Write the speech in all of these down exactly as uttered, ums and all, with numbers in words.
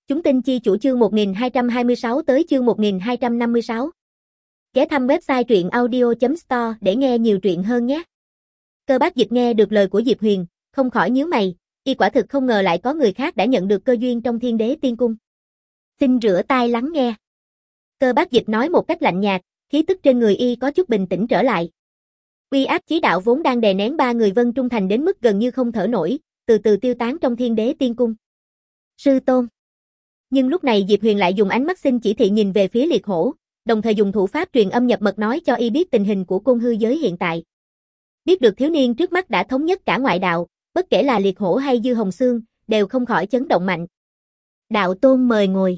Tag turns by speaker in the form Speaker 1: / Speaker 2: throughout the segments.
Speaker 1: Chúng tin chi chủ chương một nghìn hai trăm hai mươi sáu tới chương một nghìn hai trăm năm mươi sáu. Ghé thăm website truyện audio chấm store để nghe nhiều truyện hơn nhé. Cơ Bác Dịch nghe được lời của Diệp Huyền, không khỏi nhíu mày, y quả thực không ngờ lại có người khác đã nhận được cơ duyên trong Thiên Đế Tiên Cung. Xin rửa tai lắng nghe. Cơ Bác Dịch nói một cách lạnh nhạt, khí tức trên người y có chút bình tĩnh trở lại. Uy áp chí đạo vốn đang đè nén ba người Vân Trung Thành đến mức gần như không thở nổi, từ từ tiêu tán trong Thiên Đế Tiên Cung. Sư tôn. Nhưng lúc này Diệp Huyền lại dùng ánh mắt xin chỉ thị nhìn về phía Liệt Hổ, đồng thời dùng thủ pháp truyền âm nhập mật nói cho y biết tình hình của côn hư giới hiện tại. Biết được thiếu niên trước mắt đã thống nhất cả ngoại đạo, bất kể là Liệt Hổ hay Dư Hồng Xương, đều không khỏi chấn động mạnh. Đạo tôn mời ngồi.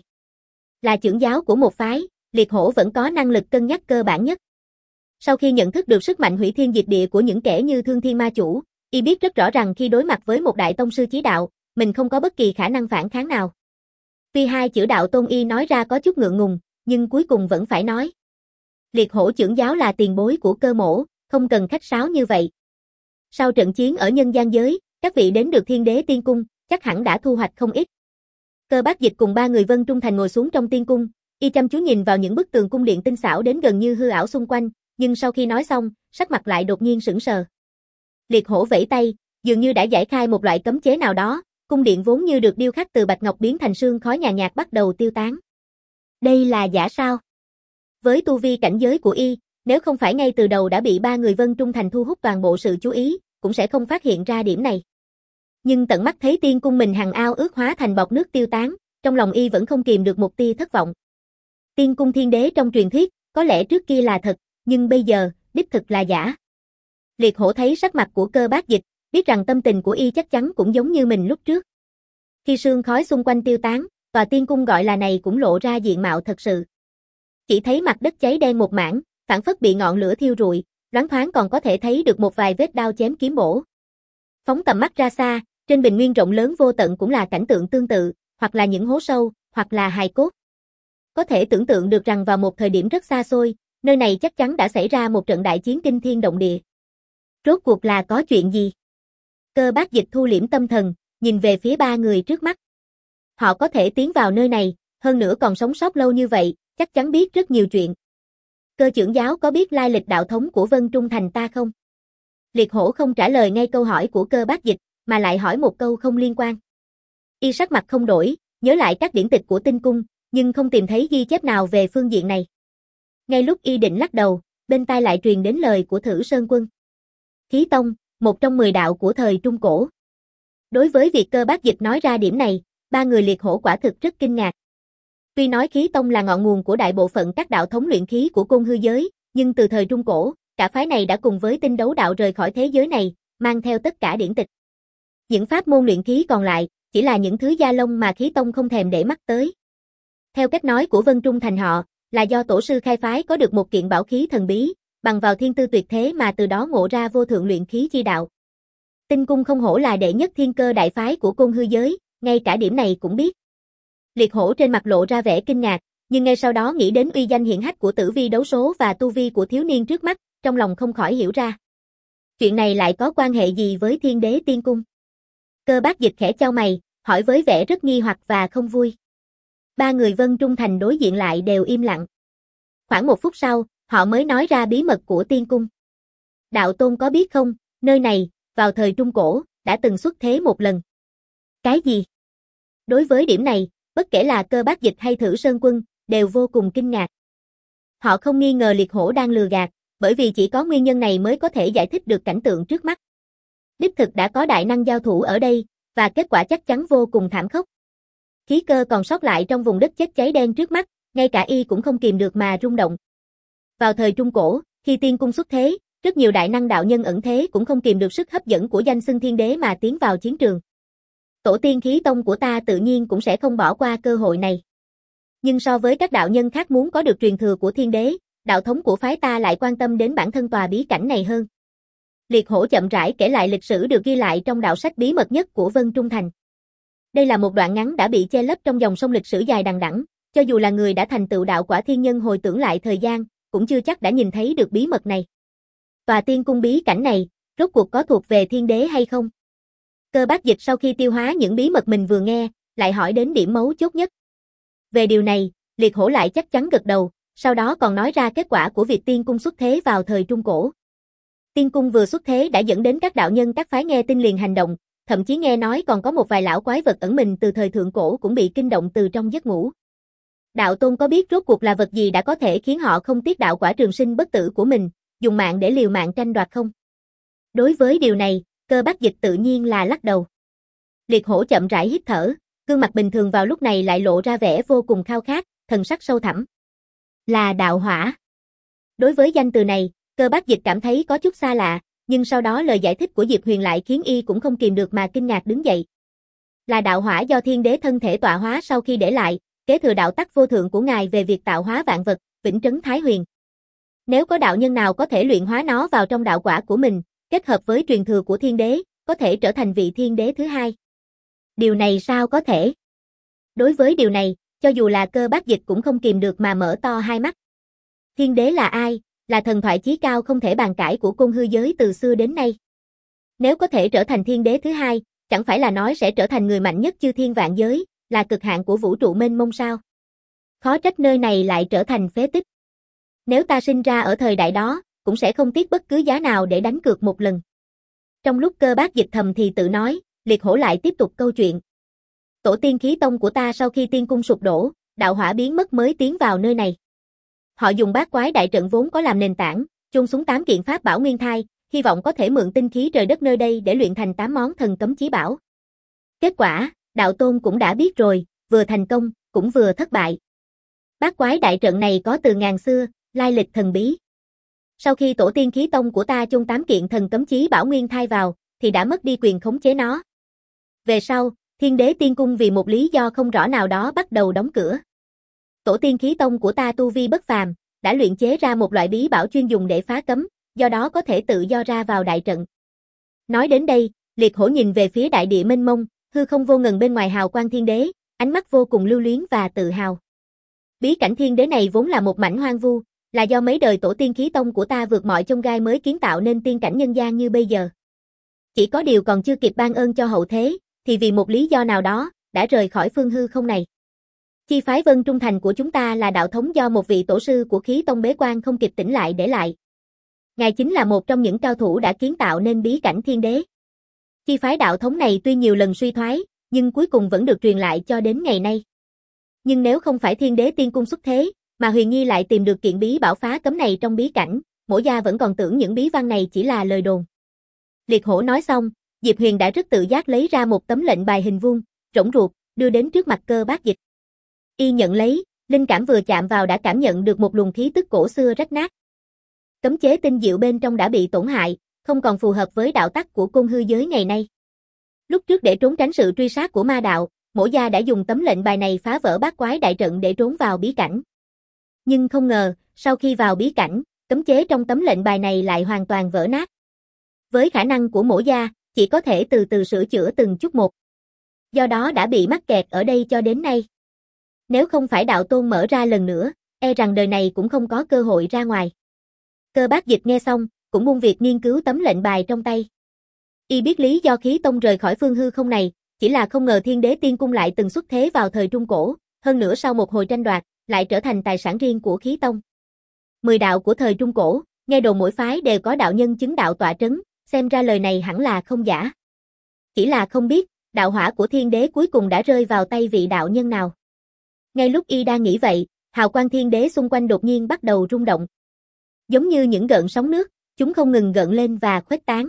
Speaker 1: Là trưởng giáo của một phái, Liệt Hổ vẫn có năng lực cân nhắc cơ bản nhất. Sau khi nhận thức được sức mạnh hủy thiên diệt địa của những kẻ như Thương Thiên Ma Chủ, y biết rất rõ rằng khi đối mặt với một đại tông sư chí đạo, mình không có bất kỳ khả năng phản kháng nào. Tuy hai chữ đạo tôn y nói ra có chút ngượng ngùng, nhưng cuối cùng vẫn phải nói. Liệt Hổ trưởng giáo là tiền bối của Cơ Mỗ, không cần khách sáo như vậy. Sau trận chiến ở nhân gian giới, các vị đến được Thiên Đế Tiên Cung, chắc hẳn đã thu hoạch không ít. Cơ Bác Dịch cùng ba người Vân Trung Thành ngồi xuống trong tiên cung, y chăm chú nhìn vào những bức tường cung điện tinh xảo đến gần như hư ảo xung quanh, nhưng sau khi nói xong, sắc mặt lại đột nhiên sững sờ. Liệt Hổ vẫy tay, dường như đã giải khai một loại cấm chế nào đó, cung điện vốn như được điêu khắc từ bạch ngọc biến thành sương khói nhàn nhạt bắt đầu tiêu tán. Đây là giả sao? Với tu vi cảnh giới của y, nếu không phải ngay từ đầu đã bị ba người Vân Trung Thành thu hút toàn bộ sự chú ý, cũng sẽ không phát hiện ra điểm này. Nhưng tận mắt thấy tiên cung mình hằng ao ước hóa thành bọt nước tiêu tán, trong lòng y vẫn không kìm được một tia thất vọng. Tiên cung thiên đế trong truyền thuyết, có lẽ trước kia là thật, nhưng bây giờ, đích thực là giả. Liệt Hổ thấy sắc mặt của Cơ Bác Dịch, biết rằng tâm tình của y chắc chắn cũng giống như mình lúc trước. Khi sương khói xung quanh tiêu tán, tòa tiên cung gọi là này cũng lộ ra diện mạo thật sự. Chỉ thấy mặt đất cháy đen một mảng, phảng phất bị ngọn lửa thiêu rụi, loáng thoáng còn có thể thấy được một vài vết đao chém kiếm bổ. Phóng tầm mắt ra xa, trên bình nguyên rộng lớn vô tận cũng là cảnh tượng tương tự, hoặc là những hố sâu, hoặc là hài cốt. Có thể tưởng tượng được rằng vào một thời điểm rất xa xôi, nơi này chắc chắn đã xảy ra một trận đại chiến kinh thiên động địa. Rốt cuộc là có chuyện gì? Cơ Bác Dịch thu liễm tâm thần, nhìn về phía ba người trước mắt. Họ có thể tiến vào nơi này, hơn nữa còn sống sót lâu như vậy, chắc chắn biết rất nhiều chuyện. Cơ trưởng giáo có biết lai lịch đạo thống của Vân Trung Thành ta không? Liệt Hổ không trả lời ngay câu hỏi của Cơ Bác Dịch, mà lại hỏi một câu không liên quan. Y sắc mặt không đổi, nhớ lại các điển tịch của tinh cung, nhưng không tìm thấy ghi chép nào về phương diện này. Ngay lúc y định lắc đầu, bên tai lại truyền đến lời của Thử Sơn Quân. Khí Tông, một trong mười đạo của thời Trung Cổ. Đối với việc Cơ Bác Dịch nói ra điểm này, ba người Liệt Hổ quả thực rất kinh ngạc. Tuy nói Khí Tông là ngọn nguồn của đại bộ phận các đạo thống luyện khí của côn hư giới, nhưng từ thời Trung Cổ, cả phái này đã cùng với Tinh Đấu đạo rời khỏi thế giới này, mang theo tất cả điển tịch. Những pháp môn luyện khí còn lại, chỉ là những thứ da lông mà Khí Tông không thèm để mắt tới. Theo cách nói của Vân Trung Thành họ, là do tổ sư khai phái có được một kiện bảo khí thần bí, bằng vào thiên tư tuyệt thế mà từ đó ngộ ra vô thượng luyện khí chi đạo. Tinh cung không hổ là đệ nhất thiên cơ đại phái của côn hư giới, ngay cả điểm này cũng biết. Liệt Hổ trên mặt lộ ra vẻ kinh ngạc, nhưng ngay sau đó nghĩ đến uy danh hiển hách của tử vi đấu số và tu vi của thiếu niên trước mắt, trong lòng không khỏi hiểu ra. Chuyện này lại có quan hệ gì với Thiên Đế Tiên Cung? Cơ Bác Dịch khẽ chau mày, hỏi với vẻ rất nghi hoặc và không vui. Ba người Vân Trung Thành đối diện lại đều im lặng. Khoảng một phút sau, họ mới nói ra bí mật của tiên cung. Đạo tôn có biết không, nơi này, vào thời Trung Cổ, đã từng xuất thế một lần. Cái gì? Đối với điểm này, bất kể là Cơ Bác Dịch hay Thử Sơn Quân, đều vô cùng kinh ngạc. Họ không nghi ngờ Liệt Hổ đang lừa gạt, bởi vì chỉ có nguyên nhân này mới có thể giải thích được cảnh tượng trước mắt. Đích thực đã có đại năng giao thủ ở đây, và kết quả chắc chắn vô cùng thảm khốc. Khí cơ còn sót lại trong vùng đất chết cháy đen trước mắt, ngay cả y cũng không kìm được mà rung động. Vào thời Trung Cổ, khi tiên cung xuất thế, rất nhiều đại năng đạo nhân ẩn thế cũng không kìm được sức hấp dẫn của danh xưng thiên đế mà tiến vào chiến trường. Tổ tiên Khí Tông của ta tự nhiên cũng sẽ không bỏ qua cơ hội này. Nhưng so với các đạo nhân khác muốn có được truyền thừa của thiên đế, đạo thống của phái ta lại quan tâm đến bản thân tòa bí cảnh này hơn. Liệt Hổ chậm rãi kể lại lịch sử được ghi lại trong đạo sách bí mật nhất của Vân Trung Thành. Đây là một đoạn ngắn đã bị che lấp trong dòng sông lịch sử dài đằng đẵng, cho dù là người đã thành tựu đạo quả thiên nhân hồi tưởng lại thời gian, cũng chưa chắc đã nhìn thấy được bí mật này. Tòa tiên cung bí cảnh này, rốt cuộc có thuộc về thiên đế hay không? Cơ Bác Dịch sau khi tiêu hóa những bí mật mình vừa nghe, lại hỏi đến điểm mấu chốt nhất. Về điều này, Liệt Hổ lại chắc chắn gật đầu, sau đó còn nói ra kết quả của việc tiên cung xuất thế vào thời Trung Cổ. Tiên cung vừa xuất thế đã dẫn đến các đạo nhân các phái nghe tin liền hành động, thậm chí nghe nói còn có một vài lão quái vật ẩn mình từ thời Thượng Cổ cũng bị kinh động từ trong giấc ngủ. Đạo tôn có biết rốt cuộc là vật gì đã có thể khiến họ không tiếc đạo quả trường sinh bất tử của mình, dùng mạng để liều mạng tranh đoạt không? Đối với điều này, Cơ Bác Dịch tự nhiên là lắc đầu. Liệt Hổ chậm rãi hít thở, gương mặt bình thường vào lúc này lại lộ ra vẻ vô cùng khao khát, thần sắc sâu thẳm. Là đạo hỏa. Đối với danh từ này, Cơ Bác Dịch cảm thấy có chút xa lạ, nhưng sau đó lời giải thích của Diệp Huyền lại khiến y cũng không kìm được mà kinh ngạc đứng dậy. Là đạo hỏa do thiên đế thân thể tọa hóa sau khi để lại, kế thừa đạo tắc vô thượng của ngài về việc tạo hóa vạn vật, vĩnh trấn Thái Huyền. Nếu có đạo nhân nào có thể luyện hóa nó vào trong đạo quả của mình, kết hợp với truyền thừa của thiên đế, có thể trở thành vị thiên đế thứ hai. Điều này sao có thể? Đối với điều này, cho dù là Cơ Bác Dịch cũng không kìm được mà mở to hai mắt. Thiên đế là ai? Là thần thoại chí cao không thể bàn cãi của côn hư giới từ xưa đến nay. Nếu có thể trở thành thiên đế thứ hai, chẳng phải là nói sẽ trở thành người mạnh nhất chư thiên vạn giới, là cực hạn của vũ trụ mênh mông sao? Khó trách nơi này lại trở thành phế tích. Nếu ta sinh ra ở thời đại đó, cũng sẽ không tiếc bất cứ giá nào để đánh cược một lần. Trong lúc Cơ Bác Dịch thầm thì tự nói, Liệt Hổ lại tiếp tục câu chuyện. Tổ tiên khí tông của ta sau khi tiên cung sụp đổ, đạo hỏa biến mất mới tiến vào nơi này. Họ dùng bát quái đại trận vốn có làm nền tảng, chôn xuống tám kiện pháp bảo nguyên thai, hy vọng có thể mượn tinh khí trời đất nơi đây để luyện thành tám món thần cấm chí bảo. Kết quả, đạo tôn cũng đã biết rồi, vừa thành công, cũng vừa thất bại. Bát quái đại trận này có từ ngàn xưa, lai lịch thần bí. Sau khi tổ tiên khí tông của ta chôn tám kiện thần cấm chí bảo nguyên thai vào, thì đã mất đi quyền khống chế nó. Về sau, thiên đế tiên cung vì một lý do không rõ nào đó bắt đầu đóng cửa. Tổ tiên khí tông của ta tu vi bất phàm, đã luyện chế ra một loại bí bảo chuyên dùng để phá cấm, do đó có thể tự do ra vào đại trận. Nói đến đây, Liệt Hổ nhìn về phía đại địa mênh mông, hư không vô ngần bên ngoài hào quang thiên đế, ánh mắt vô cùng lưu luyến và tự hào. Bí cảnh thiên đế này vốn là một mảnh hoang vu, là do mấy đời tổ tiên khí tông của ta vượt mọi chông gai mới kiến tạo nên tiên cảnh nhân gian như bây giờ. Chỉ có điều còn chưa kịp ban ơn cho hậu thế, thì vì một lý do nào đó, đã rời khỏi phương hư không này. Chi phái Vân Trung Thành của chúng ta là đạo thống do một vị tổ sư của khí tông bế quan không kịp tỉnh lại để lại. Ngài chính là một trong những cao thủ đã kiến tạo nên bí cảnh thiên đế. Chi phái đạo thống này tuy nhiều lần suy thoái, nhưng cuối cùng vẫn được truyền lại cho đến ngày nay. Nhưng nếu không phải thiên đế tiên cung xuất thế, mà Huyền Nhi lại tìm được kiện bí bảo phá cấm này trong bí cảnh, Mỗ gia vẫn còn tưởng những bí văn này chỉ là lời đồn. Liệt Hổ nói xong, Diệp Huyền đã rất tự giác lấy ra một tấm lệnh bài hình vuông, rỗng ruột, đưa đến trước mặt Cơ Bác Dịch. Y nhận lấy, linh cảm vừa chạm vào đã cảm nhận được một luồng khí tức cổ xưa rách nát. Cấm chế tinh diệu bên trong đã bị tổn hại, không còn phù hợp với đạo tắc của côn hư giới ngày nay. Lúc trước để trốn tránh sự truy sát của ma đạo, Mỗ gia đã dùng tấm lệnh bài này phá vỡ bát quái đại trận để trốn vào bí cảnh. Nhưng không ngờ, sau khi vào bí cảnh, cấm chế trong tấm lệnh bài này lại hoàn toàn vỡ nát. Với khả năng của Mỗ gia, chỉ có thể từ từ sửa chữa từng chút một. Do đó đã bị mắc kẹt ở đây cho đến nay. Nếu không phải đạo tôn mở ra lần nữa, e rằng đời này cũng không có cơ hội ra ngoài. Cơ Bác Dịch nghe xong, cũng buông việc nghiên cứu tấm lệnh bài trong tay. Y biết lý do khí tông rời khỏi phương hư không này, chỉ là không ngờ thiên đế tiên cung lại từng xuất thế vào thời Trung Cổ, hơn nữa sau một hồi tranh đoạt, lại trở thành tài sản riêng của khí tông. Mười đạo của thời Trung Cổ, nghe đồn mỗi phái đều có đạo nhân chứng đạo tọa trấn, xem ra lời này hẳn là không giả. Chỉ là không biết, đạo hỏa của thiên đế cuối cùng đã rơi vào tay vị đạo nhân nào. Ngay lúc y đang nghĩ vậy, hào quang thiên đế xung quanh đột nhiên bắt đầu rung động. Giống như những gợn sóng nước, chúng không ngừng gợn lên và khuếch tán.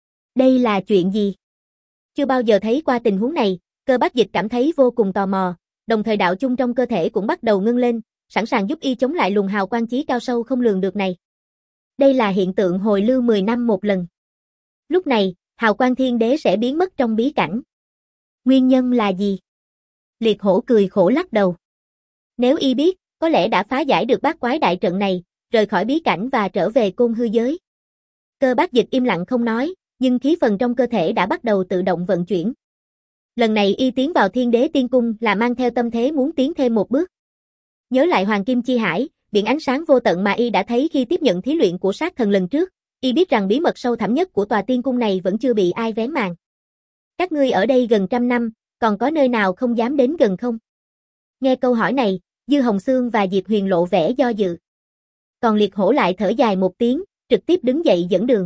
Speaker 1: Đây là chuyện gì? Chưa bao giờ thấy qua tình huống này, Cơ Bác Dịch cảm thấy vô cùng tò mò, đồng thời đạo chung trong cơ thể cũng bắt đầu ngưng lên, sẵn sàng giúp y chống lại luồng hào quang chí cao sâu không lường được này. Đây là hiện tượng hồi lưu mười năm một lần. Lúc này, hào quang thiên đế sẽ biến mất trong bí cảnh. Nguyên nhân là gì? Liệt Hổ cười khổ lắc đầu. Nếu y biết, có lẽ đã phá giải được bát quái đại trận này, rời khỏi bí cảnh và trở về côn hư giới. Cơ Bác Dịch im lặng không nói, nhưng khí phần trong cơ thể đã bắt đầu tự động vận chuyển. Lần này y tiến vào thiên đế tiên cung là mang theo tâm thế muốn tiến thêm một bước. Nhớ lại Hoàng Kim Chi Hải, biển ánh sáng vô tận mà y đã thấy khi tiếp nhận thí luyện của sát thần lần trước, y biết rằng bí mật sâu thẳm nhất của tòa tiên cung này vẫn chưa bị ai vén màn. Các ngươi ở đây gần trăm năm, còn có nơi nào không dám đến gần không? Nghe câu hỏi này, Dư Hồng Xương và Diệp Huyền lộ vẻ do dự. Còn Liệt Hổ lại thở dài một tiếng, trực tiếp đứng dậy dẫn đường.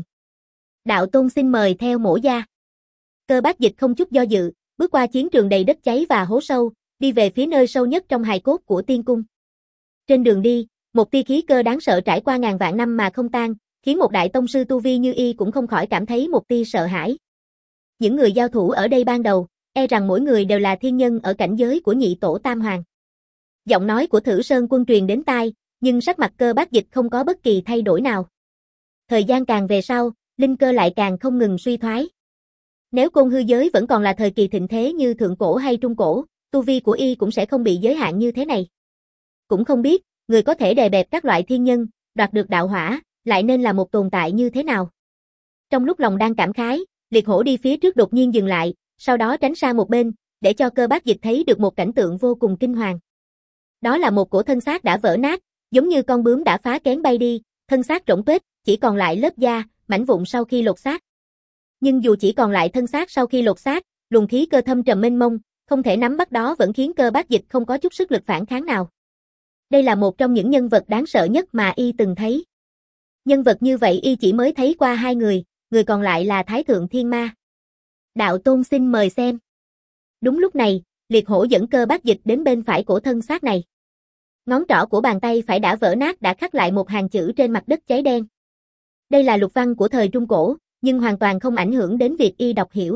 Speaker 1: Đạo Tôn xin mời theo mỗ gia. Cơ Bác Dịch không chút do dự, bước qua chiến trường đầy đất cháy và hố sâu, đi về phía nơi sâu nhất trong hài cốt của tiên cung. Trên đường đi, một tia khí cơ đáng sợ trải qua ngàn vạn năm mà không tan, khiến một đại tông sư tu vi như y cũng không khỏi cảm thấy một tia sợ hãi. Những người giao thủ ở đây ban đầu, e rằng mỗi người đều là thiên nhân ở cảnh giới của nhị tổ tam hoàng. Giọng nói của Thử Sơn Quân truyền đến tai, nhưng sắc mặt Cơ Bác Dịch không có bất kỳ thay đổi nào. Thời gian càng về sau, linh cơ lại càng không ngừng suy thoái. Nếu côn hư giới vẫn còn là thời kỳ thịnh thế như thượng cổ hay trung cổ, tu vi của y cũng sẽ không bị giới hạn như thế này. Cũng không biết, người có thể đè bẹp các loại thiên nhân, đoạt được đạo hỏa, lại nên là một tồn tại như thế nào. Trong lúc lòng đang cảm khái, Liệt Hổ đi phía trước đột nhiên dừng lại, sau đó tránh sang một bên, để cho Cơ Bác Dịch thấy được một cảnh tượng vô cùng kinh hoàng. Đó là một cổ thân xác đã vỡ nát, giống như con bướm đã phá kén bay đi, thân xác rỗng tuếch, chỉ còn lại lớp da, mảnh vụn sau khi lột xác. Nhưng dù chỉ còn lại thân xác sau khi lột xác, luồng khí cơ thâm trầm mênh mông, không thể nắm bắt đó vẫn khiến Cơ Bác Dịch không có chút sức lực phản kháng nào. Đây là một trong những nhân vật đáng sợ nhất mà y từng thấy. Nhân vật như vậy y chỉ mới thấy qua hai người, người còn lại là Thái Thượng Thiên Ma. Đạo Tôn xin mời xem. Đúng lúc này, Liệt Hổ dẫn Cơ Bác Dịch đến bên phải cổ thân xác này. Ngón trỏ của bàn tay phải đã vỡ nát đã khắc lại một hàng chữ trên mặt đất cháy đen. Đây là lục văn của thời Trung Cổ, nhưng hoàn toàn không ảnh hưởng đến việc y đọc hiểu.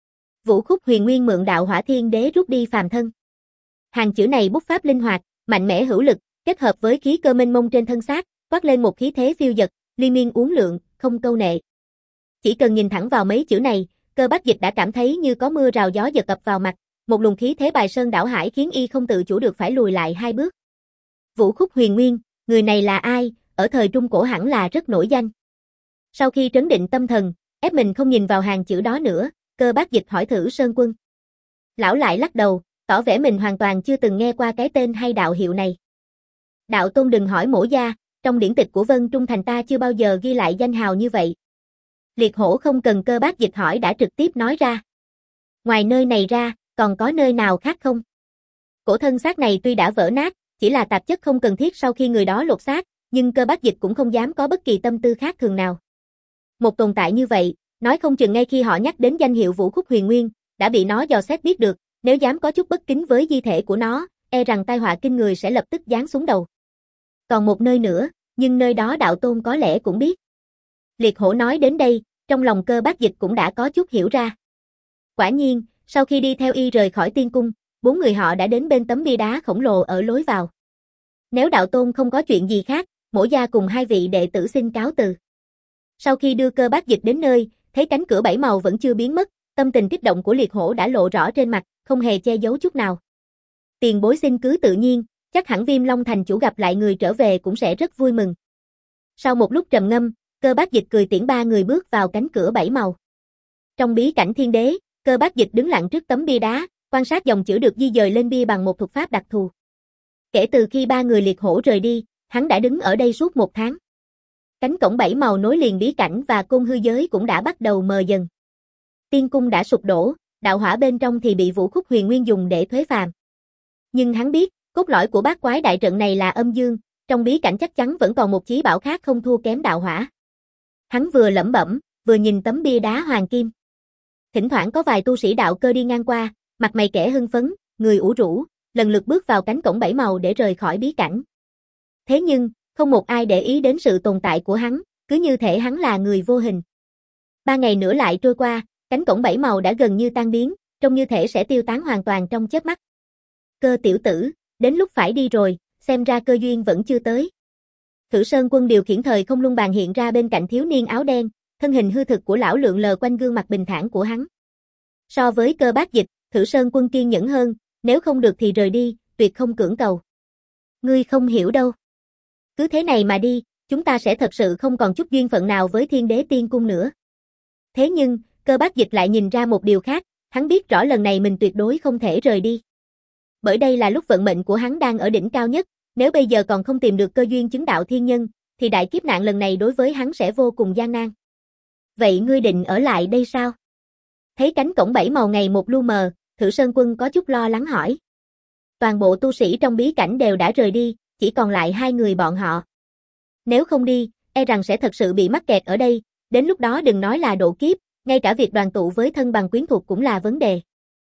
Speaker 1: Vũ khúc huyền nguyên mượn đạo hỏa thiên đế rút đi phàm thân. Hàng chữ này bút pháp linh hoạt, mạnh mẽ hữu lực, kết hợp với khí cơ mênh mông trên thân xác, toát lên một khí thế phiêu dật, liên miên uốn lượn, không câu nệ. Chỉ cần nhìn thẳng vào mấy chữ này, Cơ Bác Dịch đã cảm thấy như có mưa rào gió giật ập vào mặt, một luồng khí thế bài sơn đảo hải khiến y không tự chủ được phải lùi lại hai bước. Vũ khúc huyền nguyên, người này là ai, ở thời Trung Cổ hẳn là rất nổi danh. Sau khi trấn định tâm thần, ép mình không nhìn vào hàng chữ đó nữa, Cơ Bác Dịch hỏi Thử Sơn Quân. Lão lại lắc đầu, tỏ vẻ mình hoàn toàn chưa từng nghe qua cái tên hay đạo hiệu này. Đạo Tôn đừng hỏi mỗ gia, trong điển tịch của Vân Trung Thành ta chưa bao giờ ghi lại danh hào như vậy. Liệt Hổ không cần Cơ Bác Dịch hỏi đã trực tiếp nói ra. Ngoài nơi này ra, còn có nơi nào khác không? Cổ thân xác này tuy đã vỡ nát, chỉ là tạp chất không cần thiết sau khi người đó lột xác, nhưng Cơ Bác Dịch cũng không dám có bất kỳ tâm tư khác thường nào. Một tồn tại như vậy, nói không chừng ngay khi họ nhắc đến danh hiệu Vũ khúc huyền nguyên, đã bị nó dò xét biết được, nếu dám có chút bất kính với di thể của nó, e rằng tai họa kinh người sẽ lập tức giáng xuống đầu. Còn một nơi nữa, nhưng nơi đó Đạo Tôn có lẽ cũng biết. Liệt Hổ nói đến đây, trong lòng Cơ Bác Dịch cũng đã có chút hiểu ra. Quả nhiên, sau khi đi theo y rời khỏi tiên cung, bốn người họ đã đến bên tấm bia đá khổng lồ ở lối vào. Nếu Đạo Tôn không có chuyện gì khác, mỗ gia cùng hai vị đệ tử xin cáo từ. Sau khi đưa Cơ Bác Dịch đến nơi, thấy cánh cửa bảy màu vẫn chưa biến mất, tâm tình kích động của Liệt Hổ đã lộ rõ trên mặt, không hề che giấu chút nào. Tiền bối xin cứ tự nhiên, chắc hẳn Viêm Long Thành chủ gặp lại người trở về cũng sẽ rất vui mừng. Sau một lúc trầm ngâm, Cơ Bác Dịch cười tiễn ba người bước vào cánh cửa bảy màu. Trong bí cảnh thiên đế, Cơ Bác Dịch đứng lặng trước tấm bia đá, quan sát dòng chữ được di dời lên bia bằng một thuật pháp đặc thù. Kể từ khi ba người Liệt Hổ rời đi, hắn đã đứng ở đây suốt một tháng. Cánh cổng bảy màu nối liền bí cảnh và côn hư giới cũng đã bắt đầu mờ dần. Tiên cung đã sụp đổ, đạo hỏa bên trong thì bị Vũ khúc huyền nguyên dùng để thuế phàm. Nhưng hắn biết, cốt lõi của bát quái đại trận này là âm dương, trong bí cảnh chắc chắn vẫn còn một chí bảo khác không thua kém đạo hỏa. Hắn vừa lẩm bẩm, vừa nhìn tấm bia đá hoàng kim. Thỉnh thoảng có vài tu sĩ đạo cơ đi ngang qua, mặt mày kẻ hưng phấn, người ủ rũ, lần lượt bước vào cánh cổng bảy màu để rời khỏi bí cảnh. Thế nhưng, không một ai để ý đến sự tồn tại của hắn, cứ như thể hắn là người vô hình. Ba ngày nữa lại trôi qua, cánh cổng bảy màu đã gần như tan biến, trông như thể sẽ tiêu tán hoàn toàn trong chớp mắt. Cơ tiểu tử, đến lúc phải đi rồi, xem ra cơ duyên vẫn chưa tới. Thử Sơn Quân điều khiển thời không luân bàn hiện ra bên cạnh thiếu niên áo đen, thân hình hư thực của lão lượn lờ quanh gương mặt bình thản của hắn. So với Cơ Bác Dịch, Thử Sơn Quân kiên nhẫn hơn, nếu không được thì rời đi, tuyệt không cưỡng cầu. Ngươi không hiểu đâu. Cứ thế này mà đi, chúng ta sẽ thật sự không còn chút duyên phận nào với Thiên Đế Tiên Cung nữa. Thế nhưng, Cơ Bác Dịch lại nhìn ra một điều khác, hắn biết rõ lần này mình tuyệt đối không thể rời đi. Bởi đây là lúc vận mệnh của hắn đang ở đỉnh cao nhất, nếu bây giờ còn không tìm được cơ duyên chứng đạo thiên nhân, thì đại kiếp nạn lần này đối với hắn sẽ vô cùng gian nan. Vậy ngươi định ở lại đây sao? Thấy cánh cổng bảy màu ngày một lu mờ, Thử Sơn Quân có chút lo lắng hỏi. Toàn bộ tu sĩ trong bí cảnh đều đã rời đi, chỉ còn lại hai người bọn họ. Nếu không đi, e rằng sẽ thật sự bị mắc kẹt ở đây, đến lúc đó đừng nói là độ kiếp, ngay cả việc đoàn tụ với thân bằng quyến thuộc cũng là vấn đề.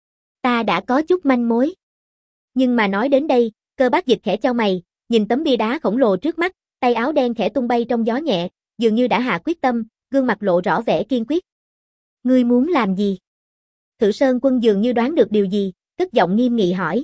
Speaker 1: Ta đã có chút manh mối. Nhưng mà nói đến đây, Cơ Bác Dịch khẽ chau mày, nhìn tấm bia đá khổng lồ trước mắt, tay áo đen khẽ tung bay trong gió nhẹ, dường như đã hạ quyết tâm, gương mặt lộ rõ vẻ kiên quyết. Ngươi muốn làm gì? Thử Sơn Quân dường như đoán được điều gì, cất giọng nghiêm nghị hỏi.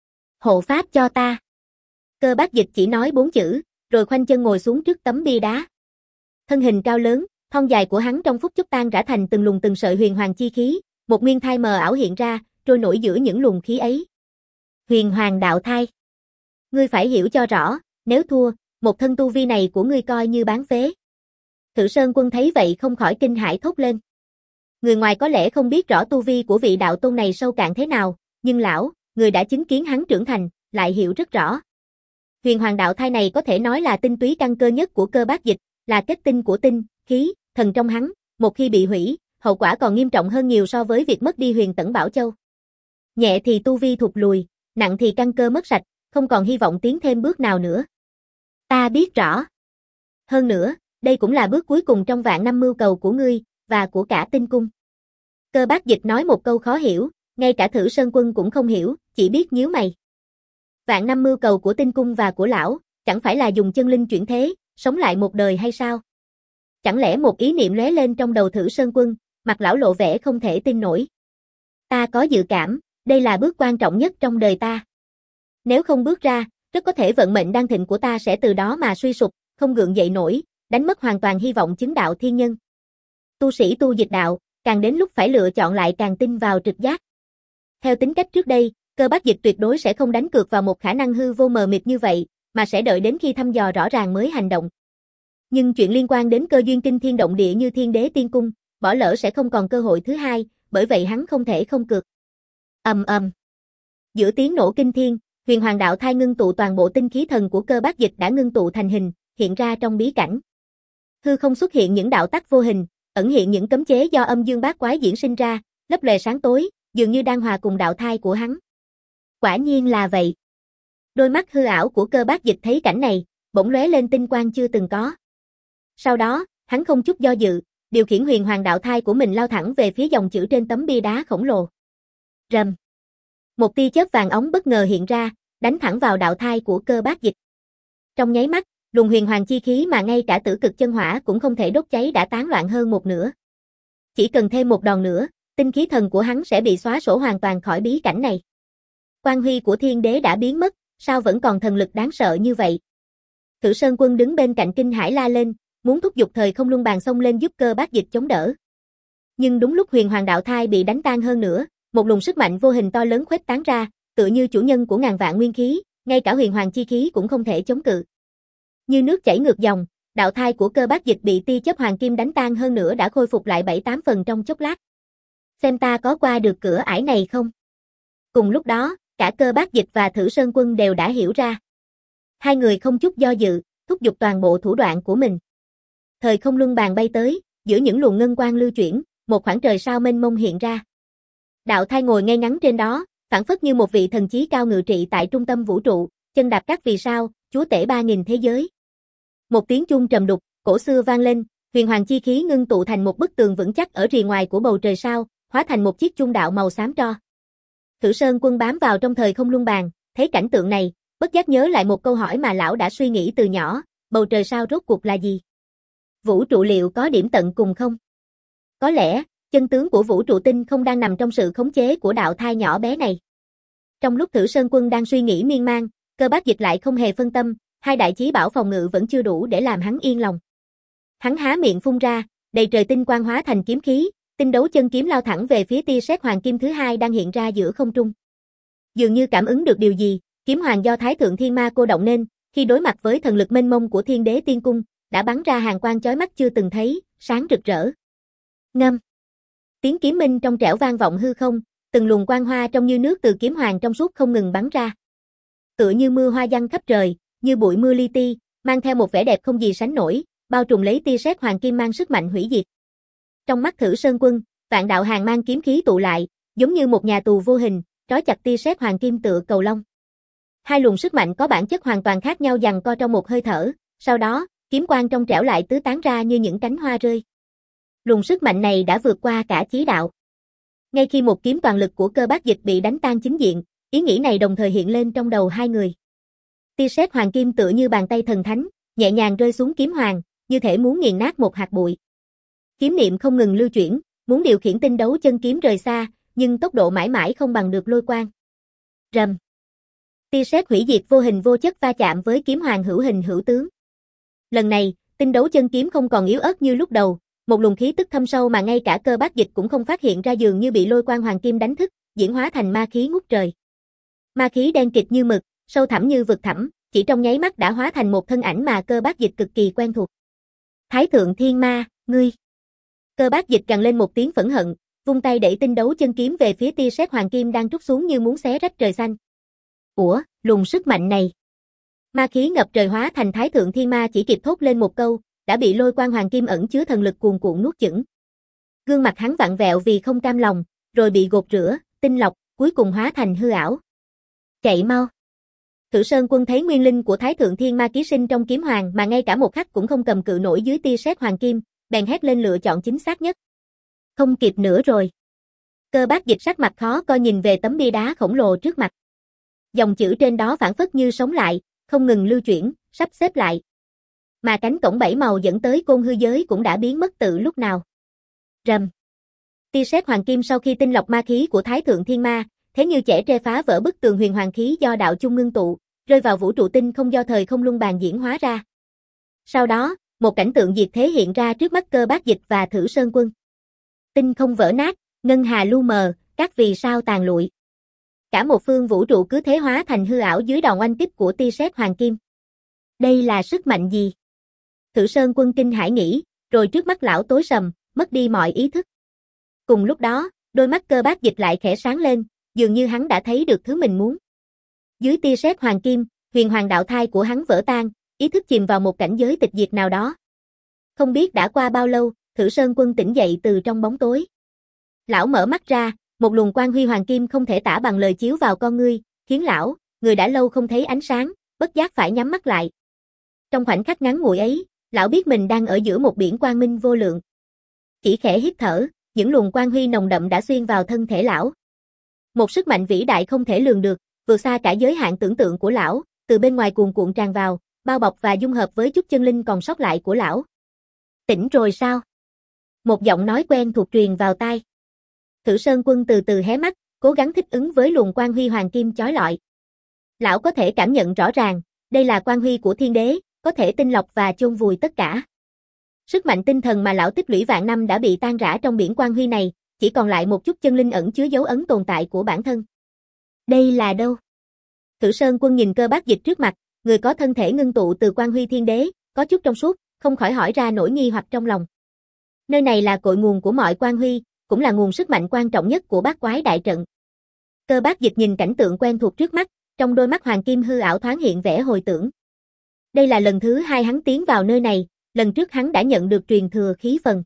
Speaker 1: Hộ pháp cho ta. Cơ Bác Dịch chỉ nói bốn chữ, rồi khoanh chân ngồi xuống trước tấm bia đá. Thân hình cao lớn, thon dài của hắn trong phút chốc tan rã thành từng luồng từng sợi huyền hoàng chi khí, một nguyên thai mờ ảo hiện ra, trôi nổi giữa những luồng khí ấy. Huyền hoàng đạo thai. Ngươi phải hiểu cho rõ, nếu thua, một thân tu vi này của ngươi coi như bán phế. Thử Sơn Quân thấy vậy không khỏi kinh hãi thốt lên. Người ngoài có lẽ không biết rõ tu vi của vị đạo tôn này sâu cạn thế nào, nhưng lão, người đã chứng kiến hắn trưởng thành, lại hiểu rất rõ. Huyền hoàng đạo thai này có thể nói là tinh túy căn cơ nhất của Cơ Bác Dịch, là kết tinh của tinh, khí, thần trong hắn, một khi bị hủy, hậu quả còn nghiêm trọng hơn nhiều so với việc mất đi huyền tẩn Bảo Châu. Nhẹ thì tu vi thụt lùi, nặng thì căn cơ mất sạch, không còn hy vọng tiến thêm bước nào nữa. Ta biết rõ. Hơn nữa, đây cũng là bước cuối cùng trong vạn năm mưu cầu của ngươi, và của cả tinh cung. Cơ Bác Dịch nói một câu khó hiểu, ngay cả Thử Sơn Quân cũng không hiểu, chỉ biết nhíu mày. Vạn năm mưu cầu của tinh cung và của lão, chẳng phải là dùng chân linh chuyển thế, sống lại một đời hay sao? Chẳng lẽ một ý niệm lóe lên trong đầu Thử Sơn Quân, mặt lão lộ vẻ không thể tin nổi. Ta có dự cảm, đây là bước quan trọng nhất trong đời ta. Nếu không bước ra, rất có thể vận mệnh đang thịnh của ta sẽ từ đó mà suy sụp, không gượng dậy nổi, đánh mất hoàn toàn hy vọng chứng đạo thiên nhân. Tu sĩ tu dịch đạo, càng đến lúc phải lựa chọn lại càng tin vào trực giác. Theo tính cách trước đây, Cơ Bác Dịch tuyệt đối sẽ không đánh cược vào một khả năng hư vô mờ mịt như vậy, mà sẽ đợi đến khi thăm dò rõ ràng mới hành động. Nhưng chuyện liên quan đến cơ duyên kinh thiên động địa như Thiên Đế Tiên Cung, bỏ lỡ sẽ không còn cơ hội thứ hai, bởi vậy hắn không thể không cược. Ầm ầm. Giữa tiếng nổ kinh thiên, huyền hoàng đạo thai ngưng tụ toàn bộ tinh khí thần của Cơ Bác Dịch đã ngưng tụ thành hình, hiện ra trong bí cảnh. Hư không xuất hiện những đạo tắc vô hình, ẩn hiện những cấm chế do âm dương bát quái diễn sinh ra, lấp lòe sáng tối, dường như đang hòa cùng đạo thai của hắn. Quả nhiên là vậy. Đôi mắt hư ảo của Cơ Bác Dịch thấy cảnh này, bỗng lóe lên tinh quang chưa từng có. Sau đó, hắn không chút do dự, điều khiển huyền hoàng đạo thai của mình lao thẳng về phía dòng chữ trên tấm bia đá khổng lồ. Rầm. Một tia chớp vàng óng bất ngờ hiện ra, đánh thẳng vào đạo thai của Cơ Bác Dịch. Trong nháy mắt, luồng huyền hoàng chi khí mà ngay cả tử cực chân hỏa cũng không thể đốt cháy đã tán loạn hơn một nửa. Chỉ cần thêm một đòn nữa, tinh khí thần của hắn sẽ bị xóa sổ hoàn toàn khỏi bí cảnh này. Quang huy của Thiên Đế đã biến mất, sao vẫn còn thần lực đáng sợ như vậy? Thử Sơn Quân đứng bên cạnh kinh hãi la lên, muốn thúc giục thời không luân bàn xông lên giúp Cơ Bác Dịch chống đỡ. Nhưng đúng lúc huyền hoàng đạo thai bị đánh tan hơn nữa, một luồng sức mạnh vô hình to lớn khuếch tán ra, tựa như chủ nhân của ngàn vạn nguyên khí, ngay cả huyền hoàng chi khí cũng không thể chống cự. Như nước chảy ngược dòng, đạo thai của Cơ Bác Dịch bị tia chớp hoàng kim đánh tan hơn nữa đã khôi phục lại bảy tám phần trong chốc lát. Xem ta có qua được cửa ải này không? Cùng lúc đó, cả Cơ Bác Dịch và Thử Sơn Quân đều đã hiểu ra. Hai người không chút do dự, thúc giục toàn bộ thủ đoạn của mình. Thời không luân bàn bay tới, giữa những luồng ngân quang lưu chuyển, một khoảng trời sao mênh mông hiện ra. Đạo thai ngồi ngay ngắn trên đó, phảng phất như một vị thần chí cao ngự trị tại trung tâm vũ trụ, chân đạp các vì sao, chúa tể ba nghìn thế giới. Một tiếng chuông trầm đục, cổ xưa vang lên, huyền hoàng chi khí ngưng tụ thành một bức tường vững chắc ở rìa ngoài của bầu trời sao, hóa thành một chiếc chuông đạo màu xám tro. Thử Sơn Quân bám vào trong thời không luân bàn, thấy cảnh tượng này, bất giác nhớ lại một câu hỏi mà lão đã suy nghĩ từ nhỏ, bầu trời sao rốt cuộc là gì? Vũ trụ liệu có điểm tận cùng không? Có lẽ, chân tướng của vũ trụ tinh không đang nằm trong sự khống chế của đạo thai nhỏ bé này. Trong lúc Thử Sơn Quân đang suy nghĩ miên man, Cơ Bác Dịch lại không hề phân tâm, hai đại chí bảo phòng ngự vẫn chưa đủ để làm hắn yên lòng. Hắn há miệng phun ra, đầy trời tinh quang hóa thành kiếm khí, tinh đấu chân kiếm lao thẳng về phía tia sét hoàng kim thứ hai đang hiện ra giữa không trung. Dường như cảm ứng được điều gì, kiếm hoàng do Thái Thượng Thiên Ma cô động nên, khi đối mặt với thần lực mênh mông của Thiên Đế Tiên Cung, đã bắn ra hàng quang chói mắt chưa từng thấy, sáng rực rỡ. Ngâm. Tiếng kiếm minh trong trẻo vang vọng hư không, từng luồng quang hoa trông như nước từ kiếm hoàng trong suốt không ngừng bắn ra. Tựa như mưa hoa giăng khắp trời, như bụi mưa li ti, mang theo một vẻ đẹp không gì sánh nổi, bao trùm lấy tia sét hoàng kim mang sức mạnh hủy diệt. Trong mắt Thử Sơn Quân, vạn đạo hàng mang kiếm khí tụ lại, giống như một nhà tù vô hình, trói chặt tia sét hoàng kim tựa cầu lông. Hai luồng sức mạnh có bản chất hoàn toàn khác nhau giằng co trong một hơi thở, sau đó, kiếm quang trong trẻo lại tứ tán ra như những cánh hoa rơi. Luồng sức mạnh này đã vượt qua cả chí đạo. Ngay khi một kiếm toàn lực của Cơ Bác Dịch bị đánh tan chính diện, ý nghĩ này đồng thời hiện lên trong đầu hai người. Tia sét hoàng kim tựa như bàn tay thần thánh, nhẹ nhàng rơi xuống kiếm hoàng, như thể muốn nghiền nát một hạt bụi. Kiếm niệm không ngừng lưu chuyển, muốn điều khiển tinh đấu chân kiếm rời xa, nhưng tốc độ mãi mãi không bằng được lôi quang. Rầm. Tia sét hủy diệt vô hình vô chất va chạm với kiếm hoàng hữu hình hữu tướng. Lần này, tinh đấu chân kiếm không còn yếu ớt như lúc đầu, một luồng khí tức thâm sâu mà ngay cả Cơ Bác Dịch cũng không phát hiện ra dường như bị lôi quang hoàng kim đánh thức, diễn hóa thành ma khí ngút trời. Ma khí đen kịt như mực, sâu thẳm như vực thẳm, chỉ trong nháy mắt đã hóa thành một thân ảnh mà Cơ Bác Dịch cực kỳ quen thuộc. Thái Thượng Thiên Ma, ngươi. Cơ Bác Dịch gằn lên một tiếng phẫn hận, vung tay đẩy tinh đấu chân kiếm về phía tia sét hoàng kim đang trút xuống như muốn xé rách trời xanh. Ủa, luồng sức mạnh này. Ma khí ngập trời hóa thành Thái Thượng Thiên Ma chỉ kịp thốt lên một câu, đã bị lôi quang hoàng kim ẩn chứa thần lực cuồn cuộn nuốt chửng. Gương mặt hắn vặn vẹo vì không cam lòng, rồi bị gột rửa, tinh lọc, cuối cùng hóa thành hư ảo. Chạy mau. Thử Sơn Quân thấy nguyên linh của Thái Thượng Thiên Ma ký sinh trong kiếm hoàng mà ngay cả một khắc cũng không cầm cự nổi dưới tia sét hoàng kim, bèn hét lên lựa chọn chính xác nhất. Không kịp nữa rồi. Cơ Bác Dịch sắc mặt khó coi nhìn về tấm bia đá khổng lồ trước mặt. Dòng chữ trên đó phảng phất như sống lại, không ngừng lưu chuyển, sắp xếp lại. Mà cánh cổng bảy màu dẫn tới côn hư giới cũng đã biến mất từ lúc nào. Rầm. Tia sét hoàng kim sau khi tinh lọc ma khí của Thái Thượng Thiên Ma, thế như chẻ tre phá vỡ bức tường huyền hoàng khí do đạo chung ngưng tụ, rơi vào vũ trụ tinh không do thời không luân bàn diễn hóa ra. Sau đó, một cảnh tượng diệt thế hiện ra trước mắt Cơ Bác Dịch và Thử Sơn Quân. Tinh không vỡ nát, ngân hà lu mờ, các vì sao tàn lụi. Cả một phương vũ trụ cứ thế hóa thành hư ảo dưới đòn oanh kích của tia sét hoàng kim. Đây là sức mạnh gì? Thử Sơn Quân kinh hãi nghĩ, rồi trước mắt lão tối sầm, mất đi mọi ý thức. Cùng lúc đó, đôi mắt Cơ Bác Dịch lại khẽ sáng lên, dường như hắn đã thấy được thứ mình muốn. Dưới tia sét hoàng kim, huyền hoàng đạo thai của hắn vỡ tan, ý thức chìm vào một cảnh giới tịch diệt nào đó. Không biết đã qua bao lâu, Thử Sơn Quân tỉnh dậy từ trong bóng tối. Lão mở mắt ra, một luồng quang huy hoàng kim không thể tả bằng lời chiếu vào con ngươi, khiến lão, người đã lâu không thấy ánh sáng, bất giác phải nhắm mắt lại. Trong khoảnh khắc ngắn ngủi ấy, lão biết mình đang ở giữa một biển quang minh vô lượng. Chỉ khẽ hít thở, những luồng quang huy nồng đậm đã xuyên vào thân thể lão. Một sức mạnh vĩ đại không thể lường được, vượt xa cả giới hạn tưởng tượng của lão, từ bên ngoài cuồn cuộn tràn vào, bao bọc và dung hợp với chút chân linh còn sót lại của lão. Tỉnh rồi sao? Một giọng nói quen thuộc truyền vào tai. Thử Sơn Quân từ từ hé mắt, cố gắng thích ứng với luồng quang huy hoàng kim chói lọi. Lão có thể cảm nhận rõ ràng, đây là quang huy của thiên đế, có thể tinh lọc và chôn vùi tất cả. Sức mạnh tinh thần mà lão tích lũy vạn năm đã bị tan rã trong biển quang huy này, chỉ còn lại một chút chân linh ẩn chứa dấu ấn tồn tại của bản thân. Đây là đâu? Thử Sơn Quân nhìn Cơ Bác Dịch trước mặt, người có thân thể ngưng tụ từ quang huy thiên đế, có chút trong suốt, không khỏi hỏi ra nỗi nghi hoặc trong lòng. Nơi này là cội nguồn của mọi quang huy, cũng là nguồn sức mạnh quan trọng nhất của bát quái đại trận. Cơ Bác Dịch nhìn cảnh tượng quen thuộc trước mắt, trong đôi mắt hoàng kim hư ảo thoáng hiện vẻ hồi tưởng. Đây là lần thứ hai hắn tiến vào nơi này, lần trước hắn đã nhận được truyền thừa khí phần.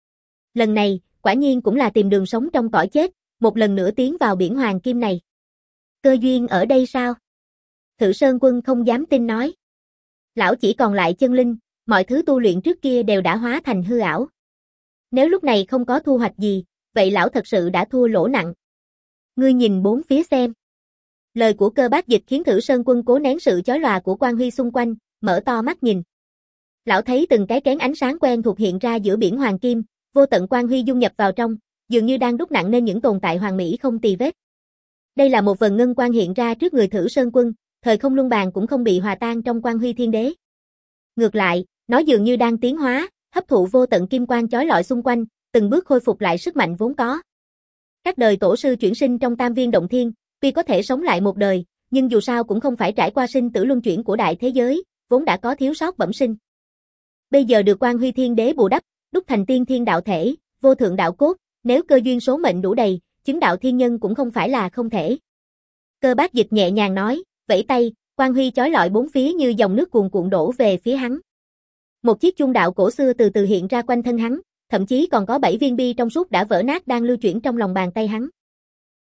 Speaker 1: Lần này, quả nhiên cũng là tìm đường sống trong cõi chết, một lần nữa tiến vào biển hoàng kim này. Cơ duyên ở đây sao? Thử Sơn Quân không dám tin nói. Lão chỉ còn lại chân linh, mọi thứ tu luyện trước kia đều đã hóa thành hư ảo. Nếu lúc này không có thu hoạch gì, vậy lão thật sự đã thua lỗ nặng. Ngươi nhìn bốn phía xem. Lời của Cơ Bác Dịch khiến Thử Sơn Quân cố nén sự chói lòa của quang huy xung quanh, mở to mắt nhìn. Lão thấy từng cái kén ánh sáng quen thuộc hiện ra giữa biển hoàng kim, vô tận quang huy dung nhập vào trong, dường như đang đúc nặng nên những tồn tại hoàn mỹ không tì vết. Đây là một vần ngân quang hiện ra trước người Thử Sơn Quân, thời không luân bàn cũng không bị hòa tan trong quang huy thiên đế. Ngược lại, nó dường như đang tiến hóa, hấp thụ vô tận kim quang chói lọi xung quanh, từng bước khôi phục lại sức mạnh vốn có. Các đời tổ sư chuyển sinh trong Tam Viên Động Thiên, tuy có thể sống lại một đời, nhưng dù sao cũng không phải trải qua sinh tử luân chuyển của đại thế giới, vốn đã có thiếu sót bẩm sinh. Bây giờ được quang huy thiên đế bù đắp, đúc thành tiên thiên đạo thể, vô thượng đạo cốt, nếu cơ duyên số mệnh đủ đầy, chứng đạo thiên nhân cũng không phải là không thể. Cơ Bác Dịch nhẹ nhàng nói, vẫy tay, quang huy chói lọi bốn phía như dòng nước cuồn cuộn đổ về phía hắn. Một chiếc chuông đạo cổ xưa từ từ hiện ra quanh thân hắn, thậm chí còn có bảy viên bi trong suốt đã vỡ nát đang lưu chuyển trong lòng bàn tay hắn.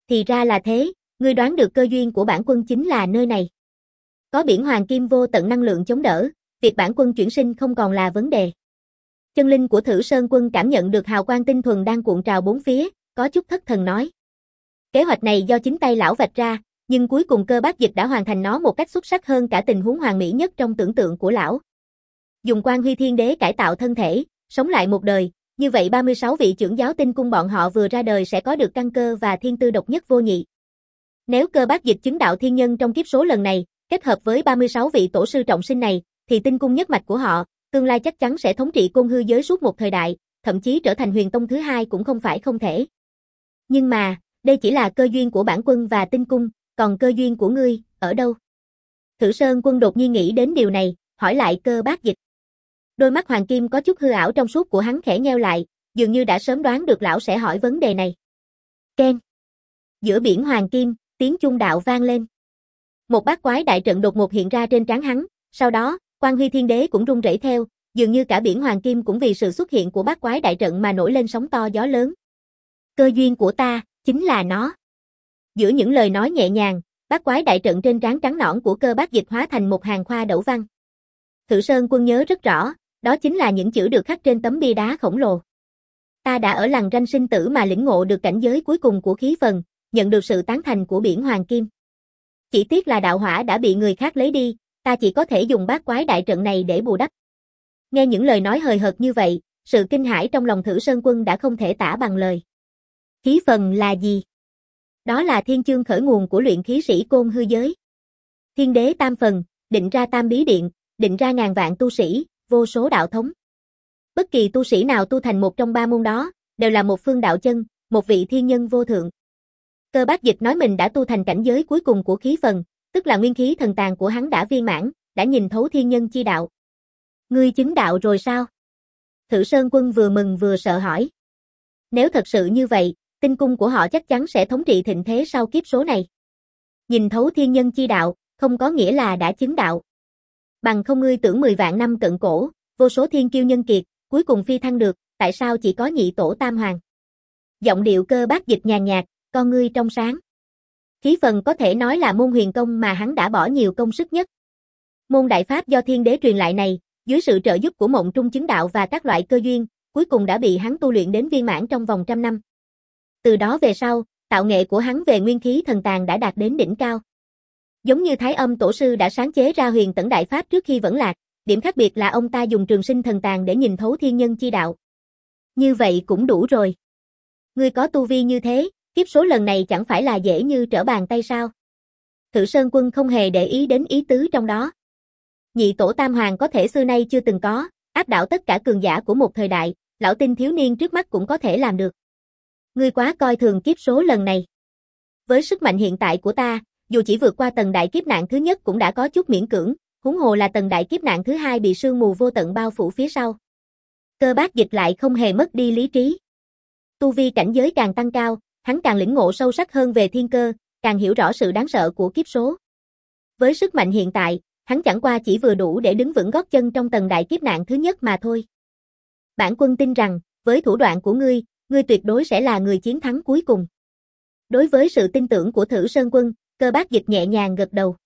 Speaker 1: Thì ra là thế, ngươi đoán được cơ duyên của bản quân chính là nơi này. Có biển hoàng kim vô tận năng lượng chống đỡ, việc bản quân chuyển sinh không còn là vấn đề. Chân linh của Thử Sơn Quân cảm nhận được hào quang tinh thuần đang cuộn trào bốn phía, có chút thất thần nói. Kế hoạch này do chính tay lão vạch ra, nhưng cuối cùng Cơ Bác Dịch đã hoàn thành nó một cách xuất sắc hơn cả tình huống hoàn mỹ nhất trong tưởng tượng của lão. Dùng Quan Huy Thiên Đế cải tạo thân thể, sống lại một đời, như vậy ba mươi sáu vị trưởng giáo tinh cung bọn họ vừa ra đời sẽ có được căn cơ và thiên tư độc nhất vô nhị. Nếu Cơ Bác Dịch chứng đạo thiên nhân trong kiếp số lần này, kết hợp với ba mươi sáu vị tổ sư trọng sinh này, thì tinh cung nhất mạch của họ, tương lai chắc chắn sẽ thống trị côn hư giới suốt một thời đại, thậm chí trở thành huyền tông thứ hai cũng không phải không thể. Nhưng mà, đây chỉ là cơ duyên của bản quân và tinh cung, còn cơ duyên của ngươi, ở đâu? Thử Sơn Quân đột nhiên nghĩ đến điều này, hỏi lại Cơ Bác Dịch. Đôi mắt hoàng kim có chút hư ảo trong suốt của hắn khẽ nheo lại, dường như đã sớm đoán được lão sẽ hỏi vấn đề này. Keng. Giữa biển hoàng kim, tiếng chuông đạo vang lên. Một bát quái đại trận đột ngột hiện ra trên trán hắn, sau đó, Quan Huy Thiên Đế cũng rung rẩy theo, dường như cả biển hoàng kim cũng vì sự xuất hiện của bát quái đại trận mà nổi lên sóng to gió lớn. Cơ duyên của ta, chính là nó. Giữa những lời nói nhẹ nhàng, bát quái đại trận trên trán trắng nõn của Cơ Bác Dịch hóa thành một hàng khoa đẩu văn. Thử Sơn Quân nhớ rất rõ, đó chính là những chữ được khắc trên tấm bia đá khổng lồ. Ta đã ở lằn ranh sinh tử mà lĩnh ngộ được cảnh giới cuối cùng của khí phần, nhận được sự tán thành của biển hoàng kim. Chỉ tiếc là đạo hỏa đã bị người khác lấy đi, ta chỉ có thể dùng bát quái đại trận này để bù đắp. Nghe những lời nói hời hợt như vậy, sự kinh hãi trong lòng Thử Sơn Quân đã không thể tả bằng lời. Khí phần là gì? Đó là thiên chương khởi nguồn của luyện khí sĩ côn hư giới. Thiên đế tam phần, định ra tam bí điện, định ra ngàn vạn tu sĩ, vô số đạo thống. Bất kỳ tu sĩ nào tu thành một trong ba môn đó, đều là một phương đạo chân, một vị thiên nhân vô thượng. Cơ Bác Dịch nói mình đã tu thành cảnh giới cuối cùng của khí phần, tức là nguyên khí thần tàng của hắn đã viên mãn, đã nhìn thấu thiên nhân chi đạo. Ngươi chứng đạo rồi sao? Thử Sơn Quân vừa mừng vừa sợ hỏi. Nếu thật sự như vậy, tinh cung của họ chắc chắn sẽ thống trị thịnh thế sau kiếp số này. Nhìn thấu thiên nhân chi đạo, không có nghĩa là đã chứng đạo. Bằng không ngươi tưởng mười vạn năm cận cổ, vô số thiên kiêu nhân kiệt, cuối cùng phi thăng được, tại sao chỉ có nhị tổ tam hoàng? Giọng điệu Cơ Bác Dịch nhàn nhạt, con ngươi trong sáng. Khí phần có thể nói là môn huyền công mà hắn đã bỏ nhiều công sức nhất. Môn đại pháp do thiên đế truyền lại này, dưới sự trợ giúp của mộng trung chứng đạo và các loại cơ duyên, cuối cùng đã bị hắn tu luyện đến viên mãn trong vòng trăm năm. Từ đó về sau, tạo nghệ của hắn về nguyên khí thần tàng đã đạt đến đỉnh cao. Giống như Thái Âm Tổ sư đã sáng chế ra huyền tẩn đại pháp trước khi vẫn lạc, điểm khác biệt là ông ta dùng trường sinh thần tàng để nhìn thấu thiên nhân chi đạo. Như vậy cũng đủ rồi. Ngươi có tu vi như thế, kiếp số lần này chẳng phải là dễ như trở bàn tay sao? Thử Sơn Quân không hề để ý đến ý tứ trong đó. Nhị tổ tam hoàng có thể xưa nay chưa từng có, áp đảo tất cả cường giả của một thời đại, lão tinh thiếu niên trước mắt cũng có thể làm được. Ngươi quá coi thường kiếp số lần này. Với sức mạnh hiện tại của ta, dù chỉ vượt qua tầng đại kiếp nạn thứ nhất cũng đã có chút miễn cưỡng, huống hồ là tầng đại kiếp nạn thứ hai bị sương mù vô tận bao phủ phía sau. Cơ Bác Dịch lại không hề mất đi lý trí. Tu vi cảnh giới càng tăng cao, hắn càng lĩnh ngộ sâu sắc hơn về thiên cơ, càng hiểu rõ sự đáng sợ của kiếp số. Với sức mạnh hiện tại, hắn chẳng qua chỉ vừa đủ để đứng vững gót chân trong tầng đại kiếp nạn thứ nhất mà thôi. Bản quân tin rằng, với thủ đoạn của ngươi, ngươi tuyệt đối sẽ là người chiến thắng cuối cùng. Đối với sự tin tưởng của Thử Sơn Quân, Cơ Bác Dịch nhẹ nhàng gật đầu.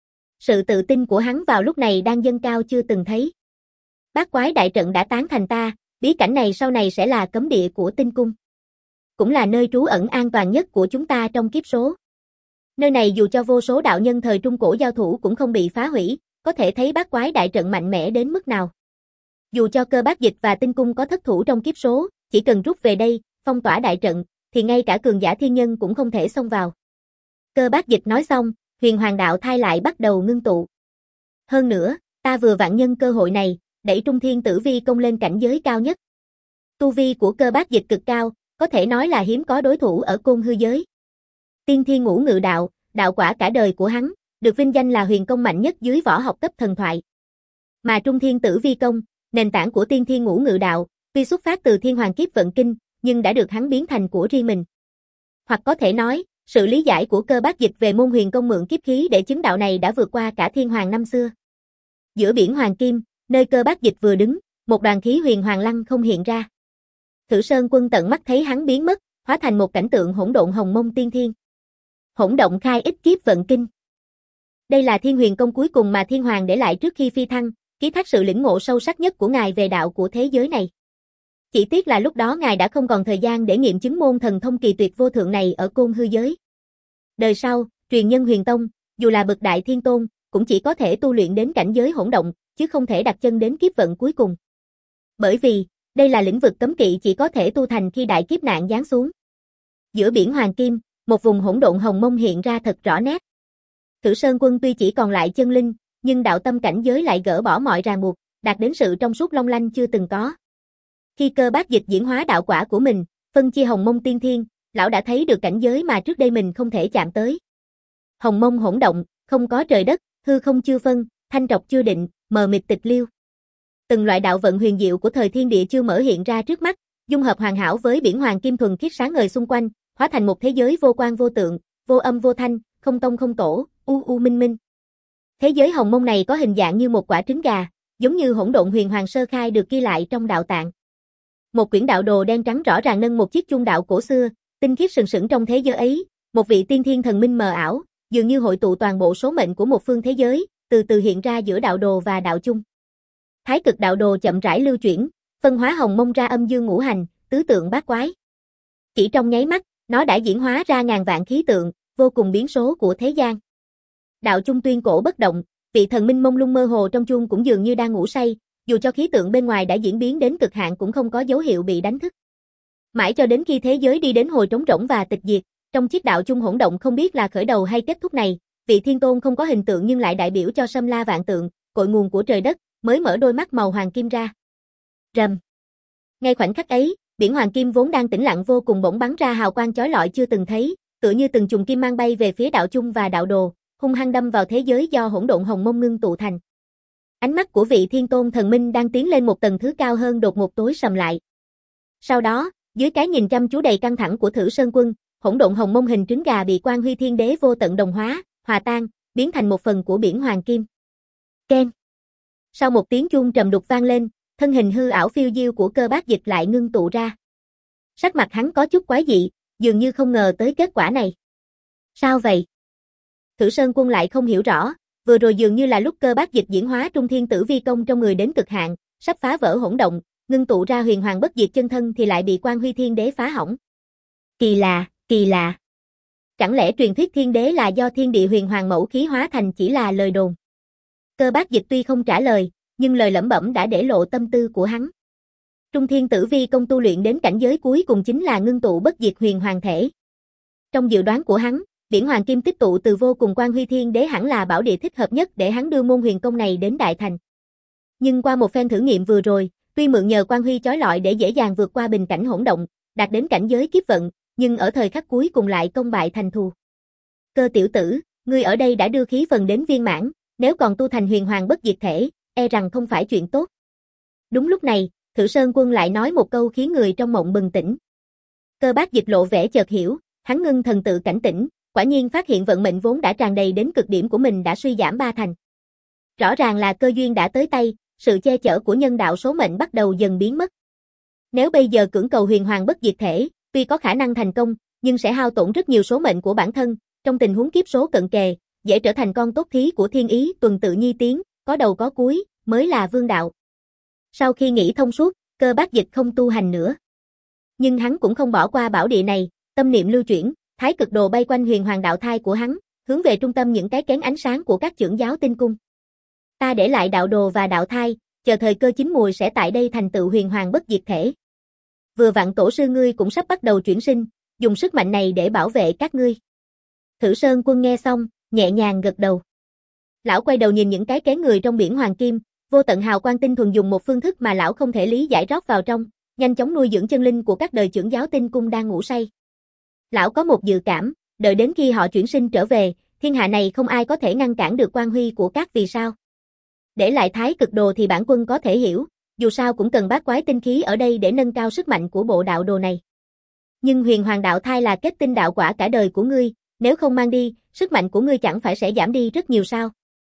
Speaker 1: Sự tự tin của hắn vào lúc này đang dâng cao chưa từng thấy. Bát quái đại trận đã tán thành ta, bí cảnh này sau này sẽ là cấm địa của tinh cung. Cũng là nơi trú ẩn an toàn nhất của chúng ta trong kiếp số. Nơi này dù cho vô số đạo nhân thời Trung Cổ giao thủ cũng không bị phá hủy, có thể thấy bát quái đại trận mạnh mẽ đến mức nào. Dù cho Cơ Bác Dịch và tinh cung có thất thủ trong kiếp số, chỉ cần rút về đây, phong tỏa đại trận, thì ngay cả cường giả thiên nhân cũng không thể xông vào. Cơ Bác Dịch nói xong, huyền hoàng đạo thai lại bắt đầu ngưng tụ. Hơn nữa, ta vừa vặn nhân cơ hội này, đẩy Trung Thiên Tử Vi công lên cảnh giới cao nhất. Tu vi của Cơ Bác Dịch cực cao, có thể nói là hiếm có đối thủ ở côn hư giới. Tiên Thiên Ngũ Ngự Đạo, đạo quả cả đời của hắn, được vinh danh là huyền công mạnh nhất dưới võ học cấp thần thoại. Mà Trung Thiên Tử Vi công, nền tảng của Tiên Thiên Ngũ Ngự Đạo, tuy xuất phát từ Thiên Hoàng Kiếp Vận Kinh, nhưng đã được hắn biến thành của riêng mình. Hoặc có thể nói, sự lý giải của Cơ Bác Dịch về môn huyền công mượn kiếp khí để chứng đạo này đã vượt qua cả thiên hoàng năm xưa. Giữa biển hoàng kim, nơi Cơ Bác Dịch vừa đứng, một đoàn khí huyền hoàng lăng không hiện ra. Thử Sơn Quân tận mắt thấy hắn biến mất, hóa thành một cảnh tượng hỗn độn hồng mông tiên thiên. Hỗn động khai ích kiếp vận kinh. Đây là thiên huyền công cuối cùng mà thiên hoàng để lại trước khi phi thăng, ký thác sự lĩnh ngộ sâu sắc nhất của ngài về đạo của thế giới này. Chỉ tiếc là lúc đó ngài đã không còn thời gian để nghiệm chứng môn thần thông kỳ tuyệt vô thượng này ở côn hư giới. Đời sau, truyền nhân huyền tông, dù là bậc đại thiên tôn, cũng chỉ có thể tu luyện đến cảnh giới hỗn động, chứ không thể đặt chân đến kiếp vận cuối cùng. Bởi vì, đây là lĩnh vực cấm kỵ chỉ có thể tu thành khi đại kiếp nạn giáng xuống. Giữa biển Hoàng Kim, một vùng hỗn độn hồng mông hiện ra thật rõ nét. Thử Sơn Quân tuy chỉ còn lại chân linh, nhưng đạo tâm cảnh giới lại gỡ bỏ mọi ràng buộc, đạt đến sự trong suốt long lanh chưa từng có. Khi Cơ Bác Dịch diễn hóa đạo quả của mình, phân chia hồng mông tiên thiên, lão đã thấy được cảnh giới mà trước đây mình không thể chạm tới. Hồng mông hỗn động, không có trời đất, hư không chưa phân, thanh trọc chưa định, mờ mịt tịch liêu. Từng loại đạo vận huyền diệu của thời thiên địa chưa mở hiện ra trước mắt, dung hợp hoàn hảo với biển Hoàng Kim thuần khiết sáng ngời xung quanh, hóa thành một thế giới vô quan vô tượng, vô âm vô thanh, không tông không tổ, u u minh minh. Thế giới hồng mông này có hình dạng như một quả trứng gà, giống như hỗn độn huyền hoàng sơ khai được ghi lại trong đạo tạng. Một quyển đạo đồ đen trắng rõ ràng nâng một chiếc chuông đạo cổ xưa, tinh khiết sừng sững trong thế giới ấy, một vị tiên thiên thần minh mờ ảo, dường như hội tụ toàn bộ số mệnh của một phương thế giới, từ từ hiện ra giữa đạo đồ và đạo chung. Thái cực đạo đồ chậm rãi lưu chuyển, phân hóa hồng mông ra âm dương ngũ hành, tứ tượng bát quái. Chỉ trong nháy mắt, nó đã diễn hóa ra ngàn vạn khí tượng, vô cùng biến số của thế gian. Đạo chung tuyên cổ bất động, vị thần minh mông lung mơ hồ trong chuông cũng dường như đang ngủ say, dù cho khí tượng bên ngoài đã diễn biến đến cực hạn cũng không có dấu hiệu bị đánh thức. Mãi cho đến khi thế giới đi đến hồi trống rỗng và tịch diệt, trong chiếc đạo chung hỗn động không biết là khởi đầu hay kết thúc này, vị thiên tôn không có hình tượng nhưng lại đại biểu cho sâm la vạn tượng, cội nguồn của trời đất, mới mở đôi mắt màu hoàng kim ra. Rầm. Ngay khoảnh khắc ấy, biển Hoàng Kim vốn đang tĩnh lặng vô cùng bỗng bắn ra hào quang chói lọi chưa từng thấy, tựa như từng chùm kim mang bay về phía đạo chung và đạo đồ, hung hăng đâm vào thế giới do hỗn độn hồng mông ngưng tụ thành. Ánh mắt của vị thiên tôn thần minh đang tiến lên một tầng thứ cao hơn đột ngột tối sầm lại. Sau đó, dưới cái nhìn chăm chú đầy căng thẳng của Thử Sơn Quân, hỗn độn hồng mông hình trứng gà bị Quan Huy Thiên Đế vô tận đồng hóa, hòa tan, biến thành một phần của biển Hoàng Kim. Keng. Sau một tiếng chuông trầm đục vang lên, thân hình hư ảo phiêu diêu của Cơ Bác Dịch lại ngưng tụ ra. Sắc mặt hắn có chút quái dị, dường như không ngờ tới kết quả này. Sao vậy? Thử Sơn Quân lại không hiểu rõ, vừa rồi dường như là lúc Cơ Bác Dịch diễn hóa Trung Thiên Tử Vi Công trong người đến cực hạn, sắp phá vỡ hỗn động, ngưng tụ ra huyền hoàng bất diệt chân thân thì lại bị Quan Huy Thiên Đế phá hỏng. Kỳ lạ, kỳ lạ. Chẳng lẽ truyền thuyết thiên đế là do thiên địa huyền hoàng mẫu khí hóa thành chỉ là lời đồn? Cơ Bác Dịch tuy không trả lời, nhưng lời lẩm bẩm đã để lộ tâm tư của hắn. Trung Thiên Tử Vi Công tu luyện đến cảnh giới cuối cùng chính là ngưng tụ bất diệt huyền hoàng thể. Trong dự đoán của hắn, biển Hoàng Kim tích tụ từ vô cùng Quan Huy Thiên Đế hẳn là bảo địa thích hợp nhất để hắn đưa môn huyền công này đến đại thành. Nhưng qua một phen thử nghiệm vừa rồi, tuy mượn nhờ Quan Huy chói lọi để dễ dàng vượt qua bình cảnh hỗn động, đạt đến cảnh giới kiếp vận, nhưng ở thời khắc cuối cùng lại công bại thành thù. Cơ tiểu tử, ngươi ở đây đã đưa khí phần đến viên mãn, nếu còn tu thành huyền hoàng bất diệt thể, e rằng không phải chuyện tốt. Đúng lúc này, Thử Sơn Quân lại nói một câu khiến người trong mộng bừng tỉnh. Cơ Bác Dịch lộ vẻ chợt hiểu, hắn ngưng thần tự cảnh tỉnh, quả nhiên phát hiện vận mệnh vốn đã tràn đầy đến cực điểm của mình đã suy giảm ba thành. Rõ ràng là cơ duyên đã tới tay, sự che chở của nhân đạo số mệnh bắt đầu dần biến mất. Nếu bây giờ cưỡng cầu huyền hoàng bất diệt thể, tuy có khả năng thành công, nhưng sẽ hao tổn rất nhiều số mệnh của bản thân, trong tình huống kiếp số cận kề, dễ trở thành con tốt thí của thiên ý tuần tự nhi tiến, có đầu có cuối, mới là vương đạo. Sau khi nghĩ thông suốt, Cơ Bác Dịch không tu hành nữa. Nhưng hắn cũng không bỏ qua bảo địa này, tâm niệm lưu chuyển, thái cực đồ bay quanh huyền hoàng đạo thai của hắn, hướng về trung tâm những cái kén ánh sáng của các chưởng giáo tinh cung. Ta để lại đạo đồ và đạo thai, chờ thời cơ chín mùi sẽ tại đây thành tựu huyền hoàng bất diệt thể. Vừa vặn tổ sư ngươi cũng sắp bắt đầu chuyển sinh, dùng sức mạnh này để bảo vệ các ngươi. Thử Sơn Quân nghe xong, nhẹ nhàng gật đầu. Lão quay đầu nhìn những cái kén người trong biển Hoàng Kim, vô tận hào quang tinh thuần dùng một phương thức mà lão không thể lý giải rót vào trong, nhanh chóng nuôi dưỡng chân linh của các đời trưởng giáo tinh cung đang ngủ say. Lão có một dự cảm, đợi đến khi họ chuyển sinh trở về, thiên hạ này không ai có thể ngăn cản được quang huy của các vì sao. Để lại thái cực đồ thì bản quân có thể hiểu, dù sao cũng cần bát quái tinh khí ở đây để nâng cao sức mạnh của bộ đạo đồ này. Nhưng huyền hoàng đạo thai là kết tinh đạo quả cả đời của ngươi, nếu không mang đi, sức mạnh của ngươi chẳng phải sẽ giảm đi rất nhiều sao?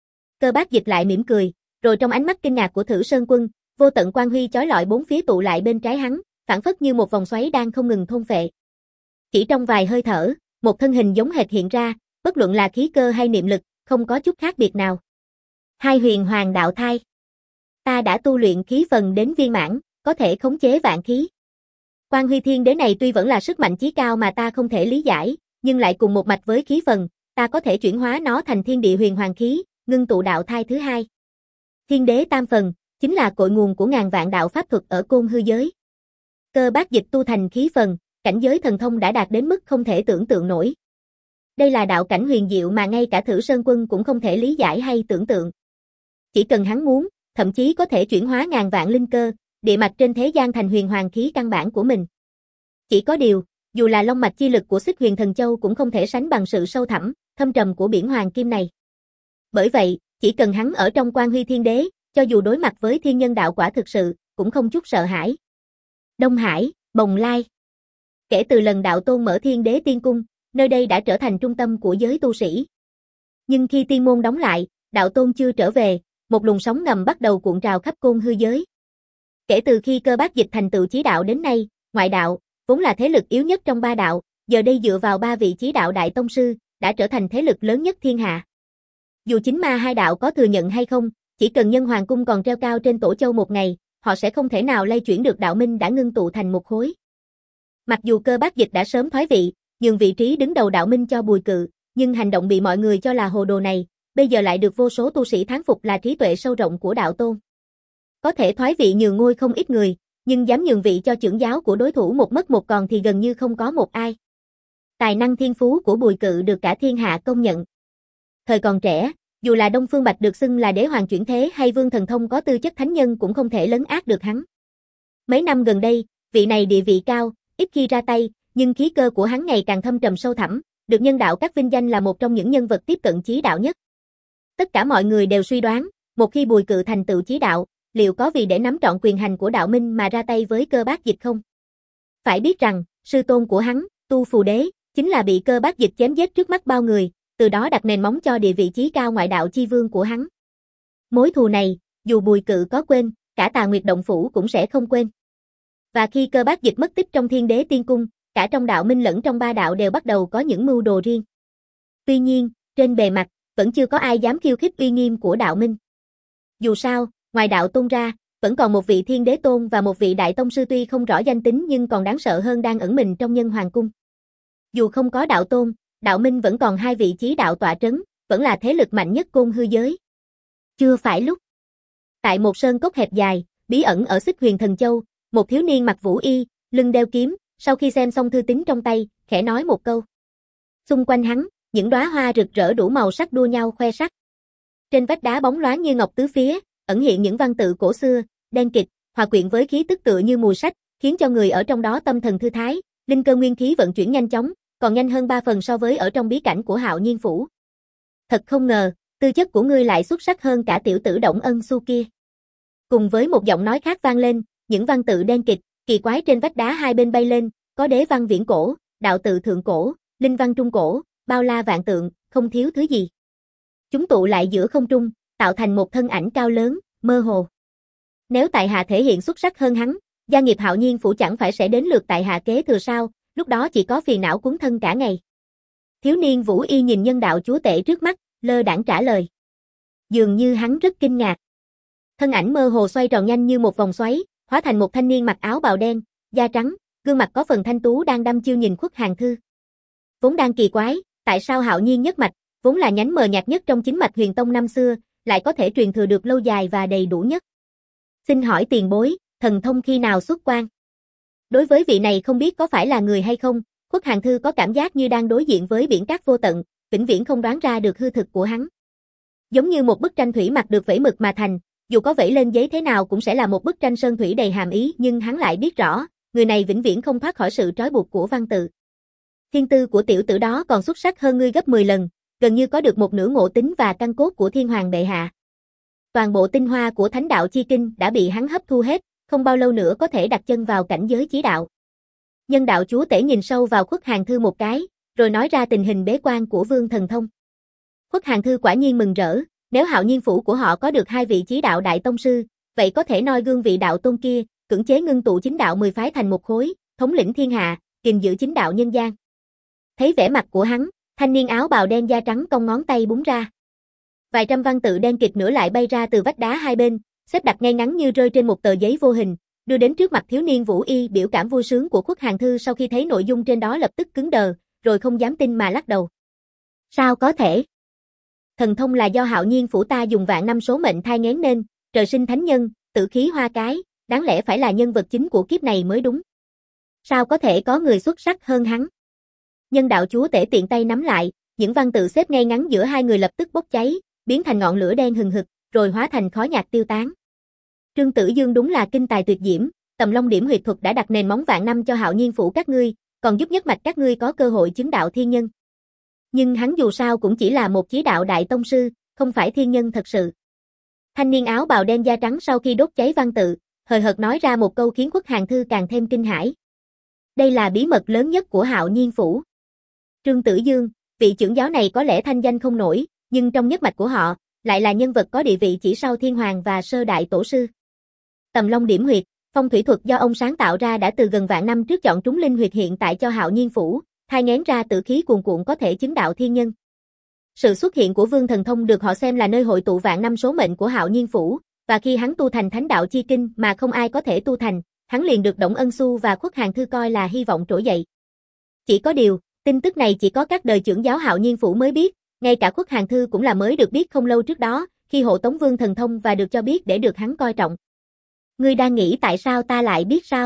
Speaker 1: Cơ Bác Dịch lại mỉm cười, rồi trong ánh mắt kinh ngạc của Thử Sơn Quân, vô tận quang huy chói lọi bốn phía tụ lại bên trái hắn, phản phất như một vòng xoáy đang không ngừng thôn phệ. Chỉ trong vài hơi thở, một thân hình giống hệt hiện ra, bất luận là khí cơ hay niệm lực, không có chút khác biệt nào. Hai huyền hoàng đạo thai. Ta đã tu luyện khí phần đến viên mãn, có thể khống chế vạn khí. Quan Huy Thiên Đế này tuy vẫn là sức mạnh chí cao mà ta không thể lý giải, nhưng lại cùng một mạch với khí phần, ta có thể chuyển hóa nó thành thiên địa huyền hoàng khí, ngưng tụ đạo thai thứ hai. Thiên Đế tam phần, chính là cội nguồn của ngàn vạn đạo pháp thuật ở côn hư giới. Cơ bác dịch tu thành khí phần, cảnh giới thần thông đã đạt đến mức không thể tưởng tượng nổi. Đây là đạo cảnh huyền diệu mà ngay cả Thử Sơn Quân cũng không thể lý giải hay tưởng tượng. Chỉ cần hắn muốn, thậm chí có thể chuyển hóa ngàn vạn linh cơ, địa mạch trên thế gian thành huyền hoàng khí căn bản của mình. Chỉ có điều, dù là long mạch chi lực của Xích Huyền Thần Châu cũng không thể sánh bằng sự sâu thẳm, thâm trầm của biển hoàng kim này. Bởi vậy, chỉ cần hắn ở trong Quan Huy Thiên Đế, cho dù đối mặt với thiên nhân đạo quả thực sự, cũng không chút sợ hãi. Đông Hải, Bồng Lai. Kể từ lần đạo tôn mở Thiên Đế Tiên Cung, nơi đây đã trở thành trung tâm của giới tu sĩ. Nhưng khi tiên môn đóng lại, đạo tôn chưa trở về, một luồng sóng ngầm bắt đầu cuộn trào khắp côn hư giới. Kể từ khi Cơ Bác Dịch thành tựu chí đạo đến nay, ngoại đạo, vốn là thế lực yếu nhất trong ba đạo, giờ đây dựa vào ba vị chí đạo đại tông sư, đã trở thành thế lực lớn nhất thiên hạ. Dù chính ma hai đạo có thừa nhận hay không, chỉ cần Nhân Hoàng Cung còn treo cao trên Tổ Châu một ngày, họ sẽ không thể nào lay chuyển được đạo minh đã ngưng tụ thành một khối. Mặc dù Cơ Bác Dịch đã sớm thoái vị, nhường vị trí đứng đầu đạo minh cho Bùi Cự, nhưng hành động bị mọi người cho là hồ đồ này, bây giờ lại được vô số tu sĩ thán phục là trí tuệ sâu rộng của đạo tôn. Có thể thoái vị nhường ngôi không ít người, nhưng dám nhường vị cho trưởng giáo của đối thủ một mất một còn thì gần như không có một ai. Tài năng thiên phú của Bùi Cự được cả thiên hạ công nhận. Thời còn trẻ, dù là Đông Phương Bạch được xưng là đế hoàng chuyển thế hay Vương Thần Thông có tư chất thánh nhân cũng không thể lấn át được hắn. Mấy năm gần đây, vị này địa vị cao, ít khi ra tay, nhưng khí cơ của hắn ngày càng thâm trầm sâu thẳm, được nhân đạo các vinh danh là một trong những nhân vật tiếp cận chí đạo nhất. Tất cả mọi người đều suy đoán, một khi Bùi Cự thành tựu chí đạo, liệu có vì để nắm trọn quyền hành của đạo minh mà ra tay với Cơ Bác Dịch không? Phải biết rằng, sư tôn của hắn, Tu Phù Đế, chính là bị Cơ Bác Dịch chém giết trước mắt bao người, từ đó đặt nền móng cho địa vị chí cao ngoại đạo chi vương của hắn. Mối thù này, dù Bùi Cự có quên, cả Tà Nguyệt Động Phủ cũng sẽ không quên. Và khi Cơ Bác Dịch mất tích trong Thiên Đế Tiên Cung, cả trong đạo minh lẫn trong ba đạo đều bắt đầu có những mưu đồ riêng. Tuy nhiên, trên bề mặt, vẫn chưa có ai dám khiêu khích uy nghiêm của đạo minh. Dù sao, ngoài đạo tôn ra, vẫn còn một vị Thiên Đế Tôn và một vị Đại Tông Sư tuy không rõ danh tính nhưng còn đáng sợ hơn đang ẩn mình trong Nhân Hoàng Cung. Dù không có đạo tôn, đạo minh vẫn còn hai vị chí đạo tọa trấn, vẫn là thế lực mạnh nhất côn hư giới. Chưa phải lúc. Tại một sơn cốc hẹp dài, bí ẩn ở Xích Huyền Thần Châu, một thiếu niên mặc vũ y, lưng đeo kiếm, sau khi xem xong thư tín trong tay, khẽ nói một câu. Xung quanh hắn, những đóa hoa rực rỡ đủ màu sắc đua nhau khoe sắc. Trên vách đá bóng loáng như ngọc tứ phía, ẩn hiện những văn tự cổ xưa, đen kịt, hòa quyện với khí tức tựa như mùi sách, khiến cho người ở trong đó tâm thần thư thái, linh cơ nguyên khí vận chuyển nhanh chóng, còn nhanh hơn ba phần so với ở trong bí cảnh của Hạo Nhiên Phủ. Thật không ngờ, tư chất của ngươi lại xuất sắc hơn cả tiểu tử Động Ân Xu kia. Cùng với một giọng nói khác vang lên, những văn tự đen kịt, kỳ quái trên vách đá hai bên bay lên, có đế văn viễn cổ, đạo tự thượng cổ, linh văn trung cổ, bao la vạn tượng, không thiếu thứ gì. Chúng tụ lại giữa không trung, tạo thành một thân ảnh cao lớn, mơ hồ. Nếu tại hạ thể hiện xuất sắc hơn hắn, gia nghiệp Hạo Nhiên Phủ chẳng phải sẽ đến lượt tại hạ kế thừa sao, lúc đó chỉ có phiền não cuốn thân cả ngày. Thiếu niên Vũ Y nhìn nhân đạo chúa tể trước mắt, lơ đãng trả lời. Dường như hắn rất kinh ngạc. Thân ảnh mơ hồ xoay tròn nhanh như một vòng xoáy, hóa thành một thanh niên mặc áo bào đen, da trắng, gương mặt có phần thanh tú đang đăm chiêu nhìn Khuất Hàn Thư. Vốn đang kỳ quái, tại sao Hạo Nhiên nhất mạch, vốn là nhánh mờ nhạt nhất trong chính mạch Huyền Tông năm xưa, lại có thể truyền thừa được lâu dài và đầy đủ nhất. Xin hỏi tiền bối, thần thông khi nào xuất quan? Đối với vị này không biết có phải là người hay không, Khuất Hàn Thư có cảm giác như đang đối diện với biển cát vô tận, vĩnh viễn không đoán ra được hư thực của hắn. Giống như một bức tranh thủy mặc được vẩy mực mà thành, dù có vẩy lên giấy thế nào cũng sẽ là một bức tranh sơn thủy đầy hàm ý, nhưng hắn lại biết rõ, người này vĩnh viễn không thoát khỏi sự trói buộc của văn tự. Thiên tư của tiểu tử đó còn xuất sắc hơn ngươi gấp mười lần, gần như có được một nửa ngộ tính và căn cốt của Thiên Hoàng bệ hạ. Toàn bộ tinh hoa của Thánh đạo chi kinh đã bị hắn hấp thu hết, không bao lâu nữa có thể đặt chân vào cảnh giới chí đạo. Nhân đạo chúa tể nhìn sâu vào Khuất Hàn Thư một cái, rồi nói ra tình hình bế quan của Vương Thần Thông. Khuất Hàn Thư quả nhiên mừng rỡ, nếu Hạo Nhiên Phủ của họ có được hai vị chí đạo đại tông sư, vậy có thể noi gương vị đạo tôn kia, cưỡng chế ngưng tụ chính đạo mười phái thành một khối, thống lĩnh thiên hạ, kìm giữ chính đạo nhân gian. Thấy vẻ mặt của hắn, thanh niên áo bào đen da trắng cong ngón tay búng ra. Vài trăm văn tự đen kịt nữa lại bay ra từ vách đá hai bên, xếp đặt ngay ngắn như rơi trên một tờ giấy vô hình, đưa đến trước mặt thiếu niên Vũ Y. Biểu cảm vui sướng của Khuất Hàn Thư sau khi thấy nội dung trên đó lập tức cứng đờ, rồi không dám tin mà lắc đầu. Sao có thể? Thần thông là do Hạo Nhiên phủ ta dùng vạn năm số mệnh thai nghén nên, trời sinh thánh nhân, tử khí hoa cái, đáng lẽ phải là nhân vật chính của kiếp này mới đúng. Sao có thể có người xuất sắc hơn hắn? Nhân đạo chúa tể tiện tay nắm lại, những văn tự xếp ngay ngắn giữa hai người lập tức bốc cháy, biến thành ngọn lửa đen hừng hực, rồi hóa thành khói nhạt tiêu tán. Trương Tử Dương đúng là kinh tài tuyệt diễm, Tầm Long điểm huyệt thuật đã đặt nền móng vạn năm cho Hạo Nhiên phủ các ngươi, còn giúp nhất mạch các ngươi có cơ hội chứng đạo thiên nhân. Nhưng hắn dù sao cũng chỉ là một chí đạo đại tông sư, không phải thiên nhân thật sự. Thanh niên áo bào đen da trắng sau khi đốt cháy văn tự, hời hợt nói ra một câu khiến Khuất Hàn Thư càng thêm kinh hãi. Đây là bí mật lớn nhất của Hạo Nhiên phủ. Trương Tử Dương, vị trưởng giáo này có lẽ thanh danh không nổi, nhưng trong nhất mạch của họ, lại là nhân vật có địa vị chỉ sau Thiên Hoàng và Sơ Đại Tổ sư. Tầm Long điểm huyệt, phong thủy thuật do ông sáng tạo ra đã từ gần vạn năm trước chọn trúng linh huyệt hiện tại cho Hạo Nhiên phủ, thai nghén ra tử khí cuồn cuộn có thể chứng đạo thiên nhân. Sự xuất hiện của Vương Thần Thông được họ xem là nơi hội tụ vạn năm số mệnh của Hạo Nhiên phủ, và khi hắn tu thành Thánh đạo chi kinh mà không ai có thể tu thành, hắn liền được Đổng Ân Xu và Khuất Hàn Thư coi là hy vọng trỗi dậy. Chỉ có điều, tin tức này chỉ có các đời trưởng giáo Hạo Nhiên phủ mới biết, ngay cả Khuất Hàn Thư cũng là mới được biết không lâu trước đó, khi hộ tống Vương Thần Thông và được cho biết để được hắn coi trọng. Ngươi đang nghĩ tại sao ta lại biết sao?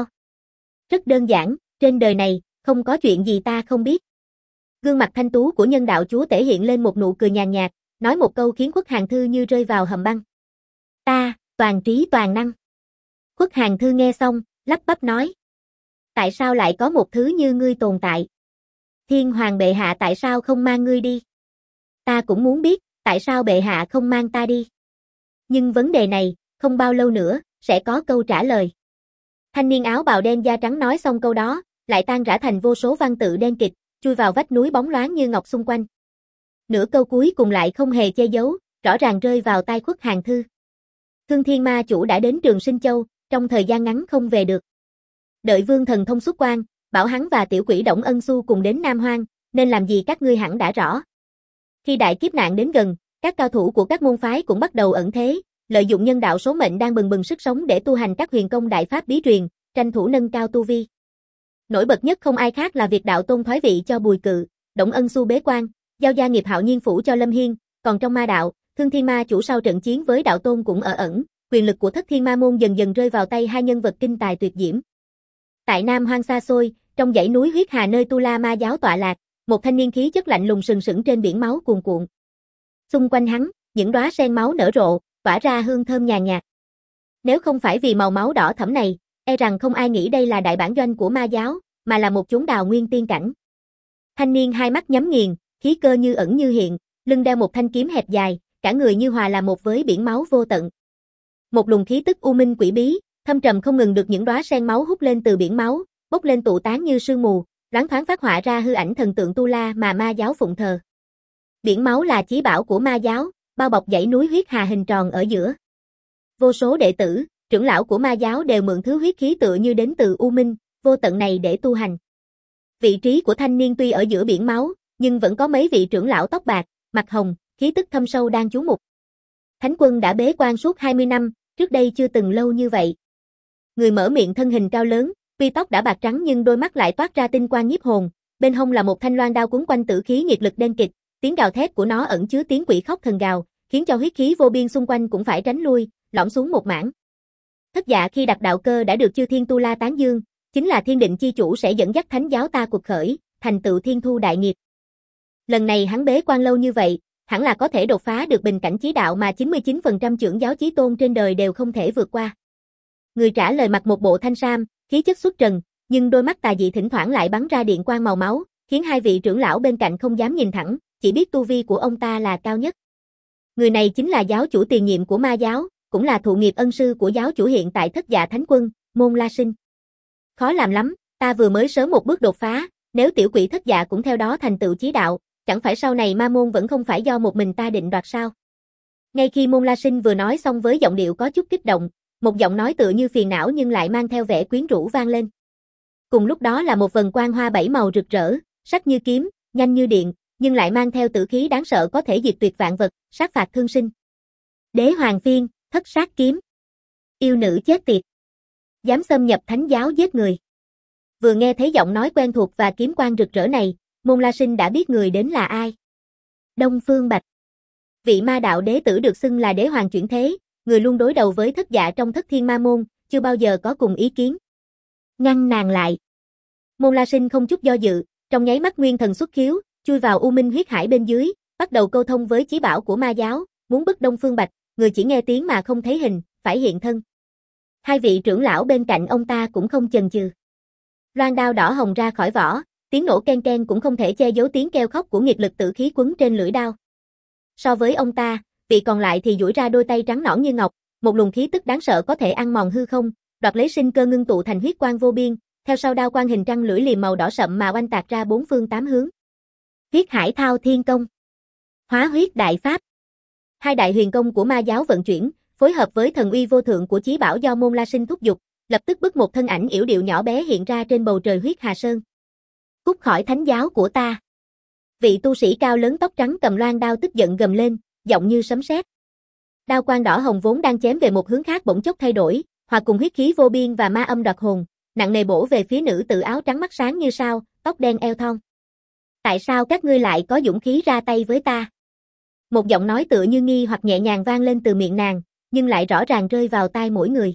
Speaker 1: Rất đơn giản, trên đời này, không có chuyện gì ta không biết. Gương mặt thanh tú của nhân đạo chúa tể hiện lên một nụ cười nhàn nhạt, nói một câu khiến Khuất Hàn Thư như rơi vào hầm băng. Ta, toàn trí toàn năng. Khuất Hàn Thư nghe xong, lắp bắp nói. Tại sao lại có một thứ như ngươi tồn tại? Thiên Hoàng bệ hạ tại sao không mang ngươi đi? Ta cũng muốn biết, tại sao bệ hạ không mang ta đi? Nhưng vấn đề này, không bao lâu nữa, sẽ có câu trả lời. Thanh niên áo bào đen da trắng nói xong câu đó, lại tan rã thành vô số văn tự đen kịt, chui vào vách núi bóng loáng như ngọc xung quanh. Nửa câu cuối cùng lại không hề che giấu, rõ ràng rơi vào tai Khuất Hàn Thư. Thương Thiên Ma chủ đã đến Trường Sinh Châu, trong thời gian ngắn không về được. Đợi Vương Thần Thông xuất quan, bảo hắn và tiểu quỷ Đổng Ân Xu cùng đến Nam Hoang, nên làm gì các ngươi hẳn đã rõ. Khi đại kiếp nạn đến gần, các cao thủ của các môn phái cũng bắt đầu ẩn thế, lợi dụng nhân đạo số mệnh đang bừng bừng sức sống để tu hành các huyền công đại pháp bí truyền, tranh thủ nâng cao tu vi. Nổi bật nhất không ai khác là việc đạo tôn thoái vị cho Bùi Cự, Đổng Ân Xu bế quan, giao gia nghiệp Hạo Nhiên phủ cho Lâm Hiên, còn trong ma đạo, Thương Thiên Ma chủ sau trận chiến với đạo tôn cũng ở ẩn, quyền lực của Thất Thiên Ma môn dần dần rơi vào tay hai nhân vật kinh tài tuyệt diễm. Tại Nam Hoang xa xôi, trong dãy núi huyết hà nơi Tu La Ma giáo tọa lạc, một thanh niên khí chất lạnh lùng sừng sững trên biển máu cuồn cuộn. Xung quanh hắn, những đóa sen máu nở rộ, tỏa ra hương thơm nhàn nhạt. Nếu không phải vì màu máu đỏ thẫm này, e rằng không ai nghĩ đây là đại bản doanh của ma giáo, mà là một chốn đào nguyên tiên cảnh. Thanh niên hai mắt nhắm nghiền, khí cơ như ẩn như hiện, lưng đeo một thanh kiếm hẹp dài, cả người như hòa là một với biển máu vô tận. Một luồng khí tức u minh quỷ bí, thâm trầm không ngừng được những đóa sen máu hút lên từ biển máu, bốc lên tụ tán như sương mù, loáng thoáng phát họa ra hư ảnh thần tượng Tu La mà ma giáo phụng thờ. Biển máu là chí bảo của ma giáo, bao bọc dãy núi huyết hà hình tròn ở giữa. Vô số đệ tử, trưởng lão của ma giáo đều mượn thứ huyết khí tựa như đến từ u minh, vô tận này để tu hành. Vị trí của thanh niên tuy ở giữa biển máu, nhưng vẫn có mấy vị trưởng lão tóc bạc, mặt hồng, khí tức thâm sâu đang chú mục. Thánh quân đã bế quan suốt hai mươi năm, trước đây chưa từng lâu như vậy. Người mở miệng thân hình cao lớn, tuy tóc đã bạc trắng nhưng đôi mắt lại toát ra tinh quang nhiếp hồn, bên hông là một thanh loan đao cuốn quanh tử khí nghiệt lực đen kịch, tiếng gào thét của nó ẩn chứa tiếng quỷ khóc thần gào, khiến cho huyết khí vô biên xung quanh cũng phải tránh lui, lõm xuống một mảng. Thất Dạ khi đặt đạo cơ đã được chư thiên Tu La tán dương, chính là thiên định chi chủ sẽ dẫn dắt thánh giáo ta cuộc khởi, thành tựu thiên thu đại nghiệp. Lần này hắn bế quan lâu như vậy, hẳn là có thể đột phá được bình cảnh chí đạo mà chín mươi chín phần trăm trưởng giáo chí tôn trên đời đều không thể vượt qua. Người trả lời mặc một bộ thanh sam, khí chất xuất trần, nhưng đôi mắt tà dị thỉnh thoảng lại bắn ra điện quang màu máu, khiến hai vị trưởng lão bên cạnh không dám nhìn thẳng, chỉ biết tu vi của ông ta là cao nhất. Người này chính là giáo chủ tiền nhiệm của ma giáo, cũng là thụ nghiệp ân sư của giáo chủ hiện tại Thất Dạ Thánh Quân, Môn La Sinh. Khó làm lắm, ta vừa mới sớm một bước đột phá, nếu tiểu quỷ Thất Dạ cũng theo đó thành tựu chí đạo, chẳng phải sau này ma môn vẫn không phải do một mình ta định đoạt sao? Ngay khi Môn La Sinh vừa nói xong với giọng điệu có chút kích động, một giọng nói tựa như phiền não nhưng lại mang theo vẻ quyến rũ vang lên. Cùng lúc đó là một vần quang hoa bảy màu rực rỡ, sắc như kiếm, nhanh như điện, nhưng lại mang theo tử khí đáng sợ có thể diệt tuyệt vạn vật, sát phạt thương sinh. Đế Hoàng Phiên, Thất Sát Kiếm. Yêu nữ chết tiệt. Dám xâm nhập thánh giáo giết người. Vừa nghe thấy giọng nói quen thuộc và kiếm quang rực rỡ này, Môn La Sinh đã biết người đến là ai. Đông Phương Bạch. Vị ma đạo đế tử được xưng là đế hoàng chuyển thế, người luôn đối đầu với thất dạ trong Thất Thiên Ma Môn, chưa bao giờ có cùng ý kiến. Ngăn nàng lại. Môn La Sinh không chút do dự, trong nháy mắt nguyên thần xuất khiếu, chui vào U Minh huyết hải bên dưới, bắt đầu câu thông với chí bảo của ma giáo, muốn bức Đông Phương Bạch, người chỉ nghe tiếng mà không thấy hình, phải hiện thân. Hai vị trưởng lão bên cạnh ông ta cũng không chần chừ. Loan đao đỏ hồng ra khỏi vỏ, tiếng nổ ken ken cũng không thể che giấu tiếng kêu khóc của nghiệt lực tử khí quấn trên lưỡi đao. So với ông ta, vị còn lại thì duỗi ra đôi tay trắng nõn như ngọc, một luồng khí tức đáng sợ có thể ăn mòn hư không, đoạt lấy sinh cơ ngưng tụ thành huyết quang vô biên, theo sau đao quang hình trăng lưỡi liềm màu đỏ sậm mà oanh tạc ra bốn phương tám hướng. Huyết Hải Thao Thiên Công, Hóa Huyết Đại Pháp. Hai đại huyền công của ma giáo vận chuyển, phối hợp với thần uy vô thượng của chí bảo do Môn La Sinh thúc giục, lập tức bức một thân ảnh yểu điệu nhỏ bé hiện ra trên bầu trời huyết hà sơn. Cút khỏi thánh giáo của ta. Vị tu sĩ cao lớn tóc trắng cầm loan đao tức giận gầm lên, giọng như sấm sét. Đao quang đỏ hồng vốn đang chém về một hướng khác bỗng chốc thay đổi, hòa cùng huyết khí vô biên và ma âm đoạt hồn, nặng nề bổ về phía nữ tử áo trắng mắt sáng như sao, tóc đen eo thon. Tại sao các ngươi lại có dũng khí ra tay với ta? Một giọng nói tựa như nghi hoặc nhẹ nhàng vang lên từ miệng nàng, nhưng lại rõ ràng rơi vào tai mỗi người.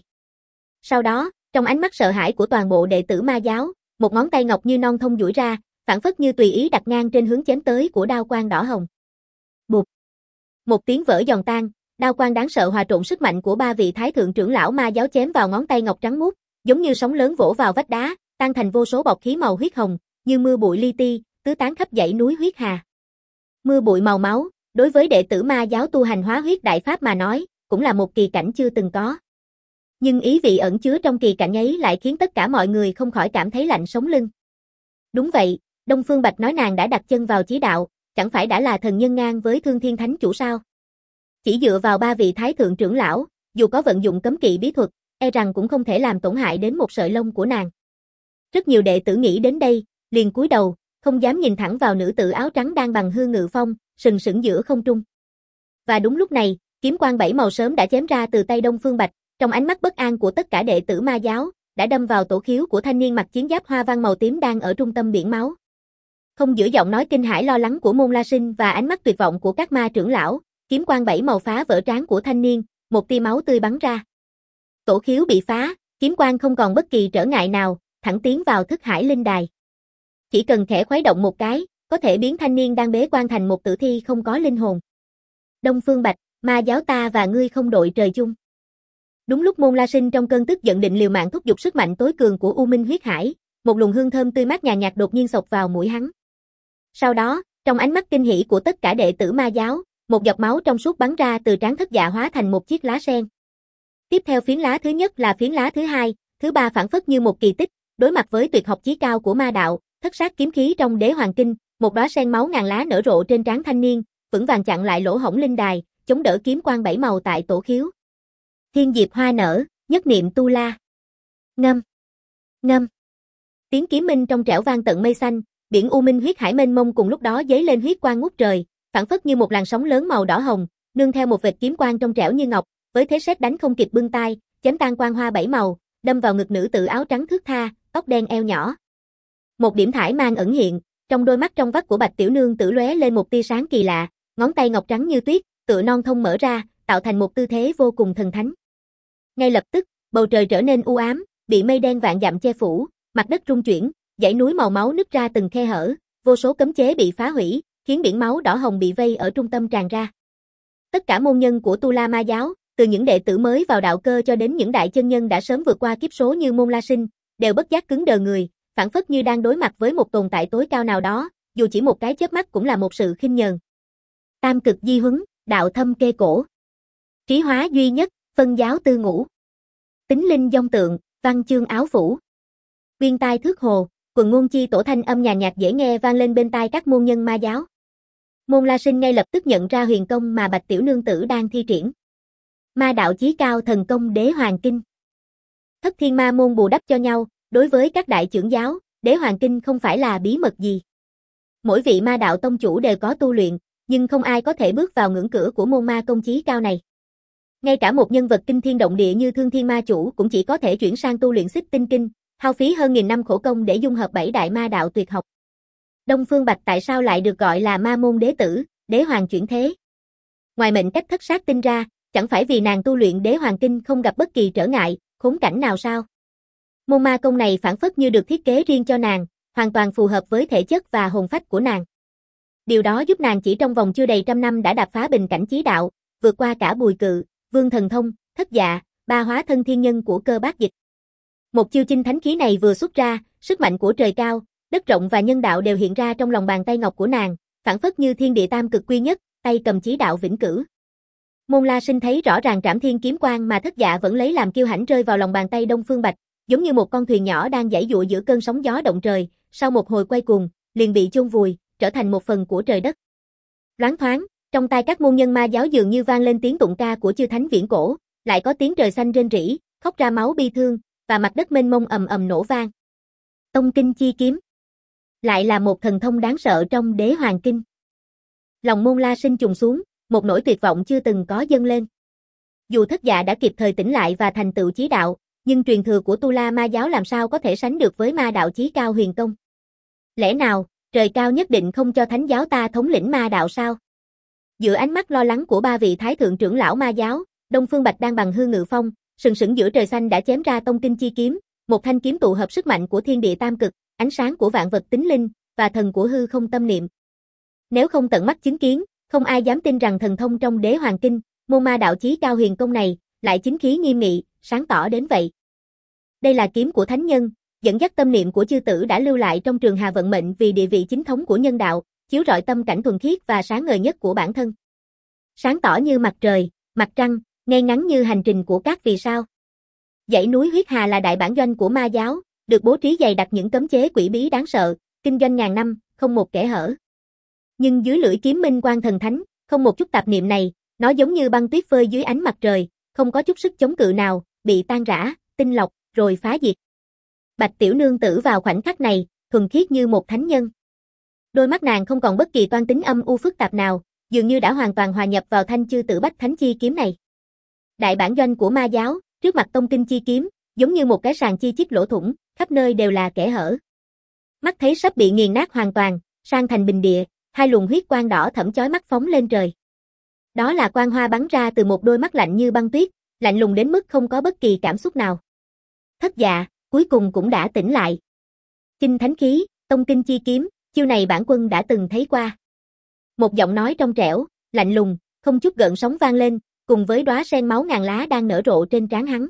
Speaker 1: Sau đó, trong ánh mắt sợ hãi của toàn bộ đệ tử ma giáo, một ngón tay ngọc như non thông duỗi ra, phảng phất như tùy ý đặt ngang trên hướng chém tới của đao quang đỏ hồng. Bụp. Một tiếng vỡ giòn tan, đao quang đáng sợ hòa trộn sức mạnh của ba vị thái thượng trưởng lão ma giáo chém vào ngón tay ngọc trắng muốt, giống như sóng lớn vỗ vào vách đá, tan thành vô số bọt khí màu huyết hồng, như mưa bụi li ti, tứ tán khắp dãy núi huyết hà. Mưa bụi màu máu, đối với đệ tử ma giáo tu hành hóa huyết đại pháp mà nói, cũng là một kỳ cảnh chưa từng có. Nhưng ý vị ẩn chứa trong kỳ cảnh ấy lại khiến tất cả mọi người không khỏi cảm thấy lạnh sống lưng. Đúng vậy, Đông Phương Bạch nói nàng đã đặt chân vào chí đạo, chẳng phải đã là thần nhân ngang với Thương Thiên Thánh Chủ sao? Chỉ dựa vào ba vị thái thượng trưởng lão, dù có vận dụng cấm kỵ bí thuật, e rằng cũng không thể làm tổn hại đến một sợi lông của nàng. Rất nhiều đệ tử nghĩ đến đây, liền cúi đầu, không dám nhìn thẳng vào nữ tử áo trắng đang bằng hư ngự phong, sừng sững giữa không trung. Và đúng lúc này, kiếm quang bảy màu sớm đã chém ra từ tay Đông Phương Bạch, trong ánh mắt bất an của tất cả đệ tử ma giáo, đã đâm vào tổ khiếu của thanh niên mặc chiến giáp hoa văn màu tím đang ở trung tâm biển máu. Không giữa giọng nói kinh hãi lo lắng của Môn La Sinh và ánh mắt tuyệt vọng của các ma trưởng lão, kiếm quang bảy màu phá vỡ trán của thanh niên, một tia máu tươi bắn ra. Tổ khiếu bị phá, kiếm quang không còn bất kỳ trở ngại nào, thẳng tiến vào thức hải linh đài. Chỉ cần khẽ khuấy động một cái, có thể biến thanh niên đang bế quan thành một tử thi không có linh hồn. Đông Phương Bạch, ma giáo ta và ngươi không đội trời chung. Đúng lúc Môn La Sinh trong cơn tức giận định liều mạng thúc giục sức mạnh tối cường của U Minh huyết hải, một luồng hương thơm tươi mát nhàn nhạt đột nhiên xộc vào mũi hắn. Sau đó, trong ánh mắt kinh hỉ của tất cả đệ tử ma giáo, một giọt máu trong suốt bắn ra từ trán thất dạ hóa thành một chiếc lá sen. Tiếp theo phiến lá thứ nhất là phiến lá thứ hai, thứ ba phảng phất như một kỳ tích, đối mặt với tuyệt học chí cao của ma đạo, thất sát kiếm khí trong Đế Hoàng Kinh, một đóa sen máu ngàn lá nở rộ trên trán thanh niên, vững vàng chặn lại lỗ hổng linh đài, chống đỡ kiếm quang bảy màu tại tổ khiếu. Thiên diệp hoa nở, nhất niệm tu la. Ngâm. Ngâm. Tiếng kiếm minh trong trẻo vang tận mây xanh, biển U Minh huyết hải mênh mông cùng lúc đó giấy lên huyết quang ngút trời, phảng phất như một làn sóng lớn màu đỏ hồng, nương theo một vệt kiếm quang trong trẻo như ngọc, với thế sét đánh không kịp bưng tai, chém tan quang hoa bảy màu, đâm vào ngực nữ tử áo trắng thướt tha, tóc đen eo nhỏ. Một điểm thải mang ẩn hiện, trong đôi mắt trong vắt của Bạch tiểu nương tử lóe lên một tia sáng kỳ lạ, ngón tay ngọc trắng như tuyết, tựa non thông mở ra, tạo thành một tư thế vô cùng thần thánh. Ngay lập tức, bầu trời trở nên u ám, bị mây đen vạn dặm che phủ, mặt đất rung chuyển, dãy núi màu máu nứt ra từng khe hở, vô số cấm chế bị phá hủy, khiến biển máu đỏ hồng bị vây ở trung tâm tràn ra. Tất cả môn nhân của Tu La Ma giáo, từ những đệ tử mới vào đạo cơ cho đến những đại chân nhân đã sớm vượt qua kiếp số như Môn La Sinh, đều bất giác cứng đờ người, phảng phất như đang đối mặt với một tồn tại tối cao nào đó, dù chỉ một cái chớp mắt cũng là một sự khinh nhờn. Tam cực di huấn, đạo thâm kê cổ. Trí hóa duy nhất, phân giáo tư ngũ. Tính linh dông tượng, văn chương áo phủ. Uyên tai thước hồ, quần ngôn chi tổ thanh âm nhàn nhạt dễ nghe vang lên bên tai các môn nhân ma giáo. Môn La Sinh ngay lập tức nhận ra huyền công mà Bạch tiểu nương tử đang thi triển. Ma đạo chí cao thần công Đế Hoàng Kinh. Thất thiên ma môn bù đắp cho nhau, đối với các đại trưởng giáo, Đế Hoàng Kinh không phải là bí mật gì. Mỗi vị ma đạo tông chủ đều có tu luyện, nhưng không ai có thể bước vào ngưỡng cửa của môn ma công chí cao này. Ngay cả một nhân vật kinh thiên động địa như Thương Thiên Ma Chủ cũng chỉ có thể chuyển sang tu luyện Xích Tinh Kinh, hao phí hơn nghìn năm khổ công để dung hợp bảy đại ma đạo tuyệt học. Đông Phương Bạch tại sao lại được gọi là ma môn đế tử, đế hoàng chuyển thế? Ngoài mệnh cách thất sát tinh ra, chẳng phải vì nàng tu luyện đế hoàng kinh không gặp bất kỳ trở ngại, khốn cảnh nào sao? Môn ma công này phản phất như được thiết kế riêng cho nàng, hoàn toàn phù hợp với thể chất và hồn phách của nàng. Điều đó giúp nàng chỉ trong vòng chưa đầy trăm năm đã đạp phá bình cảnh chí đạo, vượt qua cả Bùi Cự, Vương Thần Thông, Thất Dạ, ba hóa thân thiên nhân của Cơ Bát Dịch. Một chiêu chinh thánh khí này vừa xuất ra, sức mạnh của trời cao, đất rộng và nhân đạo đều hiện ra trong lòng bàn tay ngọc của nàng, phản phất như thiên địa tam cực quy nhất, tay cầm chí đạo vĩnh cửu. Môn La Sinh thấy rõ ràng Trảm Thiên kiếm quang mà Thất Dạ vẫn lấy làm kiêu hãnh rơi vào lòng bàn tay Đông Phương Bạch, giống như một con thuyền nhỏ đang giãy giụa giữa cơn sóng gió động trời, sau một hồi quay cuồng, liền bị chôn vùi, trở thành một phần của trời đất. Loáng thoáng, trong tai các môn nhân ma giáo dường như vang lên tiếng tụng ca của chư thánh viễn cổ, lại có tiếng trời xanh rên rỉ, khóc ra máu bi thương, và mặt đất mênh mông ầm ầm nổ vang. Tông kinh chi kiếm, lại là một thần thông đáng sợ trong Đế Hoàng Kinh. Lòng Môn La Sinh trùng xuống, một nỗi tuyệt vọng chưa từng có dâng lên. Dù Thất Dạ đã kịp thời tỉnh lại và thành tựu chí đạo, nhưng truyền thừa của Tu La Ma giáo làm sao có thể sánh được với ma đạo chí cao huyền công? Lẽ nào, trời cao nhất định không cho thánh giáo ta thống lĩnh ma đạo sao? Giữa ánh mắt lo lắng của ba vị thái thượng trưởng lão ma giáo, Đông Phương Bạch đang bằng hư ngự phong, sừng sững giữa trời xanh đã chém ra tông kinh chi kiếm, một thanh kiếm tụ hợp sức mạnh của thiên địa tam cực, ánh sáng của vạn vật tính linh, và thần của hư không tâm niệm. Nếu không tận mắt chứng kiến, không ai dám tin rằng thần thông trong Đế Hoàng Kinh, môn ma đạo chí cao huyền công này, lại chính khí nghiêm nghị, sáng tỏ đến vậy. Đây là kiếm của thánh nhân, dẫn dắt tâm niệm của chư tử đã lưu lại trong trường hà vận mệnh vì địa vị chính thống của nhân đạo, chiếu rọi tâm cảnh thuần khiết và sáng ngời nhất của bản thân. Sáng tỏ như mặt trời, mặt trăng, ngay ngắn như hành trình của các vì sao. Dãy núi huyết hà là đại bản doanh của ma giáo, được bố trí dày đặc những cấm chế quỷ bí đáng sợ, kinh doanh ngàn năm, không một kẽ hở. Nhưng dưới lưỡi kiếm minh quang thần thánh, không một chút tạp niệm này, nó giống như băng tuyết phơi dưới ánh mặt trời, không có chút sức chống cự nào, bị tan rã, tinh lọc, rồi phá diệt. Bạch tiểu nương tử vào khoảnh khắc này, thuần khiết như một thánh nhân. Đôi mắt nàng không còn bất kỳ toan tính âm u phức tạp nào, dường như đã hoàn toàn hòa nhập vào thanh chư tử bách thánh chi kiếm này. Đại bản doanh của ma giáo, trước mặt tông kinh chi kiếm, giống như một cái sàn chi chít lỗ thủng, khắp nơi đều là kẽ hở. Mắt thấy sắp bị nghiền nát hoàn toàn, sang thành bình địa, hai luồng huyết quang đỏ thẫm chói mắt phóng lên trời. Đó là quang hoa bắn ra từ một đôi mắt lạnh như băng tuyết, lạnh lùng đến mức không có bất kỳ cảm xúc nào. Thất Dạ, cuối cùng cũng đã tỉnh lại. Kinh thánh khí, tông kinh chi kiếm, chiêu này bản quân đã từng thấy qua. Một giọng nói trong trẻo, lạnh lùng, không chút gợn sóng vang lên, cùng với đóa sen máu ngàn lá đang nở rộ trên trán hắn.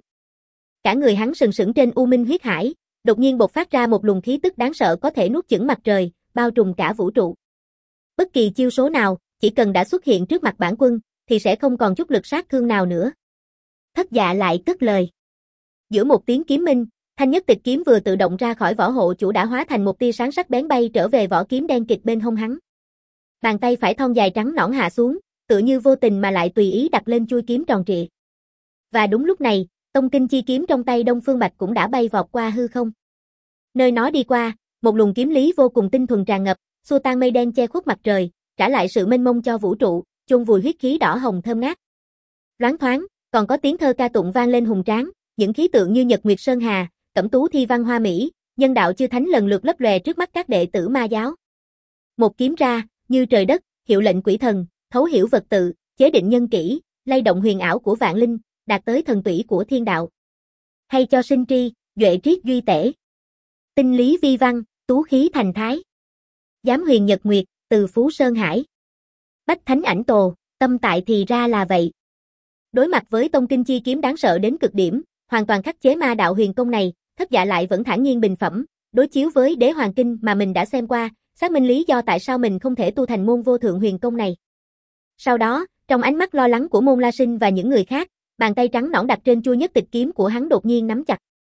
Speaker 1: Cả người hắn sừng sững trên u minh huyết hải, đột nhiên bộc phát ra một luồng khí tức đáng sợ có thể nuốt chửng mặt trời, bao trùm cả vũ trụ. Bất kỳ chiêu số nào, chỉ cần đã xuất hiện trước mặt bản quân, thì sẽ không còn chút lực sát thương nào nữa. Thất Dạ lại cất lời. Giữa một tiếng kiếm minh, thanh nhất tịch kiếm vừa tự động ra khỏi vỏ hộ chủ đã hóa thành một tia sáng sắc bén bay trở về vỏ kiếm đen kịt bên hông hắn. Bàn tay phải thon dài trắng nõn hạ xuống, tựa như vô tình mà lại tùy ý đặt lên chuôi kiếm tròn trịa. Và đúng lúc này, tông kinh chi kiếm trong tay Đông Phương Bạch cũng đã bay vọt qua hư không. Nơi nó đi qua, một luồng kiếm lý vô cùng tinh thuần tràn ngập, xua tan mây đen che khuất mặt trời, trả lại sự mênh mông cho vũ trụ, chôn vùi huyết khí đỏ hồng thơm ngát. Loáng thoáng, còn có tiếng thơ ca tụng vang lên hùng tráng, những khí tượng như Nhật Nguyệt Sơn Hà, Cẩm Tú Thi Văn Hoa Mỹ, nhân đạo chư thánh lần lượt lấp lòe trước mắt các đệ tử ma giáo. Một kiếm ra, như trời đất, hiệu lệnh quỷ thần, thấu hiểu vật tự, chế định nhân kỷ, lay động huyền ảo của vạn linh, đạt tới thần tủy của thiên đạo. Hay cho sinh tri, duệ triết duy tể. Tinh lý vi văn, tú khí thành thái. Giám huyền nhật nguyệt, từ phú sơn hải. Bách thánh ảnh tồ, tâm tại thì ra là vậy. Đối mặt với tông kinh chi kiếm đáng sợ đến cực điểm, hoàn toàn khắc chế ma đạo huyền công này, Thất Dạ lại vẫn thản nhiên bình phẩm, đối chiếu với Đế Hoàng Kinh mà mình đã xem qua, xác minh lý do tại sao mình không thể tu thành môn vô thượng huyền công này. Sau đó, trong ánh mắt lo lắng của Môn La Sinh và những người khác, bàn tay trắng nõn đặt trên chuôi nhất tịch kiếm của hắn đột nhiên nắm chặt.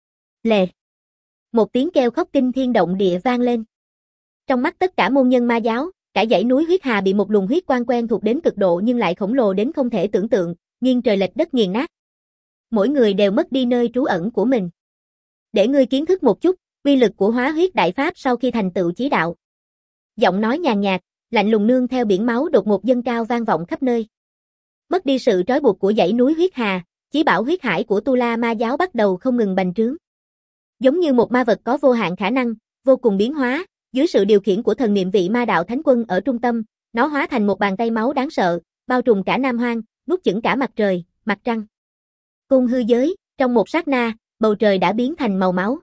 Speaker 1: Lề. Một tiếng kêu khóc kinh thiên động địa vang lên. Trong mắt tất cả môn nhân ma giáo, cả dãy núi huyết hà bị một luồng huyết quang quen thuộc đến cực độ nhưng lại khổng lồ đến không thể tưởng tượng, nghiêng trời lệch đất nghiền nát. Mỗi người đều mất đi nơi trú ẩn của mình. Để ngươi kiến thức một chút, uy lực của hóa huyết đại pháp sau khi thành tựu chí đạo. Giọng nói nhàn nhạt, lạnh lùng nương theo biển máu đột ngột dâng cao vang vọng khắp nơi. Mất đi sự trói buộc của dãy núi huyết hà, chí bảo huyết hải của Tu La Ma giáo bắt đầu không ngừng bành trướng. Giống như một ma vật có vô hạn khả năng, vô cùng biến hóa, dưới sự điều khiển của thần niệm vị ma đạo thánh quân ở trung tâm, nó hóa thành một bàn tay máu đáng sợ, bao trùm cả Nam Hoang, nuốt chửng cả mặt trời, mặt trăng. Côn hư giới, trong một sát na, bầu trời đã biến thành màu máu.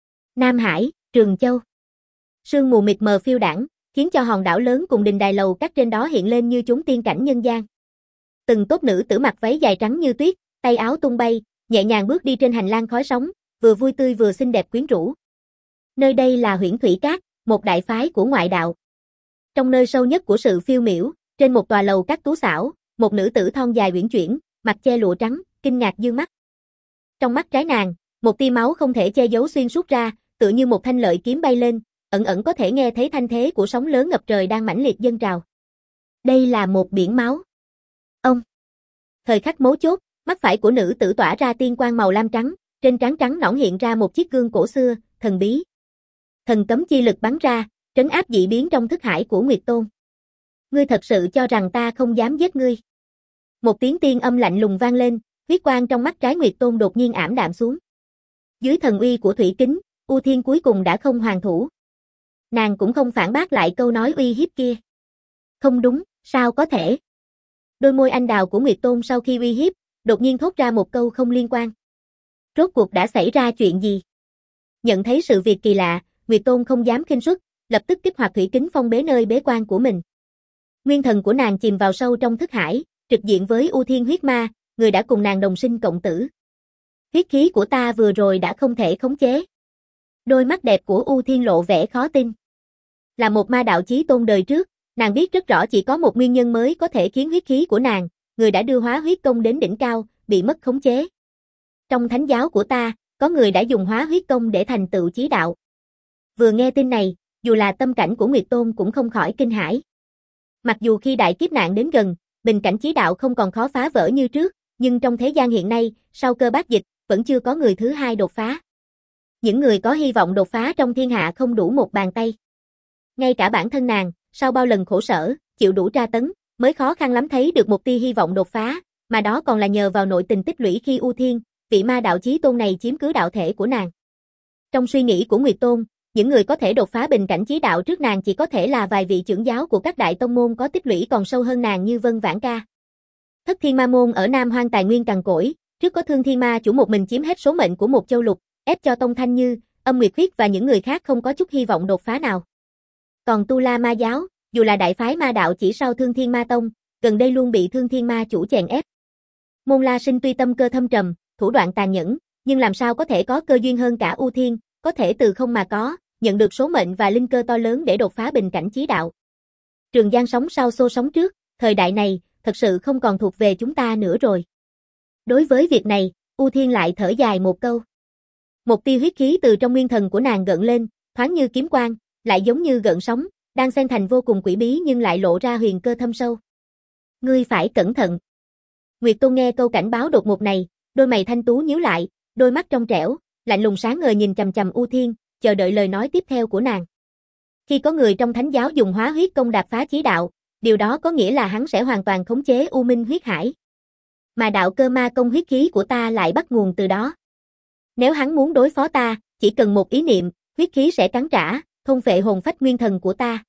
Speaker 1: Nam Hải, Trường Châu. Sương mù mịt mờ phiêu đãng, khiến cho hòn đảo lớn cùng đình đài lầu các trên đó hiện lên như chốn tiên cảnh nhân gian. Từng tốt nữ tử mặc váy dài trắng như tuyết, tay áo tung bay, nhẹ nhàng bước đi trên hành lang khói sóng, vừa vui tươi vừa xinh đẹp quyến rũ. Nơi đây là Huyễn Thủy Các, một đại phái của ngoại đạo. Trong nơi sâu nhất của sự phiêu miểu, trên một tòa lầu các tú xảo, một nữ tử thon dài uyển chuyển, mặt che lụa trắng, kinh ngạc dương mắt. Trong mắt trái nàng, một tia máu không thể che giấu xuyên suốt ra, tựa như một thanh lợi kiếm bay lên, ẩn ẩn có thể nghe thấy thanh thế của sóng lớn ngập trời đang mãnh liệt dâng trào. Đây là một biển máu. Ông. Thời khắc mấu chốt, mắt phải của nữ tử tỏa ra tiên quang màu lam trắng, trên trán trắng nõn hiện ra một chiếc gương cổ xưa, thần bí. Thần cấm chi lực bắn ra, trấn áp dị biến trong thức hải của Nguyệt Tôn. Ngươi thật sự cho rằng ta không dám giết ngươi? Một tiếng tiên âm lạnh lùng vang lên, huyết quang trong mắt trái Nguyệt Tôn đột nhiên ảm đạm xuống. Dưới thần uy của thủy kính, U Thiên cuối cùng đã không hoàn thủ. Nàng cũng không phản bác lại câu nói uy hiếp kia. Không đúng, sao có thể? Đôi môi anh đào của Nguyệt Tôn sau khi uy hiếp, đột nhiên thốt ra một câu không liên quan. Rốt cuộc đã xảy ra chuyện gì? Nhận thấy sự việc kỳ lạ, Nguyệt Tôn không dám khinh suất, lập tức kích hoạt thủy kính phong bế nơi bế quan của mình. Nguyên thần của nàng chìm vào sâu trong thức hải, trực diện với U Thiên huyết ma, người đã cùng nàng đồng sinh cộng tử. Huyết khí của ta vừa rồi đã không thể khống chế. Đôi mắt đẹp của U Thiên lộ vẻ khó tin. Là một ma đạo chí tôn đời trước, nàng biết rất rõ chỉ có một nguyên nhân mới có thể khiến huyết khí của nàng, người đã đưa hóa huyết công đến đỉnh cao, bị mất khống chế. Trong thánh giáo của ta, có người đã dùng hóa huyết công để thành tựu chí đạo. Vừa nghe tin này, dù là tâm cảnh của Nguyệt Tôn cũng không khỏi kinh hãi. Mặc dù khi đại kiếp nạn đến gần, bình cảnh chí đạo không còn khó phá vỡ như trước, nhưng trong thế gian hiện nay, sau cơ bát dịch, vẫn chưa có người thứ hai đột phá. Những người có hy vọng đột phá trong thiên hạ không đủ một bàn tay. Ngay cả bản thân nàng, sau bao lần khổ sở, chịu đủ tra tấn, mới khó khăn lắm thấy được một tia hy vọng đột phá, mà đó còn là nhờ vào nội tình tích lũy khi U Thiên, vị ma đạo chí tôn này chiếm cứ đạo thể của nàng. Trong suy nghĩ của Nguyệt Tôn, những người có thể đột phá bình cảnh chí đạo trước nàng chỉ có thể là vài vị trưởng giáo của các đại tông môn có tích lũy còn sâu hơn nàng như Vân Vãn Ca. Thất Thiên Ma môn ở Nam Hoang tài nguyên cằn cỗi, trước có Thương Thiên Ma chủ một mình chiếm hết số mệnh của một châu lục, ép cho Tông Thanh Như, Âm Nguyệt Khuyết và những người khác không có chút hy vọng đột phá nào. Còn Tu La Ma giáo, dù là đại phái ma đạo chỉ sau Thương Thiên Ma tông, gần đây luôn bị Thương Thiên Ma chủ chèn ép. Môn La Sinh tuy tâm cơ thâm trầm, thủ đoạn tàn nhẫn, nhưng làm sao có thể có cơ duyên hơn cả U Thiên, có thể từ không mà có, nhận được số mệnh và linh cơ to lớn để đột phá bình cảnh chí đạo. Trường Giang sống sau xô sống trước, thời đại này, thật sự không còn thuộc về chúng ta nữa rồi. Đối với việc này, U Thiên lại thở dài một câu. Một tia huyết khí từ trong nguyên thần của nàng gợn lên, thoáng như kiếm quang, lại giống như gợn sóng, đang xen thành vô cùng quỷ bí nhưng lại lộ ra huyền cơ thâm sâu. Ngươi phải cẩn thận. Nguyệt Tôn nghe câu cảnh báo đột ngột này, đôi mày thanh tú nhíu lại, đôi mắt trong trẻo, lạnh lùng sáng ngời nhìn chằm chằm U Thiên, chờ đợi lời nói tiếp theo của nàng. Khi có người trong thánh giáo dùng hóa huyết công đạp phá chí đạo, điều đó có nghĩa là hắn sẽ hoàn toàn khống chế U Minh huyết hải. Mà đạo cơ ma công huyết khí của ta lại bắt nguồn từ đó. Nếu hắn muốn đối phó ta, chỉ cần một ý niệm, huyết khí sẽ cắn trả, thôn phệ hồn phách nguyên thần của ta.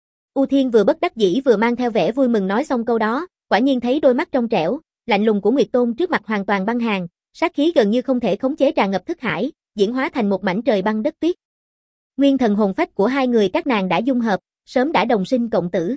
Speaker 1: U Thiên vừa bất đắc dĩ vừa mang theo vẻ vui mừng nói xong câu đó, quả nhiên thấy đôi mắt trong trẻo, lạnh lùng của Nguyệt Tôn trước mặt hoàn toàn băng hàn, sát khí gần như không thể khống chế tràn ngập thức hải, diễn hóa thành một mảnh trời băng đất tuyết. Nguyên thần hồn phách của hai người các nàng đã dung hợp, sớm đã đồng sinh cộng tử.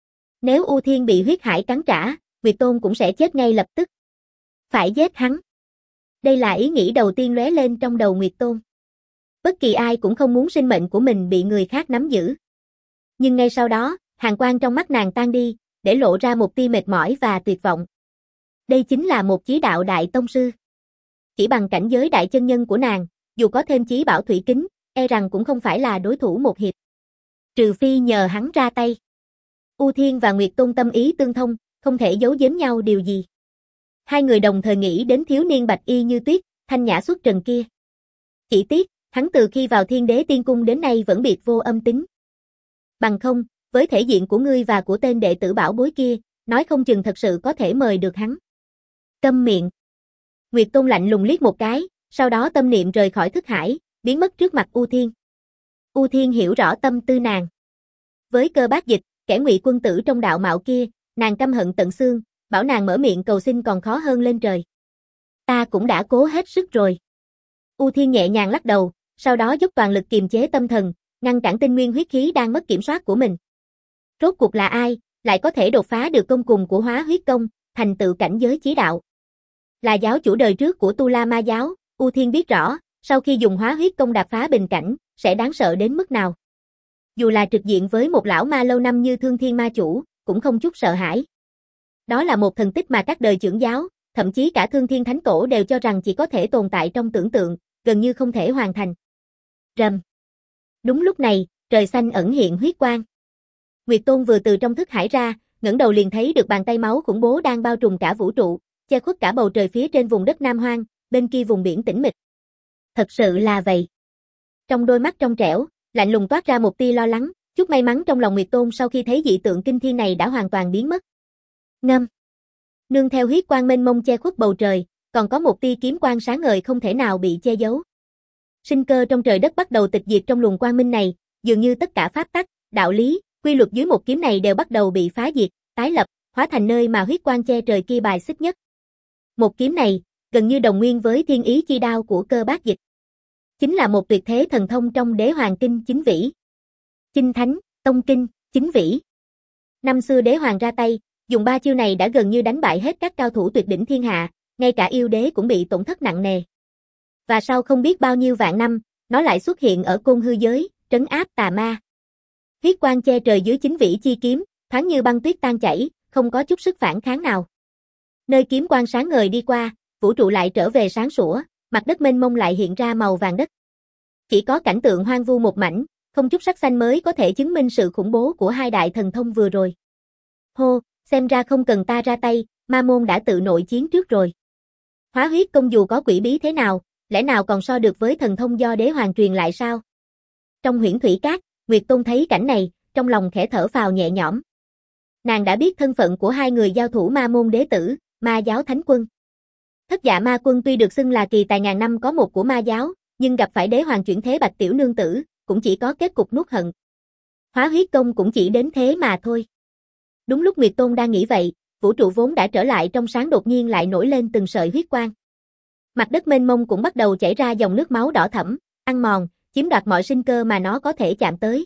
Speaker 1: Nếu U Thiên bị huyết hải cắn trả, Nguyệt Tôn cũng sẽ chết ngay lập tức. Phải giết hắn. Đây là ý nghĩ đầu tiên lóe lên trong đầu Nguyệt Tôn. Bất kỳ ai cũng không muốn sinh mệnh của mình bị người khác nắm giữ. Nhưng ngay sau đó, hàn quang trong mắt nàng tan đi, để lộ ra một tia mệt mỏi và tuyệt vọng. Đây chính là một chí đạo đại tông sư. Chỉ bằng cảnh giới đại chân nhân của nàng, dù có thêm chí bảo thủy kính, e rằng cũng không phải là đối thủ một hiệp. Trừ phi nhờ hắn ra tay. U Thiên và Nguyệt Tôn tâm ý tương thông, không thể giấu giếm nhau điều gì. Hai người đồng thời nghĩ đến thiếu niên bạch y như tuyết, thanh nhã xuất trần kia. Chỉ tiếc, hắn từ khi vào Thiên Đế Tiên Cung đến nay vẫn biệt vô âm tín. Bằng không, với thể diện của ngươi và của tên đệ tử bảo bối kia, nói không chừng thật sự có thể mời được hắn. Câm miệng. Nguyệt Tôn lạnh lùng liếc một cái, sau đó tâm niệm rời khỏi thức hải, biến mất trước mặt U Thiên. U Thiên hiểu rõ tâm tư nàng. Với Cơ Bác Dịch, kẻ ngụy quân tử trong đạo mạo kia, nàng căm hận tận xương, bảo nàng mở miệng cầu xin còn khó hơn lên trời. Ta cũng đã cố hết sức rồi. U Thiên nhẹ nhàng lắc đầu, sau đó dốc toàn lực kiềm chế tâm thần, ngăn cản tinh nguyên huyết khí đang mất kiểm soát của mình. Rốt cuộc là ai, lại có thể đột phá được công cùng của Hóa Huyết Công, thành tựu cảnh giới chí đạo? Là giáo chủ đời trước của Tu La Ma giáo, U Thiên biết rõ, sau khi dùng Hóa Huyết Công đạp phá bình cảnh, sẽ đáng sợ đến mức nào. Dù là trực diện với một lão ma lâu năm như Thương Thiên Ma chủ, cũng không chút sợ hãi. Đó là một thần tích mà các đời trưởng giáo, thậm chí cả Thương Thiên Thánh Tổ đều cho rằng chỉ có thể tồn tại trong tưởng tượng, gần như không thể hoàn thành. Rầm. Đúng lúc này, trời xanh ẩn hiện huyết quang. Nguyệt Tôn vừa từ trong thức hải ra, ngẩng đầu liền thấy được bàn tay máu khủng bố đang bao trùm cả vũ trụ, che khuất cả bầu trời phía trên vùng đất Nam Hoang, bên kia vùng biển tĩnh mịch. Thật sự là vậy. Trong đôi mắt trong trẻo, lạnh lùng toát ra một tia lo lắng, chút may mắn trong lòng Nguyệt Tôn sau khi thấy dị tượng kinh thiên này đã hoàn toàn biến mất. Ngâm. Nương theo huyết quang mênh mông che khuất bầu trời, còn có một tia kiếm quang sáng ngời không thể nào bị che giấu. Sinh cơ trong trời đất bắt đầu tịch diệt trong luồng quang minh này, dường như tất cả pháp tắc, đạo lý, quy luật dưới một kiếm này đều bắt đầu bị phá diệt, tái lập, hóa thành nơi mà huyết quang che trời kia bài xích nhất. Một kiếm này, gần như đồng nguyên với thiên ý chi đao của Cơ Bác Dịch. Chính là một tuyệt thế thần thông trong Đế Hoàng Kinh chính vĩ. Chinh Thánh, Tông Kinh, chính vĩ. Năm xưa Đế Hoàng ra tay, dùng ba chiêu này đã gần như đánh bại hết các cao thủ tuyệt đỉnh thiên hạ, ngay cả yêu đế cũng bị tổn thất nặng nề. Và sau không biết bao nhiêu vạn năm, nó lại xuất hiện ở côn hư giới, trấn áp tà ma. Huyết quang che trời dưới chính vĩ chi kiếm, thoáng như băng tuyết tan chảy, không có chút sức phản kháng nào. Nơi kiếm quang sáng ngời đi qua, vũ trụ lại trở về sáng sủa, mặt đất mênh mông lại hiện ra màu vàng đất. Chỉ có cảnh tượng hoang vu một mảnh, không chút sắc xanh mới có thể chứng minh sự khủng bố của hai đại thần thông vừa rồi. Hô, xem ra không cần ta ra tay, ma môn đã tự nội chiến trước rồi. Hóa huyết công dù có quỷ bí thế nào, lẽ nào còn so được với thần thông do Đế Hoàng truyền lại sao? Trong huyễn thủy cát, Nguyệt Tôn thấy cảnh này, trong lòng khẽ thở phào nhẹ nhõm. Nàng đã biết thân phận của hai người giao thủ ma môn đế tử, ma giáo thánh quân. Thất Dạ Ma Quân tuy được xưng là kỳ tài ngàn năm có một của ma giáo, nhưng gặp phải Đế Hoàng chuyển thế Bạch Tiểu Nương Tử, cũng chỉ có kết cục nuốt hận. Hóa huyết công cũng chỉ đến thế mà thôi. Đúng lúc Nguyệt Tôn đang nghĩ vậy, vũ trụ vốn đã trở lại trong sáng đột nhiên lại nổi lên từng sợi huyết quang. Mặt đất mênh mông cũng bắt đầu chảy ra dòng nước máu đỏ thẫm, ăn mòn, chiếm đoạt mọi sinh cơ mà nó có thể chạm tới.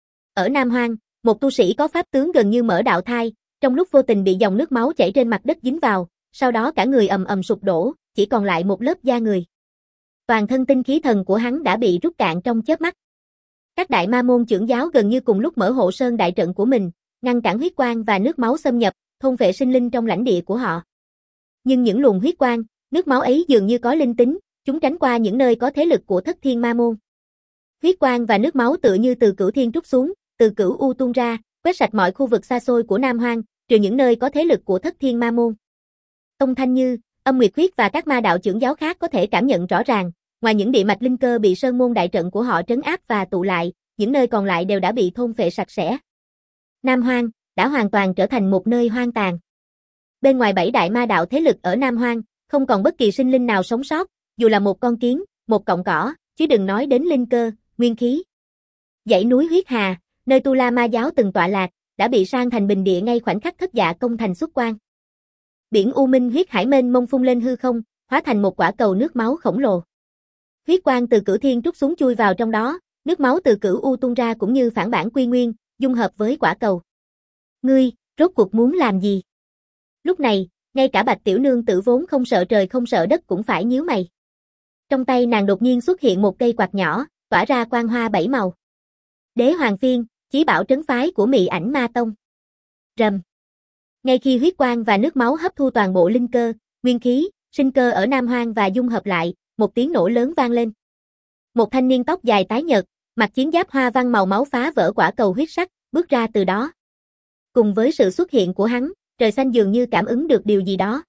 Speaker 1: Ở Nam Hoang, một tu sĩ có pháp tướng gần như mở đạo thai, trong lúc vô tình bị dòng nước máu chảy trên mặt đất dính vào, sau đó cả người ầm ầm sụp đổ, chỉ còn lại một lớp da người. Toàn thân tinh khí thần của hắn đã bị rút cạn trong chớp mắt. Các đại ma môn trưởng giáo gần như cùng lúc mở hộ sơn đại trận của mình, ngăn cản huyết quang và nước máu xâm nhập, thôn phệ sinh linh trong lãnh địa của họ. Nhưng những luồng huyết quang, nước máu ấy dường như có linh tính, chúng tránh qua những nơi có thế lực của Thất Thiên Ma môn. Huyết quang và nước máu tựa như từ cửu thiên trút xuống, từ cửu u tuôn ra, quét sạch mọi khu vực xa xôi của Nam Hoang, trừ những nơi có thế lực của Thất Thiên Ma môn. Tông Thanh Như, Âm Nguyệt Huyết và các ma đạo trưởng giáo khác có thể cảm nhận rõ ràng, ngoài những địa mạch linh cơ bị sơn môn đại trận của họ trấn áp và tụ lại, những nơi còn lại đều đã bị thôn phệ sạch sẽ. Nam Hoang đã hoàn toàn trở thành một nơi hoang tàn. Bên ngoài bảy đại ma đạo thế lực ở Nam Hoang, không còn bất kỳ sinh linh nào sống sót, dù là một con kiến, một cọng cỏ, chứ đừng nói đến linh cơ, nguyên khí. Dãy núi huyết hà, nơi Tu La Ma giáo từng tọa lạc, đã bị san thành bình địa ngay khoảnh khắc Thất Dạ công thành xuất quan. Biển u minh huyết hải mênh mông phun lên hư không, hóa thành một quả cầu nước máu khổng lồ. Huyết quang từ cửu thiên trút xuống chui vào trong đó, nước máu từ cửu u tuôn ra cũng như phản bản quy nguyên, dung hợp với quả cầu. Ngươi, rốt cuộc muốn làm gì? Lúc này, ngay cả Bạch Tiểu Nương Tử vốn không sợ trời không sợ đất cũng phải nhíu mày. Trong tay nàng đột nhiên xuất hiện một cây quạt nhỏ, tỏa ra quang hoa bảy màu. Đế Hoàng Phiên, chí bảo trấn phái của Mị Ảnh Ma Tông. Rầm. Ngay khi huyết quang và nước máu hấp thu toàn bộ linh cơ, nguyên khí, sinh cơ ở Nam Hoang và dung hợp lại, một tiếng nổ lớn vang lên. Một thanh niên tóc dài tái nhợt, mặc chiến giáp hoa văn màu máu phá vỡ quả cầu huyết sắc, bước ra từ đó. Cùng với sự xuất hiện của hắn, trời xanh dường như cảm ứng được điều gì đó.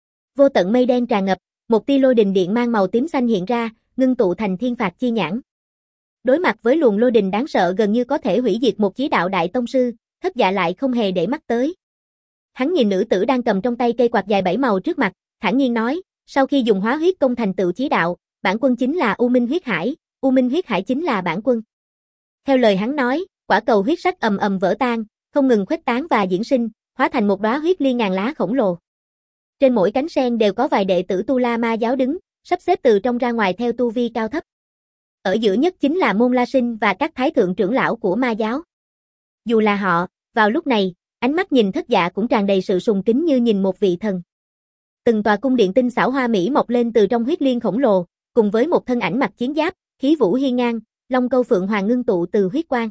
Speaker 1: Vô tận mây đen tràn ngập, một tia lôi đình điện mang màu tím xanh hiện ra, ngưng tụ thành thiên phạt chi nhãn. Đối mặt với luồng lôi đình đáng sợ gần như có thể hủy diệt một chí đạo đại tông sư, Thất Dạ lại không hề để mắt tới. Hắn nhìn nữ tử đang cầm trong tay cây quạt dài bảy màu trước mặt, thản nhiên nói, sau khi dùng hóa huyết công thành tựu chí đạo, bản quân chính là U Minh huyết hải, U Minh huyết hải chính là bản quân. Theo lời hắn nói, quả cầu huyết sắc ầm ầm vỡ tan, không ngừng khuếch tán và diễn sinh, hóa thành một đóa huyết liên ngàn lá khổng lồ. Trên mỗi cánh sen đều có vài đệ tử Tu La Ma giáo đứng, sắp xếp từ trong ra ngoài theo tu vi cao thấp. Ở giữa nhất chính là Môn La Sinh và các thái thượng trưởng lão của ma giáo. Dù là họ, vào lúc này, ánh mắt nhìn Thất Dạ cũng tràn đầy sự sùng kính như nhìn một vị thần. Từng tòa cung điện tinh xảo hoa mỹ mọc lên từ trong huyết liên khổng lồ, cùng với một thân ảnh mặc chiến giáp, khí vũ hiên ngang, long câu phượng hoàng ngưng tụ từ huyết quang.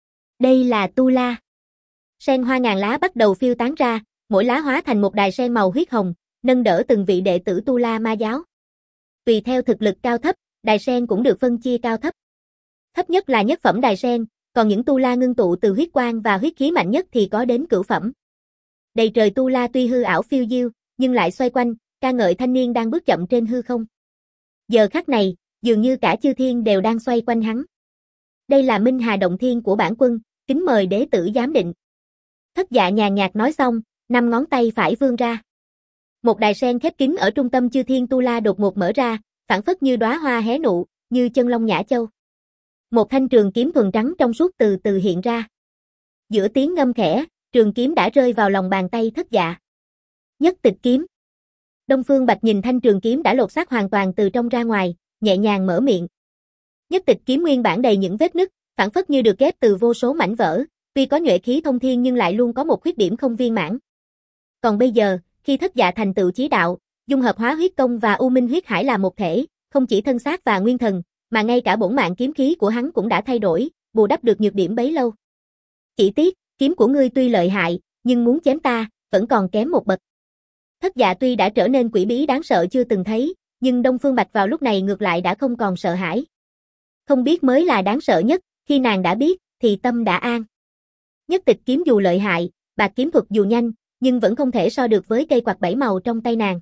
Speaker 1: Đây là Tu La. Sen hoa ngàn lá bắt đầu phiêu tán ra, mỗi lá hóa thành một đài sen màu huyết hồng, nâng đỡ từng vị đệ tử Tu La ma giáo. Tùy theo thực lực cao thấp, đài sen cũng được phân chia cao thấp. Thấp nhất là nhất phẩm đài sen, còn những Tu La ngưng tụ từ huyết quang và huyết khí mạnh nhất thì có đến cửu phẩm. Đầy trời Tu La tuy hư ảo phiêu diêu, nhưng lại xoay quanh, ca ngợi thanh niên đang bước chậm trên hư không. Giờ khắc này, dường như cả chư thiên đều đang xoay quanh hắn. Đây là Minh Hà Động Thiên của bản quân, kính mời đế tử giám định. Thất Dạ nhàn nhạt nói xong, năm ngón tay phải vươn ra. Một đài sen khép kín ở trung tâm chư thiên Tu La đột ngột mở ra, phảng phất như đóa hoa hé nụ, như chân long nhã châu. Một thanh trường kiếm thuần trắng trong suốt từ từ hiện ra. Giữa tiếng ngâm khẽ, trường kiếm đã rơi vào lòng bàn tay Thất Dạ. Nhất tịch kiếm. Đông Phương Bạch nhìn thanh trường kiếm đã lột xác hoàn toàn từ trong ra ngoài, nhẹ nhàng mở miệng. Nhất tịch kiếm nguyên bản đầy những vết nứt, phảng phất như được ghép từ vô số mảnh vỡ, tuy có nhuệ khí thông thiên nhưng lại luôn có một khuyết điểm không viên mãn. Còn bây giờ, khi Thất Dạ thành tựu chí đạo, dung hợp hóa huyết công và U Minh huyết hải là một thể, không chỉ thân xác và nguyên thần, mà ngay cả bổn mạng kiếm khí của hắn cũng đã thay đổi, bù đắp được nhược điểm bấy lâu. Chỉ tiếc, kiếm của ngươi tuy lợi hại, nhưng muốn chém ta, vẫn còn kém một bậc. Thất Dạ tuy đã trở nên quỷ bí đáng sợ chưa từng thấy, nhưng Đông Phương Bạch vào lúc này ngược lại đã không còn sợ hãi. Không biết mới là đáng sợ nhất, khi nàng đã biết, thì tâm đã an. Nhất tịch kiếm dù lợi hại, bạc kiếm thuật dù nhanh, nhưng vẫn không thể so được với cây quạt bảy màu trong tay nàng.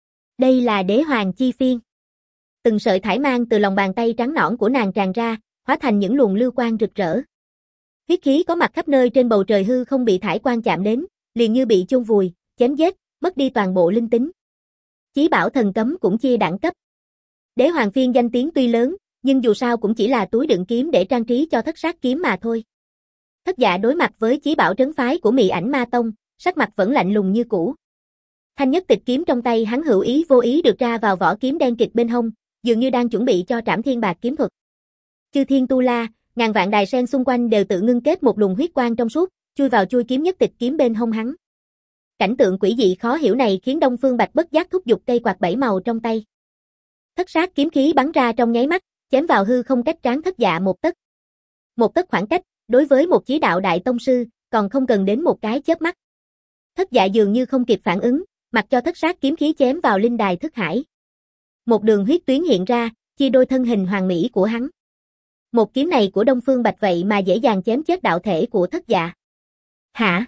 Speaker 1: Đây là đế hoàng chi phiên. Từng sợi thải mang từ lòng bàn tay trắng nõn của nàng tràn ra, hóa thành những luồng lưu quang rực rỡ. Huyết khí có mặt khắp nơi trên bầu trời hư không bị thải quang chạm đến, liền như bị chôn vùi, chém giết, mất đi toàn bộ linh tính. Chí bảo thần cấm cũng chia đẳng cấp. Đế hoàng phiên danh tiếng tuy lớn, nhưng dù sao cũng chỉ là túi đựng kiếm để trang trí cho thất sát kiếm mà thôi. Thất Dạ đối mặt với chí bảo trấn phái của Mị Ảnh Ma Tông, sắc mặt vẫn lạnh lùng như cũ. Thanh nhất tịch kiếm trong tay hắn hữu ý vô ý được ra vào vỏ kiếm đen kịt bên hông, dường như đang chuẩn bị cho trảm thiên bạc kiếm thuật. Chư thiên Tu La, ngàn vạn đài sen xung quanh đều tự ngưng kết một luồng huyết quang trong suốt, chui vào chui kiếm nhất tịch kiếm bên hông hắn. Cảnh tượng quỷ dị khó hiểu này khiến Đông Phương Bạch bất giác thúc giục cây quạt bảy màu trong tay. Thất sát kiếm khí bắn ra trong nháy mắt, chém vào hư không cách trán Thất Dạ một tấc. Một tấc khoảng cách, đối với một chí đạo đại tông sư, còn không cần đến một cái chớp mắt. Thất Dạ dường như không kịp phản ứng, mặc cho thất sát kiếm khí chém vào linh đài thức hải. Một đường huyết tuyến hiện ra, chia đôi thân hình hoàn mỹ của hắn. Một kiếm này của Đông Phương Bạch vậy mà dễ dàng chém chết đạo thể của Thất Dạ. Hả?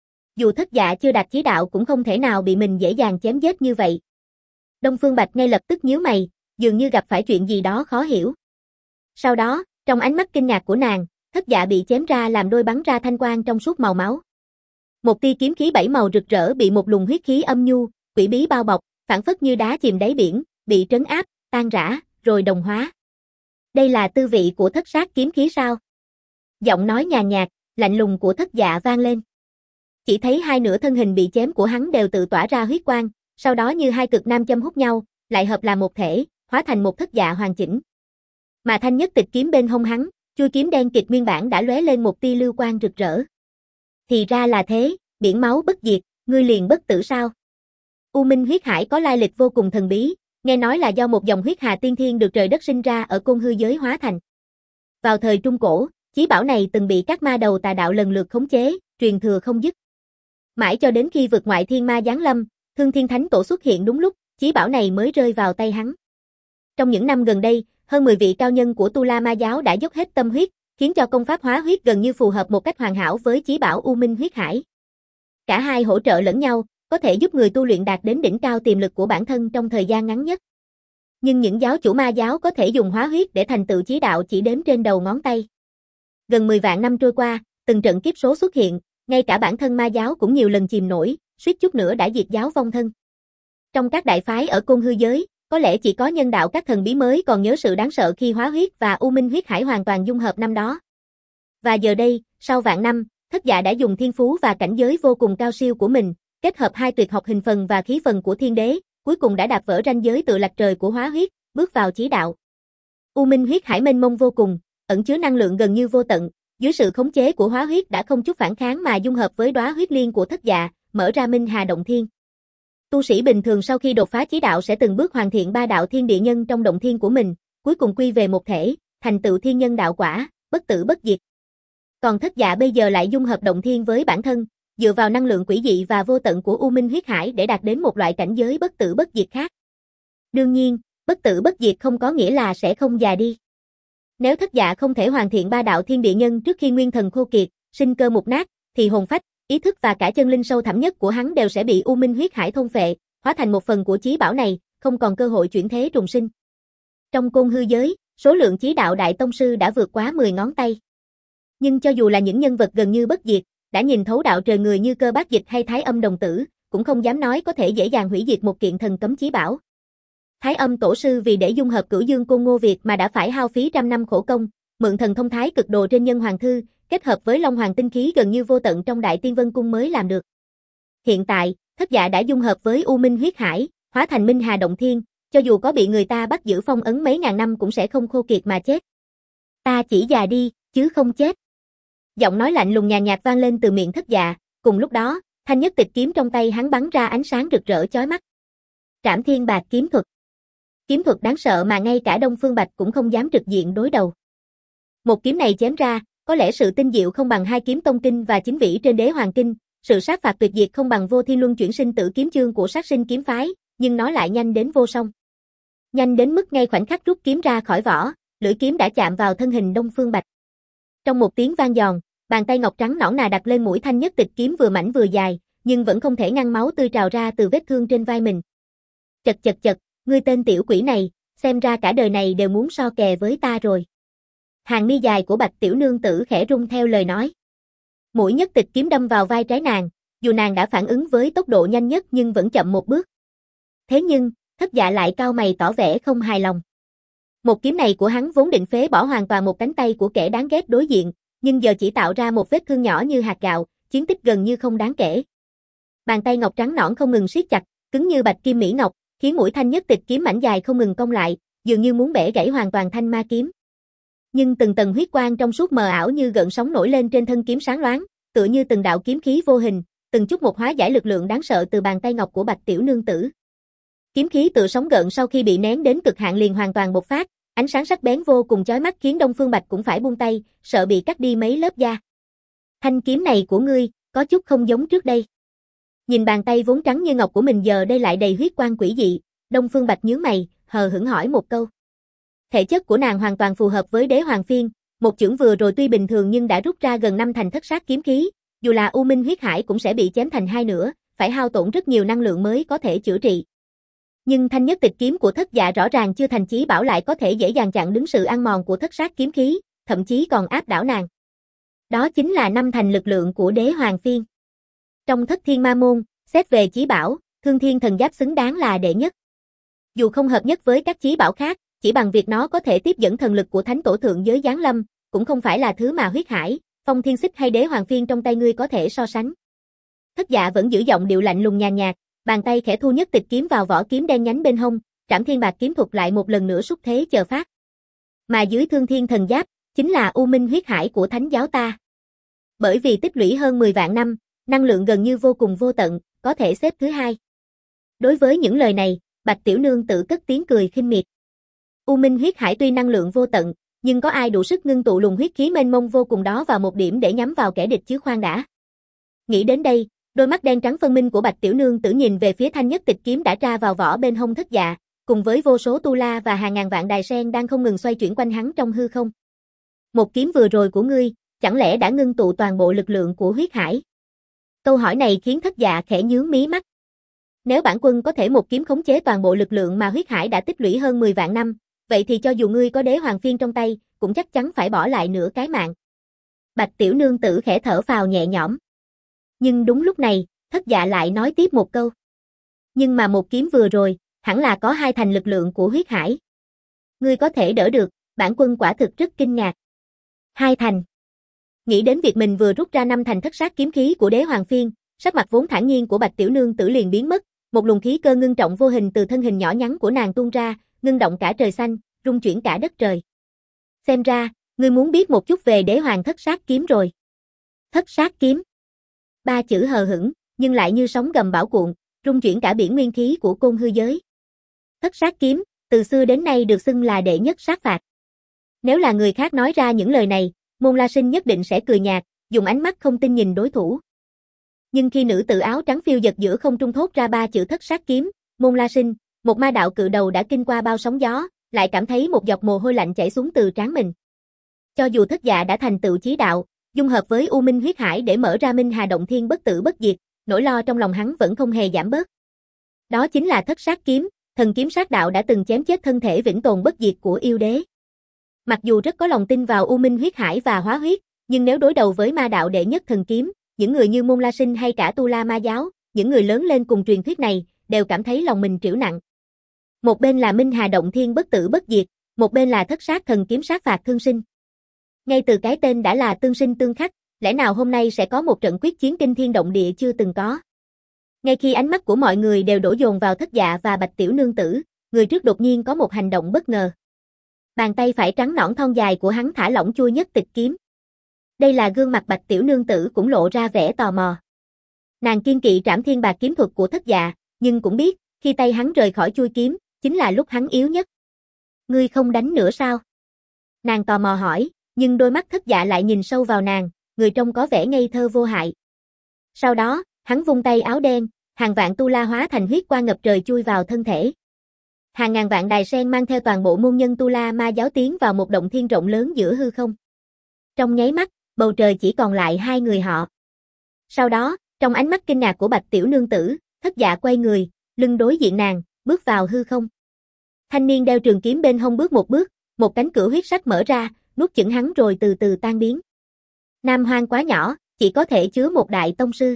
Speaker 1: Dù Thất Dạ chưa đạt chí đạo cũng không thể nào bị mình dễ dàng chém giết như vậy. Đông Phương Bạch ngay lập tức nhíu mày, dường như gặp phải chuyện gì đó khó hiểu. Sau đó, trong ánh mắt kinh ngạc của nàng, Thất Dạ bị chém ra làm đôi bắn ra thanh quang trong suốt màu máu. Một tia kiếm khí bảy màu rực rỡ bị một luồng huyết khí âm nhu, quỷ bí bao bọc, phảng phất như đá chìm đáy biển, bị trấn áp, tan rã, rồi đồng hóa. Đây là tư vị của thất sát kiếm khí sao? Giọng nói nhàn nhạt, lạnh lùng của Thất Dạ vang lên. Chỉ thấy hai nửa thân hình bị chém của hắn đều tự tỏa ra huyết quang, sau đó như hai cực nam châm hút nhau, lại hợp làm một thể, hóa thành một Thất Dạ hoàn chỉnh. Mà thanh nhất tịch kiếm bên hông hắn, chui kiếm đen kịt nguyên bản đã lóe lên một tia lưu quang rực rỡ. Thì ra là thế, biển máu bất diệt, ngươi liền bất tử sao? U Minh huyết hải có lai lịch vô cùng thần bí, nghe nói là do một dòng huyết hà tiên thiên được trời đất sinh ra ở côn hư giới hóa thành. Vào thời Trung Cổ, chí bảo này từng bị các ma đầu tà đạo lần lượt khống chế, truyền thừa không dứt. Mãi cho đến khi vực ngoại thiên ma giáng lâm, Thương Thiên Thánh Tổ xuất hiện đúng lúc, chí bảo này mới rơi vào tay hắn. Trong những năm gần đây, hơn mười vị cao nhân của Tu La Ma giáo đã dốc hết tâm huyết, khiến cho công pháp hóa huyết gần như phù hợp một cách hoàn hảo với chí bảo U Minh huyết hải. Cả hai hỗ trợ lẫn nhau, có thể giúp người tu luyện đạt đến đỉnh cao tiềm lực của bản thân trong thời gian ngắn nhất. Nhưng những giáo chủ ma giáo có thể dùng hóa huyết để thành tựu chí đạo chỉ đếm trên đầu ngón tay. Gần mười vạn năm trôi qua, từng trận kiếp số xuất hiện, ngay cả bản thân ma giáo cũng nhiều lần chìm nổi, suýt chút nữa đã diệt giáo vong thân. Trong các đại phái ở Côn Hư giới, có lẽ chỉ có nhân đạo các thần bí mới còn nhớ sự đáng sợ khi hóa huyết và U Minh huyết hải hoàn toàn dung hợp năm đó. Và giờ đây, sau vạn năm, Thất Dạ đã dùng thiên phú và cảnh giới vô cùng cao siêu của mình, kết hợp hai tuyệt học hình phần và khí phần của thiên đế, cuối cùng đã đạp vỡ ranh giới tự lạch trời của hóa huyết, bước vào chí đạo. U Minh huyết hải mênh mông vô cùng, ẩn chứa năng lượng gần như vô tận, dưới sự khống chế của hóa huyết đã không chút phản kháng mà dung hợp với đóa huyết liên của Thất Dạ, mở ra Minh Hà động thiên. Tu sĩ bình thường sau khi đột phá chí đạo sẽ từng bước hoàn thiện ba đạo thiên địa nhân trong động thiên của mình, cuối cùng quy về một thể, thành tựu thiên nhân đạo quả, bất tử bất diệt. Còn Thất Dạ bây giờ lại dung hợp động thiên với bản thân, dựa vào năng lượng quỷ dị và vô tận của U Minh huyết hải để đạt đến một loại cảnh giới bất tử bất diệt khác. Đương nhiên, bất tử bất diệt không có nghĩa là sẽ không già đi. Nếu Thất Dạ không thể hoàn thiện ba đạo thiên địa nhân trước khi nguyên thần khô kiệt, sinh cơ mục nát, thì hồn phách, ý thức và cả chân linh sâu thẳm nhất của hắn đều sẽ bị U Minh huyết hải thôn phệ, hóa thành một phần của chí bảo này, không còn cơ hội chuyển thế trùng sinh. Trong Côn Hư giới, số lượng chí đạo đại tông sư đã vượt quá mười ngón tay. Nhưng cho dù là những nhân vật gần như bất diệt, đã nhìn thấu đạo trời người như Cơ Bác Dịch hay Thái Âm Đồng Tử, cũng không dám nói có thể dễ dàng hủy diệt một kiện thần cấm chí bảo. Thái Âm tổ sư vì để dung hợp Cửu Dương Côn Ngô Việt mà đã phải hao phí trăm năm khổ công, mượn thần thông thái cực đồ trên nhân hoàng thư, kết hợp với Long Hoàng tinh khí gần như vô tận trong Đại Tiên Vân cung mới làm được. Hiện tại, Thất Dạ đã dung hợp với U Minh huyết hải, hóa thành Minh Hà động thiên, cho dù có bị người ta bắt giữ phong ấn mấy ngàn năm cũng sẽ không khô kiệt mà chết. Ta chỉ già đi, chứ không chết. Giọng nói lạnh lùng nhàn nhạt vang lên từ miệng Thất Dạ, cùng lúc đó, thanh nhất tịch kiếm trong tay hắn bắn ra ánh sáng rực rỡ chói mắt. Trảm Thiên Bạc kiếm thuật. Kiếm thuật đáng sợ mà ngay cả Đông Phương Bạch cũng không dám trực diện đối đầu. Một kiếm này chém ra, có lẽ sự tinh diệu không bằng hai kiếm tông kinh và chính vĩ trên đế hoàng kinh, sự sát phạt tuyệt diệt không bằng vô thiên luân chuyển sinh tử kiếm chương của sát sinh kiếm phái, nhưng nó lại nhanh đến vô song. Nhanh đến mức ngay khoảnh khắc rút kiếm ra khỏi vỏ, lưỡi kiếm đã chạm vào thân hình Đông Phương Bạch. Trong một tiếng vang giòn, bàn tay ngọc trắng nõn nà đặt lên mũi thanh nhất tịch kiếm vừa mảnh vừa dài, nhưng vẫn không thể ngăn máu tươi trào ra từ vết thương trên vai mình. Chật chật chật, ngươi tên tiểu quỷ này, xem ra cả đời này đều muốn so kè với ta rồi. Hàng mi dài của Bạch tiểu nương tử khẽ rung theo lời nói. Mũi nhất tịch kiếm đâm vào vai trái nàng, dù nàng đã phản ứng với tốc độ nhanh nhất nhưng vẫn chậm một bước. Thế nhưng, Thất Dạ lại cau mày tỏ vẻ không hài lòng. Một kiếm này của hắn vốn định phế bỏ hoàn toàn một cánh tay của kẻ đáng ghét đối diện, nhưng giờ chỉ tạo ra một vết thương nhỏ như hạt gạo, chiến tích gần như không đáng kể. Bàn tay ngọc trắng nõn không ngừng siết chặt, cứng như bạch kim mỹ ngọc, khiến mũi thanh nhất tịch kiếm mảnh dài không ngừng cong lại, dường như muốn bẻ gãy hoàn toàn thanh ma kiếm. Nhưng từng tầng huyết quang trong suốt mờ ảo như gợn sóng nổi lên trên thân kiếm sáng loáng, tựa như từng đạo kiếm khí vô hình, từng chút một hóa giải lực lượng đáng sợ từ bàn tay ngọc của Bạch tiểu nương tử. Kiếm khí tựa sóng gợn sau khi bị nén đến cực hạn liền hoàn toàn bộc phát, ánh sáng sắc bén vô cùng chói mắt khiến Đông Phương Bạch cũng phải buông tay, sợ bị cắt đi mấy lớp da. Thanh kiếm này của ngươi, có chút không giống trước đây. Nhìn bàn tay vốn trắng như ngọc của mình giờ đây lại đầy huyết quang quỷ dị, Đông Phương Bạch nhướng mày, hờ hững hỏi một câu. Thể chất của nàng hoàn toàn phù hợp với đế hoàng phiên, một chưởng vừa rồi tuy bình thường nhưng đã rút ra gần năm thành thất sát kiếm khí, dù là U Minh huyết hải cũng sẽ bị chém thành hai nửa, phải hao tổn rất nhiều năng lượng mới có thể chữa trị. Nhưng thanh nhất tịch kiếm của Thất Dạ rõ ràng chưa thành chí bảo lại có thể dễ dàng chặn đứng sự ăn mòn của thất sát kiếm khí, thậm chí còn áp đảo nàng. Đó chính là năm thành lực lượng của đế hoàng phiên. Trong Thất Thiên Ma môn, xét về chí bảo, Thương Thiên Thần Giáp xứng đáng là đệ nhất. Dù không hợp nhất với các chí bảo khác, chỉ bằng việc nó có thể tiếp dẫn thần lực của thánh tổ thượng giới giáng lâm, cũng không phải là thứ mà huyết hải, Phong Thiên Xích hay đế hoàng phiên trong tay ngươi có thể so sánh. Thất Dạ vẫn giữ giọng điệu lạnh lùng nhàn nhạt, bàn tay khẽ thu nhất tịch kiếm vào vỏ kiếm đen nhánh bên hông, Trảm Thiên Bạc kiếm thuật lại một lần nữa xúc thế chờ phát. Mà dưới Thương Thiên Thần Giáp, chính là U Minh huyết hải của thánh giáo ta. Bởi vì tích lũy hơn mười vạn năm, năng lượng gần như vô cùng vô tận, có thể xếp thứ hai. Đối với những lời này, Bạch tiểu nương tự cất tiếng cười khinh miệt. U Minh huyết hải tuy năng lượng vô tận, nhưng có ai đủ sức ngưng tụ luồng huyết khí mênh mông vô cùng đó vào một điểm để nhắm vào kẻ địch chứ khoan đã. Nghĩ đến đây, đôi mắt đen trắng phân minh của Bạch tiểu nương tự nhìn về phía thanh nhất tịch kiếm đã tra vào vỏ bên hông Thất Dạ, cùng với vô số tu la và hàng ngàn vạn đài sen đang không ngừng xoay chuyển quanh hắn trong hư không. Một kiếm vừa rồi của ngươi, chẳng lẽ đã ngưng tụ toàn bộ lực lượng của huyết hải? Câu hỏi này khiến Thất Dạ khẽ nhướng mí mắt. Nếu bản quân có thể một kiếm khống chế toàn bộ lực lượng mà huyết hải đã tích lũy hơn mười vạn năm, vậy thì cho dù ngươi có đế hoàng phiên trong tay, cũng chắc chắn phải bỏ lại nửa cái mạng. Bạch tiểu nương tử khẽ thở phào nhẹ nhõm. Nhưng đúng lúc này, Thất Dạ lại nói tiếp một câu. Nhưng mà một kiếm vừa rồi, hẳn là có hai thành lực lượng của huyết hải. Ngươi có thể đỡ được, bản quân quả thực rất kinh ngạc. Hai thành. Nghĩ đến việc mình vừa rút ra năm thành thất sát kiếm khí của đế hoàng phiên, sắc mặt vốn thản nhiên của Bạch tiểu nương tử liền biến mất, một luồng khí cơ ngưng trọng vô hình từ thân hình nhỏ nhắn của nàng tuôn ra, ngưng động cả trời xanh, rung chuyển cả đất trời. Xem ra, ngươi muốn biết một chút về đế hoàng thất sát kiếm rồi. Thất sát kiếm. Ba chữ hờ hững, nhưng lại như sóng gầm bão cuộn, rung chuyển cả biển nguyên khí của côn hư giới. Thất sát kiếm, từ xưa đến nay được xưng là đệ nhất sát phạt. Nếu là người khác nói ra những lời này, Môn La Sinh nhất định sẽ cười nhạt, dùng ánh mắt không tin nhìn đối thủ. Nhưng khi nữ tử áo trắng phiêu dật giữa không trung thốt ra ba chữ thất sát kiếm, Môn La Sinh, một ma đạo cự đầu đã kinh qua bao sóng gió, lại cảm thấy một giọt mồ hôi lạnh chảy xuống từ trán mình. Cho dù Thất Dạ đã thành tựu chí đạo, dung hợp với U Minh huyết hải để mở ra Minh Hà Động Thiên bất tử bất diệt, nỗi lo trong lòng hắn vẫn không hề giảm bớt. Đó chính là thất sát kiếm, thần kiếm sát đạo đã từng chém chết thân thể vĩnh tồn bất diệt của yêu đế. Mặc dù rất có lòng tin vào U Minh huyết hải và hóa huyết, nhưng nếu đối đầu với ma đạo đệ nhất thần kiếm, những người như Môn La Sinh hay cả Tu La Ma giáo, những người lớn lên cùng truyền thuyết này, đều cảm thấy lòng mình trĩu nặng. Một bên là Minh Hà Động Thiên bất tử bất diệt, một bên là thất sát thần kiếm sát phạt thương sinh. Ngay từ cái tên đã là tương sinh tương khắc, lẽ nào hôm nay sẽ có một trận quyết chiến kinh thiên động địa chưa từng có. Ngay khi ánh mắt của mọi người đều đổ dồn vào Thất Dạ và Bạch tiểu nương tử, người trước đột nhiên có một hành động bất ngờ. Bàn tay phải trắng nõn thon dài của hắn thả lỏng chui nhất tịch kiếm. Đây là gương mặt Bạch tiểu nương tử cũng lộ ra vẻ tò mò. Nàng kiên kỵ trảm thiên bạc kiếm thuật của Thất Dạ, nhưng cũng biết, khi tay hắn rời khỏi chui kiếm, chính là lúc hắn yếu nhất. Ngươi không đánh nữa sao? Nàng tò mò hỏi, nhưng đôi mắt Thất Dạ lại nhìn sâu vào nàng, người trông có vẻ ngây thơ vô hại. Sau đó, hắn vung tay áo đen, hàng vạn tu la hóa thành huyết quang ngập trời chui vào thân thể. Hàng ngàn vạn đài sen mang theo toàn bộ môn nhân tu la ma giáo tiến vào một động thiên rộng lớn giữa hư không. Trong nháy mắt, bầu trời chỉ còn lại hai người họ. Sau đó, trong ánh mắt kinh ngạc của Bạch tiểu nương tử, Thất Dạ quay người, lưng đối diện nàng, bước vào hư không. Thanh niên đeo trường kiếm bên hông bước một bước, một cánh cửa huyết sắc mở ra, nuốt chửng hắn rồi từ từ tan biến. Nam Hoang quá nhỏ, chỉ có thể chứa một đại tông sư.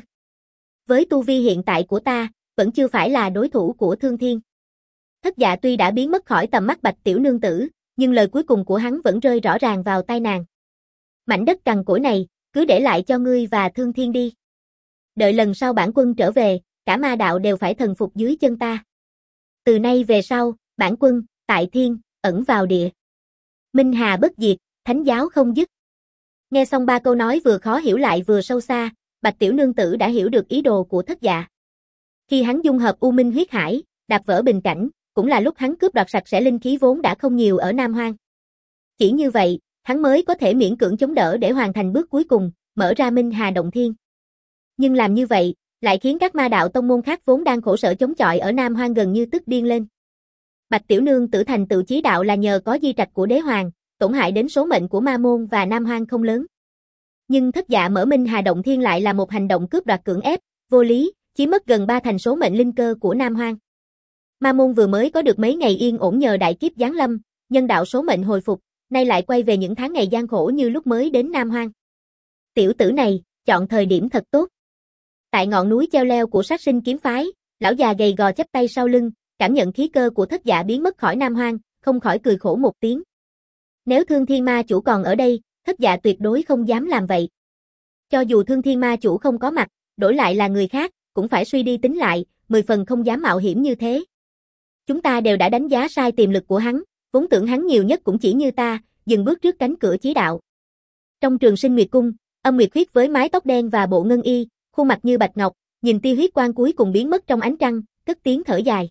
Speaker 1: Với tu vi hiện tại của ta, vẫn chưa phải là đối thủ của Thương Thiên. Thất Dạ tuy đã biến mất khỏi tầm mắt Bạch tiểu nương tử, nhưng lời cuối cùng của hắn vẫn rơi rõ ràng vào tai nàng. Mảnh đất cằn cỗi này, cứ để lại cho ngươi và Thương Thiên đi. Đợi lần sau bản quân trở về, cả ma đạo đều phải thần phục dưới chân ta. Từ nay về sau, bản quân, tại thiên, ẩn vào địa. Minh Hà bất diệt, thánh giáo không dứt. Nghe xong ba câu nói vừa khó hiểu lại vừa sâu xa, Bạch tiểu nương tử đã hiểu được ý đồ của Thất Dạ. Khi hắn dung hợp U Minh huyết hải, đạp vỡ bình cảnh, cũng là lúc hắn cướp đoạt sạch sẽ linh khí vốn đã không nhiều ở Nam Hoang. Chỉ như vậy, hắn mới có thể miễn cưỡng chống đỡ để hoàn thành bước cuối cùng, mở ra Minh Hà Động Thiên. Nhưng làm như vậy, lại khiến các ma đạo tông môn khác vốn đang khổ sở chống chọi ở Nam Hoang gần như tức điên lên. Bạch tiểu nương tử thành tựu chí đạo là nhờ có di trạch của đế hoàng, tổn hại đến số mệnh của ma môn và Nam Hoang không lớn. Nhưng Thất Dạ mở Minh Hà Động Thiên lại là một hành động cướp đoạt cưỡng ép, vô lý, chỉ mất gần ba thành số mệnh linh cơ của Nam Hoang. Ma môn vừa mới có được mấy ngày yên ổn nhờ đại kiếp giáng lâm, nhân đạo số mệnh hồi phục, nay lại quay về những tháng ngày gian khổ như lúc mới đến Nam Hoang. Tiểu tử này, chọn thời điểm thật tốt. Tại ngọn núi treo leo của Sát Sinh kiếm phái, lão già gầy gò chắp tay sau lưng, cảm nhận khí cơ của Thất Dạ biến mất khỏi Nam Hoang, không khỏi cười khổ một tiếng. Nếu Thương Thiên Ma chủ còn ở đây, Thất Dạ tuyệt đối không dám làm vậy. Cho dù Thương Thiên Ma chủ không có mặt, đổi lại là người khác, cũng phải suy đi tính lại, mười phần không dám mạo hiểm như thế. Chúng ta đều đã đánh giá sai tiềm lực của hắn, vốn tưởng hắn nhiều nhất cũng chỉ như ta, dừng bước trước cánh cửa chí đạo. Trong Trường Sinh Nguyệt Cung, Âm Nguyệt Huyết với mái tóc đen và bộ ngân y, khuôn mặt như bạch ngọc, nhìn tia huyết quang cuối cùng biến mất trong ánh trăng, cất tiếng thở dài.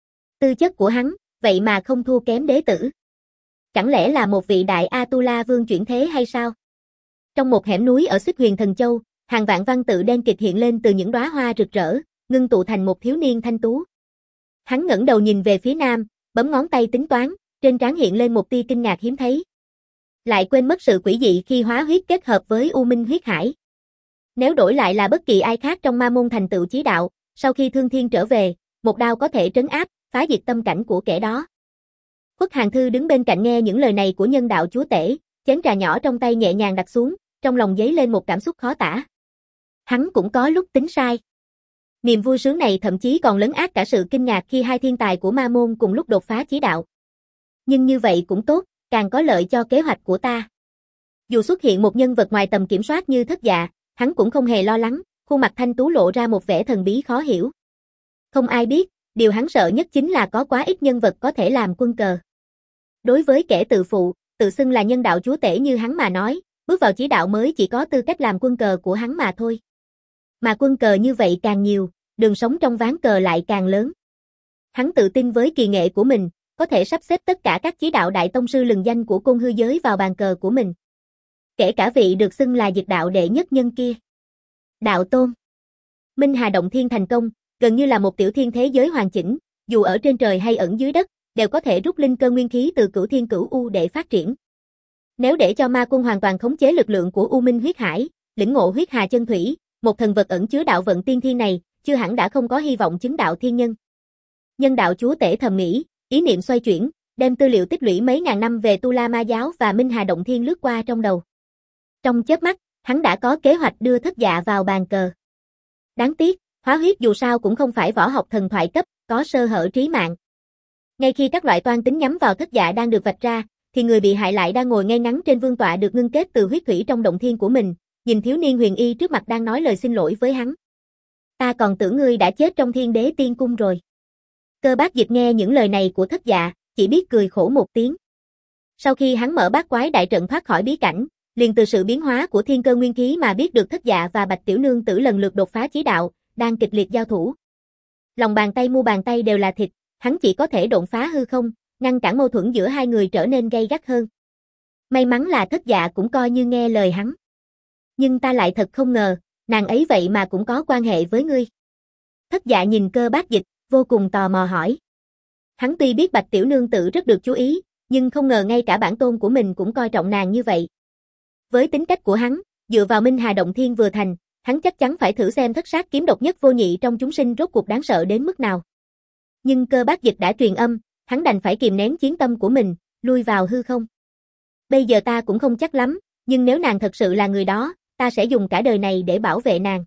Speaker 1: Tư chất của hắn, vậy mà không thua kém đế tử. Chẳng lẽ là một vị đại A-tu-la vương chuyển thế hay sao? Trong một hẻm núi ở Xích Huyền Thần Châu, hàng vạn văn tự đen kịt hiện lên từ những đóa hoa rực rỡ, ngưng tụ thành một thiếu niên thanh tú. Hắn ngẩng đầu nhìn về phía nam, bấm ngón tay tính toán, trên trán hiện lên một tia kinh ngạc hiếm thấy. Lại quên mất sự quỷ dị khi hóa huyết kết hợp với U Minh huyết hải. Nếu đổi lại là bất kỳ ai khác trong ma môn thành tựu chí đạo, sau khi Thương Thiên trở về, một đao có thể trấn áp, phá diệt tâm cảnh của kẻ đó. Khuất Hàn Thư đứng bên cạnh nghe những lời này của nhân đạo chúa tể, chén trà nhỏ trong tay nhẹ nhàng đặt xuống, trong lòng dấy lên một cảm xúc khó tả. Hắn cũng có lúc tính sai. Niềm vui sướng này thậm chí còn lấn át cả sự kinh ngạc khi hai thiên tài của ma môn cùng lúc đột phá chí đạo. Nhưng như vậy cũng tốt, càng có lợi cho kế hoạch của ta. Dù xuất hiện một nhân vật ngoài tầm kiểm soát như Thất Dạ, hắn cũng không hề lo lắng, khuôn mặt thanh tú lộ ra một vẻ thần bí khó hiểu. Không ai biết, điều hắn sợ nhất chính là có quá ít nhân vật có thể làm quân cờ. Đối với kẻ tự phụ, tự xưng là nhân đạo chúa tể như hắn mà nói, bước vào chí đạo mới chỉ có tư cách làm quân cờ của hắn mà thôi. Mà quân cờ như vậy càng nhiều, đường sống trong ván cờ lại càng lớn. Hắn tự tin với kỳ nghệ của mình, có thể sắp xếp tất cả các chí đạo đại tông sư lừng danh của côn hư giới vào bàn cờ của mình. Kể cả vị được xưng là Dực đạo đệ nhất nhân kia. Đạo tôn. Minh Hà Động Thiên thành công, gần như là một tiểu thiên thế giới hoàn chỉnh, dù ở trên trời hay ẩn dưới đất, đều có thể rút linh cơ nguyên khí từ Cửu Thiên Cửu U để phát triển. Nếu để cho ma quân hoàn toàn khống chế lực lượng của U Minh huyết hải, lĩnh ngộ huyết hà chân thủy, một thần vật ẩn chứa đạo vận tiên thiên này, chưa hẳn đã không có hy vọng chứng đạo thiên nhân. Nhân đạo chúa tể thầm nghĩ, ý niệm xoay chuyển, đem tư liệu tích lũy mấy ngàn năm về Tu La Ma giáo và Minh Hà Động Thiên lướt qua trong đầu. Trong chớp mắt, hắn đã có kế hoạch đưa Thất Dạ vào bàn cờ. Đáng tiếc, hóa huyết dù sao cũng không phải võ học thần thoại cấp, có sơ hở trí mạng. Ngay khi các loại toan tính nhắm vào Thất Dạ đang được vạch ra, thì người bị hại lại đang ngồi ngay ngắn trên vương tọa được ngưng kết từ huyết thủy trong động thiên của mình, nhìn thiếu niên huyền y trước mặt đang nói lời xin lỗi với hắn. Ta còn tưởng ngươi đã chết trong Thiên Đế Tiên Cung rồi. Cơ Bác Dịch nghe những lời này của Thất Dạ, chỉ biết cười khổ một tiếng. Sau khi hắn mở bát quái đại trận thoát khỏi bí cảnh, liền từ sự biến hóa của thiên cơ nguyên khí mà biết được Thất Dạ và Bạch Tiểu Nương Tử lần lượt đột phá chí đạo, đang kịch liệt giao thủ. Lòng bàn tay mu bàn tay đều là thịt, hắn chỉ có thể độn phá hư không, ngăn cản mâu thuẫn giữa hai người trở nên gay gắt hơn. May mắn là Thất Dạ cũng coi như nghe lời hắn. Nhưng ta lại thật không ngờ, nàng ấy vậy mà cũng có quan hệ với ngươi. Thất Dạ nhìn Cơ Bác Dịch, vô cùng tò mò hỏi. Hắn tuy biết Bạch Tiểu Nương Tử rất được chú ý, nhưng không ngờ ngay cả bản tôn của mình cũng coi trọng nàng như vậy. Với tính cách của hắn, dựa vào Minh Hà Động Thiên vừa thành, hắn chắc chắn phải thử xem thất sát kiếm độc nhất vô nhị trong chúng sinh rốt cuộc đáng sợ đến mức nào. Nhưng Cơ Bác Dịch đã truyền âm, hắn đành phải kìm nén chiến tâm của mình, lui vào hư không. Bây giờ ta cũng không chắc lắm, nhưng nếu nàng thật sự là người đó, ta sẽ dùng cả đời này để bảo vệ nàng.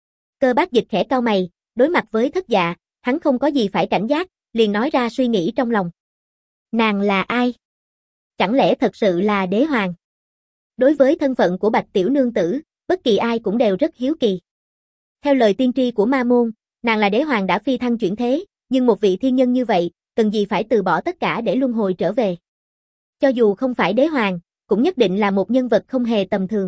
Speaker 1: Cơ Bác Dịch khẽ cau mày, đối mặt với Thất Dạ, hắn không có gì phải cảnh giác, liền nói ra suy nghĩ trong lòng. Nàng là ai? Chẳng lẽ thật sự là đế hoàng? Đối với thân phận của Bạch Tiểu Nương Tử, bất kỳ ai cũng đều rất hiếu kỳ. Theo lời tiên tri của ma môn, nàng là đế hoàng đã phi thăng chuyển thế, nhưng một vị thiên nhân như vậy, cần gì phải từ bỏ tất cả để luân hồi trở về. Cho dù không phải đế hoàng, cũng nhất định là một nhân vật không hề tầm thường.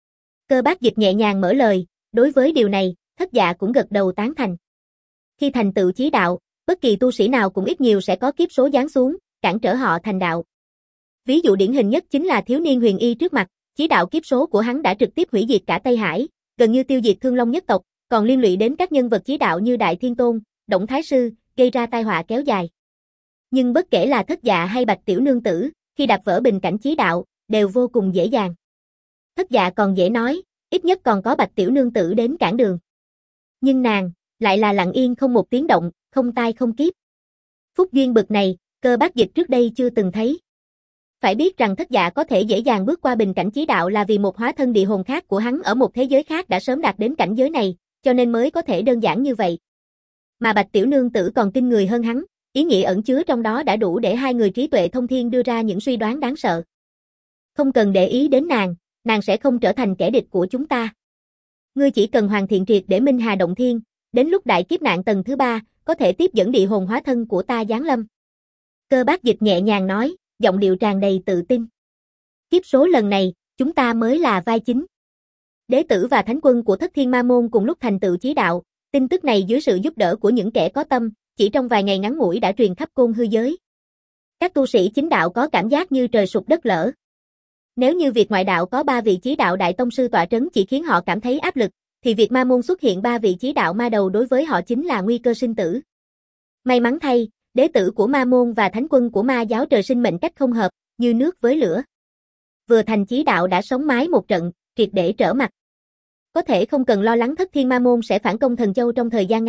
Speaker 1: Cơ Bác Dịch nhẹ nhàng mở lời, đối với điều này, Thất Dạ cũng gật đầu tán thành. Khi thành tựu chí đạo, bất kỳ tu sĩ nào cũng ít nhiều sẽ có kiếp số giáng xuống, cản trở họ thành đạo. Ví dụ điển hình nhất chính là thiếu niên huyền y trước mặt, chí đạo kiếp số của hắn đã trực tiếp hủy diệt cả Tây Hải, gần như tiêu diệt Thương Long nhất tộc, còn liên lụy đến các nhân vật chí đạo như Đại Thiên Tôn, Động Thái Sư, gây ra tai họa kéo dài. Nhưng bất kể là Thất Dạ hay Bạch Tiểu Nương Tử, khi đạp vỡ bình cảnh chí đạo, đều vô cùng dễ dàng. Thất Dạ còn dễ nói, ít nhất còn có Bạch Tiểu Nương Tử đến cản đường. Nhưng nàng, lại là lặng yên không một tiếng động, không tai không kiếp. Phúc duyên bực này, Cơ Bác Dịch trước đây chưa từng thấy. Phải biết rằng Thất Dạ có thể dễ dàng bước qua bình cảnh chí đạo là vì một hóa thân địa hồn khác của hắn ở một thế giới khác đã sớm đạt đến cảnh giới này, cho nên mới có thể đơn giản như vậy. Mà Bạch Tiểu Nương Tử còn kinh người hơn hắn, ý nghĩa ẩn chứa trong đó đã đủ để hai người trí tuệ thông thiên đưa ra những suy đoán đáng sợ. Không cần để ý đến nàng, nàng sẽ không trở thành kẻ địch của chúng ta. Ngươi chỉ cần hoàn thiện triệt để Minh Hà Động Thiên, đến lúc đại kiếp nạn tầng thứ ba, có thể tiếp dẫn địa hồn hóa thân của ta giáng lâm. Cơ Bác Dịch nhẹ nhàng nói, giọng điệu tràn đầy tự tin. Kiếp số lần này, chúng ta mới là vai chính. Đế tử và thánh quân của Thất Thiên Ma Môn cùng lúc thành tựu chí đạo, tin tức này dưới sự giúp đỡ của những kẻ có tâm, chỉ trong vài ngày ngắn ngủi đã truyền khắp côn hư giới. Các tu sĩ chính đạo có cảm giác như trời sụp đất lở. Nếu như việc ngoại đạo có ba vị chí đạo đại tông sư tọa trấn chỉ khiến họ cảm thấy áp lực, thì việc ma môn xuất hiện ba vị chí đạo ma đầu đối với họ chính là nguy cơ sinh tử. May mắn thay, đế tử của ma môn và thánh quân của ma giáo trời sinh mệnh cách không hợp, như nước với lửa. Vừa thành chí đạo đã sống mái một trận, triệt để trở mặt. Có thể không cần lo lắng Thất Thiên Ma Môn sẽ phản công Thần Châu trong thời gian ngắn,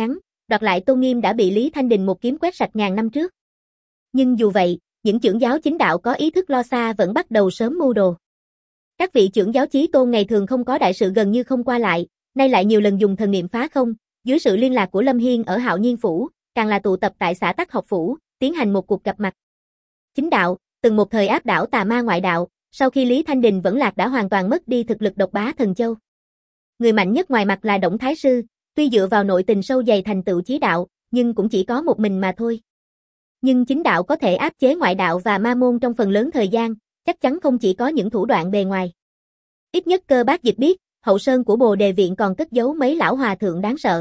Speaker 1: đoạt lại tôn nghiêm đã bị Lý Thanh Đình một kiếm quét sạch ngàn năm trước. Nhưng dù vậy, những chưởng giáo chính đạo có ý thức lo xa vẫn bắt đầu sớm mưu đồ. Các vị chưởng giáo chí tôn ngày thường không có đại sự gần như không qua lại, nay lại nhiều lần dùng thần niệm phá không, dưới sự liên lạc của Lâm Hiên ở Hạo Nhiên Phủ, càng là tụ tập tại xã Tắc Học Phủ, tiến hành một cuộc gặp mặt. Chính đạo, từng một thời áp đảo tà ma ngoại đạo, sau khi Lý Thanh Đình vẫn lạc đã hoàn toàn mất đi thực lực độc bá Thần Châu. Người mạnh nhất ngoài mặt là Đổng Thái Sư, tuy dựa vào nội tình sâu dày thành tựu chí đạo, nhưng cũng chỉ có một mình mà thôi. Nhưng chính đạo có thể áp chế ngoại đạo và ma môn trong phần lớn thời gian, chắc chắn không chỉ có những thủ đoạn bề ngoài. Ít nhất Cơ Bác Dịch biết, hậu sơn của Bồ Đề Viện còn cất giấu mấy lão hòa thượng đáng sợ.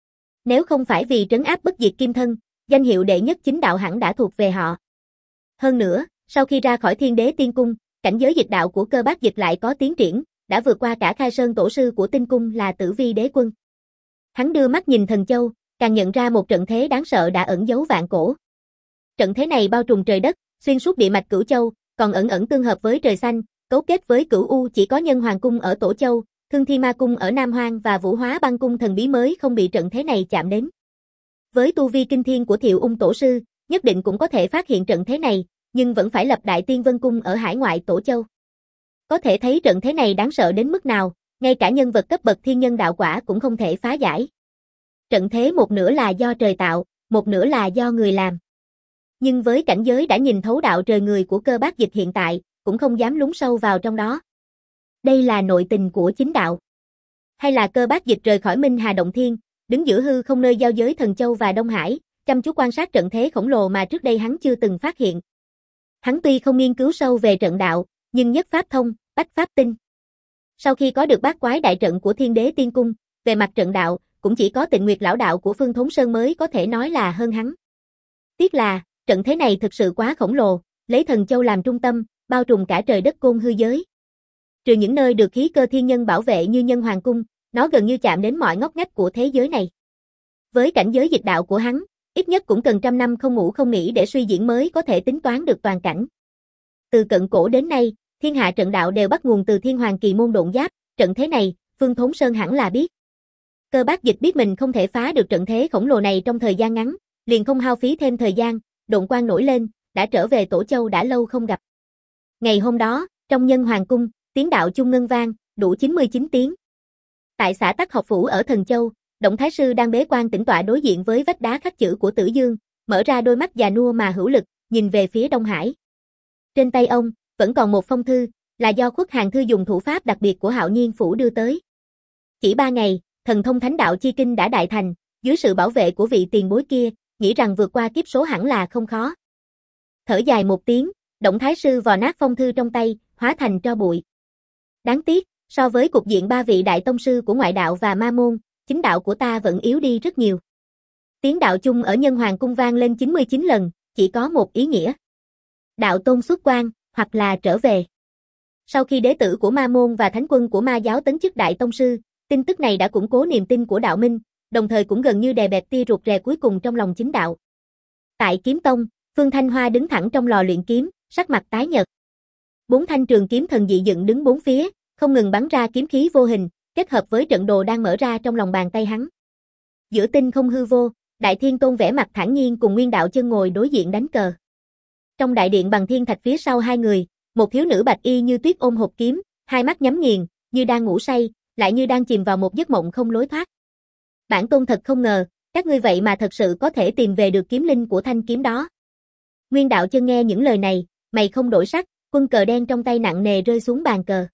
Speaker 1: Nếu không phải vì trấn áp bất diệt kim thân, danh hiệu đệ nhất chính đạo hẳn đã thuộc về họ. Hơn nữa, sau khi ra khỏi Thiên Đế Tiên Cung, cảnh giới dịch đạo của Cơ Bác Dịch lại có tiến triển, đã vượt qua cả Khai Sơn tổ sư của Tinh Cung là Tử Vi Đế Quân. Hắn đưa mắt nhìn Thần Châu, càng nhận ra một trận thế đáng sợ đã ẩn giấu vạn cổ. Trận thế này bao trùm trời đất, xuyên suốt địa mạch Cửu Châu, còn ẩn ẩn tương hợp với trời xanh, cấu kết với Cửu U chỉ có Nhân Hoàng Cung ở Tổ Châu, Thương Thi Ma Cung ở Nam Hoang và Vũ Hóa Băng Cung thần bí mới không bị trận thế này chạm đến. Với tu vi kinh thiên của Thiệu Ung tổ sư, nhất định cũng có thể phát hiện trận thế này, nhưng vẫn phải lập Đại Tiên Vân Cung ở hải ngoại Tổ Châu. Có thể thấy trận thế này đáng sợ đến mức nào, ngay cả nhân vật cấp bậc thiên nhân đạo quả cũng không thể phá giải. Trận thế một nửa là do trời tạo, một nửa là do người làm. Nhưng với cảnh giới đã nhìn thấu đạo trời người của Cơ Bác Dịch hiện tại, cũng không dám lún sâu vào trong đó. Đây là nội tình của chính đạo. Hay là Cơ Bác Dịch rời khỏi Minh Hà Động Thiên, đứng giữa hư không nơi giao giới Thần Châu và Đông Hải, chăm chú quan sát trận thế khổng lồ mà trước đây hắn chưa từng phát hiện. Hắn tuy không nghiên cứu sâu về trận đạo, nhưng nhất pháp thông, bách pháp tinh. Sau khi có được bát quái đại trận của Thiên Đế Tiên Cung, về mặt trận đạo, cũng chỉ có Tịnh Nguyệt lão đạo của Phương Thốn Sơn mới có thể nói là hơn hắn. Tiếc là, trận thế này thực sự quá khổng lồ, lấy Thần Châu làm trung tâm, bao trùm cả trời đất côn hư giới. Trừ những nơi được khí cơ thiên nhân bảo vệ như Nhân Hoàng Cung, nó gần như chạm đến mọi ngóc ngách của thế giới này. Với cảnh giới dịch đạo của hắn, ít nhất cũng cần trăm năm không ngủ không nghỉ để suy diễn mới có thể tính toán được toàn cảnh. Từ cận cổ đến nay, thiên hạ trận đạo đều bắt nguồn từ Thiên Hoàng Kỳ môn độn giáp, trận thế này, Phương Thốn Sơn hẳn là biết. Cơ Bác Dịch biết mình không thể phá được trận thế khổng lồ này trong thời gian ngắn, liền không hao phí thêm thời gian, độn quang nổi lên, đã trở về Tổ Châu đã lâu không gặp. Ngày hôm đó, trong Nhân Hoàng Cung, tiếng đạo chung ngân vang, đủ chín mươi chín tiếng. Tại xã Tắc Học Phủ ở Thần Châu, Đổng Thái Sư đang bế quan tĩnh tọa đối diện với vách đá khắc chữ của Tử Dương, mở ra đôi mắt già nua mà hữu lực, nhìn về phía Đông Hải. Trên tay ông, vẫn còn một phong thư, là do Khuất Hàng Thư dùng thủ pháp đặc biệt của Hạo Nhiên Phủ đưa tới. Chỉ ba ngày, thần thông thánh đạo chi kinh đã đại thành, dưới sự bảo vệ của vị tiền bối kia, nghĩ rằng vượt qua kiếp số hẳn là không khó. Thở dài một tiếng, Đổng Thái Sư vò nát phong thư trong tay, hóa thành tro bụi. Đáng tiếc, so với cục diện ba vị đại tông sư của ngoại đạo và ma môn, chính đạo của ta vẫn yếu đi rất nhiều. Tiếng đạo chung ở Nhân Hoàng Cung vang lên chín mươi chín lần, chỉ có một ý nghĩa. Đạo tôn xuất quan, hoặc là trở về. Sau khi đế tử của ma môn và thánh quân của ma giáo tấn chức đại tông sư, tin tức này đã củng cố niềm tin của đạo minh, đồng thời cũng gần như đè bẹp tia ruột rè cuối cùng trong lòng chính đạo. Tại Kiếm Tông, Phương Thanh Hoa đứng thẳng trong lò luyện kiếm, sắc mặt tái nhợt. Bốn thanh trường kiếm thần dị dựng đứng bốn phía, không ngừng bắn ra kiếm khí vô hình, kết hợp với trận đồ đang mở ra trong lòng bàn tay hắn. Giữa tinh không hư vô, Đại Thiên Tôn vẻ mặt thản nhiên cùng Nguyên Đạo Chân ngồi đối diện đánh cờ. Trong đại điện bằng thiên thạch phía sau hai người, một thiếu nữ bạch y như tuyết ôm hộp kiếm, hai mắt nhắm nghiền, như đang ngủ say, lại như đang chìm vào một giấc mộng không lối thoát. Bản tôn thật không ngờ, các ngươi vậy mà thật sự có thể tìm về được kiếm linh của thanh kiếm đó. Nguyên Đạo Chân nghe những lời này, mày không đổi sắc, quân cờ đen trong tay nặng nề rơi xuống bàn cờ.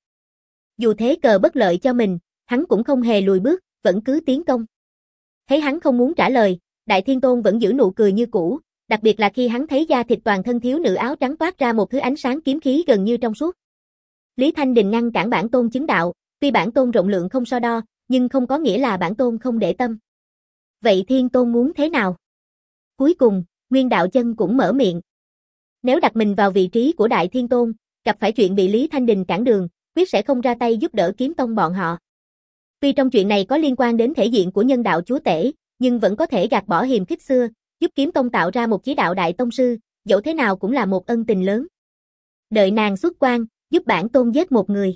Speaker 1: Dù thế cờ bất lợi cho mình, hắn cũng không hề lùi bước, vẫn cứ tiến công. Thấy hắn không muốn trả lời, Đại Thiên Tôn vẫn giữ nụ cười như cũ, đặc biệt là khi hắn thấy da thịt toàn thân thiếu nữ áo trắng toát ra một thứ ánh sáng kiếm khí gần như trong suốt. Lý Thanh Đình ngăn cản bản tôn chứng đạo, tuy bản tôn rộng lượng không so đo, nhưng không có nghĩa là bản tôn không để tâm. Vậy Thiên Tôn muốn thế nào? Cuối cùng, Nguyên Đạo Chân cũng mở miệng. Nếu đặt mình vào vị trí của Đại Thiên Tôn, gặp phải chuyện bị Lý Thanh Đình cản đường, quyết sẽ không ra tay giúp đỡ Kiếm Tông bọn họ. Tuy trong chuyện này có liên quan đến thể diện của nhân đạo chúa tể, nhưng vẫn có thể gạt bỏ hiềm khích xưa, giúp Kiếm Tông tạo ra một chí đạo đại tông sư, dẫu thế nào cũng là một ân tình lớn. Đợi nàng xuất quan, giúp bản tôn giết một người.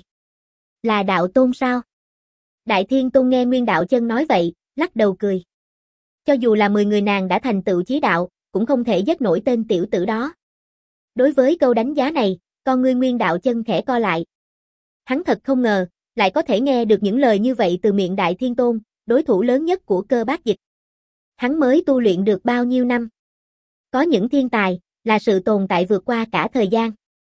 Speaker 1: Là đạo tôn sao? Đại Thiên Tôn nghe Nguyên Đạo Chân nói vậy, lắc đầu cười. Cho dù là mười người nàng đã thành tựu chí đạo, cũng không thể giết nổi tên tiểu tử đó. Đối với câu đánh giá này, con ngươi Nguyên Đạo Chân khẽ co lại. Hắn thật không ngờ, lại có thể nghe được những lời như vậy từ miệng Đại Thiên Tôn, đối thủ lớn nhất của Cơ Bát Dịch. Hắn mới tu luyện được bao nhiêu năm? Có những thiên tài, là sự tồn tại vượt qua cả thời gian.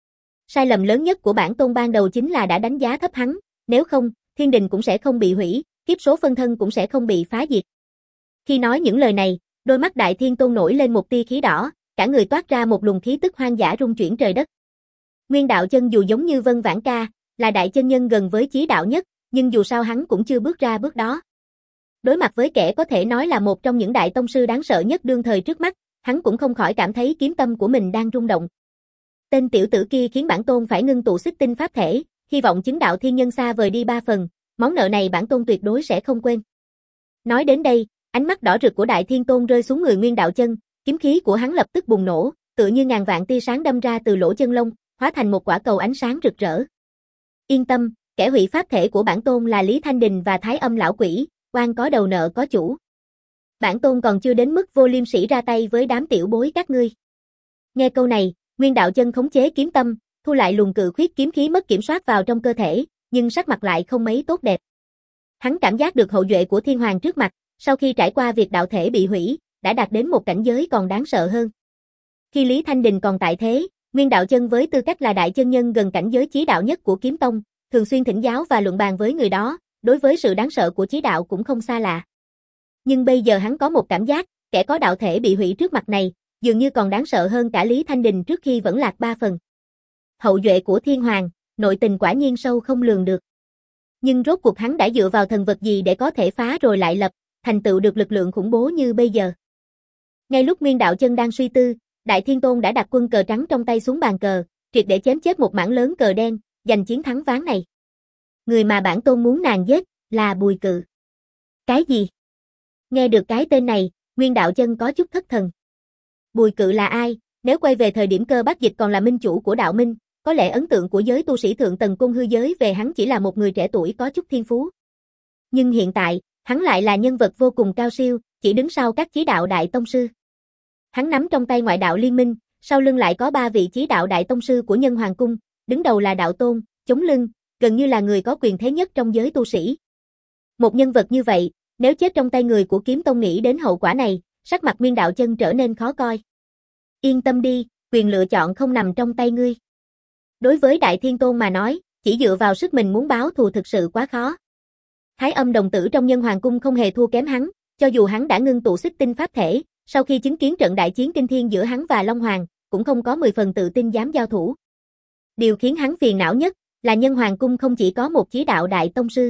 Speaker 1: Sai lầm lớn nhất của bản tôn ban đầu chính là đã đánh giá thấp hắn, nếu không, thiên đình cũng sẽ không bị hủy, kiếp số phân thân cũng sẽ không bị phá diệt. Khi nói những lời này, đôi mắt Đại Thiên Tôn nổi lên một tia khí đỏ, cả người toát ra một luồng khí tức hoang dã rung chuyển trời đất. Nguyên Đạo Chân dù giống như Vân Vãn Ca, là đại chân nhân gần với chí đạo nhất, nhưng dù sao hắn cũng chưa bước ra bước đó. Đối mặt với kẻ có thể nói là một trong những đại tông sư đáng sợ nhất đương thời trước mắt, hắn cũng không khỏi cảm thấy kiếm tâm của mình đang rung động. Tên tiểu tử kia khiến bản tôn phải ngưng tụ xích tinh pháp thể, hy vọng chứng đạo thiên nhân xa vời đi ba phần, món nợ này bản tôn tuyệt đối sẽ không quên. Nói đến đây, ánh mắt đỏ rực của Đại Thiên Tôn rơi xuống người Nguyên Đạo Chân, kiếm khí của hắn lập tức bùng nổ, tựa như ngàn vạn tia sáng đâm ra từ lỗ chân lông, hóa thành một quả cầu ánh sáng rực rỡ. Yên tâm, kẻ hủy pháp thể của bản tôn là Lý Thanh Đình và Thái Âm lão quỷ, oan có đầu nợ có chủ. Bản tôn còn chưa đến mức vô liêm sỉ ra tay với đám tiểu bối các ngươi. Nghe câu này, Nguyên Đạo Chân khống chế kiếm tâm, thu lại luồng cự khuyết kiếm khí mất kiểm soát vào trong cơ thể, nhưng sắc mặt lại không mấy tốt đẹp. Hắn cảm giác được hậu duệ của Thiên Hoàng trước mặt, sau khi trải qua việc đạo thể bị hủy, đã đạt đến một cảnh giới còn đáng sợ hơn. Khi Lý Thanh Đình còn tại thế, Nguyên Đạo Chân với tư cách là đại chân nhân gần cảnh giới chí đạo nhất của kiếm tông, thường xuyên thỉnh giáo và luận bàn với người đó, đối với sự đáng sợ của chí đạo cũng không xa lạ. Nhưng bây giờ hắn có một cảm giác, kẻ có đạo thể bị hủy trước mặt này, dường như còn đáng sợ hơn cả Lý Thanh Đình trước khi vẫn lạc ba phần. Hậu duệ của Thiên Hoàng, nội tình quả nhiên sâu không lường được. Nhưng rốt cuộc hắn đã dựa vào thần vật gì để có thể phá rồi lại lập, thành tựu được lực lượng khủng bố như bây giờ. Ngay lúc Nguyên Đạo Chân đang suy tư, Đại Thiên Tôn đã đặt quân cờ trắng trong tay xuống bàn cờ, triệt để chém chết một mảng lớn cờ đen, giành chiến thắng ván này. Người mà bản tôn muốn nàng giết, là Bùi Cự. Cái gì? Nghe được cái tên này, Nguyên Đạo Chân có chút thất thần. Bùi Cự là ai? Nếu quay về thời điểm Cơ Bát Dịch còn là minh chủ của đạo minh, có lẽ ấn tượng của giới tu sĩ thượng tầng cung hư giới về hắn chỉ là một người trẻ tuổi có chút thiên phú. Nhưng hiện tại, hắn lại là nhân vật vô cùng cao siêu, chỉ đứng sau các chí đạo đại tông sư. Hắn nắm trong tay ngoại đạo liên minh, sau lưng lại có ba vị chí đạo đại tông sư của Nhân Hoàng cung, đứng đầu là đạo tôn, chống lưng, gần như là người có quyền thế nhất trong giới tu sĩ. Một nhân vật như vậy, nếu chết trong tay người của kiếm tông nghĩ đến hậu quả này, sắc mặt Nguyên Đạo Chân trở nên khó coi. Yên tâm đi, quyền lựa chọn không nằm trong tay ngươi. Đối với Đại Thiên Tôn mà nói, chỉ dựa vào sức mình muốn báo thù thực sự quá khó. Thái Âm đồng tử trong Nhân Hoàng cung không hề thua kém hắn, cho dù hắn đã ngưng tụ xích tinh pháp thể, sau khi chứng kiến trận đại chiến kinh thiên giữa hắn và Long Hoàng, cũng không có mười phần tự tin dám giao thủ. Điều khiến hắn phiền não nhất là Nhân Hoàng cung không chỉ có một chí đạo đại tông sư.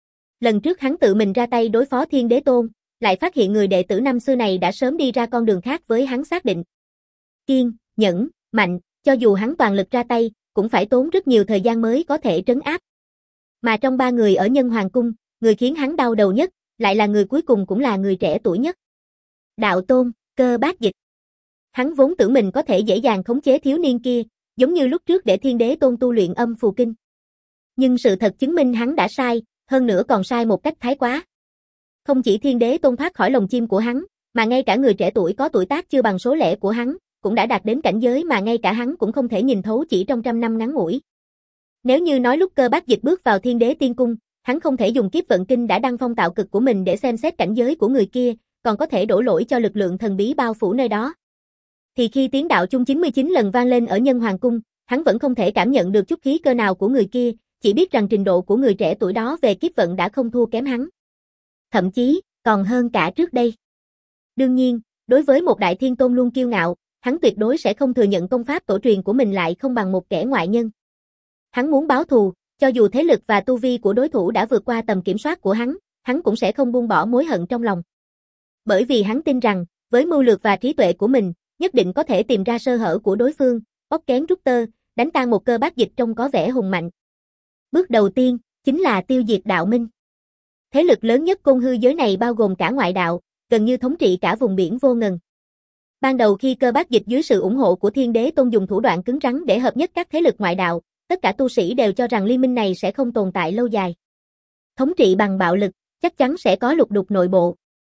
Speaker 1: Lần trước hắn tự mình ra tay đối phó Thiên Đế Tôn, lại phát hiện người đệ tử năm xưa này đã sớm đi ra con đường khác với hắn xác định. Kiên, nhẫn, mạnh, cho dù hắn toàn lực ra tay, cũng phải tốn rất nhiều thời gian mới có thể trấn áp. Mà trong ba người ở Nhân Hoàng cung, người khiến hắn đau đầu nhất, lại là người cuối cùng cũng là người trẻ tuổi nhất. Đạo Tôn, Cơ Bát Dịch. Hắn vốn tưởng mình có thể dễ dàng khống chế thiếu niên kia, giống như lúc trước để Thiên Đế Tôn tu luyện âm phù kinh. Nhưng sự thật chứng minh hắn đã sai, hơn nữa còn sai một cách thái quá. Không chỉ Thiên Đế Tôn thoát khỏi lồng chim của hắn, mà ngay cả người trẻ tuổi có tuổi tác chưa bằng số lẻ của hắn, cũng đã đạt đến cảnh giới mà ngay cả hắn cũng không thể nhìn thấu chỉ trong trăm năm ngắn ngủi. Nếu như nói lúc Cơ Bát Dịch bước vào Thiên Đế Tiên Cung, hắn không thể dùng kiếp vận kinh đã đăng phong tạo cực của mình để xem xét cảnh giới của người kia, còn có thể đổ lỗi cho lực lượng thần bí bao phủ nơi đó. Thì khi tiếng đạo chung chín mươi chín lần vang lên ở Nhân Hoàng cung, hắn vẫn không thể cảm nhận được chút khí cơ nào của người kia, chỉ biết rằng trình độ của người trẻ tuổi đó về kiếp vận đã không thua kém hắn. Thậm chí, còn hơn cả trước đây. Đương nhiên, đối với một đại thiên tôn luôn kiêu ngạo, hắn tuyệt đối sẽ không thừa nhận công pháp tổ truyền của mình lại không bằng một kẻ ngoại nhân. Hắn muốn báo thù, cho dù thế lực và tu vi của đối thủ đã vượt qua tầm kiểm soát của hắn, hắn cũng sẽ không buông bỏ mối hận trong lòng. Bởi vì hắn tin rằng, với mưu lược và trí tuệ của mình, nhất định có thể tìm ra sơ hở của đối phương, bóc kén rút tơ, đánh tan một Cơ Bát Dịch trông có vẻ hùng mạnh. Bước đầu tiên, chính là tiêu diệt đạo minh. Thế lực lớn nhất côn hư giới này bao gồm cả ngoại đạo, gần như thống trị cả vùng biển vô ngần. Ban đầu khi Cơ Bát Dịch dưới sự ủng hộ của Thiên Đế Tôn dùng thủ đoạn cứng rắn để hợp nhất các thế lực ngoại đạo, tất cả tu sĩ đều cho rằng liên minh này sẽ không tồn tại lâu dài. Thống trị bằng bạo lực, chắc chắn sẽ có lục đục nội bộ.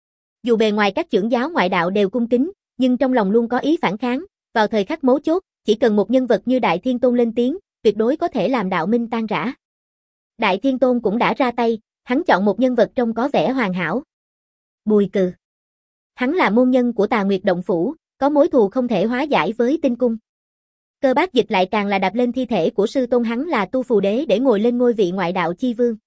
Speaker 1: Dù bề ngoài các trưởng giáo ngoại đạo đều cung kính, nhưng trong lòng luôn có ý phản kháng, vào thời khắc mấu chốt, chỉ cần một nhân vật như Đại Thiên Tôn lên tiếng, tuyệt đối có thể làm đạo minh tan rã. Đại Thiên Tôn cũng đã ra tay, hắn chọn một nhân vật trông có vẻ hoàn hảo. Bùi Cừ. Hắn là môn nhân của Tà Nguyệt Động Phủ, có mối thù không thể hóa giải với Tinh Cung. Cơ Bác Dịch lại càng là đạp lên thi thể của sư tôn hắn là Tu Phù Đế để ngồi lên ngôi vị ngoại đạo chi vương.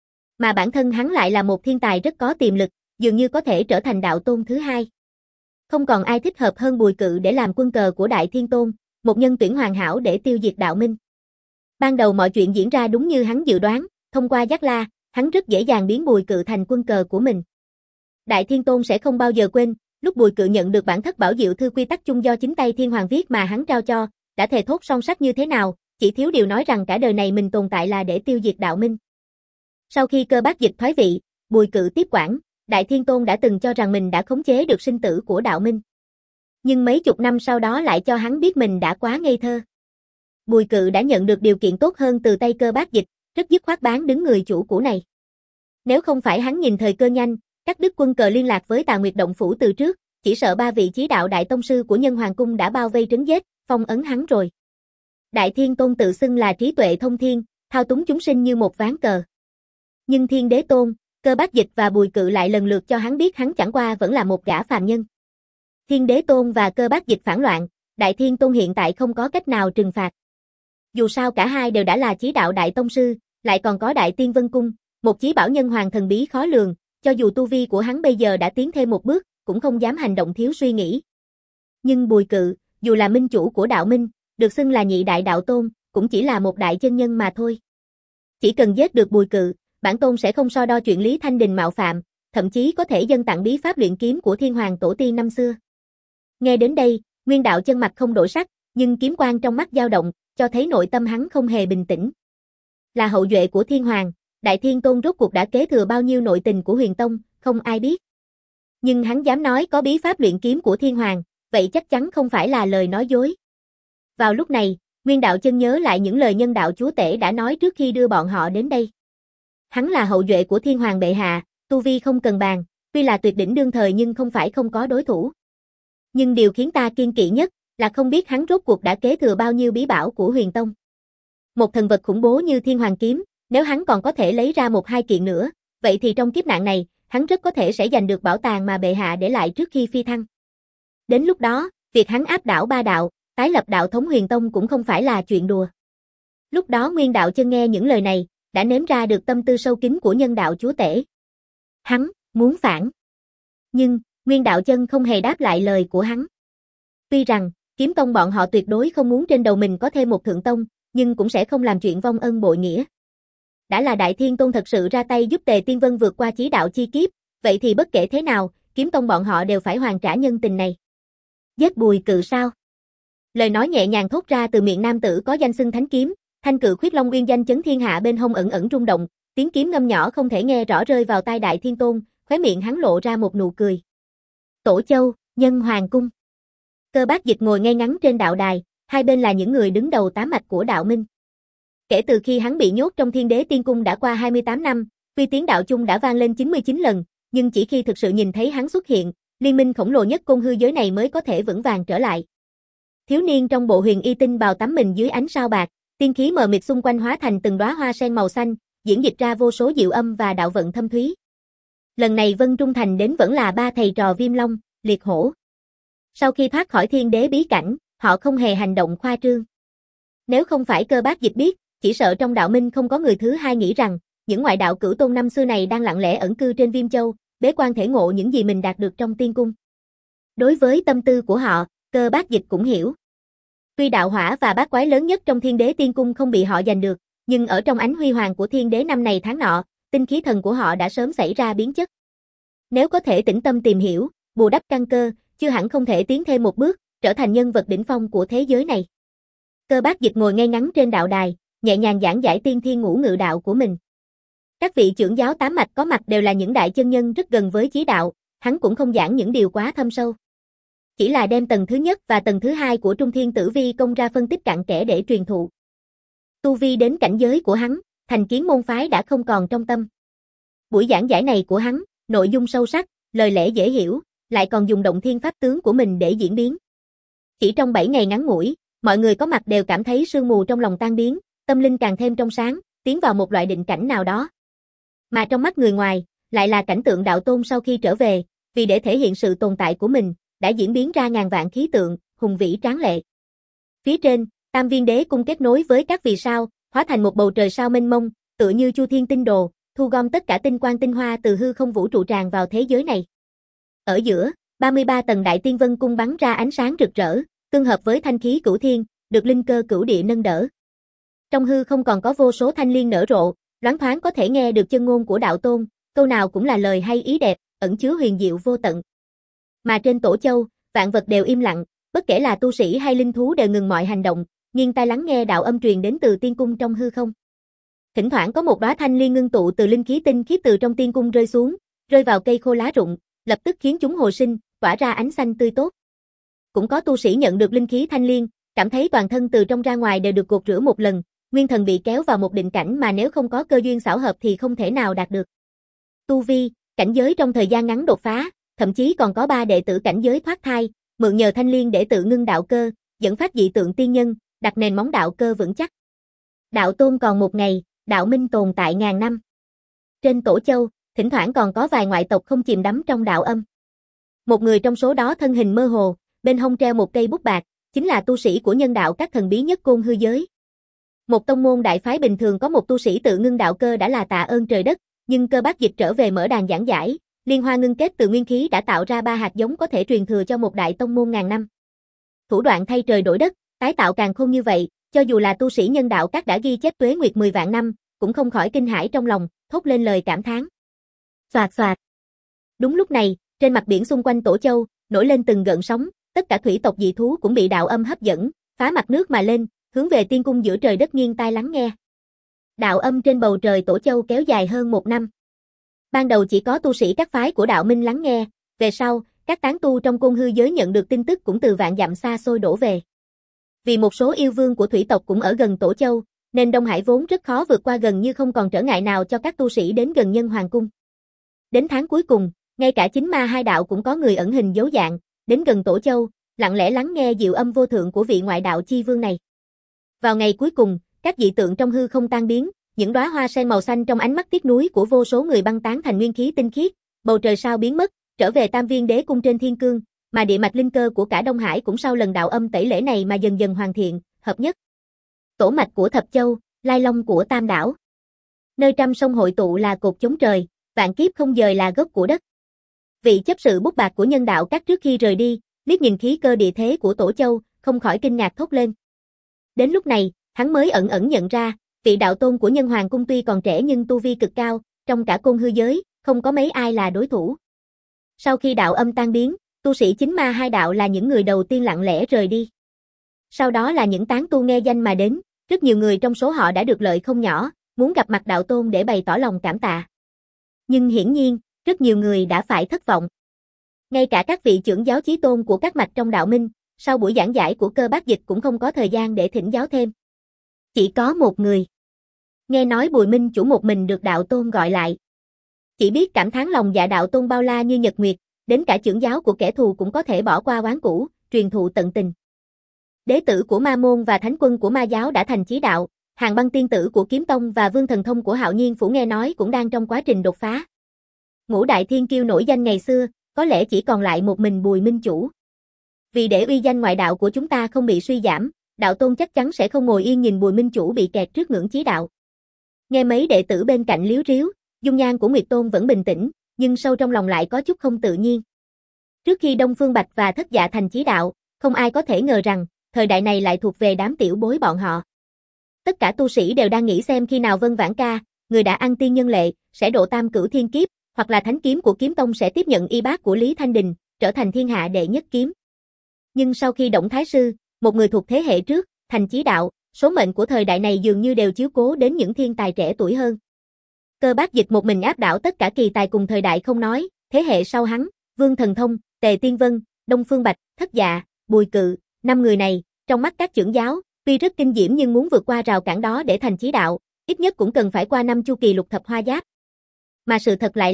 Speaker 1: Mà bản thân hắn lại là một thiên tài rất có tiềm lực, dường như có thể trở thành đạo tôn thứ hai. Không còn ai thích hợp hơn Bùi Cự để làm quân cờ của Đại Thiên Tôn, một nhân tuyển hoàn hảo để tiêu diệt đạo minh. Ban đầu mọi chuyện diễn ra đúng như hắn dự đoán, thông qua Giác La, hắn rất dễ dàng biến Bùi Cự thành quân cờ của mình. Đại Thiên Tôn sẽ không bao giờ quên, lúc Bùi Cự nhận được bản thất bảo diệu thư quy tắc chung do chính tay Thiên Hoàng viết mà hắn trao cho, đã thề thốt song sắt như thế nào, chỉ thiếu điều nói rằng cả đời này mình tồn tại là để tiêu diệt đạo minh. Sau khi Cơ Bác Dịch thoái vị, Bùi Cự tiếp quản, Đại Thiên Tôn đã từng cho rằng mình đã khống chế được sinh tử của đạo minh. Nhưng mấy chục năm sau đó lại cho hắn biết mình đã quá ngây thơ. Bùi Cự đã nhận được điều kiện tốt hơn từ tay Cơ Bác Dịch, rất dứt khoát bán đứng người chủ cũ này. Nếu không phải hắn nhìn thời cơ nhanh, cắt đứt quân cờ liên lạc với Tà Nguyệt Động Phủ từ trước, chỉ sợ ba vị chí đạo đại tông sư của Nhân Hoàng Cung đã bao vây trấn giết, phong ấn hắn rồi. Đại Thiên Tôn tự xưng là trí tuệ thông thiên, thao túng chúng sinh như một ván cờ. Nhưng Thiên Đế Tôn, Cơ Bác Dịch và Bùi Cự lại lần lượt cho hắn biết hắn chẳng qua vẫn là một gã phàm nhân. Thiên Đế Tôn và Cơ Bác Dịch phản loạn, Đại Thiên Tôn hiện tại không có cách nào trừng phạt. Dù sao cả hai đều đã là chí đạo đại tông sư, lại còn có Đại Tiên Vân Cung, một chí bảo nhân hoàng thần bí khó lường, cho dù tu vi của hắn bây giờ đã tiến thêm một bước, cũng không dám hành động thiếu suy nghĩ. Nhưng Bùi Cự, dù là minh chủ của đạo minh, được xưng là nhị đại đạo tôn, cũng chỉ là một đại chân nhân mà thôi. Chỉ cần giết được Bùi Cự, bản tôn sẽ không so đo chuyện Lý Thanh Đình mạo phạm, thậm chí có thể dâng tặng bí pháp luyện kiếm của Thiên Hoàng tổ tiên năm xưa. Nghe đến đây, Nguyên Đạo Chân mặt không đổi sắc, nhưng kiếm quang trong mắt dao động, cho thấy nội tâm hắn không hề bình tĩnh. Là hậu duệ của Thiên Hoàng, Đại Thiên Tôn rốt cuộc đã kế thừa bao nhiêu nội tình của Huyền Tông, không ai biết. Nhưng hắn dám nói có bí pháp luyện kiếm của Thiên Hoàng, vậy chắc chắn không phải là lời nói dối. Vào lúc này, Nguyên Đạo Chân nhớ lại những lời nhân đạo chúa tể đã nói trước khi đưa bọn họ đến đây. Hắn là hậu duệ của Thiên Hoàng bệ hạ, tu vi không cần bàn, tuy là tuyệt đỉnh đương thời nhưng không phải không có đối thủ. Nhưng điều khiến ta kiên kỵ nhất là không biết hắn rốt cuộc đã kế thừa bao nhiêu bí bảo của Huyền Tông. Một thần vật khủng bố như Thiên Hoàng kiếm, nếu hắn còn có thể lấy ra một hai kiện nữa, vậy thì trong kiếp nạn này, hắn rất có thể sẽ giành được bảo tàng mà bệ hạ để lại trước khi phi thăng. Đến lúc đó, việc hắn áp đảo ba đạo, tái lập đạo thống Huyền Tông cũng không phải là chuyện đùa. Lúc đó Nguyên Đạo Chân nghe những lời này, đã nếm ra được tâm tư sâu kín của nhân đạo chúa tể. Hắn muốn phản. Nhưng, Nguyên Đạo Chân không hề đáp lại lời của hắn. Tuy rằng, kiếm tông bọn họ tuyệt đối không muốn trên đầu mình có thêm một thượng tông, nhưng cũng sẽ không làm chuyện vong ân bội nghĩa. Đã là Đại Thiên Tôn thật sự ra tay giúp Tề Tiên Vân vượt qua chí đạo chi kiếp, vậy thì bất kể thế nào, kiếm tông bọn họ đều phải hoàn trả nhân tình này. Giết Bùi Cự sao? Lời nói nhẹ nhàng thốt ra từ miệng nam tử có danh xưng thánh kiếm, thanh cự khuyết long uyên danh chấn thiên hạ bên hông ẩn ẩn rung động, tiếng kiếm ngâm nhỏ không thể nghe rõ rơi vào tai Đại Thiên Tôn, khóe miệng hắn lộ ra một nụ cười. Tổ Châu, Nhân Hoàng Cung. Cơ Bác Dịch ngồi ngay ngắn trên đạo đài, hai bên là những người đứng đầu tám mạch của đạo minh. Kể từ khi hắn bị nhốt trong Thiên Đế Tiên Cung đã qua hai mươi tám năm, tuy tiếng đạo chung đã vang lên chín mươi chín lần, nhưng chỉ khi thực sự nhìn thấy hắn xuất hiện, liên minh khổng lồ nhất côn hư giới này mới có thể vững vàng trở lại. Thiếu niên trong bộ huyền y tinh bào tắm mình dưới ánh sao bạc, tiên khí mờ mịt xung quanh hóa thành từng đóa hoa sen màu xanh, diễn dịch ra vô số diệu âm và đạo vận thâm thúy. Lần này Vân Trung Thành đến vẫn là ba thầy trò Viêm Long, Liệt Hổ. Sau khi thoát khỏi Thiên Đế bí cảnh, họ không hề hành động khoa trương. Nếu không phải Cơ Bác Dịch biết, chỉ sợ trong đạo minh không có người thứ hai nghĩ rằng, những ngoại đạo cửu tôn năm xưa này đang lặng lẽ ẩn cư trên Viêm Châu, bế quan thể ngộ những gì mình đạt được trong tiên cung. Đối với tâm tư của họ, Cơ Bác Dịch cũng hiểu. Tuy đạo hỏa và bát quái lớn nhất trong Thiên Đế Tiên Cung không bị họ giành được, nhưng ở trong ánh huy hoàng của Thiên Đế năm này tháng nọ, tinh khí thần của họ đã sớm xảy ra biến chất. Nếu có thể tĩnh tâm tìm hiểu, bù đắp căn cơ, chưa hẳn không thể tiến thêm một bước, trở thành nhân vật đỉnh phong của thế giới này. Cơ Bác Dịch ngồi ngay ngắn trên đạo đài, nhẹ nhàng giảng giải tiên thiên ngũ ngự đạo của mình. Các vị trưởng giáo tám mạch có mặt đều là những đại chân nhân rất gần với chí đạo, hắn cũng không giảng những điều quá thâm sâu. Chỉ là đem tầng thứ nhất và tầng thứ hai của Trung Thiên Tử Vi công ra phân tích cặn kẽ để truyền thụ. Tu vi đến cảnh giới của hắn, thành kiến môn phái đã không còn trong tâm. Buổi giảng giải này của hắn, nội dung sâu sắc, lời lẽ dễ hiểu, lại còn dùng động thiên pháp tướng của mình để diễn biến. Chỉ trong bảy ngày ngắn ngủi, mọi người có mặt đều cảm thấy sương mù trong lòng tan biến, tâm linh càng thêm trong sáng, tiến vào một loại định cảnh nào đó. Mà trong mắt người ngoài, lại là cảnh tượng đạo tôn sau khi trở về, vì để thể hiện sự tồn tại của mình, đã diễn biến ra ngàn vạn khí tượng, hùng vĩ tráng lệ. Phía trên, Tam Viên Đế cung kết nối với các vì sao, hóa thành một bầu trời sao mênh mông, tựa như Chu Thiên tinh đồ, thu gom tất cả tinh quang tinh hoa từ hư không vũ trụ tràn vào thế giới này. Ở giữa, ba mươi ba tầng Đại Tiên Vân cung bắn ra ánh sáng rực rỡ, tương hợp với thanh khí cửu thiên, được linh cơ cửu địa nâng đỡ. Trong hư không còn có vô số thanh liên nở rộ, loáng thoáng có thể nghe được chân ngôn của đạo tôn, câu nào cũng là lời hay ý đẹp, ẩn chứa huyền diệu vô tận. Mà trên Tổ Châu, vạn vật đều im lặng, bất kể là tu sĩ hay linh thú đều ngừng mọi hành động, nghiêng tai lắng nghe đạo âm truyền đến từ tiên cung trong hư không. Thỉnh thoảng có một đóa thanh liên ngưng tụ từ linh khí tinh khiết từ trong tiên cung rơi xuống, rơi vào cây khô lá rụng, lập tức khiến chúng hồi sinh, tỏa ra ánh xanh tươi tốt. Cũng có tu sĩ nhận được linh khí thanh liên, cảm thấy toàn thân từ trong ra ngoài đều được gột rửa một lần, nguyên thần bị kéo vào một định cảnh mà nếu không có cơ duyên xảo hợp thì không thể nào đạt được. Tu vi, cảnh giới trong thời gian ngắn đột phá, thậm chí còn có ba đệ tử cảnh giới thoát thai, mượn nhờ thanh liên để tự ngưng đạo cơ, dẫn phát dị tượng tiên nhân, đặt nền móng đạo cơ vững chắc. Đạo tôn còn một ngày, đạo minh tồn tại ngàn năm. Trên Tổ Châu, thỉnh thoảng còn có vài ngoại tộc không chìm đắm trong đạo âm. Một người trong số đó thân hình mơ hồ, bên hông treo một cây bút bạc, chính là tu sĩ của nhân đạo các thần bí nhất côn hư giới. Một tông môn đại phái bình thường có một tu sĩ tự ngưng đạo cơ đã là tạ ơn trời đất, nhưng Cơ Bác Dịch trở về mở đàn giảng giải, liên hoa ngưng kết từ nguyên khí đã tạo ra ba hạt giống có thể truyền thừa cho một đại tông môn ngàn năm. Thủ đoạn thay trời đổi đất, tái tạo càng khôn như vậy, cho dù là tu sĩ nhân đạo các đã ghi chép tuế nguyệt mười vạn năm, cũng không khỏi kinh hãi trong lòng, thốt lên lời cảm thán. Xoạt xoạt. Đúng lúc này, trên mặt biển xung quanh Tổ Châu, nổi lên từng gợn sóng, tất cả thủy tộc dị thú cũng bị đạo âm hấp dẫn, phá mặt nước mà lên, hướng về tiên cung giữa trời đất nghiêng tai lắng nghe. Đạo âm trên bầu trời Tổ Châu kéo dài hơn một năm. Ban đầu chỉ có tu sĩ các phái của đạo minh lắng nghe, về sau, các tán tu trong côn hư giới nhận được tin tức cũng từ vạn dặm xa xôi đổ về. Vì một số yêu vương của thủy tộc cũng ở gần Tổ Châu, nên Đông Hải vốn rất khó vượt qua, gần như không còn trở ngại nào cho các tu sĩ đến gần Nhân Hoàng cung. Đến tháng cuối cùng, ngay cả chính ma hai đạo cũng có người ẩn hình giấu dạng, đến gần Tổ Châu, lặng lẽ lắng nghe diệu âm vô thượng của vị ngoại đạo chi vương này. Vào ngày cuối cùng, các dị tượng trong hư không tan biến, những đóa hoa sen màu xanh trong ánh mắt tiếc nuối của vô số người băng tán thành nguyên khí tinh khiết, bầu trời sao biến mất, trở về Tam Viên Đế cung trên thiên cương, mà địa mạch linh cơ của cả Đông Hải cũng sau lần đạo âm tẩy lễ này mà dần dần hoàn thiện, hợp nhất. Tổ mạch của Thập Châu, lai long của Tam đảo. Nơi trăm sông hội tụ là cột chống trời, vạn kiếp không dời là gốc của đất. Vị chấp sự bút bạc của nhân đạo các trước khi rời đi, liếc nhìn khí cơ địa thế của Tổ Châu, không khỏi kinh ngạc thốt lên. Đến lúc này, hắn mới ẩn ẩn nhận ra, vị đạo tôn của Nhân Hoàng cung tuy còn trẻ nhưng tu vi cực cao, trong cả côn hư giới, không có mấy ai là đối thủ. Sau khi đạo âm tan biến, tu sĩ chính ma hai đạo là những người đầu tiên lặng lẽ rời đi. Sau đó là những tán tu nghe danh mà đến, rất nhiều người trong số họ đã được lợi không nhỏ, muốn gặp mặt đạo tôn để bày tỏ lòng cảm tạ. Nhưng hiển nhiên, rất nhiều người đã phải thất vọng. Ngay cả các vị trưởng giáo chí tôn của các mạch trong đạo minh, sau buổi giảng giải của Cơ Bác Dịch cũng không có thời gian để thỉnh giáo thêm. Chỉ có một người. Nghe nói Bùi Minh Chủ một mình được đạo tôn gọi lại. Chỉ biết cảm thán lòng dạ đạo tôn bao la như nhật nguyệt, đến cả trưởng giáo của kẻ thù cũng có thể bỏ qua oán cũ, truyền thụ tận tình. Đế tử của Ma môn và thánh quân của Ma giáo đã thành chí đạo, Hàng Băng tiên tử của Kiếm tông và Vương Thần Thông của Hạo Nhiên phủ nghe nói cũng đang trong quá trình đột phá. Ngũ đại thiên kiêu nổi danh ngày xưa, có lẽ chỉ còn lại một mình Bùi Minh Chủ. Vì để uy danh ngoại đạo của chúng ta không bị suy giảm, đạo tôn chắc chắn sẽ không ngồi yên nhìn Bùi Minh Chủ bị kẹt trước ngưỡng chí đạo. Nghe mấy đệ tử bên cạnh liếu riếu, dung nhan của Nguyệt Tôn vẫn bình tĩnh, nhưng sâu trong lòng lại có chút không tự nhiên. Trước khi Đông Phương Bạch và Thất Dạ thành chí đạo, không ai có thể ngờ rằng, thời đại này lại thuộc về đám tiểu bối bọn họ. Tất cả tu sĩ đều đang nghĩ xem khi nào Vân Vãn Ca, người đã ăn tiên nhân lệ, sẽ độ tam cửu thiên kiếp, hoặc là thánh kiếm của Kiếm tông sẽ tiếp nhận y bát của Lý Thanh Đình, trở thành thiên hạ đệ nhất kiếm. Nhưng sau khi Động Thái Sư, một người thuộc thế hệ trước, thành chí đạo, số mệnh của thời đại này dường như đều chiếu cố đến những thiên tài trẻ tuổi hơn. Cơ Bác Dịch một mình áp đảo tất cả kỳ tài cùng thời đại không nói, thế hệ sau hắn, Vương Thần Thông, Tề Tiên Vân, Đông Phương Bạch, Thất Dạ, Bùi Cự, năm người này, trong mắt các trưởng giáo, tuy rất kinh diễm nhưng muốn vượt qua rào cản đó để thành chí đạo, ít nhất cũng cần phải qua năm chu kỳ lục thập hoa giáp. Mà sự thật lại là,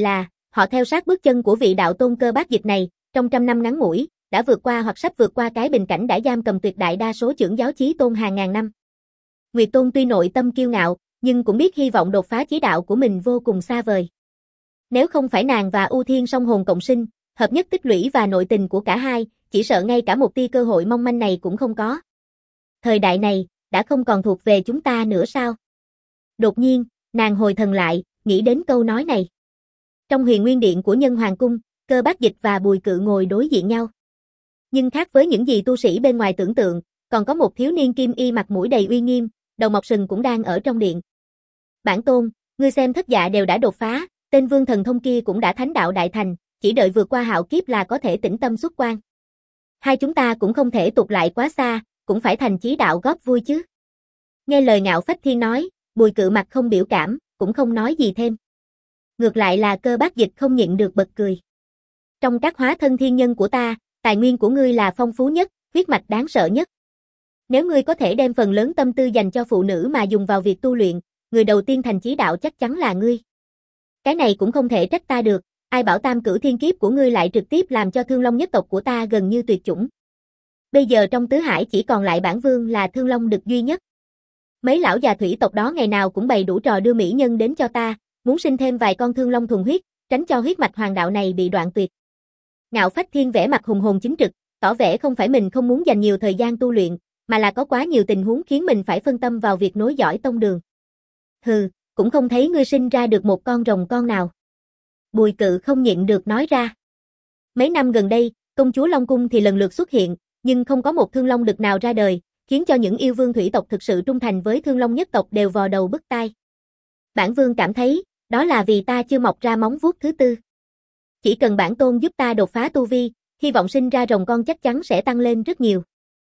Speaker 1: họ theo sát bước chân của vị đạo tôn cơ bát dịch này, trong trăm năm ngắn ngủi, đã vượt qua hoặc sắp vượt qua cái bình cảnh đã giam cầm tuyệt đại đa số chưởng giáo chí tôn hàng ngàn năm. Nguyệt Tôn tuy nội tâm kiêu ngạo, nhưng cũng biết hy vọng đột phá chí đạo của mình vô cùng xa vời. Nếu không phải nàng và U Thiên song hồn cộng sinh, hợp nhất tích lũy và nội tình của cả hai, chỉ sợ ngay cả một tia cơ hội mong manh này cũng không có. Thời đại này, đã không còn thuộc về chúng ta nữa sao? Đột nhiên, nàng hồi thần lại, nghĩ đến câu nói này. Trong huyền nguyên điện của Nhân Hoàng Cung, Cơ Bát Dịch và Bùi Cự ngồi đối diện nhau. Nhưng khác với những gì tu sĩ bên ngoài tưởng tượng, còn có một thiếu niên kim y mặt mũi đầy uy nghiêm, đầu mọc sừng cũng đang ở trong điện. Bản tôn, ngươi xem thất dạ đều đã đột phá, tên vương thần thông kia cũng đã thánh đạo đại thành, chỉ đợi vượt qua hạo kiếp là có thể tĩnh tâm xuất quan. Hai chúng ta cũng không thể tụt lại quá xa, cũng phải thành chí đạo góp vui chứ. Nghe lời Ngạo Phách Thiên nói, Bùi Cự mặt không biểu cảm, cũng không nói gì thêm. Ngược lại là Cơ Bát Dịch không nhịn được bật cười. Trong các hóa thân thiên nhân của ta, tài nguyên của ngươi là phong phú nhất, huyết mạch đáng sợ nhất. Nếu ngươi có thể đem phần lớn tâm tư dành cho phụ nữ mà dùng vào việc tu luyện, người đầu tiên thành chí đạo chắc chắn là ngươi. Cái này cũng không thể trách ta được, ai bảo tam cửu thiên kiếp của ngươi lại trực tiếp làm cho Thương Long nhất tộc của ta gần như tuyệt chủng. Bây giờ trong tứ hải chỉ còn lại bản vương là Thương Long đực duy nhất. Mấy lão già thủy tộc đó ngày nào cũng bày đủ trò đưa mỹ nhân đến cho ta, muốn sinh thêm vài con Thương Long thuần huyết, tránh cho huyết mạch hoàng đạo này bị đoạn tuyệt. Ngạo Phách Thiên vẻ mặt hùng hồn chính trực, tỏ vẻ không phải mình không muốn dành nhiều thời gian tu luyện, mà là có quá nhiều tình huống khiến mình phải phân tâm vào việc nối dõi tông đường. Hừ, cũng không thấy ngươi sinh ra được một con rồng con nào. Bùi Cự không nhịn được nói ra. Mấy năm gần đây, công chúa Long Cung thì lần lượt xuất hiện, nhưng không có một Thương Long đực nào ra đời, khiến cho những yêu vương thủy tộc thực sự trung thành với Thương Long nhất tộc đều vò đầu bứt tai. Bản vương cảm thấy, đó là vì ta chưa mọc ra móng vuốt thứ tư. Chỉ cần bản tôn giúp ta đột phá tu vi, hy vọng sinh ra rồng con chắc chắn sẽ tăng lên rất nhiều.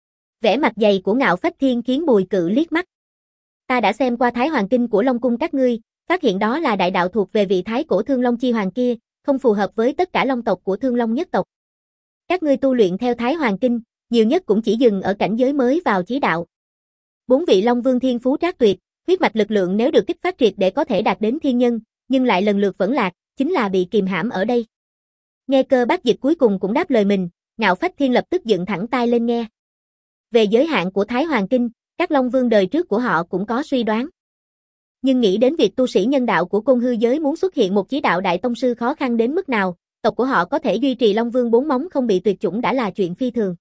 Speaker 1: Vẻ mặt dày của Ngạo Phách Thiên khiến Bùi Cự liếc mắt. Ta đã xem qua Thái Hoàng Kinh của Long Cung các ngươi, phát hiện đó là đại đạo thuộc về vị thái cổ Thương Long chi hoàng kia, không phù hợp với tất cả long tộc của Thương Long nhất tộc. Các ngươi tu luyện theo Thái Hoàng Kinh, nhiều nhất cũng chỉ dừng ở cảnh giới mới vào chí đạo. Bốn vị Long Vương thiên phú trác tuyệt, huyết mạch lực lượng nếu được kích phát triệt để có thể đạt đến thiên nhân, nhưng lại lần lượt vẫn lạc, chính là bị kìm hãm ở đây. Nghe Cơ Bát Dịch cuối cùng cũng đáp lời mình, Ngạo Phách Thiên lập tức dựng thẳng tai lên nghe. Về giới hạn của Thái Hoàng Kinh, các Long Vương đời trước của họ cũng có suy đoán. Nhưng nghĩ đến việc tu sĩ nhân đạo của Côn Hư giới muốn xuất hiện một chí đạo đại tông sư khó khăn đến mức nào, tộc của họ có thể duy trì Long Vương bốn móng không bị tuyệt chủng đã là chuyện phi thường.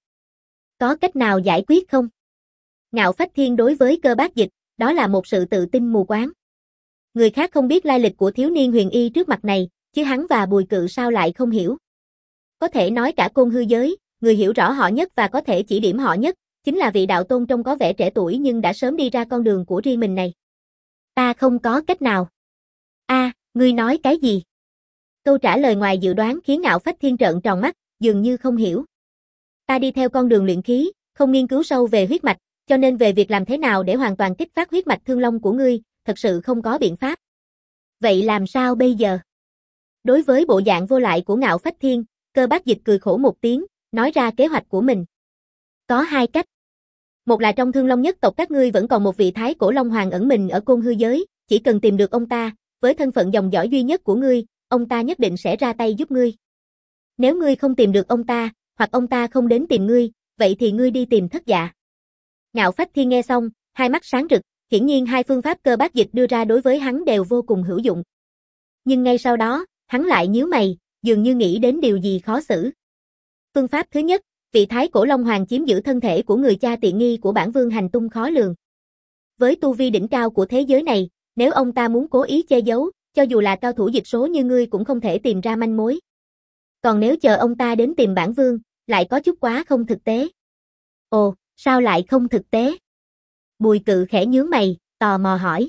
Speaker 1: Có cách nào giải quyết không? Ngạo Phách Thiên đối với Cơ Bát Dịch, đó là một sự tự tin mù quáng. Người khác không biết lai lịch của thiếu niên huyền y trước mặt này, chứ hắn và Bùi Cự sao lại không hiểu. Có thể nói cả Côn Hư giới, người hiểu rõ họ nhất và có thể chỉ điểm họ nhất, chính là vị đạo tôn trông có vẻ trẻ tuổi nhưng đã sớm đi ra con đường của riêng mình này. Ta không có cách nào. A, à, ngươi nói cái gì? Câu trả lời ngoài dự đoán khiến Ngạo Phách Thiên trợn tròn mắt, dường như không hiểu. Ta đi theo con đường luyện khí, không nghiên cứu sâu về huyết mạch, cho nên về việc làm thế nào để hoàn toàn kích phát huyết mạch Thương Long của ngươi, thật sự không có biện pháp. Vậy làm sao bây giờ? Đối với bộ dạng vô lại của Ngạo Phách Thiên, Cơ Bát Dịch cười khổ một tiếng, nói ra kế hoạch của mình. Có hai cách. Một là trong Thương Long nhất tộc các ngươi vẫn còn một vị thái cổ Long Hoàng ẩn mình ở Côn Hư giới, chỉ cần tìm được ông ta, với thân phận dòng dõi duy nhất của ngươi, ông ta nhất định sẽ ra tay giúp ngươi. Nếu ngươi không tìm được ông ta, hoặc ông ta không đến tìm ngươi, vậy thì ngươi đi tìm thất dạ. Ngạo Phách Thiên nghe xong, hai mắt sáng rực, hiển nhiên hai phương pháp Cơ Bát Dịch đưa ra đối với hắn đều vô cùng hữu dụng. Nhưng ngay sau đó, hắn lại nhíu mày, dường như nghĩ đến điều gì khó xử. Phương pháp thứ nhất, vị thái cổ Long Hoàng chiếm giữ thân thể của người cha tiện nghi của bản vương hành tung khó lường. Với tu vi đỉnh cao của thế giới này, nếu ông ta muốn cố ý che giấu, cho dù là cao thủ dịch số như ngươi cũng không thể tìm ra manh mối. Còn nếu chờ ông ta đến tìm bản vương, lại có chút quá không thực tế. Ồ, sao lại không thực tế? Bùi Cự khẽ nhướng mày, tò mò hỏi.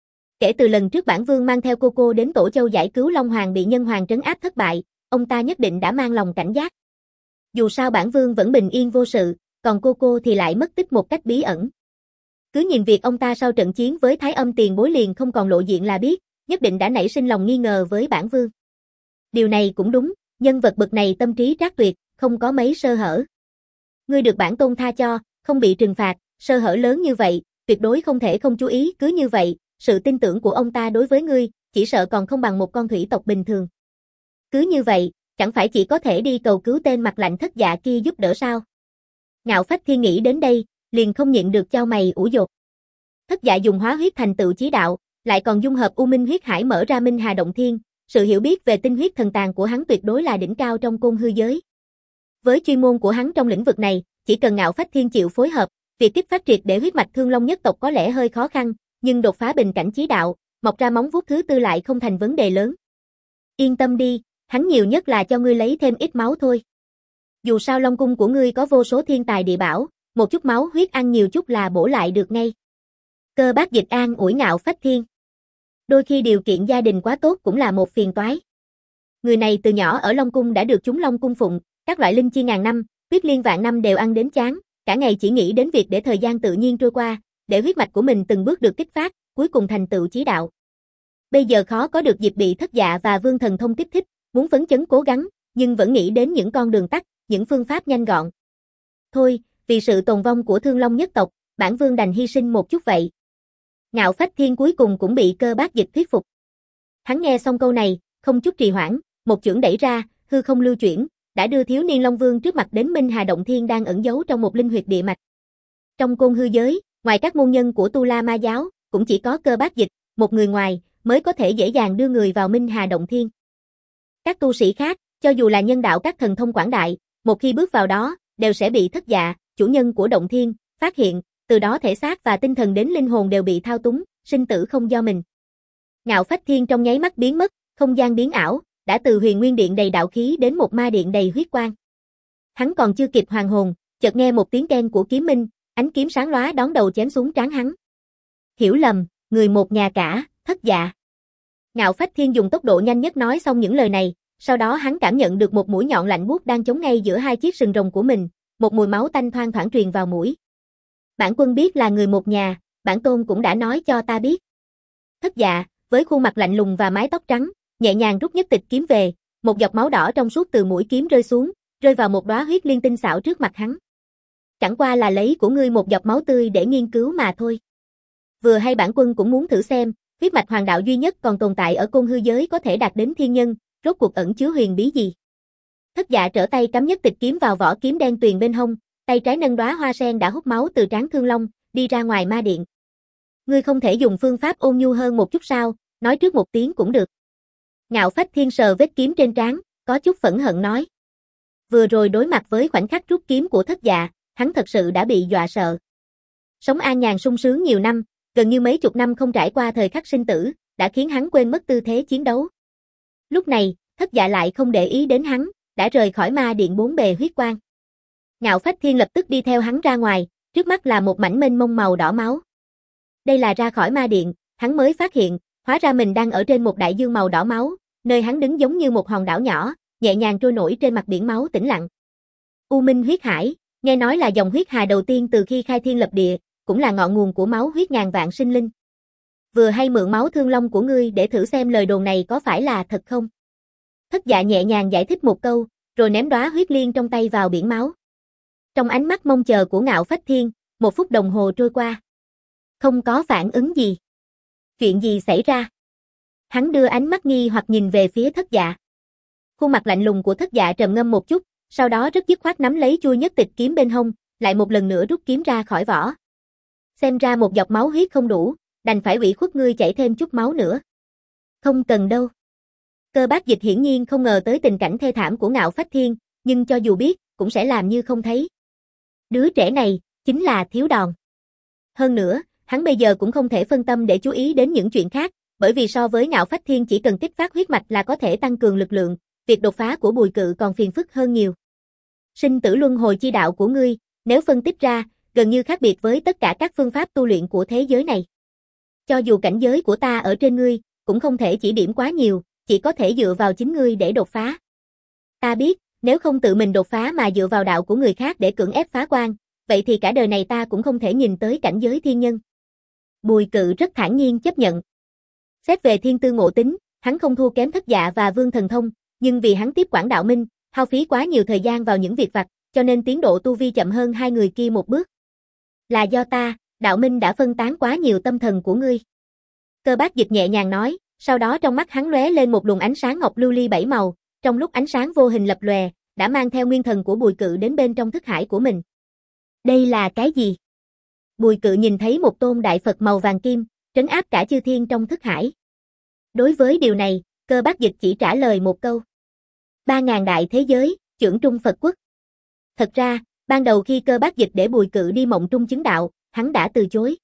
Speaker 1: Kể từ lần trước bản vương mang theo cô cô đến Tổ Châu giải cứu Long Hoàng bị Nhân Hoàng trấn áp thất bại, ông ta nhất định đã mang lòng cảnh giác. Dù sao bản vương vẫn bình yên vô sự, còn cô cô thì lại mất tích một cách bí ẩn. Cứ nhìn việc ông ta sau trận chiến với Thái Âm tiền bối liền không còn lộ diện là biết, nhất định đã nảy sinh lòng nghi ngờ với bản vương. Điều này cũng đúng, nhân vật bậc này tâm trí trác tuyệt, không có mấy sơ hở. Ngươi được bản tôn tha cho, không bị trừng phạt, sơ hở lớn như vậy, tuyệt đối không thể không chú ý, cứ như vậy, sự tin tưởng của ông ta đối với ngươi, chỉ sợ còn không bằng một con thủy tộc bình thường. Cứ như vậy, chẳng phải chỉ có thể đi cầu cứu tên mặt lạnh thất dạ kia giúp đỡ sao? Ngạo Phách Thiên nghĩ đến đây, liền không nhịn được chau mày ủ dột. Thất dạ dùng hóa huyết thành tựu chí đạo, lại còn dung hợp U Minh huyết hải mở ra Minh Hà Động Thiên, sự hiểu biết về tinh huyết thần tàng của hắn tuyệt đối là đỉnh cao trong côn hư giới. Với chuyên môn của hắn trong lĩnh vực này, chỉ cần Ngạo Phách Thiên chịu phối hợp, việc kích phát triệt để huyết mạch Thương Long nhất tộc có lẽ hơi khó khăn, nhưng đột phá bình cảnh chí đạo, mọc ra móng vuốt thứ tư lại không thành vấn đề lớn. Yên tâm đi, hắn nhiều nhất là cho ngươi lấy thêm ít máu thôi. Dù sao Long cung của ngươi có vô số thiên tài địa bảo, một chút máu huyết ăn nhiều chút là bổ lại được ngay. Cơ Bác Dịch an ủi Ngạo Phách Thiên. Đôi khi điều kiện gia đình quá tốt cũng là một phiền toái. Người này từ nhỏ ở Long cung đã được chúng Long cung phụng, các loại linh chi ngàn năm, huyết liên vạn năm đều ăn đến chán, cả ngày chỉ nghĩ đến việc để thời gian tự nhiên trôi qua, để huyết mạch của mình từng bước được kích phát, cuối cùng thành tựu chí đạo. Bây giờ khó có được dịp bị thất dạ và vương thần thông kích thích, muốn phấn chấn cố gắng, nhưng vẫn nghĩ đến những con đường tắt, những phương pháp nhanh gọn. Thôi, vì sự tồn vong của Thương Long nhất tộc, bản vương đành hy sinh một chút vậy. Ngạo Phách Thiên cuối cùng cũng bị Cơ Bác Dịch thuyết phục. Hắn nghe xong câu này, không chút trì hoãn, một chưởng đẩy ra, hư không lưu chuyển, đã đưa thiếu niên Long Vương trước mặt đến Minh Hà Động Thiên đang ẩn giấu trong một linh huyệt địa mạch. Trong côn hư giới, ngoài các môn nhân của Tu La Ma giáo, cũng chỉ có Cơ Bác Dịch, một người ngoài, mới có thể dễ dàng đưa người vào Minh Hà Động Thiên. Các tu sĩ khác, cho dù là nhân đạo các thần thông quảng đại, một khi bước vào đó, đều sẽ bị thất dạ, chủ nhân của Động Thiên, phát hiện, từ đó thể xác và tinh thần đến linh hồn đều bị thao túng, sinh tử không do mình. Ngạo Phách Thiên trong nháy mắt biến mất, không gian biến ảo, đã từ huyền nguyên điện đầy đạo khí đến một ma điện đầy huyết quang. Hắn còn chưa kịp hoàn hồn, chợt nghe một tiếng keng của kiếm minh, ánh kiếm sáng lóa đón đầu chém xuống trán hắn. Hiểu lầm, người một nhà cả, thất dạ. Ngạo Phách Thiên dùng tốc độ nhanh nhất nói xong những lời này, sau đó hắn cảm nhận được một mũi nhọn lạnh buốt đang chống ngay giữa hai chiếc sừng rồng của mình, một mùi máu tanh thoang thoảng truyền vào mũi. Bản quân biết là người một nhà, bản tôn cũng đã nói cho ta biết. Thất dạ, với khuôn mặt lạnh lùng và mái tóc trắng, nhẹ nhàng rút nhất tịch kiếm về, một giọt máu đỏ trong suốt từ mũi kiếm rơi xuống, rơi vào một đóa huyết liên tinh xảo trước mặt hắn. Chẳng qua là lấy của ngươi một giọt máu tươi để nghiên cứu mà thôi. Vừa hay bản quân cũng muốn thử xem, huyết mạch hoàng đạo duy nhất còn tồn tại ở côn hư giới có thể đạt đến thiên nhân, rốt cuộc ẩn chứa huyền bí gì. Thất dạ trở tay cắm nhất tịch kiếm vào vỏ kiếm đen tuyền bên hông, tay trái nâng đóa hoa sen đã hút máu từ trán Thương Long, đi ra ngoài ma điện. Ngươi không thể dùng phương pháp ôn nhu hơn một chút sao, nói trước một tiếng cũng được. Ngạo Phách Thiên sờ vết kiếm trên trán, có chút phẫn hận nói. Vừa rồi đối mặt với khoảnh khắc rút kiếm của thất dạ, hắn thật sự đã bị dọa sợ. Sống an nhàn sung sướng nhiều năm, gần như mấy chục năm không trải qua thời khắc sinh tử, đã khiến hắn quên mất tư thế chiến đấu. Lúc này, thất dạ lại không để ý đến hắn, đã rời khỏi ma điện bốn bề huyết quang. Ngạo Phách Thiên lập tức đi theo hắn ra ngoài, trước mắt là một mảnh mênh mông màu đỏ máu. Đây là ra khỏi ma điện, hắn mới phát hiện, hóa ra mình đang ở trên một đại dương màu đỏ máu, nơi hắn đứng giống như một hòn đảo nhỏ, nhẹ nhàng trôi nổi trên mặt biển máu tĩnh lặng. U Minh huyết hải, nghe nói là dòng huyết hà đầu tiên từ khi khai thiên lập địa, cũng là ngọn nguồn của máu huyết ngàn vạn sinh linh. Vừa hay mượn máu Thương Long của ngươi để thử xem lời đồn này có phải là thật không. Thất dạ nhẹ nhàng giải thích một câu, rồi ném đóa huyết liên trong tay vào biển máu. Trong ánh mắt mong chờ của Ngạo Phách Thiên, một phút đồng hồ trôi qua. Không có phản ứng gì. Chuyện gì xảy ra? Hắn đưa ánh mắt nghi hoặc nhìn về phía thất dạ. Khuôn mặt lạnh lùng của thất dạ trầm ngâm một chút, sau đó rất dứt khoát nắm lấy chuôi nhất tịch kiếm bên hông, lại một lần nữa rút kiếm ra khỏi vỏ. Xem ra một giọt máu huyết không đủ, đành phải ủy khuất ngươi chảy thêm chút máu nữa. Không cần đâu. Cơ Bác Dịch hiển nhiên không ngờ tới tình cảnh thê thảm của Ngạo Phách Thiên, nhưng cho dù biết, cũng sẽ làm như không thấy. Đứa trẻ này, chính là thiếu đòn. Hơn nữa, hắn bây giờ cũng không thể phân tâm để chú ý đến những chuyện khác, bởi vì so với Ngạo Phách Thiên chỉ cần kích phát huyết mạch là có thể tăng cường lực lượng, việc đột phá của Bùi Cự còn phiền phức hơn nhiều. Sinh tử luân hồi chi đạo của ngươi, nếu phân tích ra, gần như khác biệt với tất cả các phương pháp tu luyện của thế giới này. Cho dù cảnh giới của ta ở trên ngươi, cũng không thể chỉ điểm quá nhiều, chỉ có thể dựa vào chính ngươi để đột phá. Ta biết, nếu không tự mình đột phá mà dựa vào đạo của người khác để cưỡng ép phá quan, vậy thì cả đời này ta cũng không thể nhìn tới cảnh giới thiên nhân. Bùi Cự rất thản nhiên chấp nhận. Xét về thiên tư ngộ tính, hắn không thua kém thất dạ và vương thần thông, nhưng vì hắn tiếp quản đạo minh, hao phí quá nhiều thời gian vào những việc vặt, cho nên tiến độ tu vi chậm hơn hai người kia một bước. Là do ta, đạo minh đã phân tán quá nhiều tâm thần của ngươi. Cơ Bác Dịch nhẹ nhàng nói, sau đó trong mắt hắn lóe lên một luồng ánh sáng ngọc lưu ly bảy màu, trong lúc ánh sáng vô hình lập lòe, đã mang theo nguyên thần của Bùi Cự đến bên trong thức hải của mình. Đây là cái gì? Bùi Cự nhìn thấy một tôn đại Phật màu vàng kim, trấn áp cả chư thiên trong thức hải. Đối với điều này, Cơ Bác Dịch chỉ trả lời một câu. Ba ngàn đại thế giới, chưởng trung Phật quốc. Thật ra, ban đầu khi Cơ Bác Dịch để Bùi Cự đi mộng trung chứng đạo, hắn đã từ chối.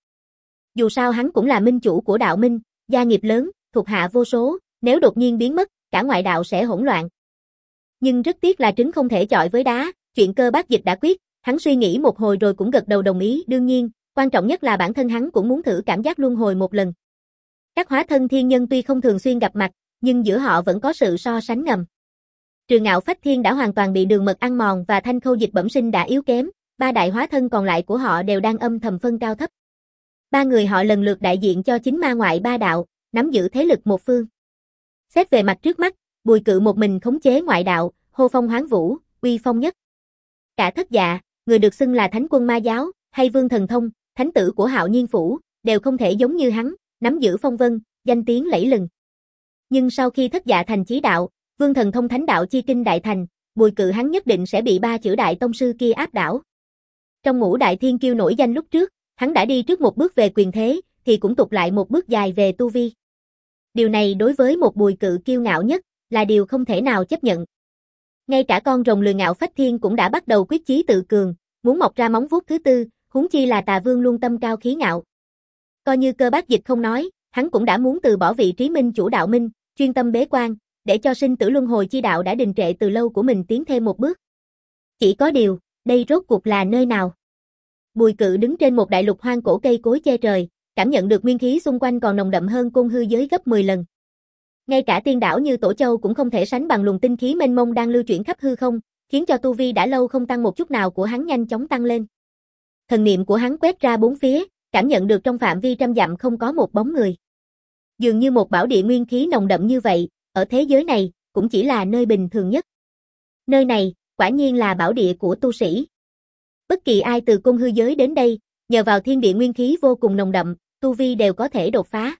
Speaker 1: Dù sao hắn cũng là minh chủ của đạo minh, gia nghiệp lớn, thuộc hạ vô số, nếu đột nhiên biến mất, cả ngoại đạo sẽ hỗn loạn. Nhưng rất tiếc là trứng không thể chọi với đá, chuyện Cơ Bác Dịch đã quyết, hắn suy nghĩ một hồi rồi cũng gật đầu đồng ý, đương nhiên, quan trọng nhất là bản thân hắn cũng muốn thử cảm giác luân hồi một lần. Các hóa thân thiên nhân tuy không thường xuyên gặp mặt, nhưng giữa họ vẫn có sự so sánh ngầm. Trừ Ngạo Phách Thiên đã hoàn toàn bị đường mật ăn mòn và Thanh Khâu Dịch bẩm sinh đã yếu kém, ba đại hóa thân còn lại của họ đều đang âm thầm phân cao thấp. Ba người họ lần lượt đại diện cho chính ma ngoại ba đạo, nắm giữ thế lực một phương. Xét về mặt trước mắt, Bùi Cự một mình khống chế ngoại đạo, hô phong hoán vũ, uy phong nhất. Cả Thất Dạ, người được xưng là Thánh Quân Ma Giáo, hay Vương Thần Thông, thánh tử của Hạo Nhiên Phủ, đều không thể giống như hắn, nắm giữ phong vân, danh tiếng lẫy lừng. Nhưng sau khi Thất Dạ thành chí đạo, Vương Thần Thông thánh đạo chi kinh đại thành, Bùi Cự hắn nhất định sẽ bị ba chữ đại tông sư kia áp đảo. Trong ngũ đại thiên kiêu nổi danh lúc trước, hắn đã đi trước một bước về quyền thế, thì cũng tụt lại một bước dài về tu vi. Điều này đối với một Bùi Cự kiêu ngạo nhất, là điều không thể nào chấp nhận. Ngay cả con rồng lười Ngạo Phách Thiên cũng đã bắt đầu quyết chí tự cường, muốn mọc ra móng vuốt thứ tư, huống chi là Tà Vương luôn tâm cao khí ngạo. Coi như Cơ Bác Dịch không nói, hắn cũng đã muốn từ bỏ vị trí minh chủ đạo minh, chuyên tâm bế quan, để cho sinh tử luân hồi chi đạo đã đình trệ từ lâu của mình tiến thêm một bước. Chỉ có điều, đây rốt cuộc là nơi nào? Bùi Cự đứng trên một đại lục hoang cổ cây cối che trời, cảm nhận được nguyên khí xung quanh còn nồng đậm hơn côn hư giới gấp mười lần. Ngay cả tiên đảo như Tổ Châu cũng không thể sánh bằng luồng tinh khí mênh mông đang lưu chuyển khắp hư không, khiến cho tu vi đã lâu không tăng một chút nào của hắn nhanh chóng tăng lên. Thần niệm của hắn quét ra bốn phía, cảm nhận được trong phạm vi trăm dặm không có một bóng người. Dường như một bảo địa nguyên khí nồng đậm như vậy, ở thế giới này, cũng chỉ là nơi bình thường nhất. Nơi này, quả nhiên là bảo địa của tu sĩ. Bất kỳ ai từ côn hư giới đến đây, nhờ vào thiên địa nguyên khí vô cùng nồng đậm, tu vi đều có thể đột phá.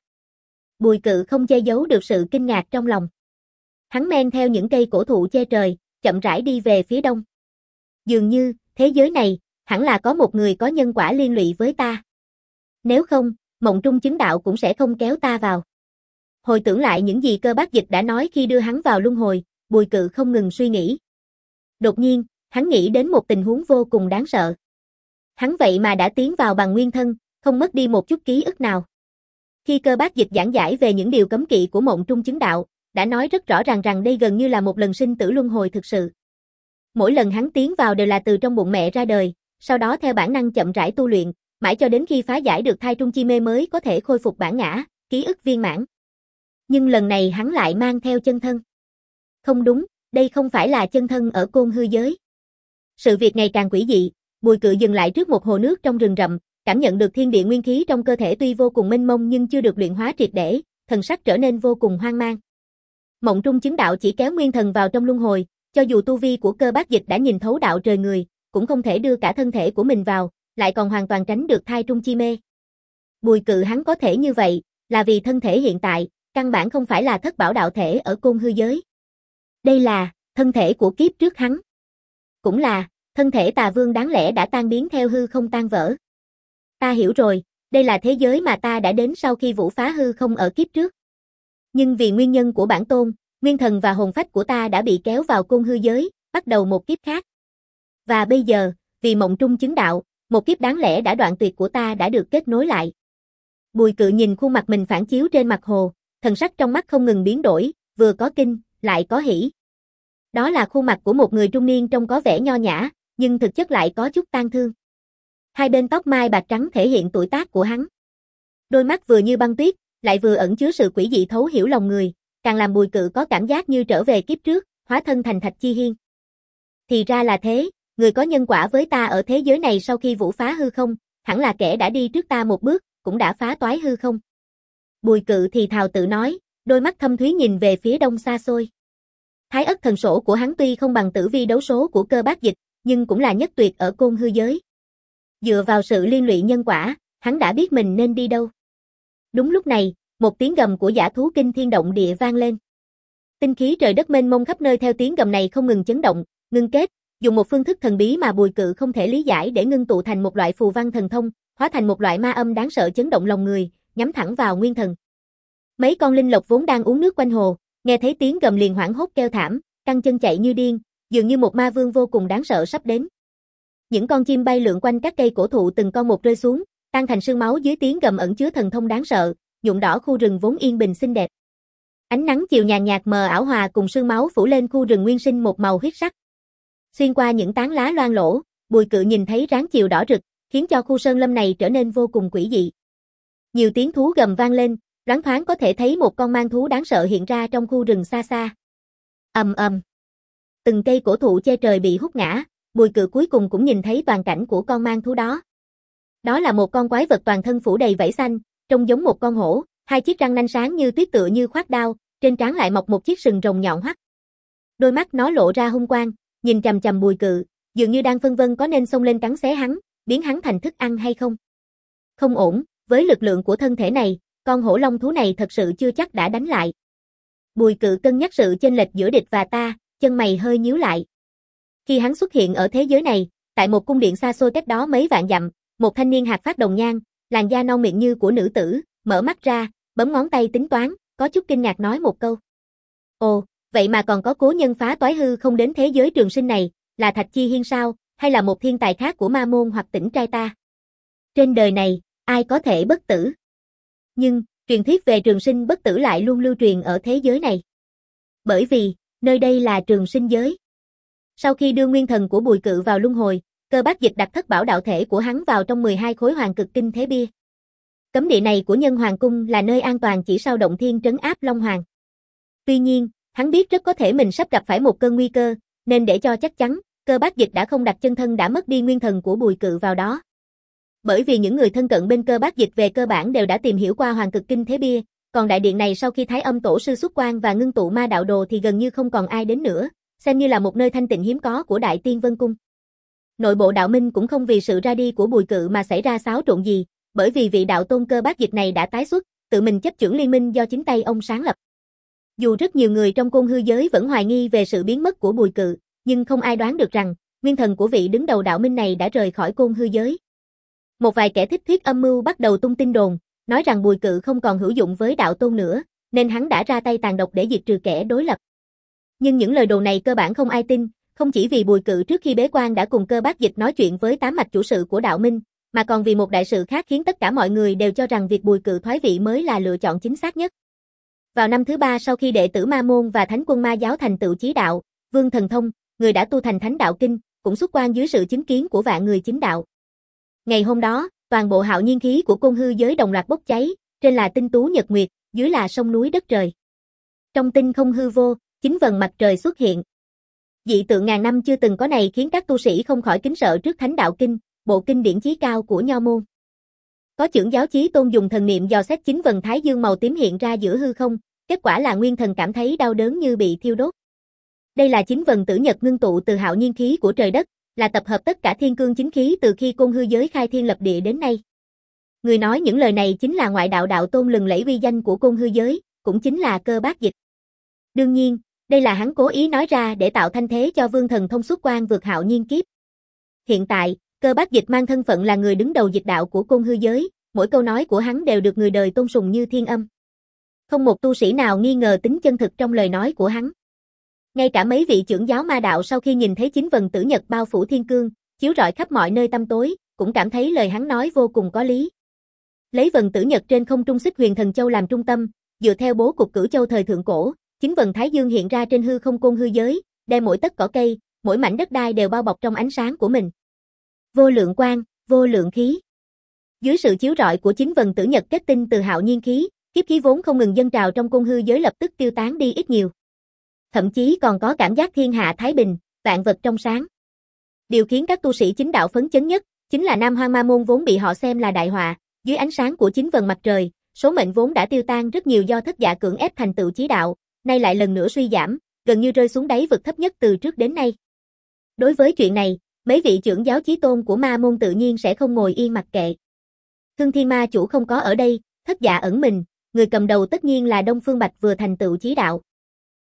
Speaker 1: Bùi Cự không che giấu được sự kinh ngạc trong lòng. Hắn men theo những cây cổ thụ che trời, chậm rãi đi về phía đông. Dường như, thế giới này, hẳn là có một người có nhân quả liên lụy với ta. Nếu không, mộng trung chứng đạo cũng sẽ không kéo ta vào. Hồi tưởng lại những gì Cơ Bác Dịch đã nói khi đưa hắn vào luân hồi, Bùi Cự không ngừng suy nghĩ. Đột nhiên, hắn nghĩ đến một tình huống vô cùng đáng sợ. Hắn vậy mà đã tiến vào bằng nguyên thân, không mất đi một chút ký ức nào. Khi Cơ Bác Dịch giảng giải về những điều cấm kỵ của mộng trung chứng đạo, đã nói rất rõ ràng rằng đây gần như là một lần sinh tử luân hồi thực sự. Mỗi lần hắn tiến vào đều là từ trong bụng mẹ ra đời, sau đó theo bản năng chậm rãi tu luyện, mãi cho đến khi phá giải được thai trung chi mê mới có thể khôi phục bản ngã, ký ức viên mãn. Nhưng lần này hắn lại mang theo chân thân. Không đúng, đây không phải là chân thân ở côn hư giới. Sự việc ngày càng quỷ dị, Bùi Cự dừng lại trước một hồ nước trong rừng rậm, cảm nhận được thiên địa nguyên khí trong cơ thể tuy vô cùng mênh mông nhưng chưa được luyện hóa triệt để, thần sắc trở nên vô cùng hoang mang. Mộng trung chứng đạo chỉ kéo nguyên thần vào trong luân hồi, cho dù tu vi của Cơ Bác Dịch đã nhìn thấu đạo trời người, cũng không thể đưa cả thân thể của mình vào, lại còn hoàn toàn tránh được thai trung chi mê. Bùi Cự hắn có thể như vậy, là vì thân thể hiện tại, căn bản không phải là thất bảo đạo thể ở côn hư giới. Đây là, thân thể của kiếp trước hắn. Cũng là, thân thể Tà Vương đáng lẽ đã tan biến theo hư không tan vỡ. Ta hiểu rồi, đây là thế giới mà ta đã đến sau khi vũ phá hư không ở kiếp trước. Nhưng vì nguyên nhân của bản tôn, nguyên thần và hồn phách của ta đã bị kéo vào côn hư giới, bắt đầu một kiếp khác. Và bây giờ, vì mộng trung chứng đạo, một kiếp đáng lẽ đã đoạn tuyệt của ta đã được kết nối lại. Bùi Cự nhìn khuôn mặt mình phản chiếu trên mặt hồ, thần sắc trong mắt không ngừng biến đổi, vừa có kinh, lại có hỉ. Đó là khuôn mặt của một người trung niên trông có vẻ nho nhã, nhưng thực chất lại có chút tang thương. Hai bên tóc mai bạc trắng thể hiện tuổi tác của hắn. Đôi mắt vừa như băng tuyết, lại vừa ẩn chứa sự quỷ dị thấu hiểu lòng người, càng làm Bùi Cự có cảm giác như trở về kiếp trước, hóa thân thành Thạch Chi Hiên. Thì ra là thế, người có nhân quả với ta ở thế giới này sau khi vũ phá hư không, hẳn là kẻ đã đi trước ta một bước, cũng đã phá toái hư không. Bùi Cự thì thào tự nói, đôi mắt thâm thúy nhìn về phía đông xa xôi. Thái ất thần sổ của hắn tuy không bằng tử vi đấu số của Cơ Bác Dịch, nhưng cũng là nhất tuyệt ở côn hư giới. Dựa vào sự liên lụy nhân quả, hắn đã biết mình nên đi đâu. Đúng lúc này, một tiếng gầm của dã thú kinh thiên động địa vang lên. Tinh khí trời đất mênh mông khắp nơi theo tiếng gầm này không ngừng chấn động, ngưng kết, dùng một phương thức thần bí mà Bùi Cự không thể lý giải để ngưng tụ thành một loại phù văn thần thông, hóa thành một loại ma âm đáng sợ chấn động lòng người, nhắm thẳng vào Nguyên Thần. Mấy con linh lộc vốn đang uống nước quanh hồ, nghe thấy tiếng gầm liền hoảng hốt kêu thảm, căng chân chạy như điên, dường như một ma vương vô cùng đáng sợ sắp đến. Những con chim bay lượn quanh các cây cổ thụ từng con một rơi xuống, tan thành sương máu dưới tiếng gầm ẩn chứa thần thông đáng sợ, nhuộm đỏ khu rừng vốn yên bình xinh đẹp. Ánh nắng chiều nhàn nhạt mờ ảo hòa cùng sương máu phủ lên khu rừng nguyên sinh một màu huyết sắc. Xuyên qua những tán lá loang lỗ, Bùi Cự nhìn thấy ráng chiều đỏ rực, khiến cho khu sơn lâm này trở nên vô cùng quỷ dị. Nhiều tiếng thú gầm vang lên, loáng thoáng có thể thấy một con mang thú đáng sợ hiện ra trong khu rừng xa xa. Ầm ầm. Từng cây cổ thụ che trời bị hút ngã, Bùi Cự cuối cùng cũng nhìn thấy toàn cảnh của con mang thú đó. Đó là một con quái vật toàn thân phủ đầy vảy xanh, trông giống một con hổ, hai chiếc răng nanh sáng như tuyết tựa như khoát đao, trên trán lại mọc một chiếc sừng rồng nhọn hoắt. Đôi mắt nó lộ ra hung quang, nhìn chằm chằm Bùi Cự, dường như đang phân vân có nên xông lên cắn xé hắn, biến hắn thành thức ăn hay không. Không ổn, với lực lượng của thân thể này, con hổ long thú này thật sự chưa chắc đã đánh lại. Bùi Cự cân nhắc sự chênh lệch giữa địch và ta, chân mày hơi nhíu lại. Khi hắn xuất hiện ở thế giới này, tại một cung điện xa xôi cách đó mấy vạn dặm, một thanh niên hạc phát đồng nhan, làn da non miệng như của nữ tử, mở mắt ra, bấm ngón tay tính toán, có chút kinh ngạc nói một câu. Ồ, vậy mà còn có cố nhân phá toái hư không đến thế giới trường sinh này, là Thạch Chi Hiên sao, hay là một thiên tài khác của ma môn hoặc tỉnh trai ta? Trên đời này, ai có thể bất tử? Nhưng, truyền thuyết về trường sinh bất tử lại luôn lưu truyền ở thế giới này. Bởi vì, nơi đây là trường sinh giới. Sau khi đưa nguyên thần của Bùi Cự vào luân hồi, Cơ Bác Dịch đặt thất bảo đạo thể của hắn vào trong mười hai khối hoàng cực kinh thế bia. Cấm địa này của Nhân Hoàng Cung là nơi an toàn chỉ sau động thiên trấn áp Long Hoàng. Tuy nhiên, hắn biết rất có thể mình sắp gặp phải một cơn nguy cơ, nên để cho chắc chắn, Cơ Bác Dịch đã không đặt chân thân đã mất đi nguyên thần của Bùi Cự vào đó. Bởi vì những người thân cận bên Cơ Bác Dịch về cơ bản đều đã tìm hiểu qua hoàng cực kinh thế bia, còn đại điện này sau khi Thái Âm Tổ sư xuất quan và ngưng tụ ma đạo đồ thì gần như không còn ai đến nữa, xem như là một nơi thanh tịnh hiếm có của Đại Tiên Vân Cung. Nội bộ đạo minh cũng không vì sự ra đi của Bùi Cự mà xảy ra xáo trộn gì, bởi vì vị đạo tôn Cơ Bác Dịch này đã tái xuất, tự mình chấp chưởng liên minh do chính tay ông sáng lập. Dù rất nhiều người trong côn hư giới vẫn hoài nghi về sự biến mất của Bùi Cự, nhưng không ai đoán được rằng, nguyên thần của vị đứng đầu đạo minh này đã rời khỏi côn hư giới. Một vài kẻ thích thuyết âm mưu bắt đầu tung tin đồn, nói rằng Bùi Cự không còn hữu dụng với đạo tôn nữa, nên hắn đã ra tay tàn độc để diệt trừ kẻ đối lập. Nhưng những lời đồn này cơ bản không ai tin, không chỉ vì Bùi Cự trước khi bế quan đã cùng Cơ Bác Dịch nói chuyện với tám mạch chủ sự của đạo minh, mà còn vì một đại sự khác khiến tất cả mọi người đều cho rằng việc Bùi Cự thoái vị mới là lựa chọn chính xác nhất. Vào năm thứ ba sau khi đệ tử Ma môn và Thánh quân Ma giáo thành tựu chí đạo, Vương Thần Thông, người đã tu thành Thánh đạo kinh, cũng xuất quan dưới sự chứng kiến của vạn người chính đạo. Ngày hôm đó, toàn bộ hạo nhiên khí của côn hư giới đồng loạt bốc cháy, trên là tinh tú nhật nguyệt, dưới là sông núi đất trời. Trong tinh không hư vô, chính vầng mặt trời xuất hiện. Dị tượng ngàn năm chưa từng có này khiến các tu sĩ không khỏi kính sợ trước Thánh đạo kinh, bộ kinh điển chí cao của Nho môn. Có chưởng giáo chí tôn dùng thần niệm dò xét chính vầng thái dương màu tím hiện ra giữa hư không, kết quả là nguyên thần cảm thấy đau đớn như bị thiêu đốt. Đây là chính vầng tử nhật ngưng tụ từ hạo nhiên khí của trời đất, là tập hợp tất cả thiên cương chính khí từ khi côn hư giới khai thiên lập địa đến nay. Người nói những lời này chính là ngoại đạo đạo tôn lừng lẫy uy danh của côn hư giới, cũng chính là Cơ Bác Dịch. Đương nhiên, đây là hắn cố ý nói ra để tạo thanh thế cho Vương Thần Thông xuất quan vượt hạo nhiên kiếp. Hiện tại, Cơ Bác Dịch mang thân phận là người đứng đầu dịch đạo của côn hư giới, mỗi câu nói của hắn đều được người đời tôn sùng như thiên âm. Không một tu sĩ nào nghi ngờ tính chân thực trong lời nói của hắn. Ngay cả mấy vị trưởng giáo ma đạo sau khi nhìn thấy chính vầng tử nhật bao phủ thiên cương, chiếu rọi khắp mọi nơi tăm tối, cũng cảm thấy lời hắn nói vô cùng có lý. Lấy vầng tử nhật trên không trung xích huyền thần châu làm trung tâm, dựa theo bố cục cửu châu thời thượng cổ, chính vầng thái dương hiện ra trên hư không côn hư giới, đem mỗi tấc cỏ cây, mỗi mảnh đất đai đều bao bọc trong ánh sáng của mình. Vô lượng quang, vô lượng khí. Dưới sự chiếu rọi của chính vầng tử nhật kết tinh từ hạo nhiên khí, kiếp khí vốn không ngừng dâng trào trong côn hư giới lập tức tiêu tán đi ít nhiều. Thậm chí còn có cảm giác thiên hạ thái bình, vạn vật trong sáng. Điều khiến các tu sĩ chính đạo phấn chấn nhất, chính là Nam Hoang Ma môn vốn bị họ xem là đại họa, dưới ánh sáng của chính vầng mặt trời, số mệnh vốn đã tiêu tan rất nhiều do thất dạ cưỡng ép thành tựu chí đạo, nay lại lần nữa suy giảm, gần như rơi xuống đáy vực thấp nhất từ trước đến nay. Đối với chuyện này, mấy vị trưởng giáo chí tôn của Ma môn tự nhiên sẽ không ngồi yên mặc kệ. Thương Thiên Ma chủ không có ở đây, thất dạ ẩn mình, người cầm đầu tất nhiên là Đông Phương Bạch vừa thành tựu chí đạo.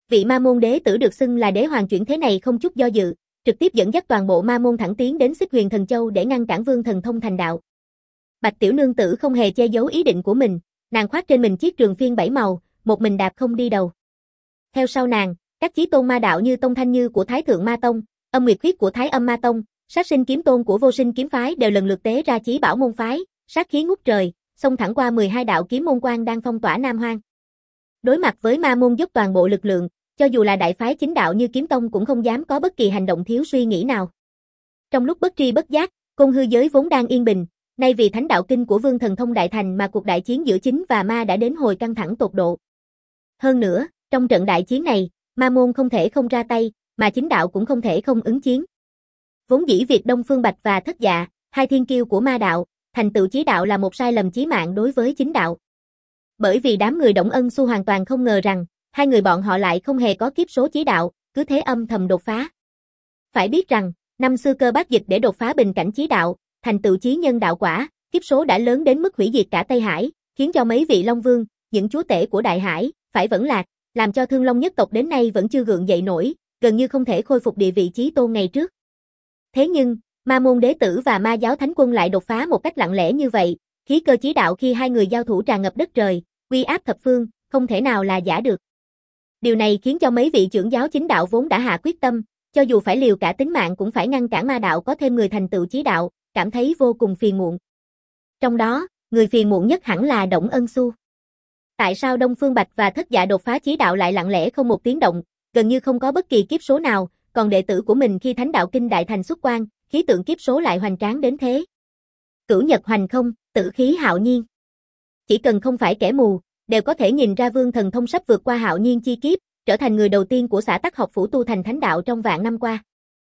Speaker 1: Vị ma môn đế tử được xưng là đế hoàng chuyển thế này không chút do dự, trực tiếp dẫn dắt toàn bộ ma môn thẳng tiến đến Xích Huyền Thần Châu để ngăn cản Vương Thần Thông thành đạo. Bạch tiểu nương tử không hề che giấu ý định của mình, nàng khoác trên mình chiếc trường phiên bảy màu, một mình đạp không đi đầu. Theo sau nàng, các chí tôn ma đạo như Tông Thanh Như của Thái Thượng Ma Tông, Âm Nguyệt Khuyết của Thái Âm Ma Tông, Sát Sinh Kiếm Tôn của Vô Sinh Kiếm Phái đều lần lượt tế ra chí bảo môn phái, sát khí ngút trời, xông thẳng qua mười hai đạo kiếm môn quan đang phong tỏa Nam Hoang. Đối mặt với ma môn dốc toàn bộ lực lượng, cho dù là đại phái chính đạo như Kiếm Tông cũng không dám có bất kỳ hành động thiếu suy nghĩ nào. Trong lúc bất tri bất giác, côn hư giới vốn đang yên bình, nay vì thánh đạo kinh của Vương Thần Thông đại thành mà cuộc đại chiến giữa chính và ma đã đến hồi căng thẳng tột độ. Hơn nữa, trong trận đại chiến này, ma môn không thể không ra tay, mà chính đạo cũng không thể không ứng chiến. Vốn dĩ việc Đông Phương Bạch và Thất Dạ, hai thiên kiêu của ma đạo, thành tựu chí đạo là một sai lầm chí mạng đối với chính đạo. Bởi vì đám người Đổng Ân Xu hoàn toàn không ngờ rằng, hai người bọn họ lại không hề có kiếp số chí đạo, cứ thế âm thầm đột phá. Phải biết rằng, năm xưa Cơ Bác Dịch để đột phá bình cảnh chí đạo, thành tựu chí nhân đạo quả, kiếp số đã lớn đến mức hủy diệt cả Tây Hải, khiến cho mấy vị Long Vương, những chúa tể của Đại Hải, phải vẫn lạc, làm cho Thương Long nhất tộc đến nay vẫn chưa gượng dậy nổi, gần như không thể khôi phục địa vị chí tôn ngày trước. Thế nhưng, ma môn đế tử và ma giáo thánh quân lại đột phá một cách lặng lẽ như vậy, khí cơ chí đạo khi hai người giao thủ tràn ngập đất trời, uy áp thập phương, không thể nào là giả được. Điều này khiến cho mấy vị trưởng giáo chính đạo vốn đã hạ quyết tâm, cho dù phải liều cả tính mạng cũng phải ngăn cản ma đạo có thêm người thành tựu chí đạo, cảm thấy vô cùng phiền muộn. Trong đó, người phiền muộn nhất hẳn là Đổng Ân Xu. Tại sao Đông Phương Bạch và Thất Dạ đột phá chí đạo lại lặng lẽ không một tiếng động, gần như không có bất kỳ kiếp số nào, còn đệ tử của mình khi thánh đạo kinh đại thành xuất quan, khí tượng kiếp số lại hoành tráng đến thế. Cửu nhật hoành không, tử khí hạo nhiên. Chỉ cần không phải kẻ mù, đều có thể nhìn ra Vương Thần Thông sắp vượt qua hạo nhiên chi kiếp, trở thành người đầu tiên của xã Tắc Học Phủ tu thành thánh đạo trong vạn năm qua.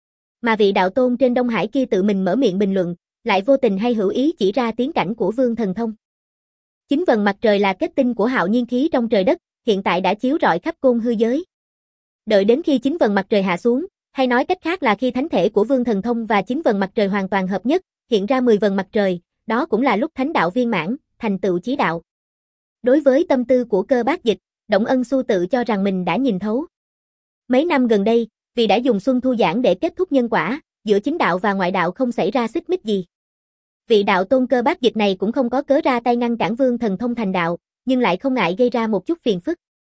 Speaker 1: Mà vị đạo tôn trên Đông Hải kia tự mình mở miệng bình luận, lại vô tình hay hữu ý chỉ ra tiến cảnh của Vương Thần Thông. Chính vầng mặt trời là kết tinh của hạo nhiên khí trong trời đất, hiện tại đã chiếu rọi khắp côn hư giới. Đợi đến khi chính vầng mặt trời hạ xuống, hay nói cách khác là khi thánh thể của Vương Thần Thông và chính vầng mặt trời hoàn toàn hợp nhất, hiện ra mười vầng mặt trời, đó cũng là lúc thánh đạo viên mãn, thành tựu chí đạo. Đối với tâm tư của Cơ Bác Dịch, Đổng Ân Xu tự cho rằng mình đã nhìn thấu. Mấy năm gần đây, vì đã dùng Xuân Thu Giảng để kết thúc nhân quả, giữa chính đạo và ngoại đạo không xảy ra xích mích gì. Vị đạo tôn Cơ Bác Dịch này cũng không có cớ ra tay ngăn cản Vương Thần Thông thành đạo, nhưng lại không ngại gây ra một chút phiền phức.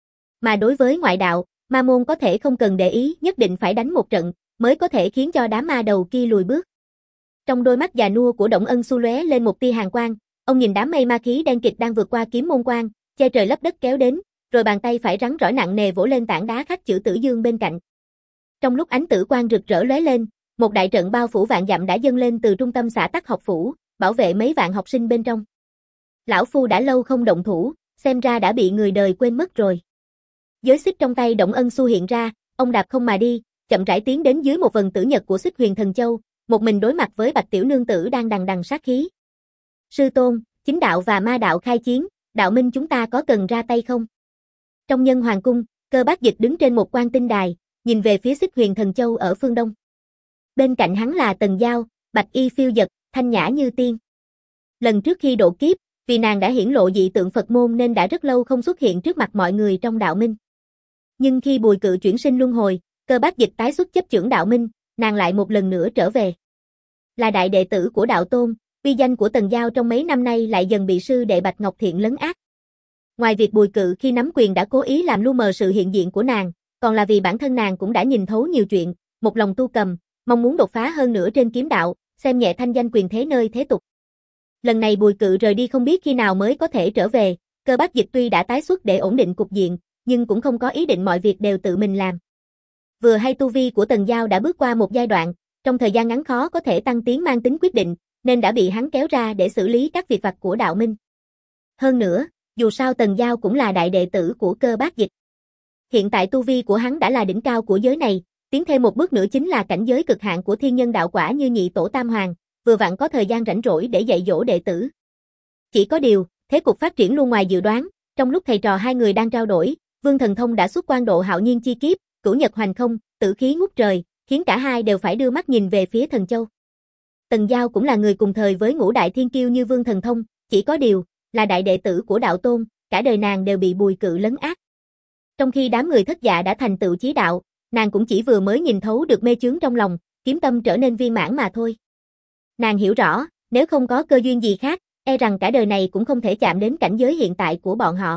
Speaker 1: Mà đối với ngoại đạo, ma môn có thể không cần để ý, nhất định phải đánh một trận, mới có thể khiến cho đám ma đầu kia lùi bước. Trong đôi mắt già nua của Đổng Ân Xu lóe lên một tia hàn quang, ông nhìn đám mây ma khí đen kịt đang vượt qua kiếm môn quan, che trời lấp đất kéo đến, rồi bàn tay phải rắn rỏi nặng nề vỗ lên tảng đá khắc chữ Tử Dương bên cạnh. Trong lúc ánh tử quang rực rỡ lóe lên, một đại trận bao phủ vạn dặm đã dâng lên từ trung tâm xã Tắc Học Phủ, bảo vệ mấy vạn học sinh bên trong. Lão phu đã lâu không động thủ, xem ra đã bị người đời quên mất rồi. Giới xích trong tay Đổng Ân Xu hiện ra, ông đạp không mà đi, chậm rãi tiến đến dưới một vầng tử nhật của Xích Huyền Thần Châu, một mình đối mặt với Bạch tiểu nương tử đang đằng đằng sát khí. Sư tôn, chính đạo và ma đạo khai chiến, đạo minh chúng ta có cần ra tay không? Trong Nhân Hoàng cung, Cơ Bác Dịch đứng trên một quan tinh đài, nhìn về phía Xích Huyền Thần Châu ở phương đông. Bên cạnh hắn là Tần Giao, bạch y phiêu dật, thanh nhã như tiên. Lần trước khi độ kiếp, vì nàng đã hiển lộ dị tượng Phật môn nên đã rất lâu không xuất hiện trước mặt mọi người trong đạo minh. Nhưng khi Bùi Cự chuyển sinh luân hồi, Cơ Bác Dịch tái xuất chấp chưởng đạo minh, nàng lại một lần nữa trở về. Là đại đệ tử của đạo tôn, uy danh của Tần Giao trong mấy năm nay lại dần bị sư đệ Bạch Ngọc Thiện lấn át. Ngoài việc Bùi Cự khi nắm quyền đã cố ý làm lu mờ sự hiện diện của nàng, còn là vì bản thân nàng cũng đã nhìn thấu nhiều chuyện, một lòng tu cầm, mong muốn đột phá hơn nữa trên kiếm đạo, xem nhẹ thanh danh quyền thế nơi thế tục. Lần này Bùi Cự rời đi không biết khi nào mới có thể trở về, Cơ Bác Dịch tuy đã tái xuất để ổn định cục diện, nhưng cũng không có ý định mọi việc đều tự mình làm. Vừa hay tu vi của Tần Giao đã bước qua một giai đoạn, trong thời gian ngắn khó có thể tăng tiến mang tính quyết định, nên đã bị hắn kéo ra để xử lý các việc vặt của đạo minh. Hơn nữa, dù sao Tần Giao cũng là đại đệ tử của Cơ Bác Dịch. Hiện tại tu vi của hắn đã là đỉnh cao của giới này, tiến thêm một bước nữa chính là cảnh giới cực hạn của thiên nhân đạo quả như nhị tổ tam hoàng, vừa vặn có thời gian rảnh rỗi để dạy dỗ đệ tử. Chỉ có điều, thế cục phát triển luôn ngoài dự đoán, trong lúc thầy trò hai người đang trao đổi, Vương Thần Thông đã xuất quan độ hạo nhiên chi kiếp, cửu nhật hoành không, tử khí ngút trời, khiến cả hai đều phải đưa mắt nhìn về phía Thần Châu. Tần Giao cũng là người cùng thời với ngũ đại thiên kiêu như Vương Thần Thông, chỉ có điều, là đại đệ tử của đạo tôn, cả đời nàng đều bị Bùi Cự lấn át. Trong khi đám người Thất Dạ đã thành tựu chí đạo, nàng cũng chỉ vừa mới nhìn thấu được mê chướng trong lòng, kiếm tâm trở nên viên mãn mà thôi. Nàng hiểu rõ, nếu không có cơ duyên gì khác, e rằng cả đời này cũng không thể chạm đến cảnh giới hiện tại của bọn họ.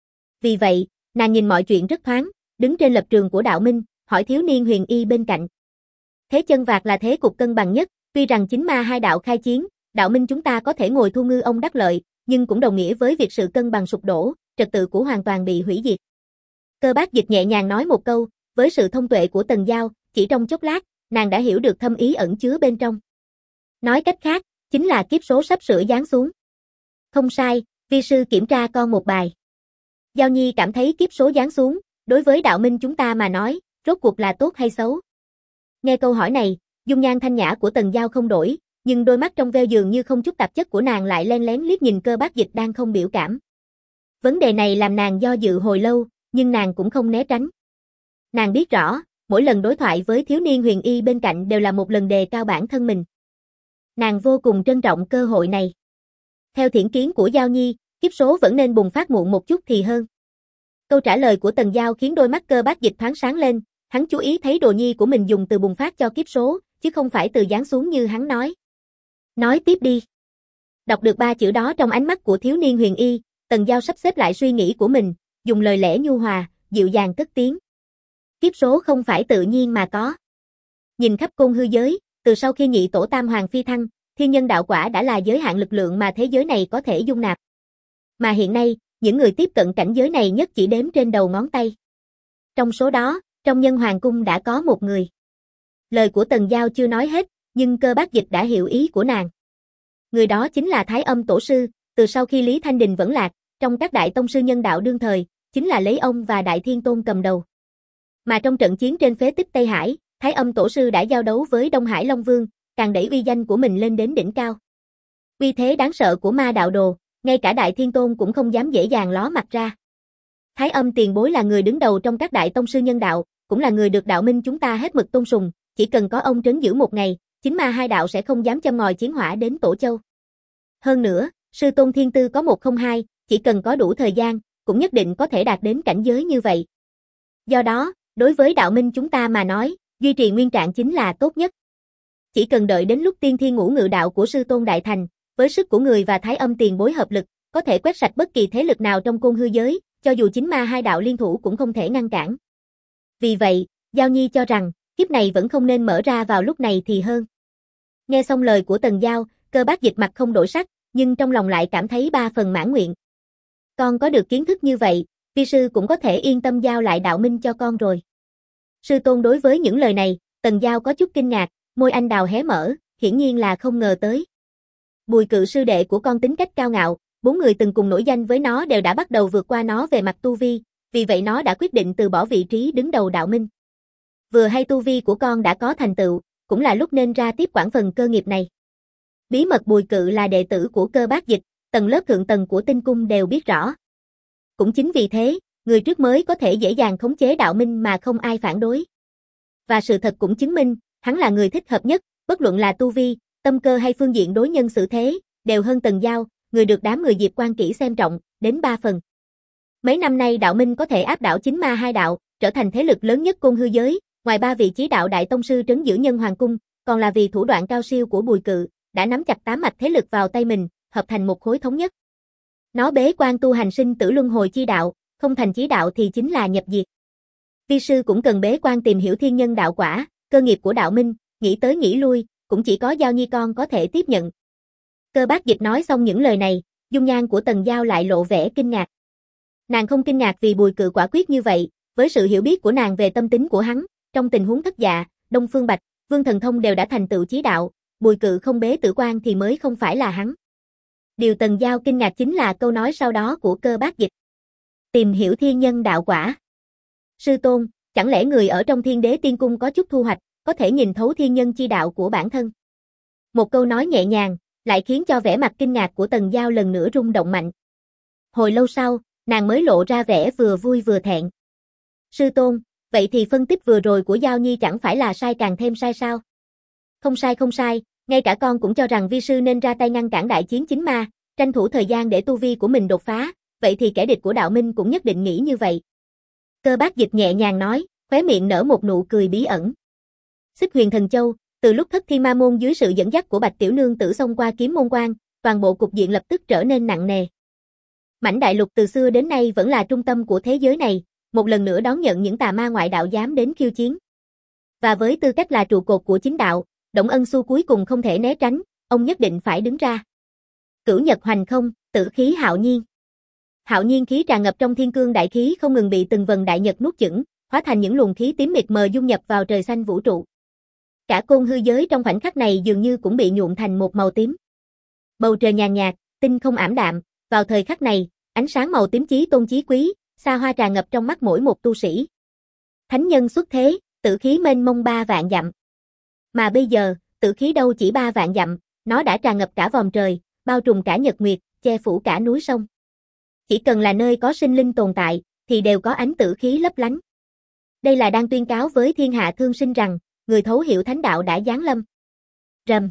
Speaker 1: Vì vậy, nàng nhìn mọi chuyện rất thoáng, đứng trên lập trường của đạo minh, hỏi thiếu niên huyền y bên cạnh. Thế chân vạc là thế cục cân bằng nhất, tuy rằng chính ma hai đạo khai chiến, đạo minh chúng ta có thể ngồi thu ngư ông đắc lợi, nhưng cũng đồng nghĩa với việc sự cân bằng sụp đổ, trật tự của hoàn toàn bị hủy diệt. Cơ Bác Dịch nhẹ nhàng nói một câu, với sự thông tuệ của Tần Giao, chỉ trong chốc lát, nàng đã hiểu được thâm ý ẩn chứa bên trong. Nói cách khác, chính là kiếp số sắp sửa giáng xuống. Không sai, vi sư kiểm tra con một bài. Giao Nhi cảm thấy kiếp số giáng xuống, đối với đạo minh chúng ta mà nói, rốt cuộc là tốt hay xấu? Nghe câu hỏi này, dung nhan thanh nhã của Tần Giao không đổi, nhưng đôi mắt trong veo dường như không chút tạp chất của nàng lại len lén liếc nhìn Cơ Bác Dịch đang không biểu cảm. Vấn đề này làm nàng do dự hồi lâu, nhưng nàng cũng không né tránh. Nàng biết rõ, mỗi lần đối thoại với thiếu niên huyền y bên cạnh đều là một lần đề cao bản thân mình. Nàng vô cùng trân trọng cơ hội này. Theo thiện kiến của Giao Nhi, kiếp số vẫn nên bùng phát muộn một chút thì hơn. Câu trả lời của Tần Giao khiến đôi mắt Cơ Bác Dịch thoáng sáng lên, hắn chú ý thấy đồ nhi của mình dùng từ bùng phát cho kiếp số, chứ không phải từ giáng xuống như hắn nói. Nói tiếp đi. Đọc được ba chữ đó trong ánh mắt của thiếu niên huyền y, Tần Giao sắp xếp lại suy nghĩ của mình, dùng lời lẽ nhu hòa, dịu dàng cất tiếng. Kiếp số không phải tự nhiên mà có. Nhìn khắp côn hư giới, từ sau khi nhị tổ tam hoàng phi thăng, thiên nhân đạo quả đã là giới hạn lực lượng mà thế giới này có thể dung nạp. Mà hiện nay, những người tiếp cận cảnh giới này nhất chỉ đếm trên đầu ngón tay. Trong số đó, trong nhân hoàng cung đã có một người. Lời của Tần Giao chưa nói hết, nhưng Cơ Bác Dịch đã hiểu ý của nàng. Người đó chính là Thái Âm Tổ Sư, từ sau khi Lý Thanh Đình vẫn lạc, trong các đại tông sư nhân đạo đương thời, chính là lấy ông và Đại Thiên Tôn cầm đầu. Mà trong trận chiến trên phế tích Tây Hải, Thái Âm Tổ Sư đã giao đấu với Đông Hải Long Vương, càng đẩy uy danh của mình lên đến đỉnh cao. Uy thế đáng sợ của ma đạo đồ, ngay cả Đại Thiên Tôn cũng không dám dễ dàng ló mặt ra. Thái Âm tiền bối là người đứng đầu trong các đại tông sư nhân đạo, cũng là người được đạo minh chúng ta hết mực tôn sùng, chỉ cần có ông trấn giữ một ngày, chính ma hai đạo sẽ không dám châm ngòi chiến hỏa đến Tổ Châu. Hơn nữa, sư tôn thiên tư có một không hai, chỉ cần có đủ thời gian, cũng nhất định có thể đạt đến cảnh giới như vậy. Do đó, đối với đạo minh chúng ta mà nói, duy trì nguyên trạng chính là tốt nhất. Chỉ cần đợi đến lúc tiên thiên ngũ ngự đạo của sư tôn đại thành, với sức của người và Thái Âm tiền bối hợp lực, có thể quét sạch bất kỳ thế lực nào trong côn hư giới, cho dù chính ma hai đạo liên thủ cũng không thể ngăn cản. Vì vậy, Giao Nhi cho rằng, kiếp này vẫn không nên mở ra vào lúc này thì hơn. Nghe xong lời của Tần Giao, Cơ Bác Dịch mặt không đổi sắc, nhưng trong lòng lại cảm thấy ba phần mãn nguyện. Con có được kiến thức như vậy, vi sư cũng có thể yên tâm giao lại đạo minh cho con rồi. Sư tôn đối với những lời này, Tần Giao có chút kinh ngạc, môi anh đào hé mở, hiển nhiên là không ngờ tới. Bùi Cự sư đệ của con tính cách cao ngạo, bốn người từng cùng nổi danh với nó đều đã bắt đầu vượt qua nó về mặt tu vi, vì vậy nó đã quyết định từ bỏ vị trí đứng đầu đạo minh. Vừa hay tu vi của con đã có thành tựu, cũng là lúc nên ra tiếp quản phần cơ nghiệp này. Bí mật Bùi Cự là đệ tử của Cơ Bác Dịch, tầng lớp thượng tầng của tinh cung đều biết rõ. Cũng chính vì thế, người trước mới có thể dễ dàng khống chế đạo minh mà không ai phản đối. Và sự thật cũng chứng minh, hắn là người thích hợp nhất, bất luận là tu vi, tâm cơ hay phương diện đối nhân xử thế, đều hơn Tần Giao, người được đám người Diệp Quan kỹ xem trọng, đến ba phần. Mấy năm nay đạo minh có thể áp đảo chính ma hai đạo, trở thành thế lực lớn nhất côn hư giới, ngoài ba vị chí đạo đại tông sư trấn giữ nhân hoàng cung, còn là vì thủ đoạn cao siêu của Bùi Cự, đã nắm chặt tám mạch thế lực vào tay mình, hợp thành một khối thống nhất. Nó bế quan tu hành sinh tử luân hồi chi đạo, không thành chí đạo thì chính là nhập diệt. Vi sư cũng cần bế quan tìm hiểu thiên nhân đạo quả, cơ nghiệp của đạo minh, nghĩ tới nghĩ lui, cũng chỉ có Giao Nhi con có thể tiếp nhận. Cơ Bác Dịch nói xong những lời này, dung nhan của Tần Giao lại lộ vẻ kinh ngạc. Nàng không kinh ngạc vì Bùi Cự quả quyết như vậy, với sự hiểu biết của nàng về tâm tính của hắn, trong tình huống Thất Dạ, Đông Phương Bạch, Vương Thần Thông đều đã thành tựu chí đạo, Bùi Cự không bế tử quan thì mới không phải là hắn. Điều Tần Giao kinh ngạc chính là câu nói sau đó của Cơ Bác Dịch. Tìm hiểu thiên nhân đạo quả. Sư tôn, chẳng lẽ người ở trong Thiên Đế Tiên Cung có chút thu hoạch, có thể nhìn thấu thiên nhân chi đạo của bản thân? Một câu nói nhẹ nhàng, lại khiến cho vẻ mặt kinh ngạc của Tần Giao lần nữa rung động mạnh. Hồi lâu sau, nàng mới lộ ra vẻ vừa vui vừa thẹn. Sư tôn, vậy thì phân tích vừa rồi của Giao Nhi chẳng phải là sai càng thêm sai sao? Không sai không sai, ngay cả con cũng cho rằng vi sư nên ra tay ngăn cản đại chiến chính ma, tranh thủ thời gian để tu vi của mình đột phá, vậy thì kẻ địch của đạo minh cũng nhất định nghĩ như vậy. Cơ Bác Dịch nhẹ nhàng nói, khóe miệng nở một nụ cười bí ẩn. Xích Huyền Thần Châu, từ lúc Thất Thiên Ma Môn dưới sự dẫn dắt của Bạch Tiểu Nương Tử xông qua Kiếm Môn Quan, toàn bộ cục diện lập tức trở nên nặng nề. Mảnh đại lục từ xưa đến nay vẫn là trung tâm của thế giới này, một lần nữa đón nhận những tà ma ngoại đạo dám đến khiêu chiến. Và với tư cách là trụ cột của chính đạo, Đổng Ân Xu cuối cùng không thể né tránh, ông nhất định phải đứng ra. Cửu Nhật Hoành Không, tử khí hạo nhiên. Hạo nhiên khí tràn ngập trong thiên cương đại khí không ngừng bị từng vần đại nhật nuốt chửng, hóa thành những luồng khí tím mịt mờ dung nhập vào trời xanh vũ trụ. Cả côn hư giới trong khoảnh khắc này dường như cũng bị nhuộm thành một màu tím. Bầu trời nhàn nhạt, tinh không ảm đạm, vào thời khắc này, ánh sáng màu tím chí tôn chí quý, xa hoa tràn ngập trong mắt mỗi một tu sĩ. Thánh nhân xuất thế, tử khí mênh mông ba vạn dặm. Mà bây giờ, tử khí đâu chỉ ba vạn dặm, nó đã tràn ngập cả vòm trời, bao trùm cả nhật nguyệt, che phủ cả núi sông. Chỉ cần là nơi có sinh linh tồn tại, thì đều có ánh tử khí lấp lánh. Đây là đang tuyên cáo với thiên hạ thương sinh rằng, người thấu hiểu thánh đạo đã giáng lâm. Rầm.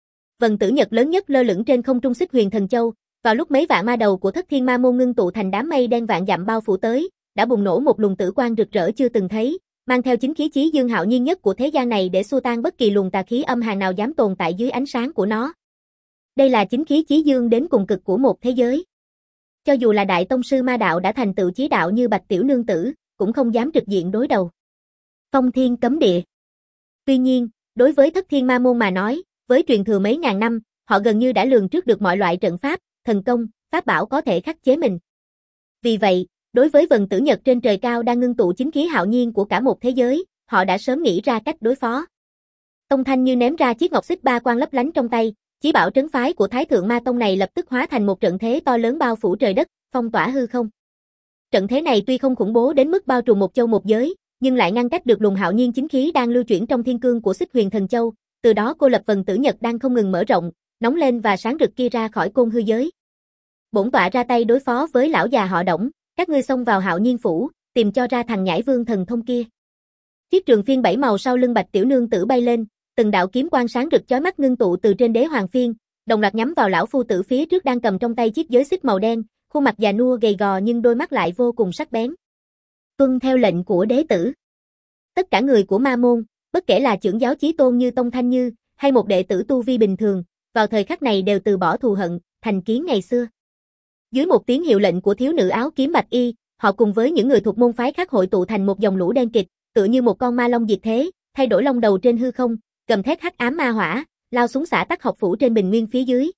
Speaker 1: Vần tử nhật lớn nhất lơ lửng trên không trung Xích Huyền Thần Châu, vào lúc mấy vạn ma đầu của Thất Thiên Ma Môn ngưng tụ thành đám mây đen vạn dặm bao phủ tới, đã bùng nổ một luồng tử quang rực rỡ chưa từng thấy, mang theo chính khí chí dương hạo nhiên nhất của thế gian này để xua tan bất kỳ luồng tà khí âm hàn nào dám tồn tại dưới ánh sáng của nó. Đây là chính khí chí dương đến cùng cực của một thế giới. Cho dù là đại tông sư ma đạo đã thành tựu chí đạo như Bạch Tiểu Nương Tử, cũng không dám trực diện đối đầu. Phong thiên cấm địa. Tuy nhiên, đối với Thất Thiên Ma Môn mà nói, với truyền thừa mấy ngàn năm, họ gần như đã lường trước được mọi loại trận pháp, thần công, pháp bảo có thể khắc chế mình. Vì vậy, đối với vần tử nhật trên trời cao đang ngưng tụ chính khí hạo nhiên của cả một thế giới, họ đã sớm nghĩ ra cách đối phó. Tông Thanh Như ném ra chiếc ngọc xích ba quang lấp lánh trong tay, chí bảo trấn phái của Thái Thượng Ma Tông này lập tức hóa thành một trận thế to lớn bao phủ trời đất, phong tỏa hư không. Trận thế này tuy không khủng bố đến mức bao trùm một châu một giới, nhưng lại ngăn cách được luồng hạo nhiên chính khí đang lưu chuyển trong thiên cương của Xích Huyền Thần Châu, từ đó cô lập vần tử nhật đang không ngừng mở rộng, nóng lên và sáng rực kia ra khỏi côn hư giới. Bổn tọa ra tay đối phó với lão già họ Đổng, các ngươi xông vào hạo nhiên phủ, tìm cho ra thằng nhãi vương thần thông kia. Chiếc trường phiên bảy màu sau lưng Bạch Tiểu Nương Tử bay lên, từng đạo kiếm quang sáng rực chói mắt ngưng tụ từ trên đế hoàng phiên, đồng loạt nhắm vào lão phu tử phía trước đang cầm trong tay chiếc giới xích màu đen, khuôn mặt già nua gầy gò nhưng đôi mắt lại vô cùng sắc bén. Tuân theo lệnh của đế tử. Tất cả người của ma môn, bất kể là trưởng giáo chí tôn như Tông Thanh Như, hay một đệ tử tu vi bình thường, vào thời khắc này đều từ bỏ thù hận, thành kiến ngày xưa. Dưới một tiếng hiệu lệnh của thiếu nữ áo kiếm bạch y, họ cùng với những người thuộc môn phái khác hội tụ thành một dòng lũ đen kịt, tựa như một con ma long diệt thế, thay đổi long đầu trên hư không, cầm thét hắc ám ma hỏa, lao xuống xã Tắc Học phủ trên bình nguyên phía dưới.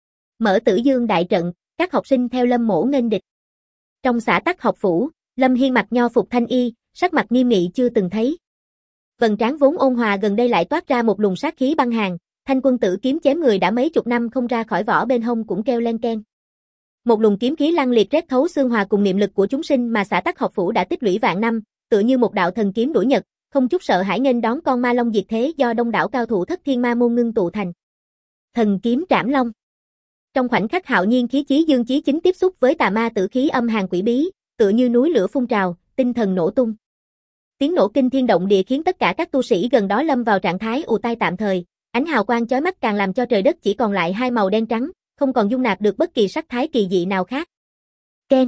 Speaker 1: Mở Tử Dương đại trận, các học sinh theo Lâm Mỗ nghênh địch. Trong xã Tắc Học phủ, Lâm Hiên mặc nho phục thanh y, sắc mặt nghiêm nghị chưa từng thấy. Vầng trán vốn ôn hòa gần đây lại toát ra một luồng sát khí băng hàn, thanh quân tử kiếm chém người đã mấy chục năm không ra khỏi vỏ bên hông cũng kêu len keng. Một luồng kiếm khí lăng liệt rét thấu xương hòa cùng niệm lực của chúng sinh mà xã Tắc Học phủ đã tích lũy vạn năm, tựa như một đạo thần kiếm đuổi nhật, không chút sợ hãi nghênh đón con ma long diệt thế do đông đảo cao thủ Thất Thiên Ma Môn ngưng tụ thành. Thần kiếm trảm long. Trong khoảnh khắc hạo nhiên khí chí dương chí chính tiếp xúc với tà ma tử khí âm hàn quỷ bí, tựa như núi lửa phun trào, tinh thần nổ tung. Tiếng nổ kinh thiên động địa khiến tất cả các tu sĩ gần đó lâm vào trạng thái ù tai tạm thời, ánh hào quang chói mắt càng làm cho trời đất chỉ còn lại hai màu đen trắng, không còn dung nạp được bất kỳ sắc thái kỳ dị nào khác. Ken.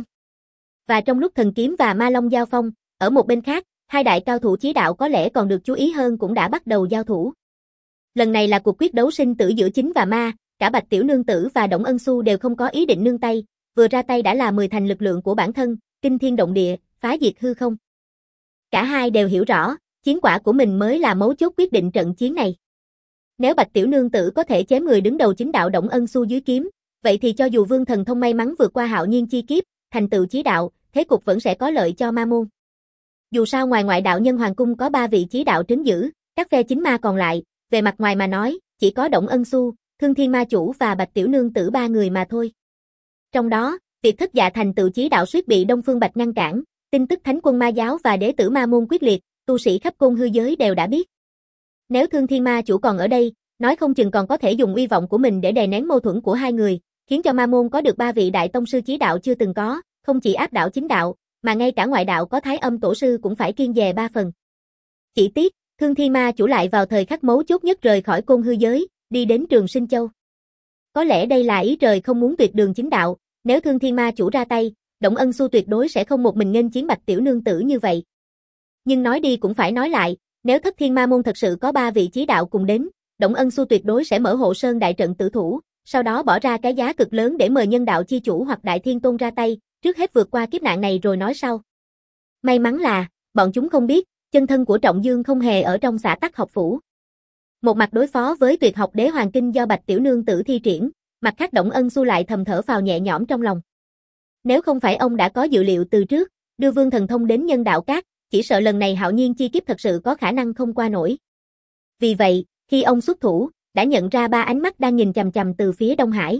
Speaker 1: Và trong lúc thần kiếm và ma long giao phong, ở một bên khác, hai đại cao thủ chí đạo có lẽ còn được chú ý hơn cũng đã bắt đầu giao thủ. Lần này là cuộc quyết đấu sinh tử giữa chính và ma, cả Bạch Tiểu Nương Tử và Đổng Ân Xu đều không có ý định nương tay, vừa ra tay đã là mười thành lực lượng của bản thân, kinh thiên động địa, phá diệt hư không. Cả hai đều hiểu rõ, chiến quả của mình mới là mấu chốt quyết định trận chiến này. Nếu Bạch Tiểu Nương Tử có thể chém người đứng đầu chính đạo Đổng Ân Xu dưới kiếm, vậy thì cho dù Vương Thần Thông may mắn vượt qua hạo nhiên chi kiếp, thành tựu chí đạo, thế cục vẫn sẽ có lợi cho ma môn. Dù sao ngoài ngoại đạo nhân hoàng cung có ba vị chí đạo trấn giữ, các phe chính ma còn lại, về mặt ngoài mà nói, chỉ có Đổng Ân Xu, Thương Thiên Ma Chủ và Bạch Tiểu Nương Tử ba người mà thôi. Trong đó, việc Thất Dạ thành tựu chí đạo suýt bị Đông Phương Bạch ngăn cản, tin tức Thánh quân ma giáo và đế tử ma môn quyết liệt, tu sĩ khắp côn hư giới đều đã biết. Nếu Thương Thiên Ma Chủ còn ở đây, nói không chừng còn có thể dùng uy vọng của mình để đè nén mâu thuẫn của hai người, khiến cho ma môn có được ba vị đại tông sư chí đạo chưa từng có, không chỉ áp đảo chính đạo, mà ngay cả ngoại đạo có Thái Âm tổ sư cũng phải kiêng dè ba phần. Chỉ tiếc, Thương Thiên Ma Chủ lại vào thời khắc mấu chốt nhất rời khỏi côn hư giới, đi đến Trường Sinh Châu. Có lẽ đây là ý trời không muốn tuyệt đường chính đạo, nếu Thương Thiên Ma Chủ ra tay, Đổng Ân Xu tuyệt đối sẽ không một mình nghênh chiến Bạch tiểu nương tử như vậy. Nhưng nói đi cũng phải nói lại, nếu Thất Thiên Ma môn thật sự có ba vị chí đạo cùng đến, Đổng Ân Xu tuyệt đối sẽ mở Hộ Sơn đại trận tử thủ, sau đó bỏ ra cái giá cực lớn để mời Nhân đạo chi chủ hoặc Đại Thiên Tôn ra tay, trước hết vượt qua kiếp nạn này rồi nói sau. May mắn là, bọn chúng không biết, chân thân của Trọng Dương không hề ở trong xã Tắc học phủ. Một mặt đối phó với tuyệt học Đế Hoàng Kinh do Bạch tiểu nương tử thi triển, mặt khác Đổng Ân Xu lại thầm thở phào nhẹ nhõm trong lòng. Nếu không phải ông đã có dự liệu từ trước, đưa Vương Thần Thông đến Nhân đạo Các, chỉ sợ lần này Hạo Nhiên chi kiếp thật sự có khả năng không qua nổi. Vì vậy, khi ông xuất thủ, đã nhận ra ba ánh mắt đang nhìn chằm chằm từ phía Đông Hải.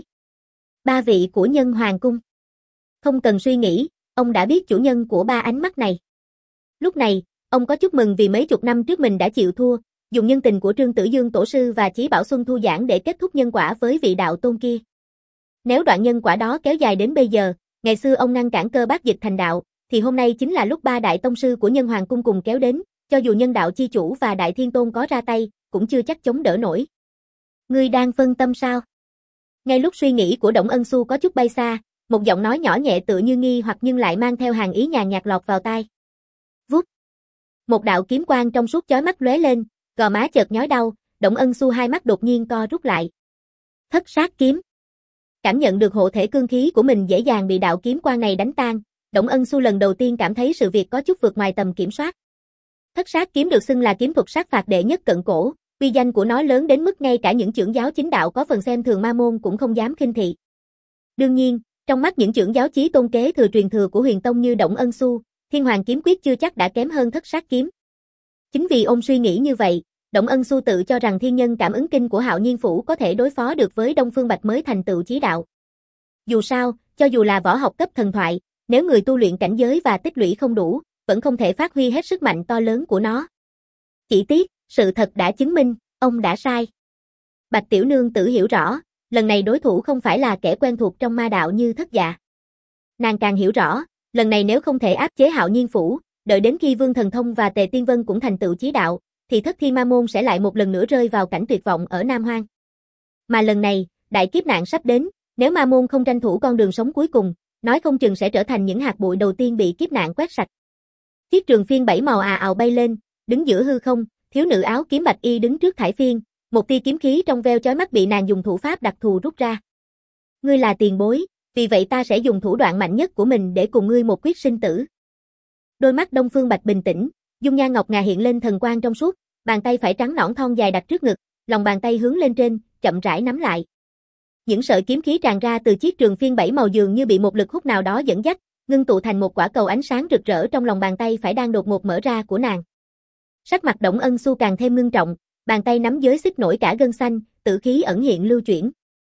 Speaker 1: Ba vị của Nhân Hoàng cung. Không cần suy nghĩ, ông đã biết chủ nhân của ba ánh mắt này. Lúc này, ông có chút mừng vì mấy chục năm trước mình đã chịu thua, dùng nhân tình của Trương Tử Dương tổ sư và Chí Bảo Xuân thu giảng để kết thúc nhân quả với vị đạo tôn kia. Nếu đoạn nhân quả đó kéo dài đến bây giờ, ngày xưa ông ngăn cản Cơ Bác Dịch thành đạo, thì hôm nay chính là lúc ba đại tông sư của Nhân Hoàng cung cùng kéo đến, cho dù Nhân đạo chi chủ và Đại Thiên Tôn có ra tay, cũng chưa chắc chống đỡ nổi. Ngươi đang phân tâm sao? Ngay lúc suy nghĩ của Đổng Ân Xu có chút bay xa, một giọng nói nhỏ nhẹ tựa như nghi hoặc nhưng lại mang theo hàn ý nhàn nhạt lọt vào tai. Vút. Một đạo kiếm quang trong suốt chói mắt lóe lên, gò má chợt nhói đau, Đổng Ân Xu hai mắt đột nhiên co rút lại. Thất sát kiếm. Cảm nhận được hộ thể cương khí của mình dễ dàng bị đạo kiếm quang này đánh tan, Đổng Ân Xu lần đầu tiên cảm thấy sự việc có chút vượt ngoài tầm kiểm soát. Thất sát kiếm được xưng là kiếm thuật sát phạt đệ nhất cận cổ, uy danh của nó lớn đến mức ngay cả những chưởng giáo chính đạo có phần xem thường ma môn cũng không dám khinh thị. Đương nhiên, trong mắt những chưởng giáo chí tôn kế thừa truyền thừa của Huyền Tông như Đổng Ân Xu, Thiên Hoàng kiếm quyết chưa chắc đã kém hơn thất sát kiếm. Chính vì ông suy nghĩ như vậy, Đổng Ân Xu tự cho rằng thiên nhân cảm ứng kinh của Hạo Nhiên phủ có thể đối phó được với Đông Phương Bạch mới thành tựu chí đạo. Dù sao, cho dù là võ học cấp thần thoại, nếu người tu luyện cảnh giới và tích lũy không đủ, vẫn không thể phát huy hết sức mạnh to lớn của nó. Chỉ tiếc, sự thật đã chứng minh, ông đã sai. Bạch tiểu nương tử hiểu rõ, lần này đối thủ không phải là kẻ quen thuộc trong ma đạo như Thất Dạ. Nàng càng hiểu rõ, lần này nếu không thể áp chế Hạo Nhiên phủ, đợi đến khi Vương Thần Thông và Tề Tiên Vân cũng thành tựu chí đạo, thì Thất Thiên Ma môn sẽ lại một lần nữa rơi vào cảnh tuyệt vọng ở Nam Hoang. Mà lần này, đại kiếp nạn sắp đến, nếu ma môn không tranh thủ con đường sống cuối cùng, nói không chừng sẽ trở thành những hạt bụi đầu tiên bị kiếp nạn quét sạch. Chiếc trường phiên bảy màu à ào bay lên, đứng giữa hư không, thiếu nữ áo kiếm bạch y đứng trước thải phiên, một tia kiếm khí trong veo chói mắt bị nàng dùng thủ pháp đặc thù rút ra. Ngươi là tiền bối, vì vậy ta sẽ dùng thủ đoạn mạnh nhất của mình để cùng ngươi một quyết sinh tử. Đôi mắt Đông Phương Bạch bình tĩnh, dung nhan ngọc ngà hiện lên thần quang trong suốt, bàn tay phải trắng nõn thon dài đặt trước ngực, lòng bàn tay hướng lên trên, chậm rãi nắm lại. Những sợi kiếm khí tràn ra từ chiếc trường phiên bảy màu dường như bị một lực hút nào đó dẫn dắt, ngưng tụ thành một quả cầu ánh sáng rực rỡ trong lòng bàn tay phải đang đột ngột mở ra của nàng. Sắc mặt Đổng Ân Xu càng thêm ngưng trọng, bàn tay nắm giới xích nổi cả gân xanh, tử khí ẩn hiện lưu chuyển.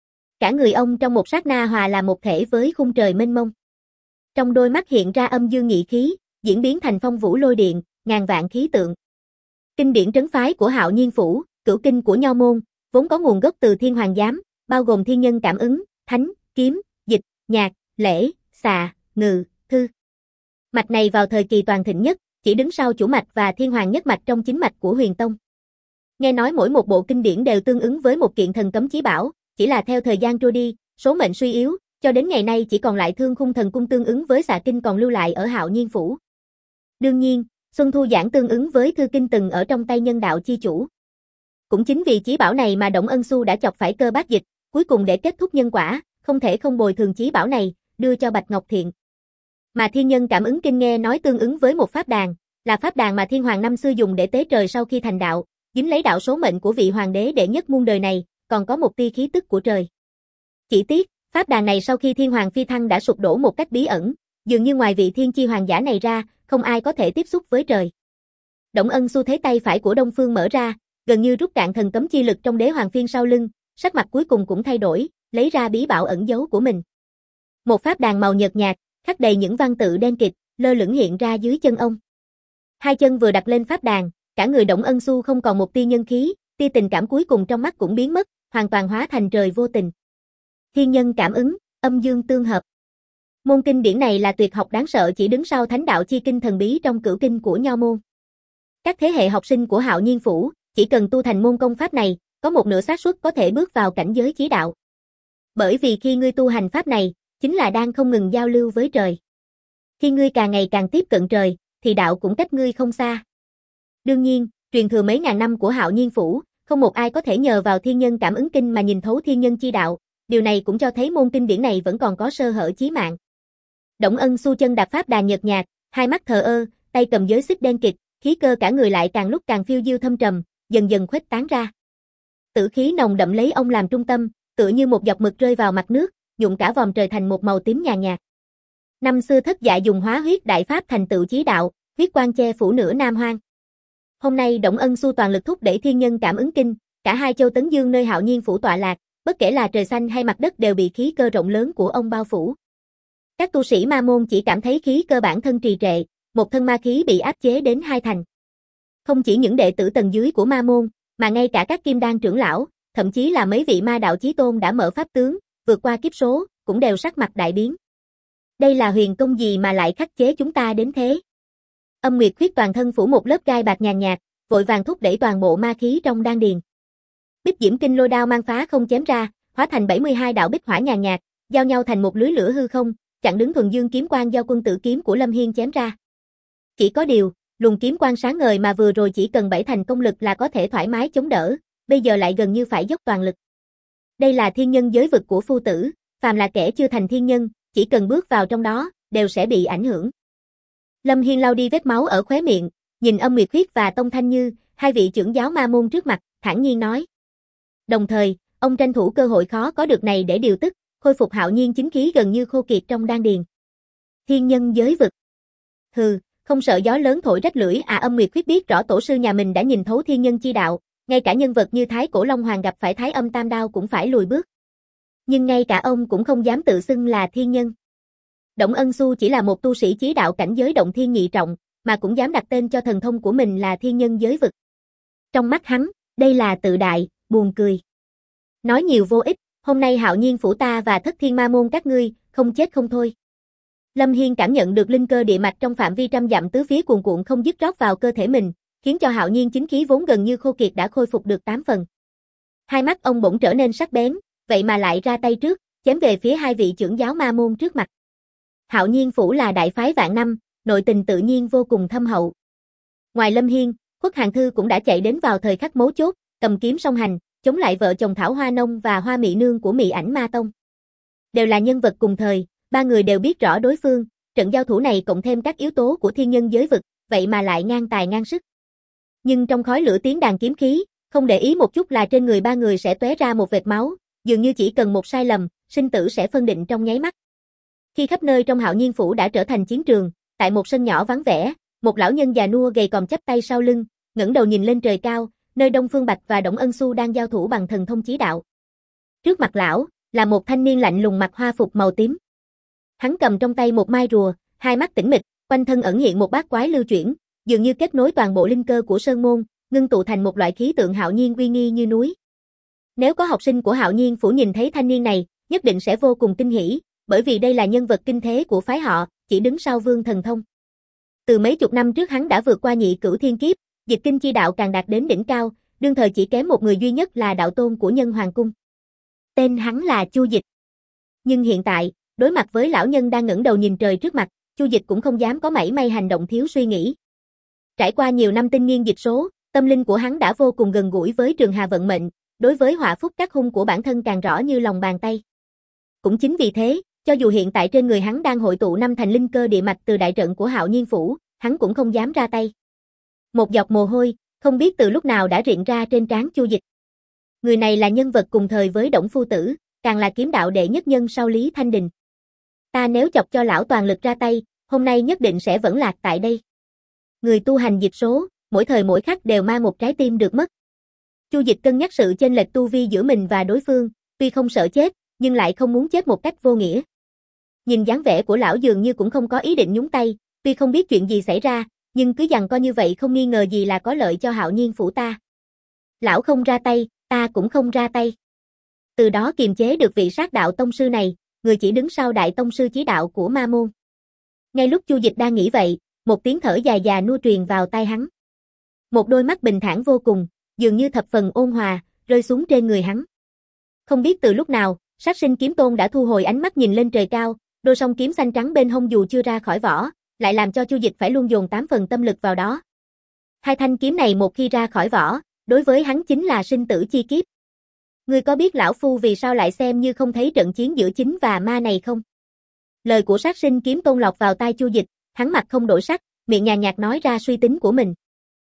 Speaker 1: Cả người ông trong một sát na hòa là một thể với khung trời mênh mông. Trong đôi mắt hiện ra âm dương nhị khí, diễn biến thành phong vũ lôi điện, ngàn vạn khí tượng. Kinh điển trấn phái của Hạo Nhiên phủ, cửu kinh của Nho môn, vốn có nguồn gốc từ Thiên Hoàng giám, bao gồm thiên nhân cảm ứng, thánh, kiếm, dịch, nhạc, lễ, xà, ngự, thư. Mạch này vào thời kỳ toàn thịnh nhất, chỉ đứng sau chủ mạch và thiên hoàng nhất mạch trong chính mạch của Huyền Tông. Nghe nói mỗi một bộ kinh điển đều tương ứng với một kiện thần cấm chí bảo, chỉ là theo thời gian trôi đi, số mệnh suy yếu, cho đến ngày nay chỉ còn lại Thương Khung Thần Cung tương ứng với xạ kinh còn lưu lại ở Hạo Nhiên phủ. Đương nhiên, Xuân Thu giảng tương ứng với thư kinh từng ở trong tay Nhân đạo chi chủ. Cũng chính vì chí bảo này mà Đổng Ân Xu đã chọc phải Cơ Bác Dịch, cuối cùng để kết thúc nhân quả, không thể không bồi thường chí bảo này, đưa cho Bạch Ngọc Thiện. Mà thiên nhân cảm ứng kinh nghe nói tương ứng với một pháp đàn, là pháp đàn mà thiên hoàng năm xưa dùng để tế trời sau khi thành đạo, dính lấy đạo số mệnh của vị hoàng đế đệ nhất muôn đời này, còn có một tia khí tức của trời. Chỉ tiếc, pháp đàn này sau khi thiên hoàng phi thăng đã sụp đổ một cách bí ẩn, dường như ngoài vị thiên chi hoàng giả này ra, không ai có thể tiếp xúc với trời. Đổng Ân Xu thấy tay phải của Đông Phương mở ra, gần như rút cạn thần cấm chi lực trong đế hoàng phiên sau lưng, sắc mặt cuối cùng cũng thay đổi, lấy ra bí bảo ẩn giấu của mình. Một pháp đàn màu nhợt nhạt, khắc đầy những văn tự đen kịt, lơ lửng hiện ra dưới chân ông. Hai chân vừa đặt lên pháp đàn, cả người Đổng Ân Xu không còn một tia nhân khí, tia tình cảm cuối cùng trong mắt cũng biến mất, hoàn toàn hóa thành trời vô tình. Thiên nhân cảm ứng, âm dương tương hợp. Môn kinh điển này là tuyệt học đáng sợ chỉ đứng sau Thánh đạo chi kinh thần bí trong cửu kinh của Nho môn. Các thế hệ học sinh của Hạo Nhiên phủ, chỉ cần tu thành môn công pháp này, có một nửa xác suất có thể bước vào cảnh giới chí đạo. Bởi vì khi ngươi tu hành pháp này, chính là đang không ngừng giao lưu với trời. Khi ngươi càng ngày càng tiếp cận trời, thì đạo cũng cách ngươi không xa. Đương nhiên, truyền thừa mấy ngàn năm của Hạo Nhiên Phủ, không một ai có thể nhờ vào thiên nhân cảm ứng kinh mà nhìn thấu thiên nhân chi đạo, điều này cũng cho thấy môn kinh điển này vẫn còn có sơ hở chí mạng. Đổng Ân Xu chân đạp pháp đàn nhợt nhạt, hai mắt thờ ơ, tay cầm giới xích đen kịt, khí cơ cả người lại càng lúc càng phiêu diêu thâm trầm, dần dần khuếch tán ra. Tử khí nồng đậm lấy ông làm trung tâm, tựa như một giọt mực rơi vào mặt nước, nhuộm cả vòm trời thành một màu tím nhàn nhạt. Năm xưa Thất Dạ dùng hóa huyết đại pháp thành tựu chí đạo, huyết quang che phủ nửa Nam Hoang. Hôm nay Đổng Ân Xu toàn lực thúc đẩy thiên nhân cảm ứng kinh, cả hai châu Tấn Dương nơi Hạo Nhiên Phủ tọa lạc, bất kể là trời xanh hay mặt đất đều bị khí cơ rộng lớn của ông bao phủ. Các tu sĩ ma môn chỉ cảm thấy khí cơ bản thân trì trệ, một thân ma khí bị áp chế đến hai thành. Không chỉ những đệ tử tầng dưới của ma môn, mà ngay cả các kim đan trưởng lão, thậm chí là mấy vị ma đạo chí tôn đã mở pháp tướng, vượt qua kiếp số, cũng đều sắc mặt đại biến. Đây là huyền công gì mà lại khắc chế chúng ta đến thế? Âm Nguyệt Khuyết toàn thân phủ một lớp gai bạc nhàn nhạt, vội vàng thúc đẩy toàn bộ ma khí trong đan điền. Bích Diễm Kinh lôi đao mang phá không chém ra, hóa thành bảy mươi hai đạo bích hỏa nhàn nhạt, giao nhau thành một lưới lửa hư không, chặn đứng thuần dương kiếm quang do quân tử kiếm của Lâm Hiên chém ra. Chỉ có điều, luồng kiếm quang sáng ngời mà vừa rồi chỉ cần bảy thành công lực là có thể thoải mái chống đỡ, bây giờ lại gần như phải dốc toàn lực. Đây là thiên nhân giới vực của phu tử, phàm là kẻ chưa thành thiên nhân, chỉ cần bước vào trong đó, đều sẽ bị ảnh hưởng. Lâm Hiên lau đi vết máu ở khóe miệng, nhìn Âm Nguyệt Khuyết và Tông Thanh Như, hai vị trưởng giáo ma môn trước mặt, thản nhiên nói. Đồng thời, ông tranh thủ cơ hội khó có được này để điều tức, khôi phục hạo nhiên chính khí gần như khô kiệt trong đan điền. Thiên nhân giới vực. Hừ, không sợ gió lớn thổi rách lưỡi à. Âm Nguyệt Khuyết biết rõ tổ sư nhà mình đã nhìn thấu thiên nhân chi đạo, ngay cả nhân vật như Thái Cổ Long Hoàng gặp phải Thái Âm Tam Đao cũng phải lùi bước. Nhưng ngay cả ông cũng không dám tự xưng là thiên nhân. Đổng Ân Xu chỉ là một tu sĩ chí đạo cảnh giới động thiên nhị trọng, mà cũng dám đặt tên cho thần thông của mình là thiên nhân giới vực. Trong mắt hắn, đây là tự đại, buồn cười. Nói nhiều vô ích, hôm nay Hạo Nhiên Phủ ta và Thất Thiên Ma Môn các ngươi, không chết không thôi. Lâm Hiên cảm nhận được linh cơ địa mạch trong phạm vi trăm dặm tứ phía cuồn cuộn không dứt rót vào cơ thể mình, khiến cho Hạo Nhiên chính khí vốn gần như khô kiệt đã khôi phục được tám phần. Hai mắt ông bỗng trở nên sắc bén, vậy mà lại ra tay trước, chém về phía hai vị trưởng giáo ma môn trước mặt. Hạo Nhiên Phủ là đại phái vạn năm, nội tình tự nhiên vô cùng thâm hậu. Ngoài Lâm Hiên, Khuất Hàn Thư cũng đã chạy đến vào thời khắc mấu chốt, cầm kiếm song hành, chống lại vợ chồng Thảo Hoa Nông và Hoa Mị Nương của Mị Ảnh Ma Tông. Đều là nhân vật cùng thời, ba người đều biết rõ đối phương, trận giao thủ này cộng thêm các yếu tố của thiên nhân giới vực, vậy mà lại ngang tài ngang sức. Nhưng trong khói lửa tiếng đàn kiếm khí, không để ý một chút là trên người ba người sẽ tóe ra một vệt máu, dường như chỉ cần một sai lầm, sinh tử sẽ phân định trong nháy mắt. Khi khắp nơi trong Hạo Nhiên Phủ đã trở thành chiến trường, tại một sân nhỏ vắng vẻ, một lão nhân già nua gầy còm chắp tay sau lưng, ngẩng đầu nhìn lên trời cao, nơi Đông Phương Bạch và Đổng Ân Xu đang giao thủ bằng thần thông chí đạo. Trước mặt lão, là một thanh niên lạnh lùng mặc hoa phục màu tím. Hắn cầm trong tay một mai rùa, hai mắt tĩnh mịch, quanh thân ẩn hiện một bát quái lưu chuyển, dường như kết nối toàn bộ linh cơ của sơn môn, ngưng tụ thành một loại khí tượng hạo nhiên uy nghi như núi. Nếu có học sinh của Hạo Nhiên Phủ nhìn thấy thanh niên này, nhất định sẽ vô cùng kinh hỉ, bởi vì đây là nhân vật kinh thế của phái họ, chỉ đứng sau Vương Thần Thông. Từ mấy chục năm trước hắn đã vượt qua nhị cửu thiên kiếp, dịch kinh chi đạo càng đạt đến đỉnh cao, đương thời chỉ kém một người duy nhất là đạo tôn của Nhân Hoàng Cung. Tên hắn là Chu Dịch. Nhưng hiện tại, đối mặt với lão nhân đang ngẩng đầu nhìn trời trước mặt, Chu Dịch cũng không dám có mảy may hành động thiếu suy nghĩ. Trải qua nhiều năm tinh nghiên dịch số, tâm linh của hắn đã vô cùng gần gũi với trường hà vận mệnh, đối với họa phúc các hung của bản thân càng rõ như lòng bàn tay. Cũng chính vì thế, cho dù hiện tại trên người hắn đang hội tụ năm thành linh cơ địa mạch từ đại trận của Hạo Nhiên Phủ, hắn cũng không dám ra tay. Một giọt mồ hôi, không biết từ lúc nào đã rịn ra trên trán Chu Dịch. Người này là nhân vật cùng thời với Đổng Phu Tử, càng là kiếm đạo đệ nhất nhân sau Lý Thanh Đình. Ta nếu chọc cho lão toàn lực ra tay, hôm nay nhất định sẽ vẫn lạc tại đây. Người tu hành dịch số, mỗi thời mỗi khắc đều mang một trái tim được mất. Chu Dịch cân nhắc sự chênh lệch tu vi giữa mình và đối phương, tuy không sợ chết, nhưng lại không muốn chết một cách vô nghĩa. Nhìn dáng vẻ của lão dường như cũng không có ý định nhúng tay, tuy không biết chuyện gì xảy ra, nhưng cứ giằng co như vậy không nghi ngờ gì là có lợi cho Hạo Nhiên Phủ ta. Lão không ra tay, ta cũng không ra tay. Từ đó kiềm chế được vị sát đạo tông sư này, người chỉ đứng sau đại tông sư chí đạo của ma môn. Ngay lúc Chu Dịch đang nghĩ vậy, một tiếng thở dài già nua truyền vào tai hắn. Một đôi mắt bình thản vô cùng, dường như thập phần ôn hòa, rơi xuống trên người hắn. Không biết từ lúc nào, Sát Sinh Kiếm Tôn đã thu hồi ánh mắt nhìn lên trời cao, Đôi song kiếm xanh trắng bên hông dù chưa ra khỏi vỏ, lại làm cho Chu Dịch phải luôn dồn tám phần tâm lực vào đó. Hai thanh kiếm này một khi ra khỏi vỏ, đối với hắn chính là sinh tử chi kiếp. Ngươi có biết lão phu vì sao lại xem như không thấy trận chiến giữa chính và ma này không? Lời của Sát Sinh Kiếm Tôn lọt vào tai Chu Dịch, hắn mặt không đổi sắc, miệng nhàn nhạt nói ra suy tính của mình.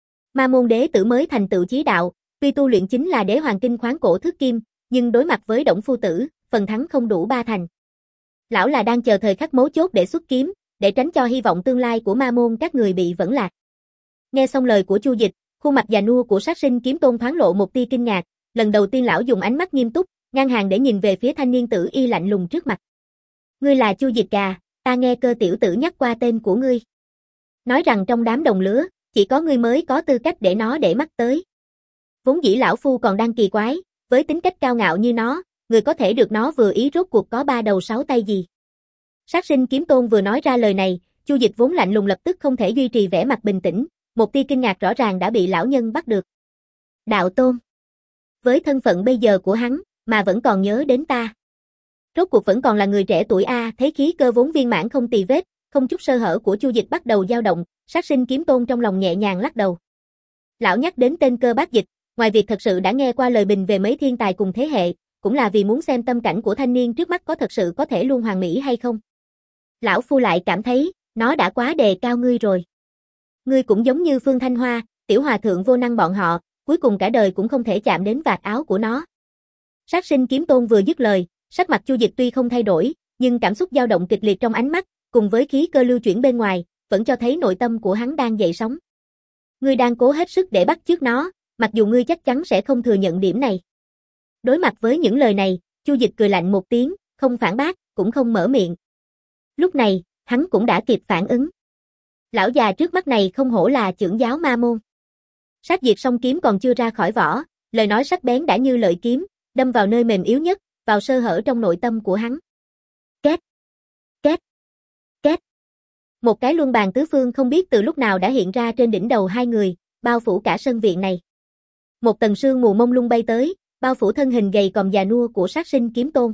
Speaker 1: Ma môn đế tử mới thành tựu chí đạo, tuy tu luyện chính là đế hoàng kinh khoáng cổ thước kim, nhưng đối mặt với Đổng phu tử, phần thắng không đủ ba thành. Lão là đang chờ thời khắc mấu chốt để xuất kiếm, để tránh cho hy vọng tương lai của ma môn các người bị vẫn lạc. Nghe xong lời của Chu Dịch, khuôn mặt già nua của Sát Sinh Kiếm Tôn thoáng lộ một tia kinh ngạc, lần đầu tiên lão dùng ánh mắt nghiêm túc, ngang hàng để nhìn về phía thanh niên tử y lạnh lùng trước mặt. Ngươi là Chu Dịch à, ta nghe Cơ tiểu tử nhắc qua tên của ngươi. Nói rằng trong đám đồng lứa, chỉ có ngươi mới có tư cách để nó để mắt tới. Vốn dĩ lão phu còn đang kỳ quái, với tính cách cao ngạo như nó, người có thể được nó vừa ý rốt cuộc có ba đầu sáu tay gì. Sát Sinh Kiếm Tôn vừa nói ra lời này, Chu Dịch vốn lạnh lùng lập tức không thể duy trì vẻ mặt bình tĩnh, một tia kinh ngạc rõ ràng đã bị lão nhân bắt được. Đạo tôn. Với thân phận bây giờ của hắn, mà vẫn còn nhớ đến ta. Rốt cuộc vẫn còn là người trẻ tuổi a, thấy khí cơ vốn viên mãn không tì vết, không chút sơ hở của Chu Dịch bắt đầu dao động, Sát Sinh Kiếm Tôn trong lòng nhẹ nhàng lắc đầu. Lão nhắc đến tên Cơ Bác Dịch, ngoài việc thật sự đã nghe qua lời bình về mấy thiên tài cùng thế hệ, cũng là vì muốn xem tâm cảnh của thanh niên trước mắt có thật sự có thể luôn hoàn mỹ hay không. Lão phu lại cảm thấy, nó đã quá đề cao ngươi rồi. Ngươi cũng giống như Phương Thanh Hoa, tiểu hòa thượng vô năng bọn họ, cuối cùng cả đời cũng không thể chạm đến vạt áo của nó. Sát Sinh Kiếm Tôn vừa dứt lời, sắc mặt Chu Dịch tuy không thay đổi, nhưng cảm xúc dao động kịch liệt trong ánh mắt, cùng với khí cơ lưu chuyển bên ngoài, vẫn cho thấy nội tâm của hắn đang dậy sóng. Ngươi đang cố hết sức để bắt chước nó, mặc dù ngươi chắc chắn sẽ không thừa nhận điểm này. Đối mặt với những lời này, Chu Dịch cười lạnh một tiếng, không phản bác, cũng không mở miệng. Lúc này, hắn cũng đã kịp phản ứng. Lão già trước mắt này không hổ là trưởng giáo ma môn. Sát diệt song kiếm còn chưa ra khỏi vỏ, lời nói sắc bén đã như lợi kiếm, đâm vào nơi mềm yếu nhất, vào sơ hở trong nội tâm của hắn. Két, két, két. Một cái luân bàn tứ phương không biết từ lúc nào đã hiện ra trên đỉnh đầu hai người, bao phủ cả sân viện này. Một tầng sương mù mông lung bay tới, bao phủ thân hình gầy còm già nua của Sát Sinh Kiếm Tôn.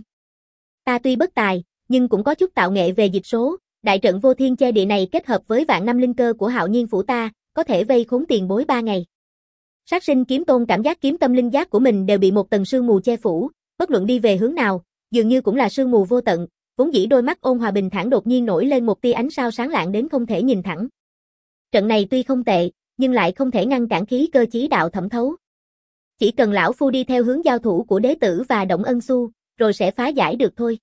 Speaker 1: Ta tuy bất tài, nhưng cũng có chút tạo nghệ về dịch số, đại trận vô thiên che địa này kết hợp với vạn năm linh cơ của Hạo Nhiên phủ ta, có thể vây khốn tiền bối ba ngày. Sát Sinh Kiếm Tôn cảm giác kiếm tâm linh giác của mình đều bị một tầng sương mù che phủ, bất luận đi về hướng nào, dường như cũng là sương mù vô tận, vốn dĩ đôi mắt ôn hòa bình thản đột nhiên nổi lên một tia ánh sao sáng lạng đến không thể nhìn thẳng. Trận này tuy không tệ, nhưng lại không thể ngăn cản khí cơ chí đạo thẩm thấu. Chỉ cần lão phu đi theo hướng giao thủ của đế tử và Động Ân Xu, rồi sẽ phá giải được thôi.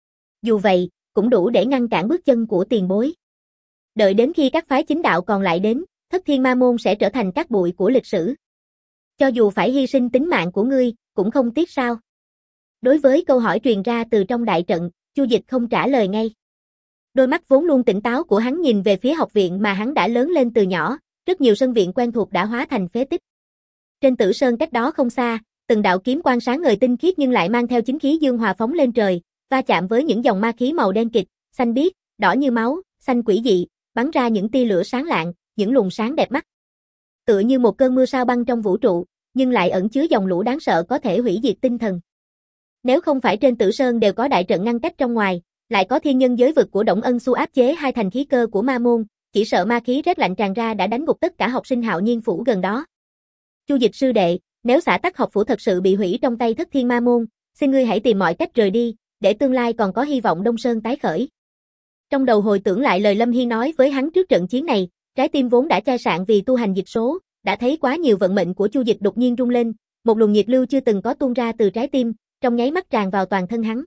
Speaker 1: Dù vậy, cũng đủ để ngăn cản bước chân của tiền bối. Đợi đến khi các phái chính đạo còn lại đến, Thất Thiên Ma môn sẽ trở thành cát bụi của lịch sử. Cho dù phải hy sinh tính mạng của ngươi, cũng không tiếc sao? Đối với câu hỏi truyền ra từ trong đại trận, Chu Dịch không trả lời ngay. Đôi mắt vốn luôn tỉnh táo của hắn nhìn về phía học viện mà hắn đã lớn lên từ nhỏ, rất nhiều sân viện quen thuộc đã hóa thành phế tích. Trên Tử Sơn cách đó không xa, từng đạo kiếm quang sáng ngời tinh khiết nhưng lại mang theo chính khí dương hòa phóng lên trời, va chạm với những dòng ma khí màu đen kịt, xanh biếc, đỏ như máu, xanh quỷ dị, bắn ra những tia lửa sáng lạng, những luồng sáng đẹp mắt. Tựa như một cơn mưa sao băng trong vũ trụ, nhưng lại ẩn chứa dòng lũ đáng sợ có thể hủy diệt tinh thần. Nếu không phải trên Tử Sơn đều có đại trận ngăn cách trong ngoài, lại có thiên nhân giới vực của Động Ân Xu áp chế hai thành khí cơ của ma môn, chỉ sợ ma khí rét lạnh tràn ra đã đánh gục tất cả học sinh Hạo Nhiên phủ gần đó. Chu Dịch sư đệ, nếu xã tắc học phủ thật sự bị hủy trong tay Thất Thiên Ma môn, xin ngươi hãy tìm mọi cách rời đi, để tương lai còn có hy vọng Đông Sơn tái khởi. Trong đầu hồi tưởng lại lời Lâm Hiên nói với hắn trước trận chiến này, trái tim vốn đã chai sạn vì tu hành dịch số, đã thấy quá nhiều vận mệnh của Chu Dịch đột nhiên rung lên, một luồng nhiệt lưu chưa từng có tuôn ra từ trái tim, trong nháy mắt tràn vào toàn thân hắn.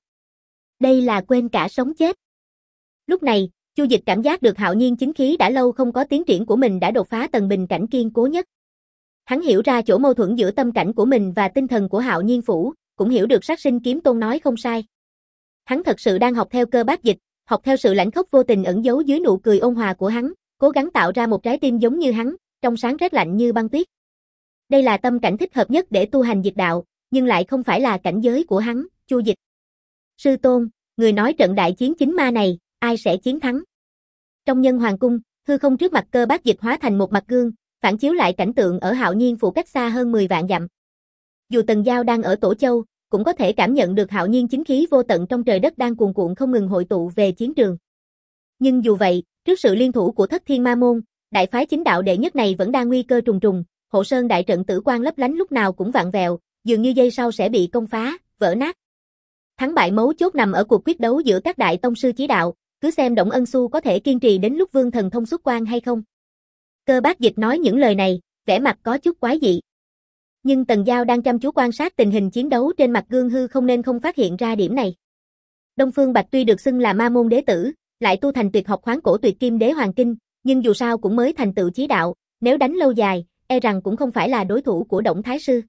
Speaker 1: Đây là quên cả sống chết. Lúc này, Chu Dịch cảm giác được Hạo Nhiên chính khí đã lâu không có tiến triển của mình đã đột phá tầng bình cảnh kiên cố nhất. Hắn hiểu ra chỗ mâu thuẫn giữa tâm cảnh của mình và tinh thần của Hạo Nhiên phủ, cũng hiểu được Sát Sinh Kiếm Tôn nói không sai. Hắn thật sự đang học theo Cơ Bác Dịch, học theo sự lãnh khốc vô tình ẩn giấu dưới nụ cười ôn hòa của hắn, cố gắng tạo ra một trái tim giống như hắn, trong sáng rét lạnh như băng tuyết. Đây là tâm cảnh thích hợp nhất để tu hành dịch đạo, nhưng lại không phải là cảnh giới của hắn, Chu Dịch. Sư tôn, người nói trận đại chiến chính ma này, ai sẽ chiến thắng? Trong Nhân Hoàng cung, hư không trước mặt Cơ Bác Dịch hóa thành một mặt gương, phản chiếu lại cảnh tượng ở Hạo Nhiên phủ cách xa hơn mười vạn dặm. Dù Tần Giao đang ở Tổ Châu, cũng có thể cảm nhận được hạo nhiên chính khí vô tận trong trời đất đang cuồn cuộn không ngừng hội tụ về chiến trường. Nhưng dù vậy, trước sự liên thủ của Thất Thiên Ma Môn, đại phái chính đạo đệ nhất này vẫn đang nguy cơ trùng trùng, Hộ Sơn đại trận tử quang lấp lánh lúc nào cũng vặn vẹo, dường như giây sau sẽ bị công phá, vỡ nát. Thắng bại mấu chốt nằm ở cuộc quyết đấu giữa các đại tông sư chí đạo, cứ xem Đổng Ân Xu có thể kiên trì đến lúc Vương Thần Thông xuất quan hay không. Cơ Bác Dịch nói những lời này, vẻ mặt có chút quái dị. Nhưng Tần Giao đang chăm chú quan sát tình hình chiến đấu trên mặt gương hư không nên không phát hiện ra điểm này. Đông Phương Bạch tuy được xưng là ma môn đế tử, lại tu thành tuyệt học khoáng cổ tuyệt kim đế hoàng kinh, nhưng dù sao cũng mới thành tựu chí đạo, nếu đánh lâu dài, e rằng cũng không phải là đối thủ của Đổng Thái Sư.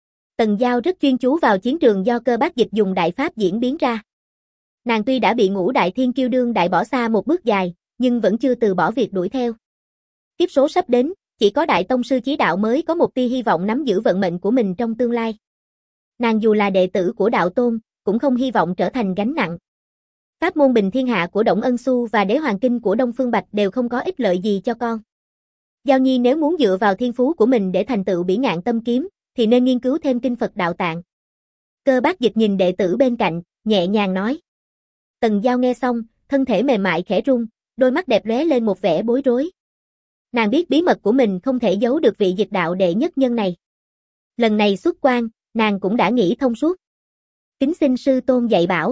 Speaker 1: Tần Giao rất chuyên chú vào chiến trường do Cơ Bác Dịch dùng đại pháp diễn biến ra. Nàng tuy đã bị Ngũ Đại Thiên Kiêu đương đại bỏ xa một bước dài, nhưng vẫn chưa từ bỏ việc đuổi theo. Kiếp số sắp đến, chỉ có đại tông sư chí đạo mới có một tia hy vọng nắm giữ vận mệnh của mình trong tương lai. Nàng dù là đệ tử của đạo tôn, cũng không hy vọng trở thành gánh nặng. Pháp môn bình thiên hạ của Đổng Ân Xu và đế hoàng kinh của Đông Phương Bạch đều không có ích lợi gì cho con. Giao Nhi nếu muốn dựa vào thiên phú của mình để thành tựu bỉ ngạn tâm kiếm, thì nên nghiên cứu thêm kinh Phật đạo tạng. Cơ Bác Dịch nhìn đệ tử bên cạnh, nhẹ nhàng nói. Tần Giao nghe xong, thân thể mềm mại khẽ rung, đôi mắt đẹp lóe lên một vẻ bối rối. Nàng biết bí mật của mình không thể giấu được vị dịch đạo đệ nhất nhân này. Lần này xuất quan, nàng cũng đã nghĩ thông suốt. Kính xin sư tôn dạy bảo.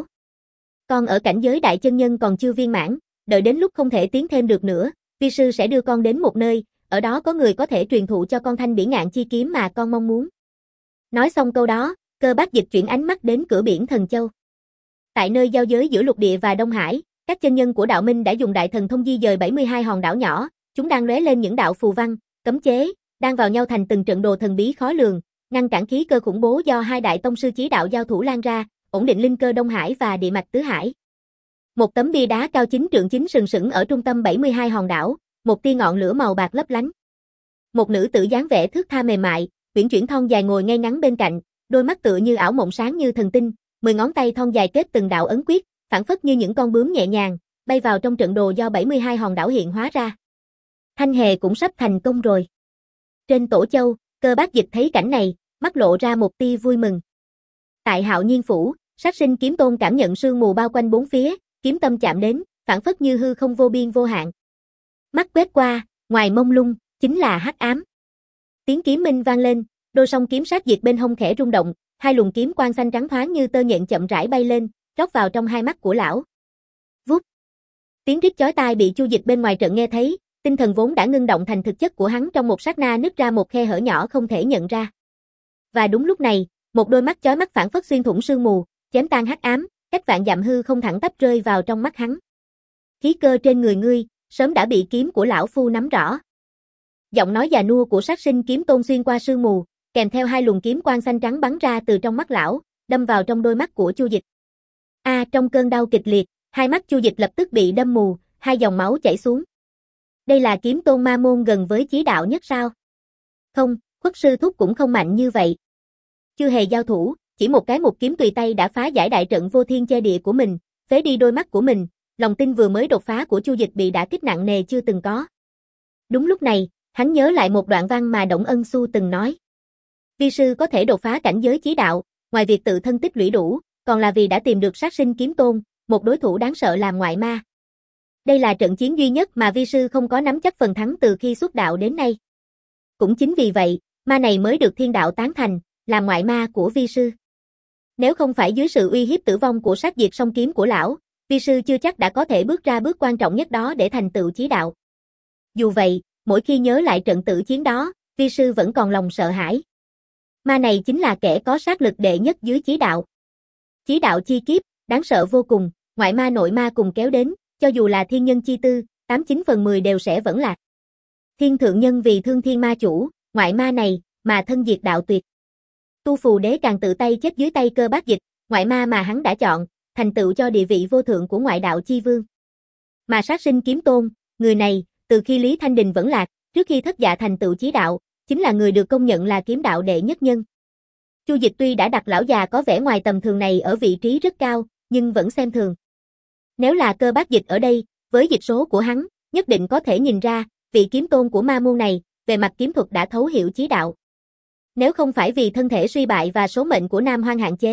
Speaker 1: Con ở cảnh giới đại chân nhân còn chưa viên mãn, đợi đến lúc không thể tiến thêm được nữa, vi sư sẽ đưa con đến một nơi, ở đó có người có thể truyền thụ cho con thanh bỉ ngạn chi kiếm mà con mong muốn. Nói xong câu đó, Cơ Bác Dịch chuyển ánh mắt đến cửa biển Thần Châu. Tại nơi giao giới giữa lục địa và Đông Hải, các chân nhân của đạo minh đã dùng đại thần thông di dời bảy mươi hai hòn đảo nhỏ, chúng đang lóe lên những đạo phù văn, cấm chế, đang vào nhau thành từng trận đồ thần bí khó lường, ngăn cản khí cơ khủng bố do hai đại tông sư chí đạo giao thủ lan ra, ổn định linh cơ Đông Hải và địa mạch tứ hải. Một tấm bia đá cao chín trượng chính sừng sững ở trung tâm bảy mươi hai hòn đảo, một tia ngọn lửa màu bạc lấp lánh. Một nữ tử dáng vẻ thướt tha mềm mại, uyển chuyển thon dài ngồi ngay ngắn bên cạnh, đôi mắt tựa như ảo mộng sáng như thần tinh, mười ngón tay thon dài kết từng đạo ấn quyết, phảng phất như những con bướm nhẹ nhàng, bay vào trong trận đồ do bảy mươi hai hòn đảo hiện hóa ra. Thanh Hề cũng sắp thành công rồi. Trên Tổ Châu, Cơ Bác Dịch thấy cảnh này, mắt lộ ra một tia vui mừng. Tại Hạo Nhiên Phủ, Sát Sinh Kiếm Tôn cảm nhận sương mù bao quanh bốn phía, kiếm tâm chạm đến, phảng phất như hư không vô biên vô hạn. Mắt quét qua, ngoài mông lung, chính là hắc ám. Tiếng kiếm minh vang lên, đôi song kiếm sát diệt bên hông khẽ rung động, hai luồng kiếm quang xanh trắng thoáng như tơ nhện chậm rãi bay lên, rót vào trong hai mắt của lão. Vút. Tiếng rít chói tai bị Chu Dịch bên ngoài trận nghe thấy, tinh thần vốn đã ngưng động thành thực chất của hắn trong một sát na nứt ra một khe hở nhỏ không thể nhận ra. Và đúng lúc này, một đôi mắt chói mắt phảng phất xuyên thủng sương mù, chém tan hắc ám, cách vạn dặm hư không thẳng tắp rơi vào trong mắt hắn. Khí cơ trên người ngươi, sớm đã bị kiếm của lão phu nắm rõ. Giọng nói già nua của Sát Sinh Kiếm Tôn xuyên qua sương mù, kèm theo hai luồng kiếm quang xanh trắng bắn ra từ trong mắt lão, đâm vào trong đôi mắt của Chu Dịch. A, à, trong cơn đau kịch liệt, hai mắt Chu Dịch lập tức bị đâm mù, hai dòng máu chảy xuống. Đây là Kiếm Tôn ma môn gần với chí đạo nhất sao? Không, Khuất sư thúc cũng không mạnh như vậy. Chưa hề giao thủ, chỉ một cái một kiếm tùy tay đã phá giải đại trận vô thiên che địa của mình, phế đi đôi mắt của mình, lòng tin vừa mới đột phá của Chu Dịch bị đả kích nặng nề chưa từng có. Đúng lúc này, hắn nhớ lại một đoạn văn mà Đổng Ân Xu từng nói. Vi sư có thể đột phá cảnh giới chí đạo, ngoài việc tự thân tích lũy đủ, còn là vì đã tìm được Sát Sinh Kiếm Tôn, một đối thủ đáng sợ làm ngoại ma. Đây là trận chiến duy nhất mà vi sư không có nắm chắc phần thắng từ khi xuất đạo đến nay. Cũng chính vì vậy, ma này mới được thiên đạo tán thành, làm ngoại ma của vi sư. Nếu không phải dưới sự uy hiếp tử vong của sát diệt song kiếm của lão, vi sư chưa chắc đã có thể bước ra bước quan trọng nhất đó để thành tựu chí đạo. Dù vậy, mỗi khi nhớ lại trận tử chiến đó, vi sư vẫn còn lòng sợ hãi. Ma này chính là kẻ có sát lực đệ nhất dưới chí đạo. Chí đạo chi kiếp, đáng sợ vô cùng, ngoại ma nội ma cùng kéo đến, cho dù là thiên nhân chi tư, tám chín phần mười đều sẽ vẫn lạc. Thiên thượng nhân vì thương thiên ma chủ, ngoại ma này, mà thân diệt đạo tuyệt. Tu Phù Đế càng tự tay chết dưới tay Cơ Bác Dịch, ngoại ma mà hắn đã chọn, thành tựu cho địa vị vô thượng của ngoại đạo chi vương. Mà Sát Sinh Kiếm Tôn, người này, từ khi Lý Thanh Đình vẫn lạc, trước khi thất dạ thành tựu chí đạo, chính là người được công nhận là kiếm đạo đệ nhất nhân. Chu Dịch tuy đã đặt lão già có vẻ ngoài tầm thường này ở vị trí rất cao, nhưng vẫn xem thường. Nếu là Cơ Bác Dịch ở đây, với dịch số của hắn, nhất định có thể nhìn ra, vị kiếm tôn của ma môn này, về mặt kiếm thuật đã thấu hiểu chí đạo. Nếu không phải vì thân thể suy bại và số mệnh của Nam Hoang hạn chế,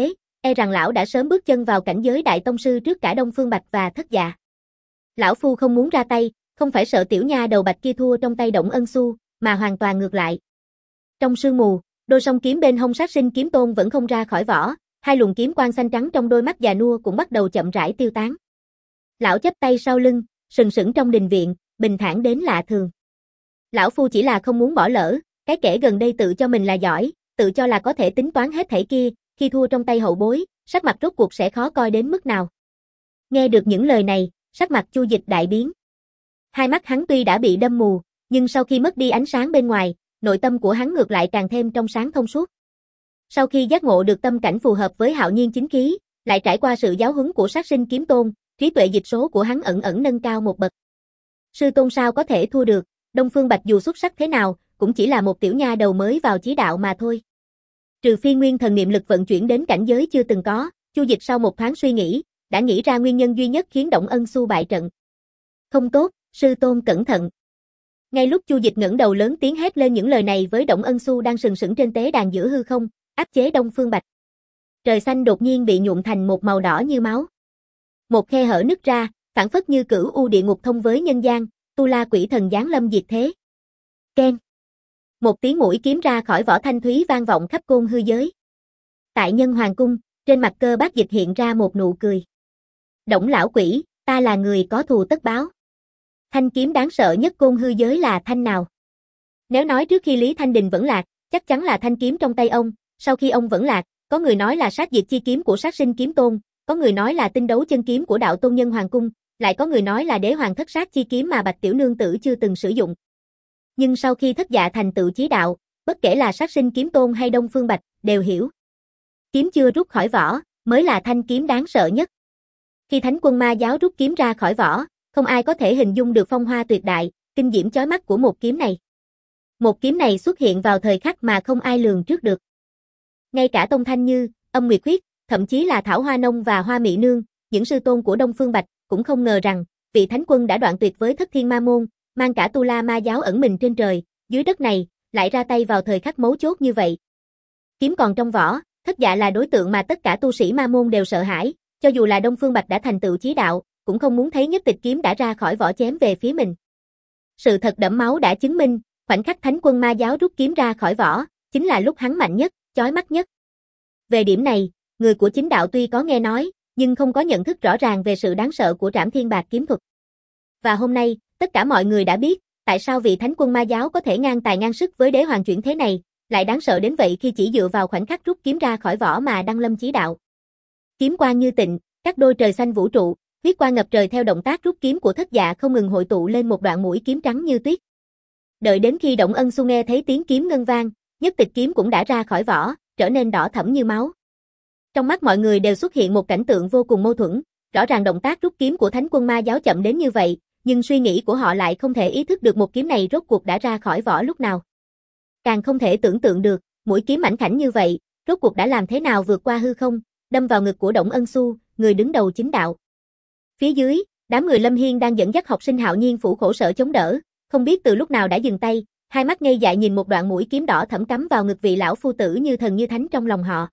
Speaker 1: e rằng lão đã sớm bước chân vào cảnh giới đại tông sư trước cả Đông Phương Bạch và Thất Dạ. Lão phu không muốn ra tay, không phải sợ tiểu nha đầu Bạch kia thua trong tay Đổng Ân Xu, mà hoàn toàn ngược lại. Trong sương mù, đôi song kiếm bên hông Sát Sinh Kiếm Tôn vẫn không ra khỏi vỏ, hai luồng kiếm quang xanh trắng trong đôi mắt già nua cũng bắt đầu chậm rãi tiêu tán. Lão chắp tay sau lưng, sừng sững trong đình viện, bình thản đến lạ thường. Lão phu chỉ là không muốn bỏ lỡ, cái kẻ gần đây tự cho mình là giỏi, tự cho là có thể tính toán hết thảy kia, khi thua trong tay hậu bối, sắc mặt rốt cuộc sẽ khó coi đến mức nào. Nghe được những lời này, sắc mặt Chu Dịch đại biến. Hai mắt hắn tuy đã bị đâm mù, nhưng sau khi mất đi ánh sáng bên ngoài, nội tâm của hắn ngược lại càng thêm trong sáng thông suốt. Sau khi giác ngộ được tâm cảnh phù hợp với hạo nhiên chính khí, lại trải qua sự giáo huấn của Sát Sinh Kiếm Tôn, trí tuệ dịch số của hắn ẩn ẩn nâng cao một bậc. Sư tôn sao có thể thua được, Đông Phương Bạch dù xuất sắc thế nào, cũng chỉ là một tiểu nha đầu mới vào chí đạo mà thôi. Trừ phi nguyên thần niệm lực vận chuyển đến cảnh giới chưa từng có, Chu Dịch sau một thoáng suy nghĩ, đã nghĩ ra nguyên nhân duy nhất khiến Đổng Ân Xu bại trận. Không tốt, sư tôn cẩn thận. Ngay lúc Chu Dịch ngẩng đầu lớn tiếng hét lên những lời này với Đổng Ân Xu đang sừng sững trên tế đàn giữa hư không, áp chế Đông Phương Bạch. Trời xanh đột nhiên bị nhuộm thành một màu đỏ như máu. Một khe hở nứt ra, phảng phất như cửu u địa ngục thông với nhân gian, Tu La quỷ thần giáng lâm diệt thế. Keng. Một tiếng mũi kiếm ra khỏi vỏ thanh thúy vang vọng khắp côn hư giới. Tại Nhân Hoàng cung, trên mặt Cơ Bác Dịch hiện ra một nụ cười. Đổng lão quỷ, ta là người có thù tất báo. Thanh kiếm đáng sợ nhất côn hư giới là thanh nào? Nếu nói trước khi Lý Thanh Đình vẫn lạc, chắc chắn là thanh kiếm trong tay ông, sau khi ông vẫn lạc, có người nói là sát diệt chi kiếm của Sát Sinh Kiếm Tôn, có người nói là tinh đấu chân kiếm của đạo tôn Nhân Hoàng cung, lại có người nói là đế hoàng thất sát chi kiếm mà Bạch tiểu nương tử chưa từng sử dụng. Nhưng sau khi Thất Dạ thành tựu chí đạo, bất kể là Sát Sinh Kiếm Tôn hay Đông Phương Bạch, đều hiểu. Kiếm chưa rút khỏi vỏ, mới là thanh kiếm đáng sợ nhất. Khi Thánh Quân Ma giáo rút kiếm ra khỏi vỏ, không ai có thể hình dung được phong hoa tuyệt đại, kinh diễm chói mắt của một kiếm này. Một kiếm này xuất hiện vào thời khắc mà không ai lường trước được. Ngay cả Tông Thanh Như, Âm Nguyệt Khuyết, thậm chí là Thảo Hoa Nông và Hoa Mị Nương, những sư tôn của Đông Phương Bạch, cũng không ngờ rằng, vị Thánh Quân đã đoạn tuyệt với Thất Thiên Ma Môn, mang cả Tu La Ma giáo ẩn mình trên trời, dưới đất này, lại ra tay vào thời khắc mấu chốt như vậy. Kiếm còn trong vỏ, Thất Dạ là đối tượng mà tất cả tu sĩ Ma Môn đều sợ hãi, cho dù là Đông Phương Bạch đã thành tựu chí đạo, cũng không muốn thấy nhất tịch kiếm đã ra khỏi vỏ chém về phía mình. Sự thật đẫm máu đã chứng minh, khoảnh khắc Thánh Quân Ma giáo rút kiếm ra khỏi vỏ, chính là lúc hắn mạnh nhất, chói mắt nhất. Về điểm này, người của chính đạo tuy có nghe nói, nhưng không có nhận thức rõ ràng về sự đáng sợ của Trảm Thiên Bạc kiếm thuật. Và hôm nay, tất cả mọi người đã biết, tại sao vị Thánh Quân Ma giáo có thể ngang tài ngang sức với đế hoàng chuyển thế này, lại đáng sợ đến vậy khi chỉ dựa vào khoảnh khắc rút kiếm ra khỏi vỏ mà đăng lâm chí đạo. Kiếm quang như tịnh, các đôi trời xanh vũ trụ, huyết quang ngập trời theo động tác rút kiếm của Thất Dạ không ngừng hội tụ lên một đoạn mũi kiếm trắng như tuyết. Đợi đến khi Đổng Ân Xu nghe thấy tiếng kiếm ngân vang, nhất tịch kiếm cũng đã ra khỏi vỏ, trở nên đỏ thẫm như máu. Trong mắt mọi người đều xuất hiện một cảnh tượng vô cùng mâu thuẫn, rõ ràng động tác rút kiếm của Thánh Quân Ma giáo chậm đến như vậy, nhưng suy nghĩ của họ lại không thể ý thức được một kiếm này rốt cuộc đã ra khỏi vỏ lúc nào. Càng không thể tưởng tượng được, mũi kiếm mảnh khảnh như vậy, rốt cuộc đã làm thế nào vượt qua hư không, đâm vào ngực của Đổng Ân Xu, người đứng đầu chính đạo. Phía dưới, đám người Lâm Hiên đang dẫn dắt học sinh Hạo Nhiên phủ khổ sở chống đỡ, không biết từ lúc nào đã dừng tay, hai mắt ngây dại nhìn một đoạn mũi kiếm đỏ thẫm cắm vào ngực vị lão phu tử như thần như thánh trong lòng họ.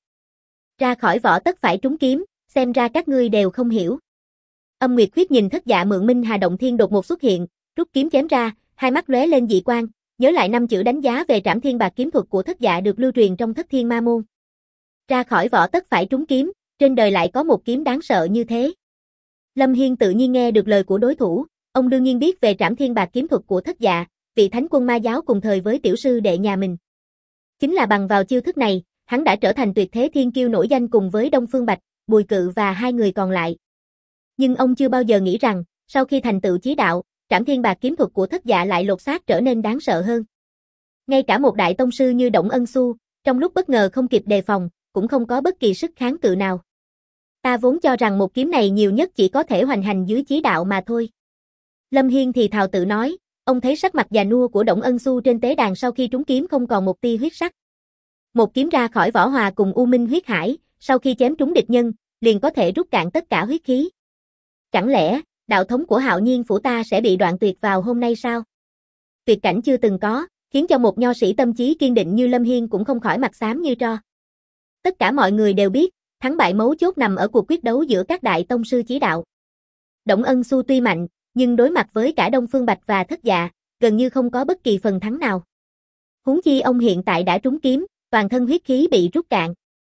Speaker 1: Ra khỏi vỏ tất phải trúng kiếm, xem ra các ngươi đều không hiểu. Âm Nguyệt Khuyết nhìn Thất Dạ mượn Minh Hà Động Thiên đột ngột xuất hiện, rút kiếm chém ra, hai mắt lóe lên dị quang, nhớ lại năm chữ đánh giá về Trảm Thiên Bạc kiếm thuật của Thất Dạ được lưu truyền trong Thất Thiên Ma Môn. Ra khỏi vỏ tất phải trúng kiếm, trên đời lại có một kiếm đáng sợ như thế. Lâm Hiên tự nhiên nghe được lời của đối thủ, ông đương nhiên biết về Trảm Thiên Bạc kiếm thuật của Thất Dạ, vị Thánh Quân Ma giáo cùng thời với tiểu sư đệ nhà mình. Chính là bằng vào chiêu thức này, hắn đã trở thành tuyệt thế thiên kiêu nổi danh cùng với Đông Phương Bạch, Bùi Cự và hai người còn lại. Nhưng ông chưa bao giờ nghĩ rằng, sau khi thành tựu chí đạo, Trảm Thiên Bạc kiếm thuật của Thất Dạ lại lột xác trở nên đáng sợ hơn. Ngay cả một đại tông sư như Đổng Ân Xu, trong lúc bất ngờ không kịp đề phòng, cũng không có bất kỳ sức kháng cự nào. Ta vốn cho rằng một kiếm này nhiều nhất chỉ có thể hoành hành dưới chí đạo mà thôi. Lâm Hiên thì thào tự nói, ông thấy sắc mặt già nua của Đổng Ân Xu trên tế đàn sau khi trúng kiếm không còn một tia huyết sắc. Một kiếm ra khỏi vỏ hòa cùng U Minh huyết hải, sau khi chém trúng địch nhân, liền có thể rút cạn tất cả huyết khí. Chẳng lẽ, đạo thống của Hạo Nhiên phủ ta sẽ bị đoạn tuyệt vào hôm nay sao? Tuyệt cảnh chưa từng có, khiến cho một nho sĩ tâm trí kiên định như Lâm Hiên cũng không khỏi mặt xám như tro. Tất cả mọi người đều biết, thắng bại mấu chốt nằm ở cuộc quyết đấu giữa các đại tông sư chí đạo. Đổng Ân Xu tuy mạnh, nhưng đối mặt với cả Đông Phương Bạch và Thất Dạ, gần như không có bất kỳ phần thắng nào. Huống chi ông hiện tại đã trúng kiếm, toàn thân huyết khí bị rút cạn.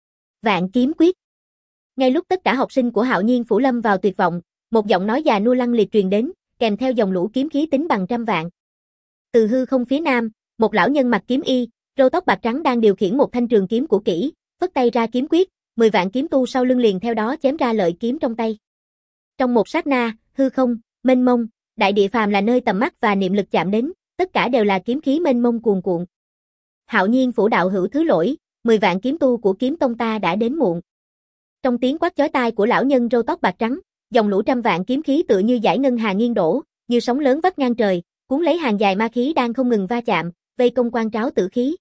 Speaker 1: Vạn kiếm quyết. Ngay lúc tất cả học sinh của Hạo Nhiên Phủ lâm vào tuyệt vọng, một giọng nói già nua lăng liệt truyền đến, kèm theo dòng lũ kiếm khí tính bằng trăm vạn. Từ hư không phía nam, một lão nhân mặc kiếm y, râu tóc bạc trắng đang điều khiển một thanh trường kiếm của kỹ, phất tay ra kiếm quyết, mười vạn kiếm tu sau lưng liền theo đó chém ra lợi kiếm trong tay. Trong một sát na, hư không, mênh mông, đại địa phàm là nơi tầm mắt và niệm lực chạm đến, tất cả đều là kiếm khí mênh mông cuồn cuộn. Hạo Nhiên Phủ đạo hữu thứ lỗi, mười vạn kiếm tu của kiếm tông ta đã đến muộn. Trong tiếng quát chói tai của lão nhân râu tóc bạc trắng, dòng lũ trăm vạn kiếm khí tựa như dải ngân hà nghiêng đổ, như sóng lớn vắt ngang trời, cuốn lấy hàng dài ma khí đang không ngừng va chạm, vây công quan tráo tử khí.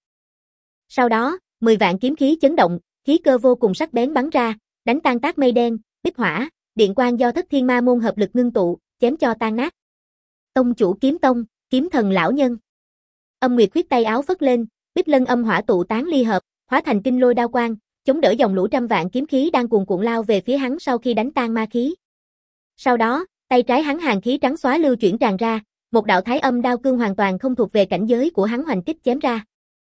Speaker 1: Sau đó, mười vạn kiếm khí chấn động, khí cơ vô cùng sắc bén bắn ra, đánh tan tác mây đen, bích hỏa, điện quang do Thất Thiên Ma môn hợp lực ngưng tụ, chém cho tan nát. Tông chủ kiếm tông, kiếm thần lão nhân. Âm Nguyệt khuyết tay áo phất lên, bích lân âm hỏa tụ tán ly hợp, hóa thành kinh lôi đao quang, chống đỡ dòng lũ trăm vạn kiếm khí đang cuồn cuộn lao về phía hắn sau khi đánh tan ma khí. Sau đó, tay trái hắn hàn khí trắng xóa lưu chuyển tràn ra, một đạo thái âm đao cương hoàn toàn không thuộc về cảnh giới của hắn hoành kích chém ra.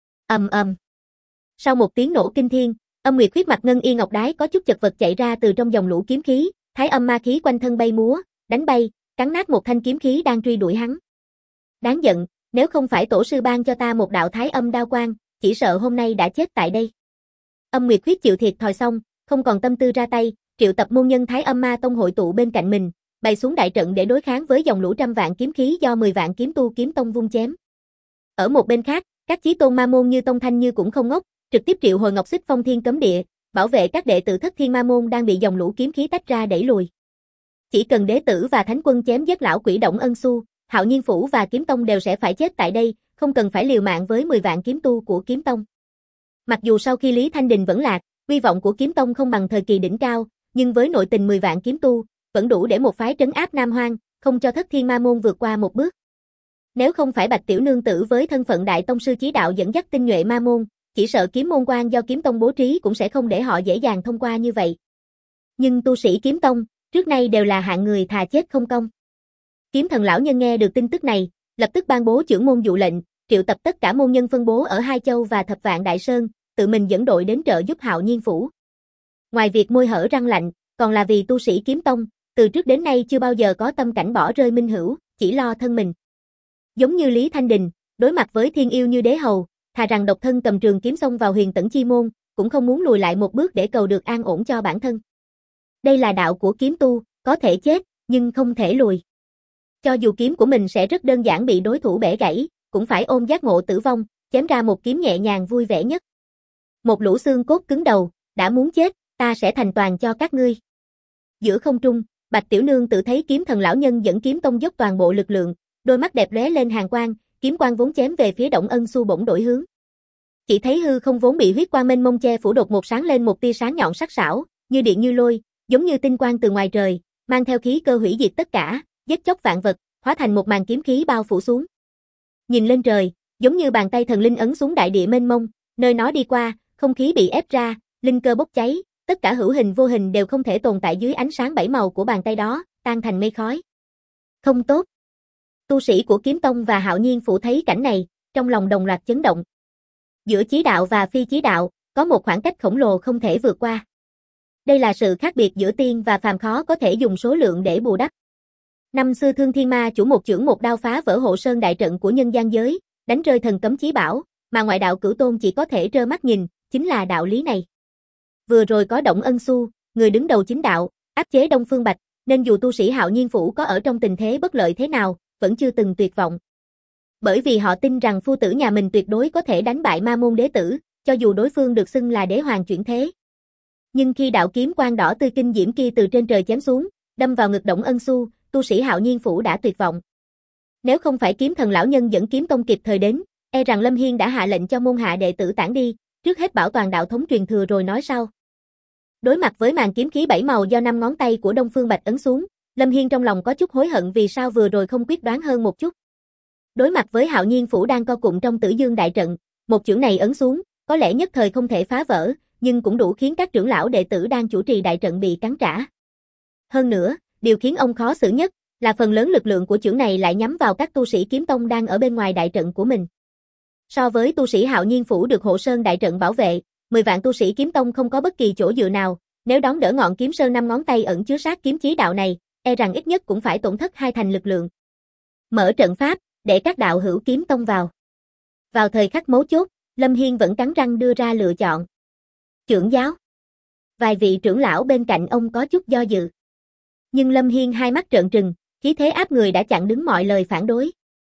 Speaker 1: Ầm ầm. Sau một tiếng nổ kinh thiên, Âm Nguyệt khuyết mặt ngân y ngọc đái có chút chật vật chạy ra từ trong dòng lũ kiếm khí, thái âm ma khí quanh thân bay múa, đánh bay, cắn nát một thanh kiếm khí đang truy đuổi hắn. Đáng giận, nếu không phải tổ sư ban cho ta một đạo thái âm đao quang, chỉ sợ hôm nay đã chết tại đây. Âm Nguyệt khuyết chịu thiệt thòi xong, không còn tâm tư ra tay, triệu tập môn nhân Thái Âm Ma Tông hội tụ bên cạnh mình, bày xuống đại trận để đối kháng với dòng lũ trăm vạn kiếm khí do mười vạn kiếm tu kiếm tông vung chém. Ở một bên khác, các chí tôn ma môn như Tông Thanh Như cũng không ngốc, trực tiếp triệu hồi Ngọc Xích Phong Thiên cấm địa, bảo vệ các đệ tử Thất Thiên Ma môn đang bị dòng lũ kiếm khí tách ra đẩy lùi. Chỉ cần đế tử và thánh quân chém giết lão quỷ Đổng Ân Xu, Hạo Nhiên Phủ và kiếm tông đều sẽ phải chết tại đây, không cần phải liều mạng với mười vạn kiếm tu của kiếm tông. Mặc dù sau khi Lý Thanh Đình vẫn lạc, uy vọng của kiếm tông không bằng thời kỳ đỉnh cao, nhưng với nội tình mười vạn kiếm tu, vẫn đủ để một phái trấn áp Nam Hoang, không cho Thất Thiên Ma môn vượt qua một bước. Nếu không phải Bạch Tiểu Nương tử với thân phận đại tông sư chí đạo dẫn dắt tinh nhuệ ma môn, chỉ sợ kiếm môn quan do kiếm tông bố trí cũng sẽ không để họ dễ dàng thông qua như vậy. Nhưng tu sĩ kiếm tông, trước nay đều là hạng người thà chết không công. Kiếm thần lão nhân nghe được tin tức này, lập tức ban bố chưởng môn dụ lệnh, triệu tập tất cả môn nhân phân bố ở Hai Châu và Thập Vạn Đại Sơn, tự mình dẫn đội đến trợ giúp Hạo Nhiên Phủ. Ngoài việc môi hở răng lạnh, còn là vì tu sĩ kiếm tông, từ trước đến nay chưa bao giờ có tâm cảnh bỏ rơi minh hữu, chỉ lo thân mình. Giống như Lý Thanh Đình, đối mặt với thiên yêu như đế hầu, thà rằng độc thân cầm trường kiếm xông vào huyền tẫn chi môn, cũng không muốn lùi lại một bước để cầu được an ổn cho bản thân. Đây là đạo của kiếm tu, có thể chết, nhưng không thể lùi. Cho dù kiếm của mình sẽ rất đơn giản bị đối thủ bẻ gãy, cũng phải ôm giác ngộ tử vong, chém ra một kiếm nhẹ nhàng vui vẻ nhất. Một lũ xương cốt cứng đầu, đã muốn chết, ta sẽ thành toàn cho các ngươi. Giữa không trung, Bạch Tiểu Nương tự thấy kiếm thần lão nhân dẫn kiếm tông dốc toàn bộ lực lượng, đôi mắt đẹp lóe lên hàn quang, kiếm quang vốn chém về phía Đổng Ân Xu bỗng đổi hướng. Chỉ thấy hư không vốn bị huyết quang mênh mông che phủ đột một sáng lên một tia sáng nhọn sắc sảo, như điện như lôi, giống như tinh quang từ ngoài trời, mang theo khí cơ hủy diệt tất cả, giết chóc vạn vật, hóa thành một màn kiếm khí bao phủ xuống. Nhìn lên trời, giống như bàn tay thần linh ấn xuống đại địa mênh mông, nơi nó đi qua, không khí bị ép ra, linh cơ bốc cháy, tất cả hữu hình vô hình đều không thể tồn tại dưới ánh sáng bảy màu của bàn tay đó, tan thành mây khói. Không tốt. Tu sĩ của kiếm tông và Hạo Nhiên Phủ thấy cảnh này, trong lòng đồng loạt chấn động. Giữa chí đạo và phi chí đạo, có một khoảng cách khổng lồ không thể vượt qua. Đây là sự khác biệt giữa tiên và phàm khó có thể dùng số lượng để bù đắp. Năm xưa Thương Thiên Ma chủ một chưởng một đao phá vỡ hộ sơn đại trận của nhân gian giới, đánh rơi thần cấm chí bảo, mà ngoại đạo cửu tôn chỉ có thể trơ mắt nhìn, chính là đạo lý này. Vừa rồi có Đổng Ân Xu, người đứng đầu chính đạo, áp chế Đông Phương Bạch, nên dù tu sĩ Hạo Nhiên Phủ có ở trong tình thế bất lợi thế nào, vẫn chưa từng tuyệt vọng. Bởi vì họ tin rằng phu tử nhà mình tuyệt đối có thể đánh bại ma môn đế tử, cho dù đối phương được xưng là đế hoàng chuyển thế. Nhưng khi đạo kiếm quang đỏ tươi kinh diễm kia từ trên trời chém xuống, đâm vào ngực Đổng Ân Xu, tu sĩ Hạo Nhiên Phủ đã tuyệt vọng. Nếu không phải kiếm thần lão nhân dẫn kiếm tông kịp thời đến, e rằng Lâm Hiên đã hạ lệnh cho môn hạ đệ tử tản đi, trước hết bảo toàn đạo thống truyền thừa rồi nói sau. Đối mặt với màn kiếm khí bảy màu do năm ngón tay của Đông Phương Bạch ấn xuống, Lâm Hiên trong lòng có chút hối hận vì sao vừa rồi không quyết đoán hơn một chút. Đối mặt với Hạo Nhiên Phủ đang co cụm trong Tử Dương đại trận, một chưởng này ấn xuống, có lẽ nhất thời không thể phá vỡ, nhưng cũng đủ khiến các trưởng lão đệ tử đang chủ trì đại trận bị cắn trả. Hơn nữa, điều khiến ông khó xử nhất là phần lớn lực lượng của chưởng này lại nhắm vào các tu sĩ kiếm tông đang ở bên ngoài đại trận của mình. So với tu sĩ Hạo Nhiên Phủ được hộ sơn đại trận bảo vệ, mười vạn tu sĩ kiếm tông không có bất kỳ chỗ dựa nào, nếu đón đỡ ngọn kiếm sơn năm ngón tay ẩn chứa sát kiếm chí đạo này, e rằng ít nhất cũng phải tổn thất hai thành lực lượng. Mở trận pháp, để các đạo hữu kiếm tông vào. Vào thời khắc mấu chốt, Lâm Hiên vẫn cắn răng đưa ra lựa chọn. Trưởng giáo. Vài vị trưởng lão bên cạnh ông có chút do dự. Nhưng Lâm Hiên hai mắt trợn trừng, khí thế áp người đã chặn đứng mọi lời phản đối.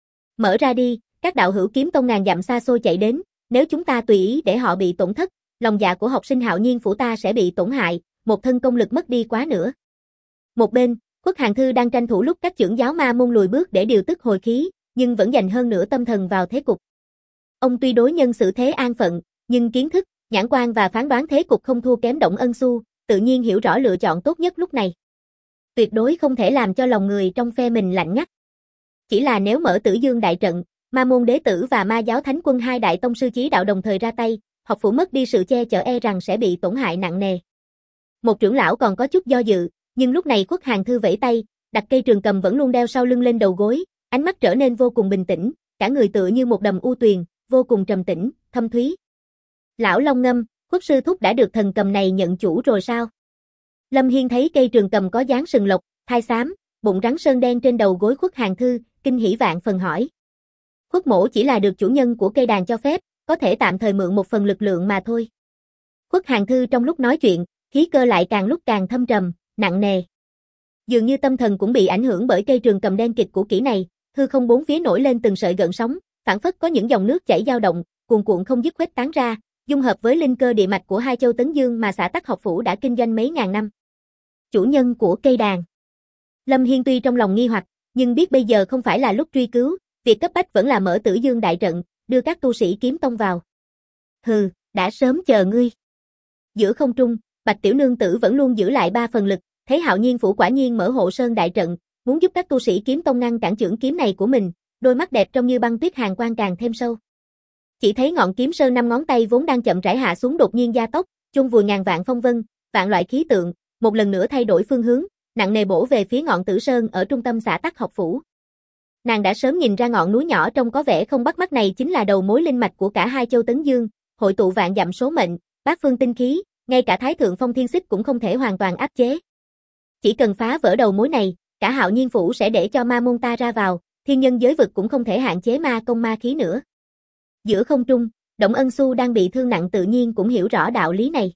Speaker 1: Mở ra đi, các đạo hữu kiếm tông ngàn dặm xa xôi chạy đến, nếu chúng ta tùy ý để họ bị tổn thất, lòng dạ của học sinh Hạo Nhiên Phủ ta sẽ bị tổn hại, một thân công lực mất đi quá nữa. Một bên, Khuất Hàn Thư đang tranh thủ lúc các trưởng giáo ma môn lùi bước để điều tức hồi khí, nhưng vẫn dành hơn nửa tâm thần vào thế cục. Ông tuy đối nhân xử thế an phận, nhưng kiến thức, nhãn quan và phán đoán thế cục không thua kém Động Ân Xu, tự nhiên hiểu rõ lựa chọn tốt nhất lúc này. Tuyệt đối không thể làm cho lòng người trong phe mình lạnh ngắt. Chỉ là nếu mở Tử Dương đại trận, Ma môn đế tử và Ma giáo thánh quân hai đại tông sư chí đạo đồng thời ra tay, học phủ mất đi sự che chở e rằng sẽ bị tổn hại nặng nề. Một trưởng lão còn có chút do dự, nhưng lúc này Khuất Hàn Thư vẫy tay, đặt cây trường cầm vẫn luôn đeo sau lưng lên đầu gối, ánh mắt trở nên vô cùng bình tĩnh, cả người tựa như một đầm u tuyền, vô cùng trầm tĩnh, thâm thúy. Lão Long Ngâm, Khuất sư thúc đã được thần cầm này nhận chủ rồi sao? Lâm Hiên thấy cây trường cầm có dáng sừng lộc, thai xám, bụng rắn sơn đen trên đầu gối Khuất Hàn Thư, kinh hỉ vạn phần hỏi. Khuất mỗ chỉ là được chủ nhân của cây đàn cho phép, có thể tạm thời mượn một phần lực lượng mà thôi. Khuất Hàn Thư trong lúc nói chuyện, khí cơ lại càng lúc càng thâm trầm, nặng nề. Dường như tâm thần cũng bị ảnh hưởng bởi cây trường cầm đen kịch của kỹ này, hư không bốn phía nổi lên từng sợi gợn sóng, phảng phất có những dòng nước chảy dao động, cuồn cuộn không dứt khuếch tán ra, dung hợp với linh cơ địa mạch của hai châu Tấn Dương mà xã Tắc học phủ đã kinh doanh mấy ngàn năm. Chủ nhân của cây đàn. Lâm Hiên tuy trong lòng nghi hoặc, nhưng biết bây giờ không phải là lúc truy cứu, việc cấp bách vẫn là mở Tử Dương đại trận, đưa các tu sĩ kiếm tông vào. Hừ, đã sớm chờ ngươi. Giữa không trung, Bạch tiểu nương tử vẫn luôn giữ lại ba phần lực, thấy Hạo Nhiên phủ quả nhiên mở hộ sơn đại trận, muốn giúp các tu sĩ kiếm tông ngăn cản chưởng kiếm này của mình, đôi mắt đẹp trông như băng tuyết hàn quang càng thêm sâu. Chỉ thấy ngọn kiếm sơn năm ngón tay vốn đang chậm rãi hạ xuống đột nhiên gia tốc, chôn vùi ngàn vạn phong vân, vạn loại khí tượng, một lần nữa thay đổi phương hướng, nặng nề bổ về phía ngọn Tử Sơn ở trung tâm xã Tắc học phủ. Nàng đã sớm nhìn ra ngọn núi nhỏ trông có vẻ không bắt mắt này chính là đầu mối linh mạch của cả hai châu Tấn Dương, hội tụ vạn dặm số mệnh, bát phương tinh khí, ngay cả Thái thượng phong thiên xích cũng không thể hoàn toàn áp chế. Chỉ cần phá vỡ đầu mối này, cả Hạo Nhiên phủ sẽ để cho ma môn ta ra vào, thiên nhân giới vực cũng không thể hạn chế ma công ma khí nữa. Giữa không trung, Động Ân Xu đang bị thương nặng tự nhiên cũng hiểu rõ đạo lý này.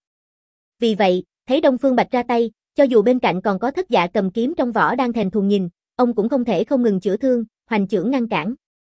Speaker 1: Vì vậy, thấy Đông Phương Bạch ra tay, cho dù bên cạnh còn có Thất Dạ cầm kiếm trong vỏ đang thèm thuồng nhìn, ông cũng không thể không ngừng chữa thương, hoành chưởng ngăn cản.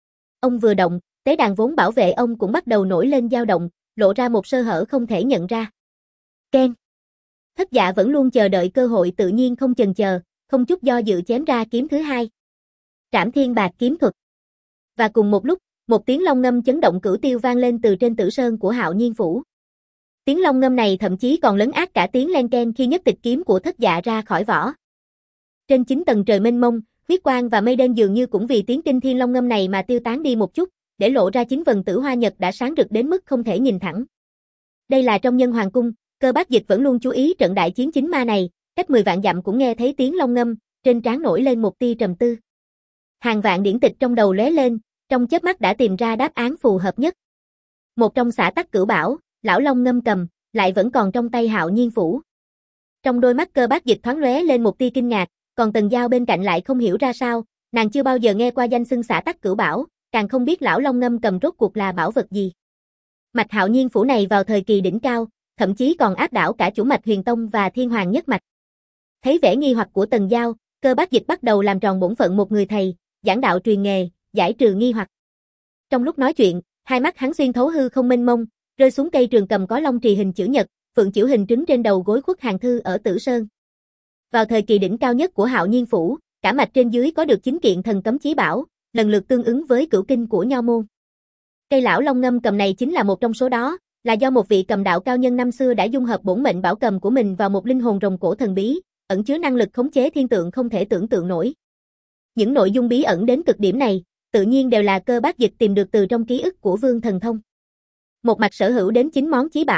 Speaker 1: Ông vừa động, tế đàn vốn bảo vệ ông cũng bắt đầu nổi lên dao động, lộ ra một sơ hở không thể nhận ra. Keng. Thất Dạ vẫn luôn chờ đợi cơ hội tự nhiên không chần chờ, không chút do dự chém ra kiếm thứ hai. Trảm Thiên Bạc kiếm thuật. Và cùng một lúc, một tiếng long ngâm chấn động cửu tiêu vang lên từ trên Tử Sơn của Hạo Nhiên phủ. Tiếng long ngâm này thậm chí còn lấn át cả tiếng len keng khi nhất tịch kiếm của Thất Dạ ra khỏi vỏ. Trên chín tầng trời mênh mông, huyết quang và mây đen dường như cũng vì tiếng kinh thiên long ngâm này mà tiêu tán đi một chút, để lộ ra chín vầng tử hoa nhật đã sáng rực đến mức không thể nhìn thẳng. Đây là trong Nhân Hoàng cung, Cơ Bác Dịch vẫn luôn chú ý trận đại chiến chính ma này, cách mười vạn dặm cũng nghe thấy tiếng long ngâm, trên trán nổi lên một tia trầm tư. Hàng vạn điển tịch trong đầu lóe lên, trong chớp mắt đã tìm ra đáp án phù hợp nhất. Một trong xã Tắc Cửu Bảo, lão long ngâm cầm, lại vẫn còn trong tay Hạo Nhiên phủ. Trong đôi mắt Cơ Bác Dịch thoáng lóe lên một tia kinh ngạc, còn Tần Giao bên cạnh lại không hiểu ra sao, nàng chưa bao giờ nghe qua danh xưng xã Tắc Cửu Bảo, càng không biết lão long ngâm cầm rốt cuộc là bảo vật gì. Mạch Hạo Nhiên phủ này vào thời kỳ đỉnh cao, thậm chí còn áp đảo cả chủ mạch Huyền Tông và Thiên Hoàng nhất mạch. Thấy vẻ nghi hoặc của Tần Giao, Cơ Bác Dịch bắt đầu làm tròn bổn phận một người thầy, giảng đạo truyền nghề, giải trừ nghi hoặc. Trong lúc nói chuyện, hai mắt hắn xuyên thấu hư không mênh mông, rơi xuống cây trường cầm có long trì hình chữ nhật, phượng chữ hình trứng trên đầu gối Khuất Hàn Thư ở Tử Sơn. Vào thời kỳ đỉnh cao nhất của Hạo Nhiên phủ, cả mạch trên dưới có được chín kiện thần cấm chí bảo, lần lượt tương ứng với cửu kinh của Nho môn. Cây lão long ngâm cầm này chính là một trong số đó, là do một vị cầm đạo cao nhân năm xưa đã dung hợp bổn mệnh bảo cầm của mình vào một linh hồn rồng cổ thần bí, ẩn chứa năng lực khống chế thiên tượng không thể tưởng tượng nổi. Những nội dung bí ẩn đến cực điểm này, tự nhiên đều là Cơ Bác Dịch tìm được từ trong ký ức của Vương Thần Thông. Một mặt sở hữu đến chín món chí bảo,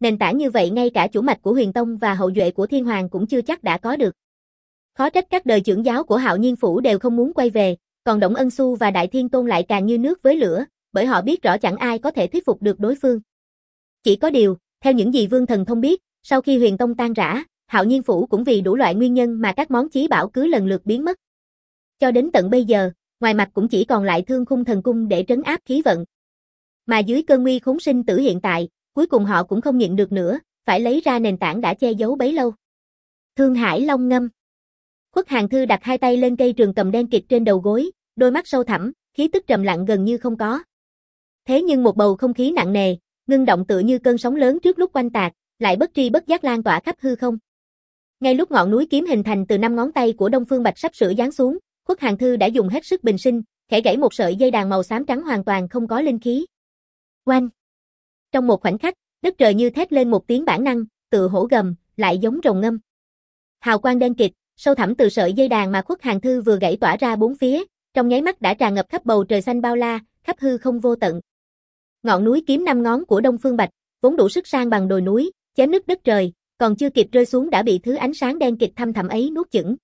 Speaker 1: Nền tảng như vậy ngay cả chủ mạch của Huyền Tông và hậu duệ của Thiên Hoàng cũng chưa chắc đã có được. Khó trách các đời trưởng giáo của Hạo Nhiên Phủ đều không muốn quay về, còn Đổng Ân Xu và Đại Thiên Tôn lại càng như nước với lửa, bởi họ biết rõ chẳng ai có thể thuyết phục được đối phương. Chỉ có điều, theo những gì Vương Thần Thông biết, sau khi Huyền Tông tan rã, Hạo Nhiên Phủ cũng vì đủ loại nguyên nhân mà các món chí bảo cứ lần lượt biến mất. Cho đến tận bây giờ, ngoài mặt cũng chỉ còn lại Thương Khung Thần Cung để trấn áp khí vận. Mà dưới cơn nguy khốn sinh tử hiện tại, cuối cùng họ cũng không nhịn được nữa, phải lấy ra nền tảng đã che giấu bấy lâu. Thương Hải Long Ngâm. Khuất Hàn Thư đặt hai tay lên cây trường cầm đen kịt trên đầu gối, đôi mắt sâu thẳm, khí tức trầm lặng gần như không có. Thế nhưng một bầu không khí nặng nề, ngưng động tựa như cơn sóng lớn trước lúc oanh tạc, lại bất tri bất giác lan tỏa khắp hư không. Ngay lúc ngọn núi kiếm hình thành từ năm ngón tay của Đông Phương Bạch sắp sửa giáng xuống, Khuất Hàn Thư đã dùng hết sức bình sinh, khẽ gãy một sợi dây đàn màu xám trắng hoàn toàn không có linh khí. Oanh! Trong một khoảnh khắc, đất trời như thét lên một tiếng bản năng, tự hổ gầm, lại giống rồng ngâm. Hào quang đen kịt, sâu thẳm từ sợi dây đàn mà Khuất Hàn Thư vừa gãy tỏa ra bốn phía, trong nháy mắt đã tràn ngập khắp bầu trời xanh bao la, khắp hư không vô tận. Ngọn núi kiếm năm ngón của Đông Phương Bạch, vốn đủ sức san bằng đồi núi, chém nứt đất trời, còn chưa kịp rơi xuống đã bị thứ ánh sáng đen kịt thăm thẳm ấy nuốt chửng.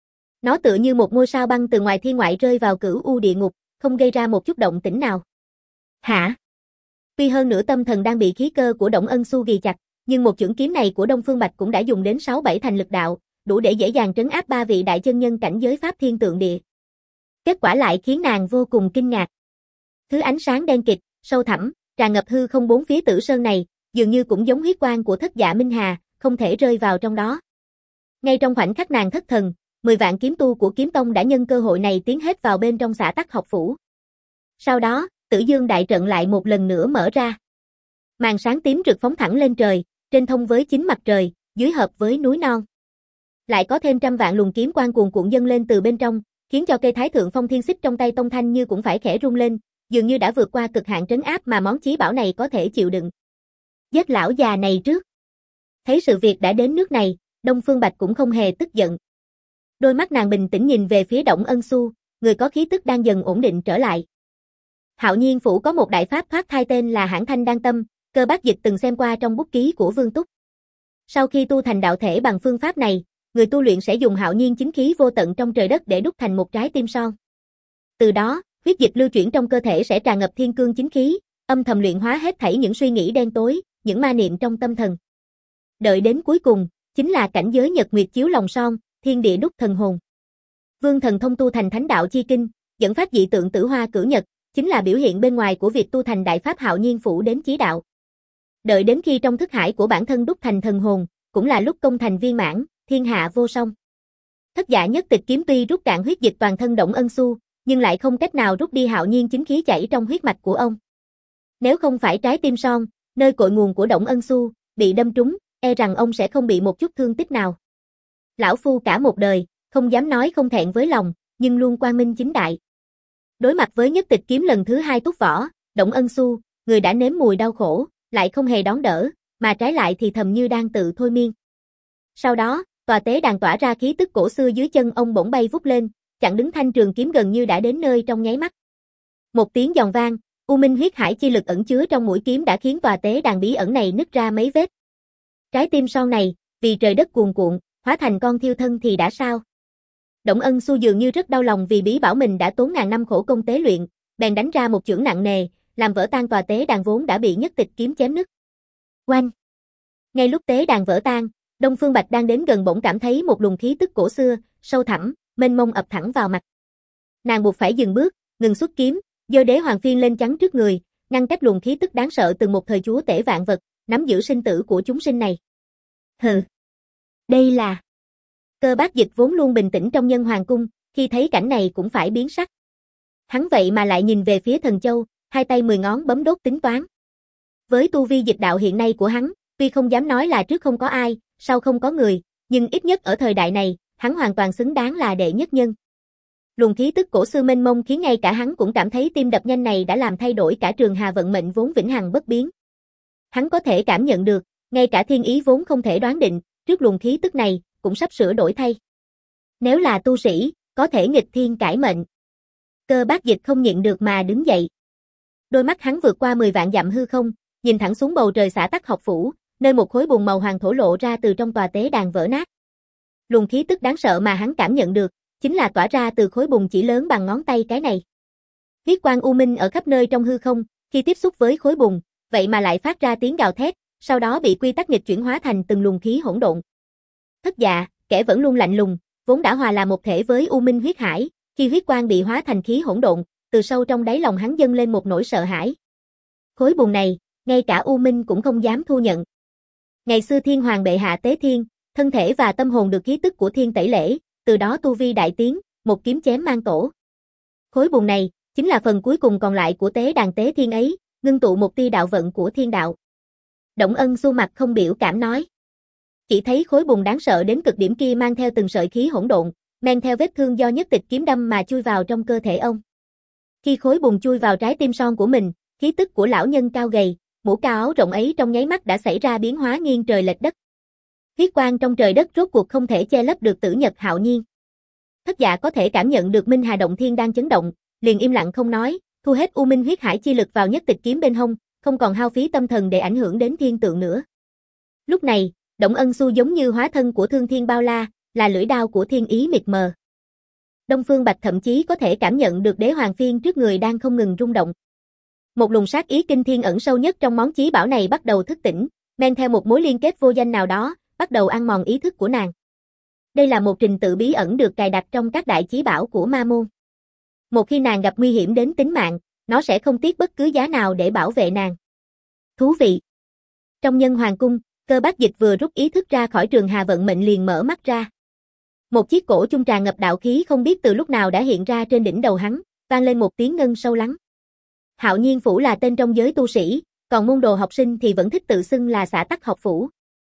Speaker 1: Nó tựa như một ngôi sao băng từ ngoài thiên ngoại rơi vào cửu u địa ngục, không gây ra một chút động tĩnh nào. Hả? Tuy hơn nửa tâm thần đang bị khí cơ của Đổng Ân Xu ghì chặt, nhưng một chưởng kiếm này của Đông Phương Bạch cũng đã dùng đến sáu bảy thành lực đạo, đủ để dễ dàng trấn áp ba vị đại chân nhân cảnh giới pháp thiên tượng địa. Kết quả lại khiến nàng vô cùng kinh ngạc. Thứ ánh sáng đen kịt, sâu thẳm, tràn ngập hư không bốn phía Tử Sơn này, dường như cũng giống huyết quang của Thất Dạ Minh Hà, không thể rơi vào trong đó. Ngay trong khoảnh khắc nàng thất thần, mười vạn kiếm tu của Kiếm Tông đã nhân cơ hội này tiến hết vào bên trong Xã Tắc học phủ. Sau đó, Tử Dương đại trận lại một lần nữa mở ra. Màn sáng tím rực phóng thẳng lên trời, trên thông với chính mặt trời, dưới hợp với núi non. Lại có thêm trăm vạn luồng kiếm quang cuồn cuộn dâng lên từ bên trong, khiến cho cây Thái Thượng Phong Thiên Xích trong tay Tông Thanh Như cũng phải khẽ rung lên, dường như đã vượt qua cực hạn trấn áp mà món chí bảo này có thể chịu đựng. Giết lão già này trước. Thấy sự việc đã đến nước này, Đông Phương Bạch cũng không hề tức giận. Đôi mắt nàng bình tĩnh nhìn về phía Đổng Ân Xu, người có khí tức đang dần ổn định trở lại. Hạo Nhiên Phủ có một đại pháp thoát thai tên là Hãn Thanh Đan Tâm, Cơ Bác Dịch từng xem qua trong bút ký của Vương Túc. Sau khi tu thành đạo thể bằng phương pháp này, người tu luyện sẽ dùng hạo nhiên chính khí vô tận trong trời đất để đúc thành một trái tim son. Từ đó, huyết dịch lưu chuyển trong cơ thể sẽ tràn ngập thiên cương chính khí, âm thầm luyện hóa hết thảy những suy nghĩ đen tối, những ma niệm trong tâm thần. Đợi đến cuối cùng, chính là cảnh giới nhật nguyệt chiếu lòng son, thiên địa đúc thần hồn. Vương Thần Thông tu thành thánh đạo chi kinh, dẫn phát dị tượng tử hoa cửu nhật, chính là biểu hiện bên ngoài của việc tu thành đại pháp Hạo Nhiên Phủ đến chí đạo. Đợi đến khi trong thức hải của bản thân đúc thành thần hồn, cũng là lúc công thành viên mãn, thiên hạ vô song. Thất Dạ Nhất Tịch kiếm tuy rút cạn huyết dịch toàn thân Đổng Ân Xu, nhưng lại không cách nào rút đi hạo nhiên chính khí chảy trong huyết mạch của ông. Nếu không phải trái tim son, nơi cội nguồn của Đổng Ân Xu, bị đâm trúng, e rằng ông sẽ không bị một chút thương tích nào. Lão phu cả một đời, không dám nói không thẹn với lòng, nhưng luôn quang minh chính đại. Đối mặt với Nhất Tịch kiếm lần thứ hai túc võ, Đổng Ân Xu, người đã nếm mùi đau khổ, lại không hề đón đỡ, mà trái lại thì thầm như đang tự thôi miên. Sau đó, tòa tế đàn tỏa ra khí tức cổ xưa dưới chân ông bỗng bay vút lên, chặn đứng thanh trường kiếm gần như đã đến nơi trong nháy mắt. Một tiếng giòn vang, u minh huyết hải chi lực ẩn chứa trong mũi kiếm đã khiến tòa tế đàn bí ẩn này nứt ra mấy vết. Trái tim son này, vì trời đất cuồn cuộn, hóa thành con thiêu thân thì đã sao? Đổng Ân Xu dường như rất đau lòng vì bí bảo mình đã tốn ngàn năm khổ công tế luyện, bèn đánh ra một chưởng nặng nề, làm vỡ tan tòa tế đàn vốn đã bị Nhất Tịch kiếm chém nứt. Oanh! Ngay lúc tế đàn vỡ tan, Đông Phương Bạch đang đến gần bỗng cảm thấy một luồng khí tức cổ xưa, sâu thẳm, mênh mông ập thẳng vào mặt. Nàng buộc phải dừng bước, ngừng xuất kiếm, giơ đế hoàng phiên lên chắn trước người, ngăn cách luồng khí tức đáng sợ từ một thời chúa tể vạn vật, nắm giữ sinh tử của chúng sinh này. Hừ, đây là... Cơ Bác Dịch vốn luôn bình tĩnh trong Nhân Hoàng cung, khi thấy cảnh này cũng phải biến sắc. Hắn vậy mà lại nhìn về phía Thần Châu, hai tay mười ngón bấm đốt tính toán. Với tu vi dịch đạo hiện nay của hắn, tuy không dám nói là trước không có ai, sau không có người, nhưng ít nhất ở thời đại này, hắn hoàn toàn xứng đáng là đệ nhất nhân. Luồng khí tức cổ xưa mênh mông khiến ngay cả hắn cũng cảm thấy tim đập nhanh này đã làm thay đổi cả trường hà vận mệnh vốn vĩnh hằng bất biến. Hắn có thể cảm nhận được, ngay cả thiên ý vốn không thể đoán định, trước luồng khí tức này, cũng sắp sửa đổi thay. Nếu là tu sĩ, có thể nghịch thiên cải mệnh. Cơ Bác Dịch không nhịn được mà đứng dậy. Đôi mắt hắn vượt qua mười vạn dặm hư không, nhìn thẳng xuống bầu trời Xã Tắc học phủ, nơi một khối bùn màu hoàng thổ lộ ra từ trong tòa tế đàn vỡ nát. Luồng khí tức đáng sợ mà hắn cảm nhận được, chính là tỏa ra từ khối bùn chỉ lớn bằng ngón tay cái này. Huyết quang u minh ở khắp nơi trong hư không, khi tiếp xúc với khối bùn, vậy mà lại phát ra tiếng gào thét, sau đó bị quy tắc nghịch chuyển hóa thành từng luồng khí hỗn độn. Thất Dạ, kẻ vẫn luôn lạnh lùng, vốn đã hòa là một thể với u minh huyết hải, khi huyết quang bị hóa thành khí hỗn độn, từ sâu trong đáy lòng hắn dâng lên một nỗi sợ hãi. Khối bùn này, ngay cả u minh cũng không dám thu nhận. Ngày xưa Thiên Hoàng bệ hạ tế thiên, thân thể và tâm hồn được khí tức của thiên tẩy lễ, từ đó tu vi đại tiến, một kiếm chém mang tổ. Khối bùn này, chính là phần cuối cùng còn lại của tế đàn tế thiên ấy, ngưng tụ một tia đạo vận của thiên đạo. Đổng Ân Xu mặt không biểu cảm nói. Chỉ thấy khối bùn đáng sợ đến cực điểm kia mang theo từng sợi khí hỗn độn, men theo vết thương do nhất tịch kiếm đâm mà chui vào trong cơ thể ông. Khi khối bùn chui vào trái tim son của mình, khí tức của lão nhân cao gầy, mũ cao áo rộng ấy trong nháy mắt đã xảy ra biến hóa nghiêng trời lệch đất. Huyết quang trong trời đất rốt cuộc không thể che lấp được Tử Nhật Hạo Nhiên. Thất Dạ có thể cảm nhận được Minh Hà Động Thiên đang chấn động, liền im lặng không nói, thu hết u minh huyết hải chi lực vào nhất tịch kiếm bên hông, không còn hao phí tâm thần để ảnh hưởng đến thiên tượng nữa. Lúc này, Đổng Ân Xu giống như hóa thân của Thương Thiên Bao La, là lưỡi đao của thiên ý mịt mờ. Đông Phương Bạch thậm chí có thể cảm nhận được đế hoàng phiên trước người đang không ngừng rung động. Một luồng sát ý kinh thiên ẩn sâu nhất trong món chí bảo này bắt đầu thức tỉnh, men theo một mối liên kết vô danh nào đó, bắt đầu ăn mòn ý thức của nàng. Đây là một trình tự bí ẩn được cài đặt trong các đại chí bảo của ma môn. Một khi nàng gặp nguy hiểm đến tính mạng, nó sẽ không tiếc bất cứ giá nào để bảo vệ nàng. Thú vị. Trong Nhân Hoàng cung, Cơ Bác Dịch vừa rút ý thức ra khỏi trường hà vận mệnh liền mở mắt ra. Một chiếc cổ chung tràn ngập đạo khí không biết từ lúc nào đã hiện ra trên đỉnh đầu hắn, vang lên một tiếng ngân sâu lắng. Hạo Nhiên Phủ là tên trong giới tu sĩ, còn môn đồ học sinh thì vẫn thích tự xưng là xã Tắc Học Phủ.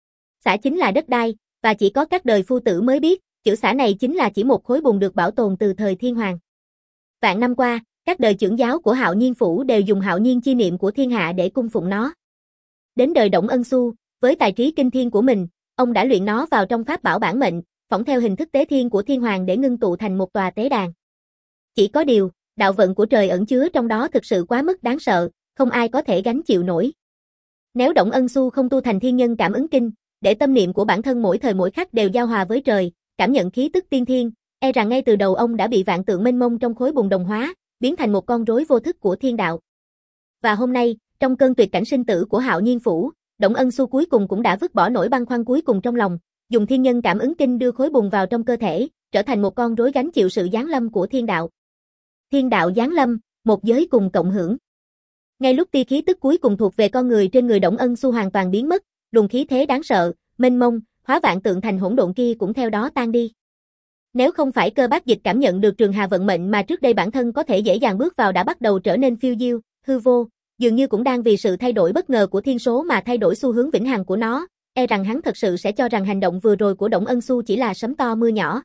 Speaker 1: Xã chính là đất đai, và chỉ có các đời phu tử mới biết, chữ xã này chính là chỉ một khối bùn được bảo tồn từ thời Thiên Hoàng. Vạn năm qua, các đời trưởng giáo của Hạo Nhiên Phủ đều dùng Hạo Nhiên chi niệm của thiên hạ để cung phụng nó. Đến đời Đổng Ân Xu, với tài trí kinh thiên của mình, ông đã luyện nó vào trong pháp bảo bản mệnh, phỏng theo hình thức tế thiên của Thiên Hoàng để ngưng tụ thành một tòa tế đàn. Chỉ có điều, đạo vận của trời ẩn chứa trong đó thực sự quá mức đáng sợ, không ai có thể gánh chịu nổi. Nếu Đổng Ân Xu không tu thành thiên nhân cảm ứng kinh, để tâm niệm của bản thân mỗi thời mỗi khắc đều giao hòa với trời, cảm nhận khí tức tiên thiên, e rằng ngay từ đầu ông đã bị vạn tượng mênh mông trong khối bùn đồng hóa, biến thành một con rối vô thức của thiên đạo. Và hôm nay, trong cơn tuyệt cảnh sinh tử của Hạo Nhiên Phủ, Đổng Ân Xu cuối cùng cũng đã vứt bỏ nỗi băn khoăn cuối cùng trong lòng, dùng thiên nhân cảm ứng kinh đưa khối bùn vào trong cơ thể, trở thành một con rối gánh chịu sự giáng lâm của thiên đạo. Thiên đạo giáng lâm, một giới cùng cộng hưởng. Ngay lúc tia khí tức cuối cùng thuộc về con người trên người Đổng Ân Xu hoàn toàn biến mất, luồng khí thế đáng sợ, mênh mông, hóa vạn tượng thành hỗn độn kia cũng theo đó tan đi. Nếu không phải Cơ Bác Dịch cảm nhận được trường hà vận mệnh mà trước đây bản thân có thể dễ dàng bước vào đã bắt đầu trở nên phiêu diêu, hư vô, dường như cũng đang vì sự thay đổi bất ngờ của thiên số mà thay đổi xu hướng vĩnh hằng của nó, e rằng hắn thật sự sẽ cho rằng hành động vừa rồi của Đổng Ân Xu chỉ là sấm to mưa nhỏ.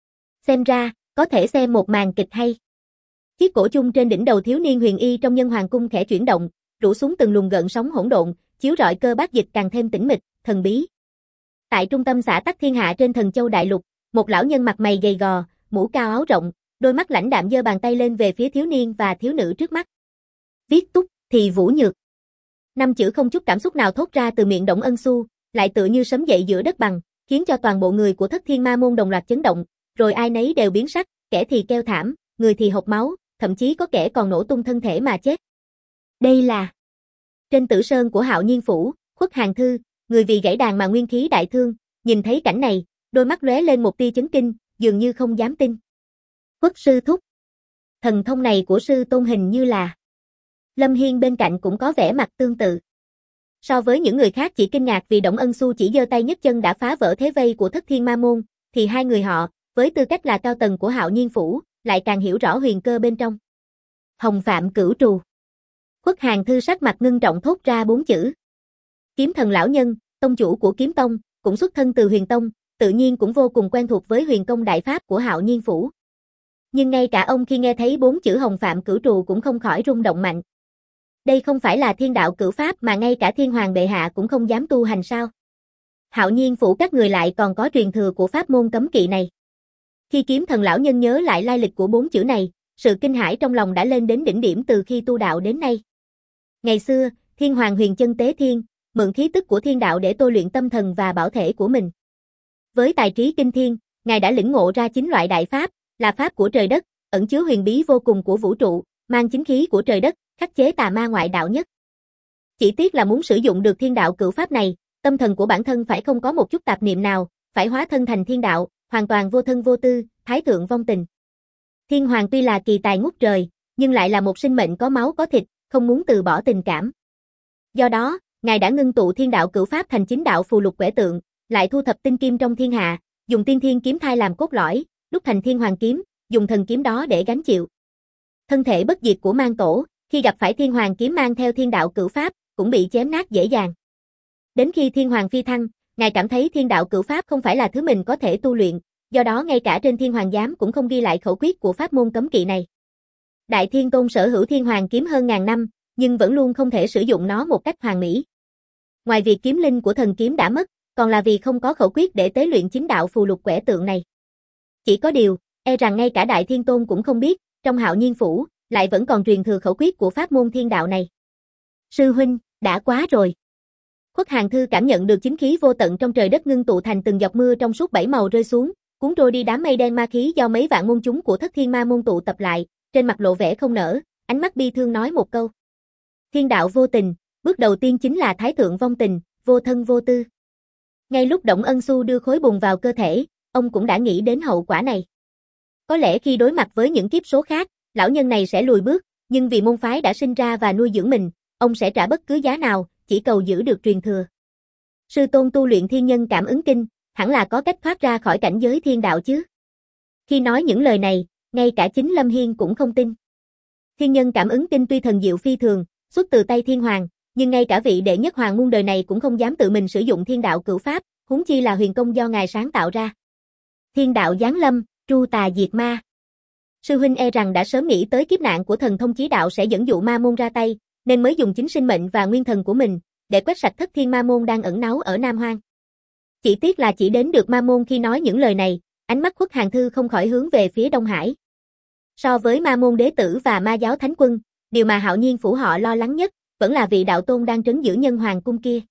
Speaker 1: Xem ra, có thể xem một màn kịch hay. Chiếc cổ chung trên đỉnh đầu thiếu niên huyền y trong Nhân Hoàng cung khẽ chuyển động, rủ xuống từng luồng gợn sóng hỗn độn, chiếu rọi Cơ Bác Dịch càng thêm tĩnh mịch, thần bí. Tại trung tâm xã Tắc Thiên Hạ trên Thần Châu Đại Lục, một lão nhân mặt mày gầy gò, mũ cao áo rộng, đôi mắt lãnh đạm giơ bàn tay lên về phía thiếu niên và thiếu nữ trước mắt. Viết túc thì vũ nhược. Năm chữ không chút cảm xúc nào thốt ra từ miệng Đổng Ân Xu, lại tựa như sấm dậy giữa đất bằng, khiến cho toàn bộ người của Thất Thiên Ma môn đồng loạt chấn động, rồi ai nấy đều biến sắc, kẻ thì kêu thảm, người thì hộc máu, thậm chí có kẻ còn nổ tung thân thể mà chết. Đây là trên tử sơn của Hạo Nhiên Phủ, Khuất Hàng Thư, người vì gãy đàn mà nguyên khí đại thương, nhìn thấy cảnh này, đôi mắt lóe lên một tia chấn kinh, dường như không dám tin. Khuất sư thúc. Thần thông này của sư tôn hình như là. Lâm Hiên bên cạnh cũng có vẻ mặt tương tự. So với những người khác chỉ kinh ngạc vì Đổng Ân Xu chỉ giơ tay nhấc chân đã phá vỡ thế vây của Thất Thiên Ma môn, thì hai người họ, với tư cách là cao tầng của Hạo Nhiên Phủ, lại càng hiểu rõ huyền cơ bên trong. Hồng Phạm Cửu Trù. Khuất Hàng Thư sắc mặt ngưng trọng thốt ra bốn chữ. Kiếm Thần lão nhân, tông chủ của Kiếm Tông, cũng xuất thân từ Huyền Tông, tự nhiên cũng vô cùng quen thuộc với huyền công đại pháp của Hạo Nhiên Phủ. Nhưng ngay cả ông khi nghe thấy bốn chữ Hồng Phạm Cửu Trù cũng không khỏi rung động mạnh. Đây không phải là thiên đạo cửu pháp mà ngay cả Thiên Hoàng bệ hạ cũng không dám tu hành sao? Hạo Nhiên Phủ các người lại còn có truyền thừa của pháp môn cấm kỵ này. Khi Kiếm Thần lão nhân nhớ lại lai lịch của bốn chữ này, sự kinh hãi trong lòng đã lên đến đỉnh điểm từ khi tu đạo đến nay. Ngày xưa, Thiên Hoàng huyền chân tế thiên, mượn khí tức của thiên đạo để tôi luyện tâm thần và bảo thể của mình. Với tài trí kinh thiên, ngài đã lĩnh ngộ ra chín loại đại pháp, là pháp của trời đất, ẩn chứa huyền bí vô cùng của vũ trụ, mang chính khí của trời đất, khắc chế tà ma ngoại đạo nhất. Chỉ tiếc là muốn sử dụng được thiên đạo cửu pháp này, tâm thần của bản thân phải không có một chút tạp niệm nào, phải hóa thân thành thiên đạo, hoàn toàn vô thân vô tư, thái thượng vong tình. Thiên Hoàng tuy là kỳ tài ngút trời, nhưng lại là một sinh mệnh có máu có thịt, không muốn từ bỏ tình cảm. Do đó, ngài đã ngưng tụ thiên đạo cửu pháp thành chính đạo phù lục quẻ tượng, lại thu thập tinh kim trong thiên hạ, dùng tiên thiên kiếm thai làm cốt lõi, đúc thành thiên hoàng kiếm, dùng thần kiếm đó để gánh chịu. Thân thể bất diệt của Mang Tổ, khi gặp phải thiên hoàng kiếm mang theo thiên đạo cửu pháp, cũng bị chém nát dễ dàng. Đến khi thiên hoàng phi thăng, ngài cảm thấy thiên đạo cửu pháp không phải là thứ mình có thể tu luyện, do đó ngay cả trên thiên hoàng giám cũng không ghi lại khẩu quyết của pháp môn cấm kỵ này. Đại Thiên Tôn sở hữu thiên hoàng kiếm hơn ngàn năm, nhưng vẫn luôn không thể sử dụng nó một cách hoàn mỹ. Ngoài việc kiếm linh của thần kiếm đã mất, còn là vì không có khẩu quyết để tế luyện chính đạo phù lục quẻ tượng này. Chỉ có điều, e rằng ngay cả Đại Thiên Tôn cũng không biết, trong Hạo Nhiên Phủ, lại vẫn còn truyền thừa khẩu quyết của pháp môn thiên đạo này. Sư huynh, đã quá rồi. Khuất Hàng Thư cảm nhận được chính khí vô tận trong trời đất ngưng tụ thành từng giọt mưa trong suốt bảy màu rơi xuống, cuốn trôi đi đám mây đen ma khí do mấy vạn môn chúng của Thất Thiên Ma môn tụ tập lại, trên mặt lộ vẻ không nở, ánh mắt bi thương nói một câu. Thiên đạo vô tình, bước đầu tiên chính là thái thượng vong tình, vô thân vô tư. Ngay lúc Đổng Ân Xu đưa khối bùn vào cơ thể, ông cũng đã nghĩ đến hậu quả này. Có lẽ khi đối mặt với những kiếp số khác, lão nhân này sẽ lùi bước, nhưng vì môn phái đã sinh ra và nuôi dưỡng mình, ông sẽ trả bất cứ giá nào, chỉ cầu giữ được truyền thừa. Sư tôn tu luyện thiên nhân cảm ứng kinh, hẳn là có cách thoát ra khỏi cảnh giới thiên đạo chứ. Khi nói những lời này, ngay cả chính Lâm Hiên cũng không tin. Thiên nhân cảm ứng kinh tuy thần diệu phi thường, xuất từ tay thiên hoàng, nhưng ngay cả vị đệ nhất hoàng muôn đời này cũng không dám tự mình sử dụng thiên đạo cửu pháp, huống chi là huyền công do ngài sáng tạo ra. Thiên đạo giáng lâm, tru tà diệt ma. Sư huynh e rằng đã sớm nghĩ tới kiếp nạn của thần thông chí đạo sẽ dẫn dụ ma môn ra tay, nên mới dùng chính sinh mệnh và nguyên thần của mình để quét sạch Thất Thiên Ma môn đang ẩn náu ở Nam Hoang. Chỉ tiếc là chỉ đến được ma môn khi nói những lời này, ánh mắt Khuất Hàng Thư không khỏi hướng về phía Đông Hải. So với ma môn đế tử và ma giáo thánh quân, điều mà Hạo Nhiên Phủ họ lo lắng nhất vẫn là vị đạo tôn đang trấn giữ Nhân Hoàng cung kia.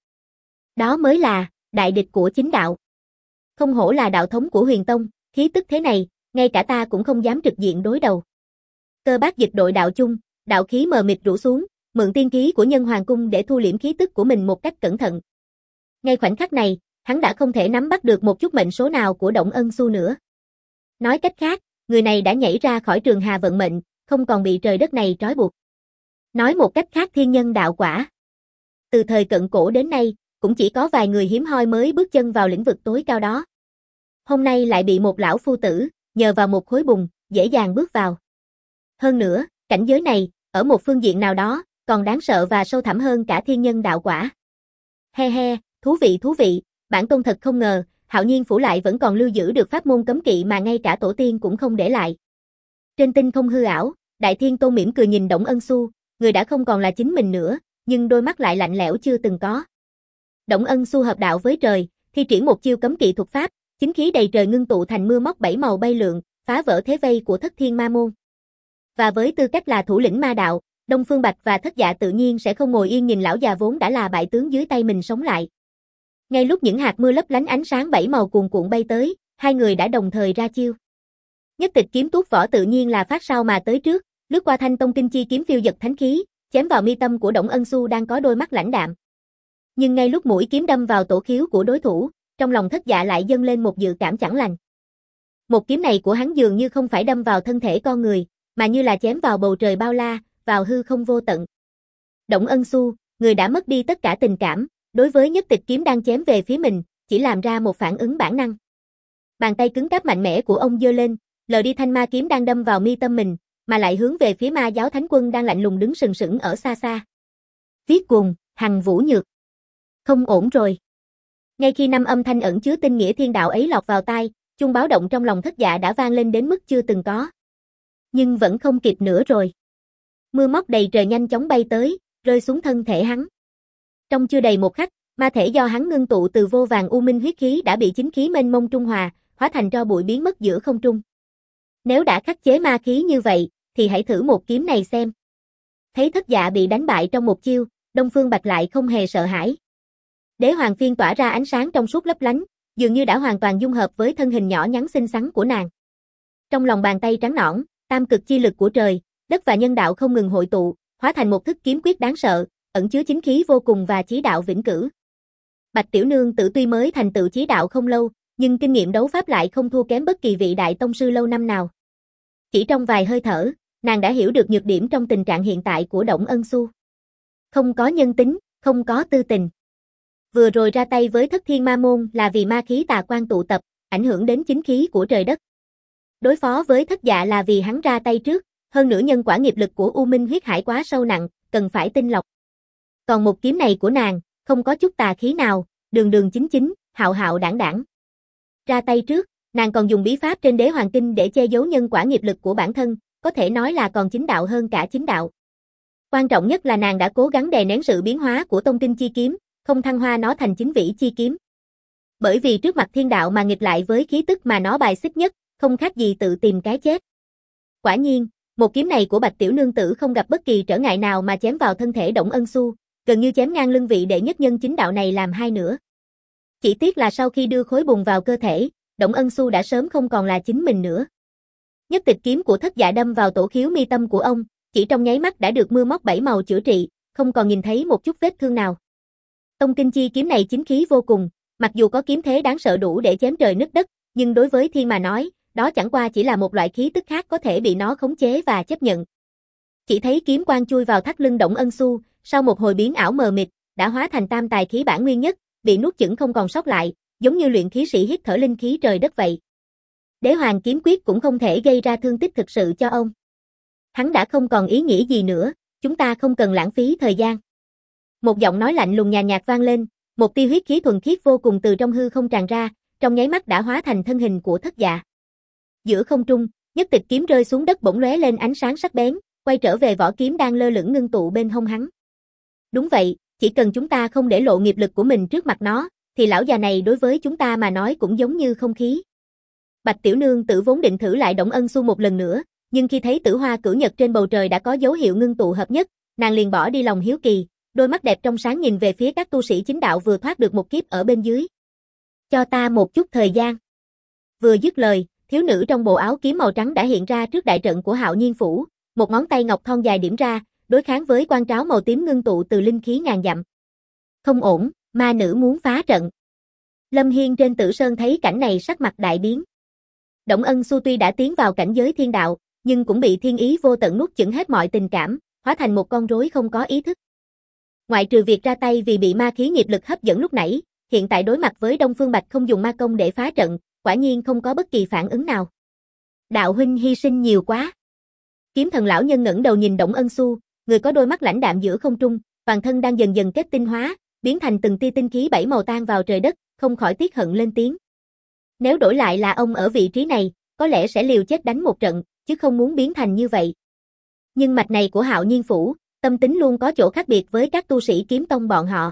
Speaker 1: Đó mới là đại địch của chính đạo. Không hổ là đạo thống của Huyền Tông, khí tức thế này, ngay cả ta cũng không dám trực diện đối đầu. Cơ Bác Dịch đội đạo chung, đạo khí mờ mịt rủ xuống, mượn tiên khí của Nhân Hoàng cung để thu liễm khí tức của mình một cách cẩn thận. Ngay khoảnh khắc này, hắn đã không thể nắm bắt được một chút mệnh số nào của Đổng Ân Xu nữa. Nói cách khác, người này đã nhảy ra khỏi trường hà vận mệnh, không còn bị trời đất này trói buộc. Nói một cách khác thiên nhân đạo quả. Từ thời cận cổ đến nay, cũng chỉ có vài người hiếm hoi mới bước chân vào lĩnh vực tối cao đó. Hôm nay lại bị một lão phu tử, nhờ vào một khối bùn, dễ dàng bước vào. Hơn nữa, cảnh giới này, ở một phương diện nào đó, còn đáng sợ và sâu thẳm hơn cả thiên nhân đạo quả. He he, thú vị thú vị, bản tôn thật không ngờ, Hạo Nhiên Phủ lại vẫn còn lưu giữ được pháp môn cấm kỵ mà ngay cả tổ tiên cũng không để lại. Trên tinh không hư ảo, Đại Thiên Tôn mỉm cười nhìn Đổng Ân Xu, người đã không còn là chính mình nữa, nhưng đôi mắt lại lạnh lẽo chưa từng có. Đổng Ân Xu hợp đạo với trời, thi triển một chiêu cấm kỵ thuật pháp, chính khí đầy trời ngưng tụ thành mưa móc bảy màu bay lượn, phá vỡ thế vây của Thất Thiên Ma môn. Và với tư cách là thủ lĩnh ma đạo, Đông Phương Bạch và Thất Dạ tự nhiên sẽ không ngồi yên nhìn lão già vốn đã là bại tướng dưới tay mình sống lại. Ngay lúc những hạt mưa lấp lánh ánh sáng bảy màu cuồn cuộn bay tới, hai người đã đồng thời ra chiêu. Nhất Tịch kiếm tuốt võ tự nhiên là phát sau mà tới trước, lướt qua thanh tông kinh chi kiếm phiêu giật thánh khí, chém vào mi tâm của Đổng Ân Xu đang có đôi mắt lãnh đạm. Nhưng ngay lúc mũi kiếm đâm vào tổ khiếu của đối thủ, trong lòng Thất Dạ lại dâng lên một dự cảm chẳng lành. Một kiếm này của hắn dường như không phải đâm vào thân thể con người, mà như là chém vào bầu trời bao la, vào hư không vô tận. Đổng Ân Xu, người đã mất đi tất cả tình cảm, đối với Nhất Tịch kiếm đang chém về phía mình, chỉ làm ra một phản ứng bản năng. Bàn tay cứng cáp mạnh mẽ của ông giơ lên, lờ đi thanh ma kiếm đang đâm vào mi tâm mình, mà lại hướng về phía ma giáo thánh quân đang lạnh lùng đứng sừng sững ở xa xa. Viết cùng, Hằng Vũ Nhược. Không ổn rồi. Ngay khi năm âm thanh ẩn chứa tinh nghĩa thiên đạo ấy lọt vào tai, chuông báo động trong lòng Thất Dạ đã vang lên đến mức chưa từng có. Nhưng vẫn không kịp nữa rồi. Mưa móc đầy trời nhanh chóng bay tới, rơi xuống thân thể hắn. Trong chưa đầy một khắc, ma thể do hắn ngưng tụ từ vô vàng u minh huyết khí đã bị chính khí mênh mông trung hòa, hóa thành tro bụi biến mất giữa không trung. Nếu đã khắc chế ma khí như vậy, thì hãy thử một kiếm này xem. Thấy Thất Dạ bị đánh bại trong một chiêu, Đông Phương Bạch lại không hề sợ hãi. Đế hoàng phiên tỏa ra ánh sáng trong suốt lấp lánh, dường như đã hoàn toàn dung hợp với thân hình nhỏ nhắn xinh xắn của nàng. Trong lòng bàn tay trắng nõn, tam cực chi lực của trời, đất và nhân đạo không ngừng hội tụ, hóa thành một thức kiếm quyết đáng sợ, ẩn chứa chính khí vô cùng và chí đạo vĩnh cửu. Bạch tiểu nương tử tuy mới thành tựu chí đạo không lâu, nhưng kinh nghiệm đấu pháp lại không thua kém bất kỳ vị đại tông sư lâu năm nào. Chỉ trong vài hơi thở, nàng đã hiểu được nhược điểm trong tình trạng hiện tại của Đổng Ân Xu. Không có nhân tính, không có tư tình. Vừa rồi ra tay với Thất Thiên Ma Môn là vì ma khí tà quan tụ tập, ảnh hưởng đến chính khí của trời đất. Đối phó với Thất Dạ là vì hắn ra tay trước, hơn nữa nhân quả nghiệp lực của U Minh huyết hải quá sâu nặng, cần phải tinh lọc. Còn một kiếm này của nàng, không có chút tà khí nào, đường đường chính chính, hạo hạo đảng đảng. Ra tay trước, nàng còn dùng bí pháp trên Đế Hoàng Kinh để che giấu nhân quả nghiệp lực của bản thân, có thể nói là còn chính đạo hơn cả chính đạo. Quan trọng nhất là nàng đã cố gắng đè nén sự biến hóa của Tông Kinh chi kiếm, không thăng hoa nó thành chính vĩ chi kiếm. Bởi vì trước mặt thiên đạo mà nghịch lại với khí tức mà nó bài xích nhất, không khác gì tự tìm cái chết. Quả nhiên, một kiếm này của Bạch tiểu nương tử không gặp bất kỳ trở ngại nào mà chém vào thân thể Đổng Ân Xu, gần như chém ngang lưng vị đệ nhất nhân chính đạo này làm hai nửa. Chỉ tiếc là sau khi đưa khối bùn vào cơ thể, Đổng Ân Xu đã sớm không còn là chính mình nữa. Nhất tịch kiếm của Thất Dạ đâm vào tổ khiếu mi tâm của ông, chỉ trong nháy mắt đã được mưa móc bảy màu chữa trị, không còn nhìn thấy một chút vết thương nào. Tông Kinh chi kiếm này chính khí vô cùng, mặc dù có kiếm thế đáng sợ đủ để chém trời nứt đất, nhưng đối với thiên mà nói, đó chẳng qua chỉ là một loại khí tức khác có thể bị nó khống chế và chấp nhận. Chỉ thấy kiếm quang chui vào thắt lưng Đổng Ân Xu, sau một hồi biến ảo mờ mịt, đã hóa thành tam tài khí bản nguyên nhất, bị nuốt chửng không còn sót lại, giống như luyện khí sĩ hít thở linh khí trời đất vậy. Đế Hoàng kiếm quyết cũng không thể gây ra thương tích thực sự cho ông. Hắn đã không còn ý nghĩa gì nữa, chúng ta không cần lãng phí thời gian. Một giọng nói lạnh lùng nhàn nhạt vang lên, một tia huyết khí thuần khiết vô cùng từ trong hư không tràn ra, trong nháy mắt đã hóa thành thân hình của Thất Dạ. Giữa không trung, nhất tịch kiếm rơi xuống đất bỗng lóe lên ánh sáng sắc bén, quay trở về vỏ kiếm đang lơ lửng ngưng tụ bên hông hắn. Đúng vậy, chỉ cần chúng ta không để lộ nghiệp lực của mình trước mặt nó, thì lão già này đối với chúng ta mà nói cũng giống như không khí. Bạch tiểu nương tử vốn định thử lại Đổng Ân Xu một lần nữa, nhưng khi thấy tử hoa cửu nhật trên bầu trời đã có dấu hiệu ngưng tụ hợp nhất, nàng liền bỏ đi lòng hiếu kỳ, đôi mắt đẹp trong sáng nhìn về phía các tu sĩ chính đạo vừa thoát được một kiếp ở bên dưới. Cho ta một chút thời gian. Vừa dứt lời, thiếu nữ trong bộ áo kiếm màu trắng đã hiện ra trước đại trận của Hạo Nhiên phủ, một ngón tay ngọc thon dài điểm ra, đối kháng với quan tráo màu tím ngưng tụ từ linh khí ngàn dặm. Không ổn, ma nữ muốn phá trận. Lâm Hiên trên Tử Sơn thấy cảnh này sắc mặt đại biến. Đổng Ân Xu tuy đã tiến vào cảnh giới thiên đạo, nhưng cũng bị thiên ý vô tận nuốt chửng hết mọi tình cảm, hóa thành một con rối không có ý thức. Ngoại trừ việc ra tay vì bị ma khí nghiệp lực hấp dẫn lúc nãy, hiện tại đối mặt với Đông Phương Bạch không dùng ma công để phá trận, quả nhiên không có bất kỳ phản ứng nào. Đạo huynh hy sinh nhiều quá. Kiếm thần lão nhân ngẩng đầu nhìn Đổng Ân Xu, người có đôi mắt lãnh đạm giữa không trung, toàn thân đang dần dần kết tinh hóa, biến thành từng tia tinh khí bảy màu tan vào trời đất, không khỏi tiếc hận lên tiếng. Nếu đổi lại là ông ở vị trí này, có lẽ sẽ liều chết đánh một trận, chứ không muốn biến thành như vậy. Nhưng mạch này của Hạo Nhiên phủ, tâm tính luôn có chỗ khác biệt với các tu sĩ kiếm tông bọn họ.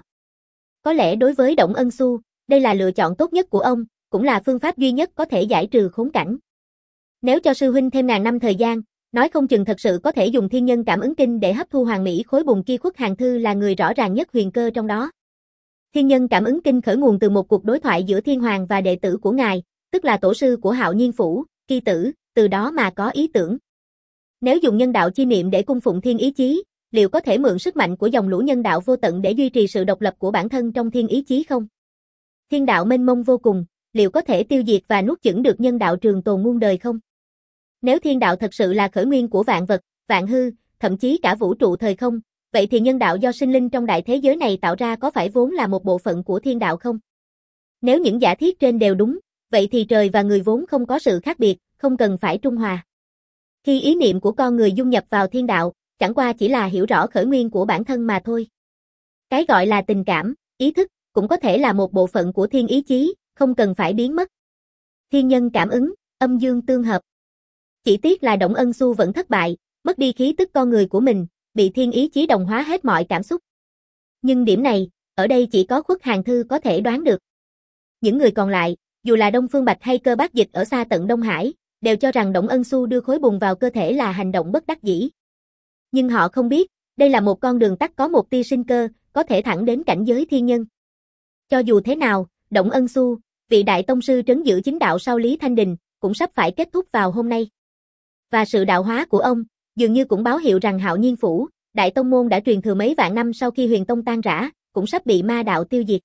Speaker 1: Có lẽ đối với Đổng Ân Xu, đây là lựa chọn tốt nhất của ông, cũng là phương pháp duy nhất có thể giải trừ khốn cảnh. Nếu cho sư huynh thêm ngàn năm thời gian, nói không chừng thật sự có thể dùng thiên nhân cảm ứng kinh để hấp thu hoàng mỹ khối bùn kia. Khuất Hàn Thư là người rõ ràng nhất huyền cơ trong đó. Thiên nhân cảm ứng kinh khởi nguồn từ một cuộc đối thoại giữa thiên hoàng và đệ tử của ngài, tức là tổ sư của Hạo Nhiên phủ, Kỳ Tử, từ đó mà có ý tưởng. Nếu dùng nhân đạo chi niệm để cung phụng thiên ý chí, liệu có thể mượn sức mạnh của dòng lũ nhân đạo vô tận để duy trì sự độc lập của bản thân trong thiên ý chí không? Thiên đạo mênh mông vô cùng, liệu có thể tiêu diệt và nuốt chửng được nhân đạo trường tồn muôn đời không? Nếu thiên đạo thật sự là khởi nguyên của vạn vật, vạn hư, thậm chí cả vũ trụ thời không, vậy thì nhân đạo do sinh linh trong đại thế giới này tạo ra có phải vốn là một bộ phận của thiên đạo không? Nếu những giả thiết trên đều đúng, vậy thì trời và người vốn không có sự khác biệt, không cần phải trung hòa. Khi ý niệm của con người dung nhập vào thiên đạo, chẳng qua chỉ là hiểu rõ khởi nguyên của bản thân mà thôi. Cái gọi là tình cảm, ý thức, cũng có thể là một bộ phận của thiên ý chí, không cần phải biến mất. Thiên nhân cảm ứng, âm dương tương hợp. Chỉ tiếc là Đổng Ân Xu vẫn thất bại, mất đi khí tức con người của mình, bị thiên ý chí đồng hóa hết mọi cảm xúc. Nhưng điểm này, ở đây chỉ có Khuất Hàn Thư có thể đoán được. Những người còn lại, dù là Đông Phương Bạch hay Cơ Bác Dịch ở xa tận Đông Hải, đều cho rằng Đổng Ân Xu đưa khối bùn vào cơ thể là hành động bất đắc dĩ. Nhưng họ không biết, đây là một con đường tắt có một tia sinh cơ, có thể thẳng đến cảnh giới thiên nhân. Cho dù thế nào, Động Ân Xu, vị đại tông sư trấn giữ chính đạo sau Lý Thanh Đình, cũng sắp phải kết thúc vào hôm nay. Và sự đạo hóa của ông, dường như cũng báo hiệu rằng Hạo Nhiên Phủ, đại tông môn đã truyền thừa mấy vạn năm sau khi Huyền Tông tan rã, cũng sắp bị ma đạo tiêu diệt.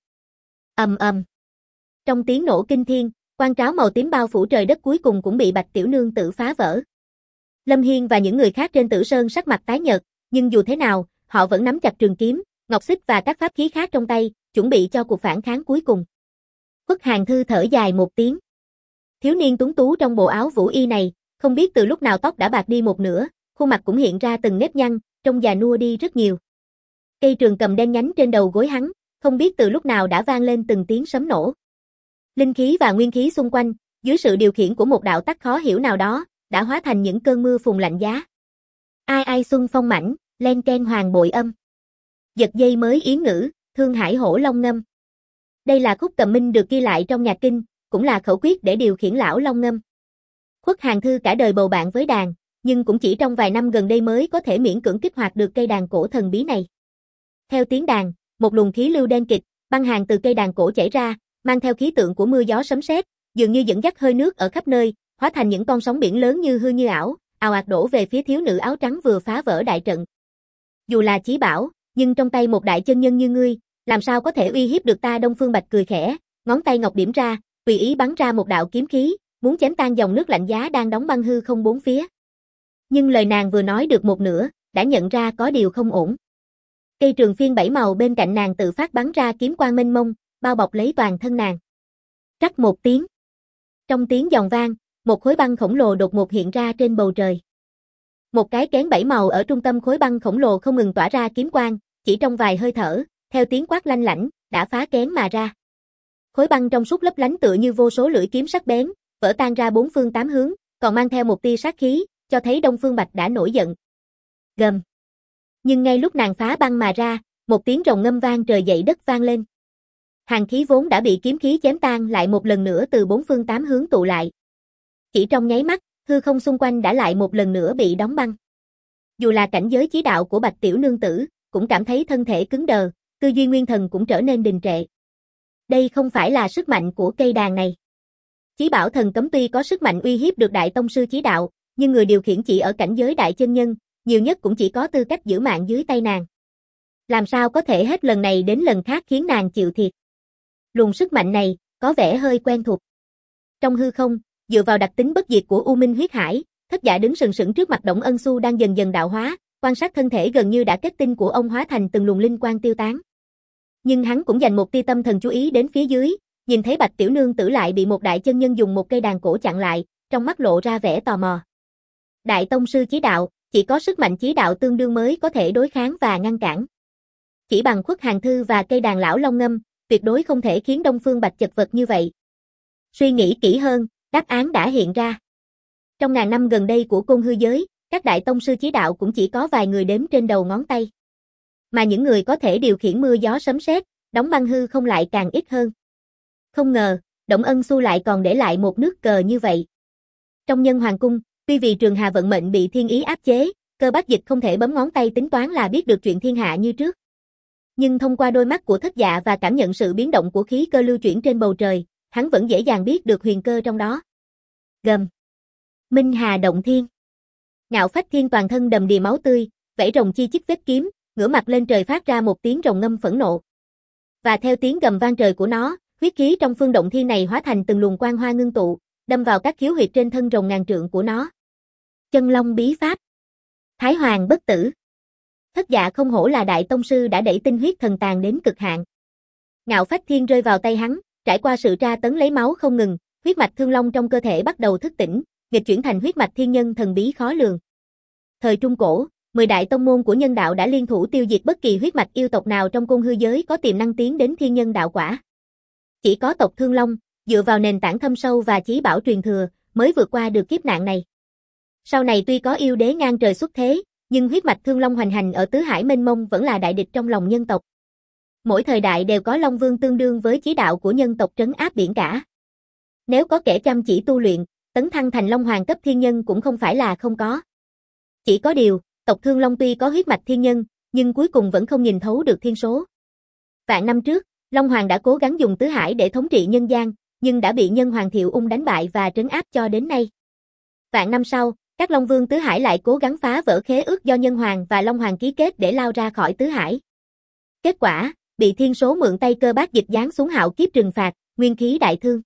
Speaker 1: Ầm ầm. Trong tiếng nổ kinh thiên, quang tráo màu tím bao phủ trời đất cuối cùng cũng bị Bạch Tiểu Nương Tử phá vỡ. Lâm Hiên và những người khác trên Tử Sơn sắc mặt tái nhợt, nhưng dù thế nào, họ vẫn nắm chặt trường kiếm, ngọc xích và các pháp khí khác trong tay, chuẩn bị cho cuộc phản kháng cuối cùng. Khuất Hàn Thư thở dài một tiếng. Thiếu niên tuấn tú trong bộ áo vũ y này, không biết từ lúc nào tóc đã bạc đi một nửa, khuôn mặt cũng hiện ra từng nếp nhăn, trông già nua đi rất nhiều. Cây trường cầm đen nhánh trên đầu gối hắn, không biết từ lúc nào đã vang lên từng tiếng sấm nổ. Linh khí và nguyên khí xung quanh, dưới sự điều khiển của một đạo tắc khó hiểu nào đó, đã hóa thành những cơn mưa phùn lạnh giá. Ai ai xuân phong mảnh, len ken hoàng bội âm. Giật dây mới yến ngữ, thương hải hổ long ngâm. Đây là khúc cầm minh được ghi lại trong nhạc kinh, cũng là khẩu quyết để điều khiển lão long ngâm. Khuất Hàn Thư cả đời bầu bạn với đàn, nhưng cũng chỉ trong vài năm gần đây mới có thể miễn cưỡng kích hoạt được cây đàn cổ thần bí này. Theo tiếng đàn, một luồng khí lưu đen kịt, băng hàn từ cây đàn cổ chảy ra, mang theo khí tượng của mưa gió sấm sét, dường như dẫn dắt hơi nước ở khắp nơi, hóa thành những con sóng biển lớn như hư như ảo, ào ạt đổ về phía thiếu nữ áo trắng vừa phá vỡ đại trận. Dù là chí bảo, nhưng trong tay một đại chân nhân như ngươi, làm sao có thể uy hiếp được ta? Đông Phương Bạch cười khẽ, ngón tay ngọc điểm ra, tùy ý bắn ra một đạo kiếm khí, muốn chém tan dòng nước lạnh giá đang đóng băng hư không bốn phía. Nhưng lời nàng vừa nói được một nửa, đã nhận ra có điều không ổn. Cây trường phiên bảy màu bên cạnh nàng tự phát bắn ra kiếm quang mênh mông, bao bọc lấy toàn thân nàng. Rắc một tiếng. Trong tiếng giòn vang, một khối băng khổng lồ đột ngột hiện ra trên bầu trời. Một cái kén bảy màu ở trung tâm khối băng khổng lồ không ngừng tỏa ra kiếm quang, chỉ trong vài hơi thở, theo tiếng quát lanh lảnh, đã phá kén mà ra. Khối băng trong suốt lấp lánh tựa như vô số lưỡi kiếm sắc bén, vỡ tan ra bốn phương tám hướng, còn mang theo một tia sát khí, cho thấy Đông Phương Bạch đã nổi giận. Gầm. Nhưng ngay lúc nàng phá băng mà ra, một tiếng rồng ngâm vang trời dậy đất vang lên. Hàn khí vốn đã bị kiếm khí chém tan lại một lần nữa từ bốn phương tám hướng tụ lại. Chỉ trong nháy mắt, hư không xung quanh đã lại một lần nữa bị đóng băng. Dù là cảnh giới chí đạo của Bạch Tiểu Nương Tử, cũng cảm thấy thân thể cứng đờ, tư duy nguyên thần cũng trở nên đình trệ. Đây không phải là sức mạnh của cây đàn này. Chí bảo thần cấm tuy có sức mạnh uy hiếp được đại tông sư chí đạo, nhưng người điều khiển chỉ ở cảnh giới đại chân nhân, nhiều nhất cũng chỉ có tư cách giữ mạng dưới tay nàng. Làm sao có thể hết lần này đến lần khác khiến nàng chịu thiệt? Luồng sức mạnh này, có vẻ hơi quen thuộc. Trong hư không, dựa vào đặc tính bất diệt của U Minh huyết hải, Thất Dạ đứng sừng sững trước mặt Động Ân Xu đang dần dần đạo hóa, quan sát thân thể gần như đã kết tinh của ông hóa thành từng luồng linh quang tiêu tán. Nhưng hắn cũng dành một tia tâm thần chú ý đến phía dưới, nhìn thấy Bạch Tiểu Nương Tử lại bị một đại chân nhân dùng một cây đàn cổ chặn lại, trong mắt lộ ra vẻ tò mò. Đại tông sư chí đạo, chỉ có sức mạnh chí đạo tương đương mới có thể đối kháng và ngăn cản. Chỉ bằng Khuất Hàn Thư và cây đàn lão long ngâm, tuyệt đối không thể khiến Đông Phương Bạch chật vật như vậy. Suy nghĩ kỹ hơn, đáp án đã hiện ra. Trong ngàn năm gần đây của Côn Hư giới, các đại tông sư chí đạo cũng chỉ có vài người đếm trên đầu ngón tay. Mà những người có thể điều khiển mưa gió sấm sét, đóng băng hư không lại càng ít hơn. Không ngờ, Động Ân Xu lại còn để lại một nước cờ như vậy. Trong Nhân Hoàng cung, tuy vì Trường Hà vận mệnh bị thiên ý áp chế, Cơ Bác Dịch không thể bấm ngón tay tính toán là biết được chuyện thiên hạ như trước. Nhưng thông qua đôi mắt của Thất Dạ và cảm nhận sự biến động của khí cơ lưu chuyển trên bầu trời, hắn vẫn dễ dàng biết được huyền cơ trong đó. Gầm. Minh Hà động thiên. Ngạo Phách Thiên toàn thân đầm đìa máu tươi, vẫy rồng chi chít vết kiếm, ngửa mặt lên trời phát ra một tiếng rồng ngâm phẫn nộ. Và theo tiếng gầm vang trời của nó, huyết khí trong phương động thiên này hóa thành từng luồng quang hoa ngưng tụ, đâm vào các khiếu huyệt trên thân rồng ngàn trượng của nó. Chân Long bí pháp. Thái Hoàng bất tử. Thất Dạ không hổ là đại tông sư đã đẩy tinh huyết thần tàn đến cực hạn. Ngạo Phách Thiên rơi vào tay hắn, trải qua sự tra tấn lấy máu không ngừng, huyết mạch thương long trong cơ thể bắt đầu thức tỉnh, nghịch chuyển thành huyết mạch thiên nhân thần bí khó lường. Thời Trung Cổ, mười đại tông môn của nhân đạo đã liên thủ tiêu diệt bất kỳ huyết mạch yêu tộc nào trong Côn Hư giới có tiềm năng tiến đến thiên nhân đạo quả. Chỉ có tộc Thương Long, dựa vào nền tảng thâm sâu và chí bảo truyền thừa, mới vượt qua được kiếp nạn này. Sau này tuy có yêu đế ngang trời xuất thế, nhưng huyết mạch Thương Long hoành hành ở tứ hải mênh mông vẫn là đại địch trong lòng nhân tộc. Mỗi thời đại đều có Long Vương tương đương với chí đạo của nhân tộc trấn áp biển cả. Nếu có kẻ chăm chỉ tu luyện, tấn thăng thành Long Hoàng cấp thiên nhân cũng không phải là không có. Chỉ có điều, tộc Thương Long tuy có huyết mạch thiên nhân, nhưng cuối cùng vẫn không nhìn thấu được thiên số. Vạn năm trước, Long Hoàng đã cố gắng dùng tứ hải để thống trị nhân gian, nhưng đã bị nhân hoàng Thiệu Ung đánh bại và trấn áp cho đến nay. Vạn năm sau, các Long Vương tứ hải lại cố gắng phá vỡ khế ước do nhân hoàng và Long Hoàng ký kết để lao ra khỏi tứ hải. Kết quả, bị thiên số mượn tay Cơ Bác Dịch giáng xuống hạo kiếp trừng phạt, nguyên khí đại thương.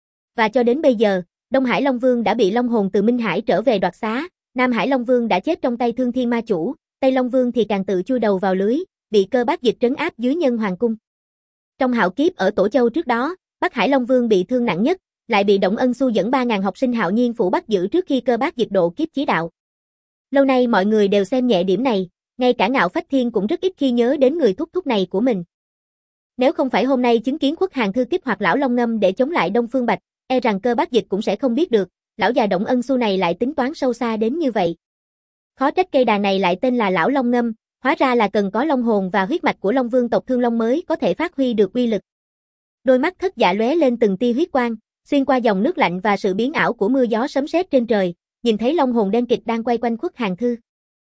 Speaker 1: Và cho đến bây giờ, Đông Hải Long Vương đã bị Long hồn từ Minh Hải trở về đoạt xá, Nam Hải Long Vương đã chết trong tay Thương Thiên Ma Chủ, Tây Long Vương thì càng tự chui đầu vào lưới, bị Cơ Bác Dịch trấn áp dưới nhân hoàng cung. Trong hạo kiếp ở Tổ Châu trước đó, Bắc Hải Long Vương bị thương nặng nhất, lại bị Đổng Ân Xu dẫn ba nghìn học sinh Hạo Nhiên Phủ bắt giữ trước khi Cơ Bác Dịch độ kiếp chí đạo. Lâu nay mọi người đều xem nhẹ điểm này, ngay cả Ngạo Phách Thiên cũng rất ít khi nhớ đến người thúc thúc này của mình. Nếu không phải hôm nay chứng kiến Khuất Hàng Thư kích hoạt lão Long Ngâm để chống lại Đông Phương Bạch, e rằng Cơ Bác Dịch cũng sẽ không biết được, lão già Đổng Ân Xu này lại tính toán sâu xa đến như vậy. Khó trách cây đà này lại tên là lão Long Ngâm, hóa ra là cần có long hồn và huyết mạch của Long Vương tộc Thương Long mới có thể phát huy được uy lực. Đôi mắt Thất Dạ lóe lên từng tia huyết quang, xuyên qua dòng nước lạnh và sự biến ảo của mưa gió sấm sét trên trời, nhìn thấy long hồn đen kịt đang quay quanh Khuất Hàng Thư.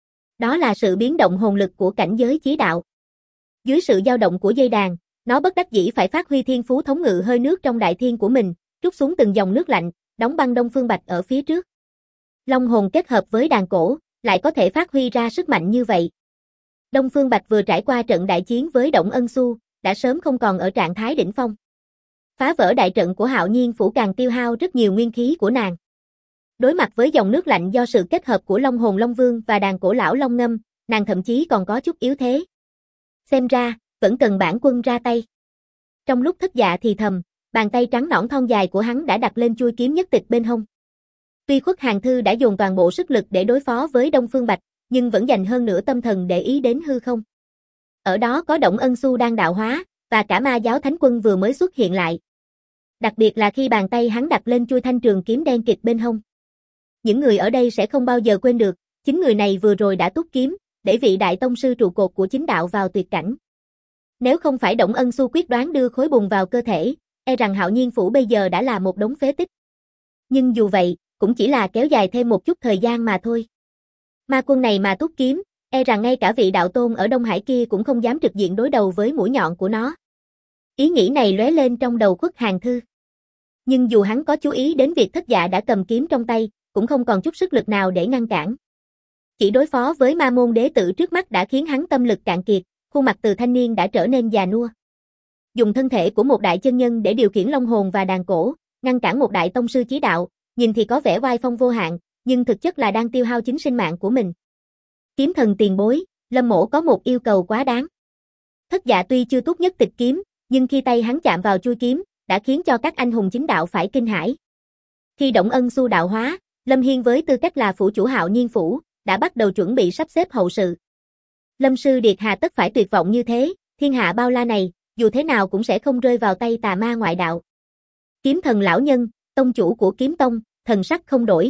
Speaker 1: Đó là sự biến động hồn lực của cảnh giới chí đạo. Dưới sự dao động của dây đàn, nó bất đắc dĩ phải phát huy thiên phú thống ngự hơi nước trong đại thiên của mình, trút xuống từng dòng nước lạnh, đóng băng Đông Phương Bạch ở phía trước. Long hồn kết hợp với đàn cổ, lại có thể phát huy ra sức mạnh như vậy. Đông Phương Bạch vừa trải qua trận đại chiến với Đổng Ân Xu, đã sớm không còn ở trạng thái đỉnh phong. Phá vỡ đại trận của Hạo Nhiên Phủ càng tiêu hao rất nhiều nguyên khí của nàng. Đối mặt với dòng nước lạnh do sự kết hợp của Long hồn Long Vương và đàn cổ lão Long Ngâm, nàng thậm chí còn có chút yếu thế. Xem ra, vẫn cần bản quân ra tay. Trong lúc Thất Dạ thì thầm, bàn tay trắng nõn thon dài của hắn đã đặt lên chuôi kiếm nhất tịch bên hông. Tuy Khuất Hàng Thư đã dồn toàn bộ sức lực để đối phó với Đông Phương Bạch, nhưng vẫn dành hơn nửa tâm thần để ý đến hư không. Ở đó có Đổng Ân Xu đang đạo hóa, và cả Ma Giáo Thánh Quân vừa mới xuất hiện lại. Đặc biệt là khi bàn tay hắn đặt lên chuôi thanh trường kiếm đen kịt bên hông. Những người ở đây sẽ không bao giờ quên được, chính người này vừa rồi đã túc kiếm, để vị đại tông sư trụ cột của chính đạo vào tuyệt cảnh. Nếu không phải Đổng Ân Xu quyết đoán đưa khối bùn vào cơ thể, e rằng Hạo Nhiên Phủ bây giờ đã là một đống phế tích. Nhưng dù vậy, cũng chỉ là kéo dài thêm một chút thời gian mà thôi. Ma quân này mà túc kiếm, e rằng ngay cả vị đạo tôn ở Đông Hải kia cũng không dám trực diện đối đầu với mũi nhọn của nó. Ý nghĩ này lóe lên trong đầu Khuất Hàng Thư. Nhưng dù hắn có chú ý đến việc Thất Dạ đã cầm kiếm trong tay, cũng không còn chút sức lực nào để ngăn cản. Chỉ đối phó với ma môn đế tử trước mắt đã khiến hắn tâm lực cạn kiệt, khuôn mặt từ thanh niên đã trở nên già nua. Dùng thân thể của một đại chân nhân để điều khiển long hồn và đàn cổ, ngăn cản một đại tông sư chí đạo, nhìn thì có vẻ oai phong vô hạn, nhưng thực chất là đang tiêu hao chính sinh mạng của mình. Kiếm thần tiền bối, Lâm mỗ có một yêu cầu quá đáng. Thất Dạ tuy chưa túc nhất tịch kiếm, nhưng khi tay hắn chạm vào chuôi kiếm, đã khiến cho các anh hùng chính đạo phải kinh hãi. Khi Đổng Ân Xu đạo hóa, Lâm Hiên với tư cách là phủ chủ Hạo Nhiên Phủ, đã bắt đầu chuẩn bị sắp xếp hậu sự. Lâm sư điệt hà tất phải tuyệt vọng như thế, thiên hạ bao la này, dù thế nào cũng sẽ không rơi vào tay tà ma ngoại đạo. Kiếm thần lão nhân, tông chủ của kiếm tông, thần sắc không đổi.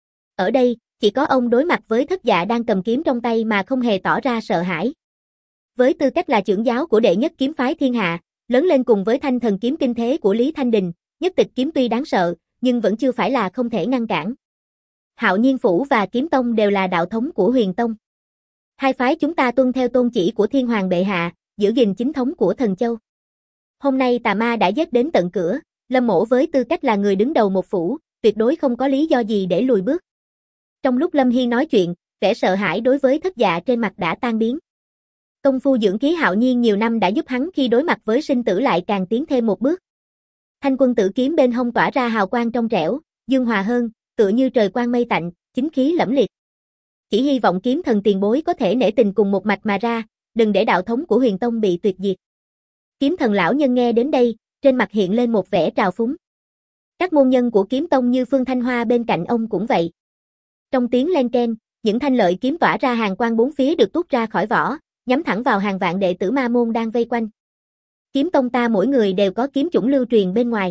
Speaker 1: Ở đây, chỉ có ông đối mặt với Thất Dạ đang cầm kiếm trong tay mà không hề tỏ ra sợ hãi. Với tư cách là trưởng giáo của đệ nhất kiếm phái thiên hạ, lớn lên cùng với thanh thần kiếm kinh thế của Lý Thanh Đình, nhất tịch kiếm tuy đáng sợ, nhưng vẫn chưa phải là không thể ngăn cản. Hạo Nhiên Phủ và Kiếm Tông đều là đạo thống của Huyền Tông. Hai phái chúng ta tuân theo tôn chỉ của Thiên Hoàng bệ hạ, giữ gìn chính thống của Thần Châu. Hôm nay tà ma đã giết đến tận cửa, Lâm mỗ với tư cách là người đứng đầu một phủ, tuyệt đối không có lý do gì để lùi bước. Trong lúc Lâm Hiên nói chuyện, vẻ sợ hãi đối với Thất Dạ trên mặt đã tan biến. Công phu dưỡng khí hạo nhiên nhiều năm đã giúp hắn khi đối mặt với sinh tử lại càng tiến thêm một bước. Thanh quân tử kiếm bên hông tỏa ra hào quang trong trẻo, dương hòa hơn, tựa như trời quang mây tạnh, chính khí lẫm liệt. Chỉ hy vọng kiếm thần tiền bối có thể nể tình cùng một mạch mà ra, đừng để đạo thống của Huyền Tông bị tuyệt diệt. Kiếm thần lão nhân nghe đến đây, trên mặt hiện lên một vẻ trào phúng. Các môn nhân của Kiếm Tông như Phương Thanh Hoa bên cạnh ông cũng vậy. Trong tiếng len keng, những thanh lợi kiếm tỏa ra hàng quang bốn phía được tuốt ra khỏi vỏ, nhắm thẳng vào hàng vạn đệ tử ma môn đang vây quanh. Kiếm Tông ta mỗi người đều có kiếm chủng lưu truyền bên ngoài.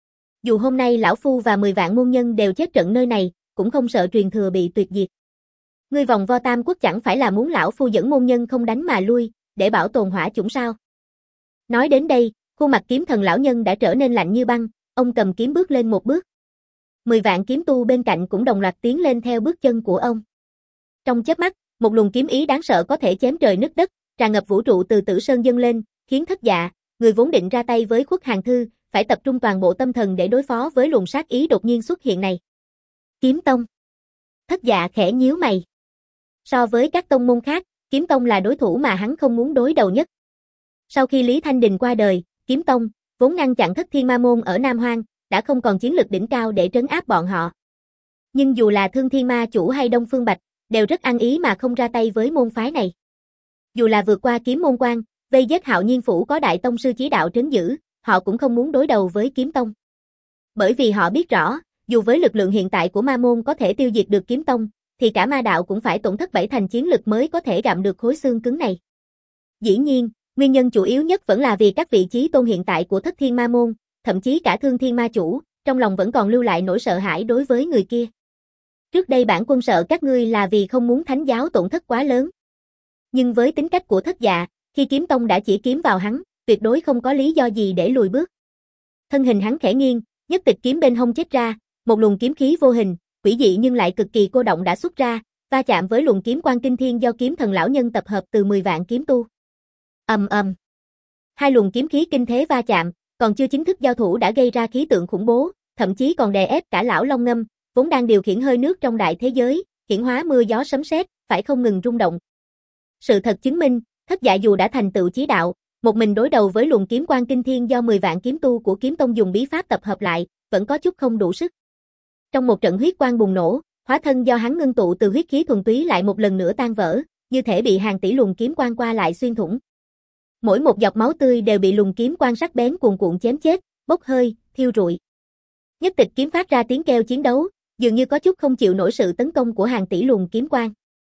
Speaker 1: Dù hôm nay lão phu và mười vạn môn nhân đều chết trận nơi này, cũng không sợ truyền thừa bị tuyệt diệt. Ngươi vòng vo tam quốc chẳng phải là muốn lão phu dẫn môn nhân không đánh mà lui, để bảo tồn hỏa chủng sao? Nói đến đây, khuôn mặt kiếm thần lão nhân đã trở nên lạnh như băng, ông cầm kiếm bước lên một bước. Mười vạn kiếm tu bên cạnh cũng đồng loạt tiến lên theo bước chân của ông. Trong chớp mắt, một luồng kiếm ý đáng sợ có thể chém trời nứt đất, tràn ngập vũ trụ từ Tử Sơn dâng lên, khiến Thất Dạ, người vốn định ra tay với Khuất Hàng Thư, phải tập trung toàn bộ tâm thần để đối phó với luồng sát ý đột nhiên xuất hiện này. Kiếm tông. Thất Dạ khẽ nhíu mày. So với các tông môn khác, Kiếm tông là đối thủ mà hắn không muốn đối đầu nhất. Sau khi Lý Thanh Đình qua đời, Kiếm tông, vốn ngăn chặn Thất Thiên Ma môn ở Nam Hoang, đã không còn chiến lực đỉnh cao để trấn áp bọn họ. Nhưng dù là Thương Thiên Ma chủ hay Đông Phương Bạch, đều rất ăn ý mà không ra tay với môn phái này. Dù là vượt qua kiếm môn quan, vây giết Hạo Nhiên phủ có đại tông sư chí đạo trấn giữ, họ cũng không muốn đối đầu với Kiếm tông. Bởi vì họ biết rõ, dù với lực lượng hiện tại của ma môn có thể tiêu diệt được Kiếm tông, thì cả ma đạo cũng phải tổn thất bảy thành chiến lực mới có thể gặm được khối xương cứng này. Dĩ nhiên, nguyên nhân chủ yếu nhất vẫn là vì các vị chí tôn hiện tại của Thất Thiên Ma môn, thậm chí cả Thương Thiên Ma chủ, trong lòng vẫn còn lưu lại nỗi sợ hãi đối với người kia. Trước đây bản quân sợ các ngươi là vì không muốn thánh giáo tổn thất quá lớn. Nhưng với tính cách của Thất Dạ, khi Kiếm tông đã chỉ kiếm vào hắn, tuyệt đối không có lý do gì để lùi bước. Thân hình hắn khẽ nghiêng, nhất tịch kiếm bên hông chết ra, một luồng kiếm khí vô hình, quỷ dị nhưng lại cực kỳ cô động đã xuất ra, va chạm với luồng kiếm quang kinh thiên do kiếm thần lão nhân tập hợp từ mười vạn kiếm tu. Ầm ầm. Hai luồng kiếm khí kinh thế va chạm, còn chưa chính thức giao thủ đã gây ra khí tượng khủng bố, thậm chí còn đè ép cả lão Long Ngâm, vốn đang điều khiển hơi nước trong đại thế giới, hiển hóa mưa gió sấm sét, phải không ngừng rung động. Sự thật chứng minh, Thất Dạ dù đã thành tựu chí đạo, một mình đối đầu với luồng kiếm quang kinh thiên do mười vạn kiếm tu của Kiếm tông dùng bí pháp tập hợp lại, vẫn có chút không đủ sức. Trong một trận huyết quang bùng nổ, hóa thân do hắn ngưng tụ từ huyết khí thuần túy lại một lần nữa tan vỡ, như thể bị hàng tỷ luồng kiếm quang qua lại xuyên thủng. Mỗi một giọt máu tươi đều bị luồng kiếm quang sắc bén cuồn cuộn chém chết, bốc hơi, thiêu rụi. Nhất tịch kiếm phát ra tiếng kêu chiến đấu, dường như có chút không chịu nổi sự tấn công của hàng tỷ luồng kiếm quang.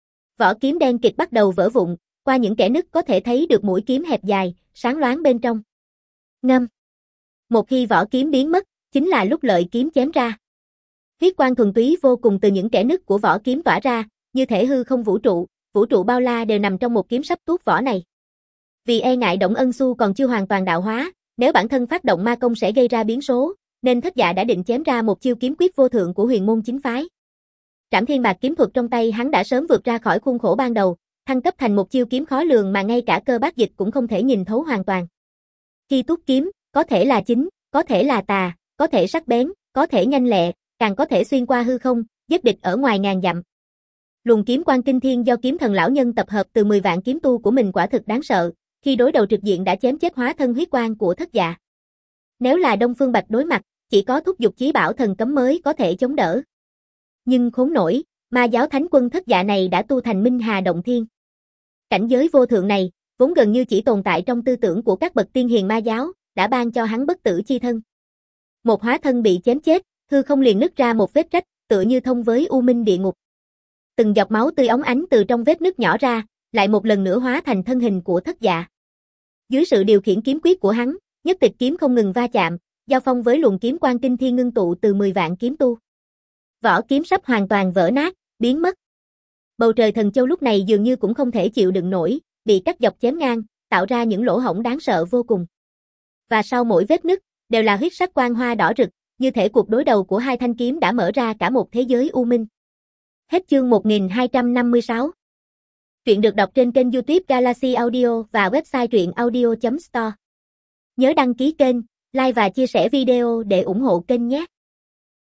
Speaker 1: Vỏ kiếm đen kịt bắt đầu vỡ vụn, qua những kẽ nứt có thể thấy được mũi kiếm hẹp dài, sáng loáng bên trong. Ngâm. Một khi vỏ kiếm biến mất, chính là lúc lợi kiếm chém ra. Huyết quang thuần túy vô cùng từ những kẽ nứt của vỏ kiếm tỏa ra, như thể hư không vũ trụ, vũ trụ bao la đều nằm trong một kiếm sắp tuốt vỏ này. Vì e ngại Động Ân Xu còn chưa hoàn toàn đạo hóa, nếu bản thân phát động ma công sẽ gây ra biến số, nên Thất Dạ đã định chém ra một chiêu kiếm quyết vô thượng của huyền môn chính phái. Trảm Thiên Bạc kiếm thuật trong tay hắn đã sớm vượt ra khỏi khuôn khổ ban đầu, thăng cấp thành một chiêu kiếm khó lường mà ngay cả Cơ Bác Dịch cũng không thể nhìn thấu hoàn toàn. Khi tuốt kiếm, có thể là chính, có thể là tà, có thể sắc bén, có thể nhanh lẹ, càng có thể xuyên qua hư không, giết địch ở ngoài ngàn dặm. Luồng kiếm quang kinh thiên do kiếm thần lão nhân tập hợp từ mười vạn kiếm tu của mình quả thực đáng sợ, khi đối đầu trực diện đã chém chết hóa thân huyết quang của Thất Dạ. Nếu là Đông Phương Bạch đối mặt, chỉ có thúc dục chí bảo thần cấm mới có thể chống đỡ. Nhưng khốn nổi, ma giáo thánh quân Thất Dạ này đã tu thành Minh Hà Động Thiên. Cảnh giới vô thượng này, vốn gần như chỉ tồn tại trong tư tưởng của các bậc tiên hiền ma giáo, đã ban cho hắn bất tử chi thân. Một hóa thân bị chém chết, hư không liền nứt ra một vết rách, tựa như thông với u minh địa ngục. Từng giọt máu tươi óng ánh từ trong vết nứt nhỏ ra, lại một lần nữa hóa thành thân hình của Thất Dạ. Dưới sự điều khiển kiếm quyết của hắn, nhất tịch kiếm không ngừng va chạm, giao phong với luồng kiếm quang kinh thiên ngưng tụ từ mười vạn kiếm tu. Vỏ kiếm sắp hoàn toàn vỡ nát, biến mất. Bầu trời Thần Châu lúc này dường như cũng không thể chịu đựng nổi, bị cắt dọc chém ngang, tạo ra những lỗ hổng đáng sợ vô cùng. Và sau mỗi vết nứt, đều là huyết sắc quang hoa đỏ rực, như thể cuộc đối đầu của hai thanh kiếm đã mở ra cả một thế giới u minh. Hết chương một nghìn hai trăm năm mươi sáu. Truyện được đọc trên kênh YouTube Galaxy Audio và website truyện audio chấm store. Nhớ đăng ký kênh, like và chia sẻ video để ủng hộ kênh nhé.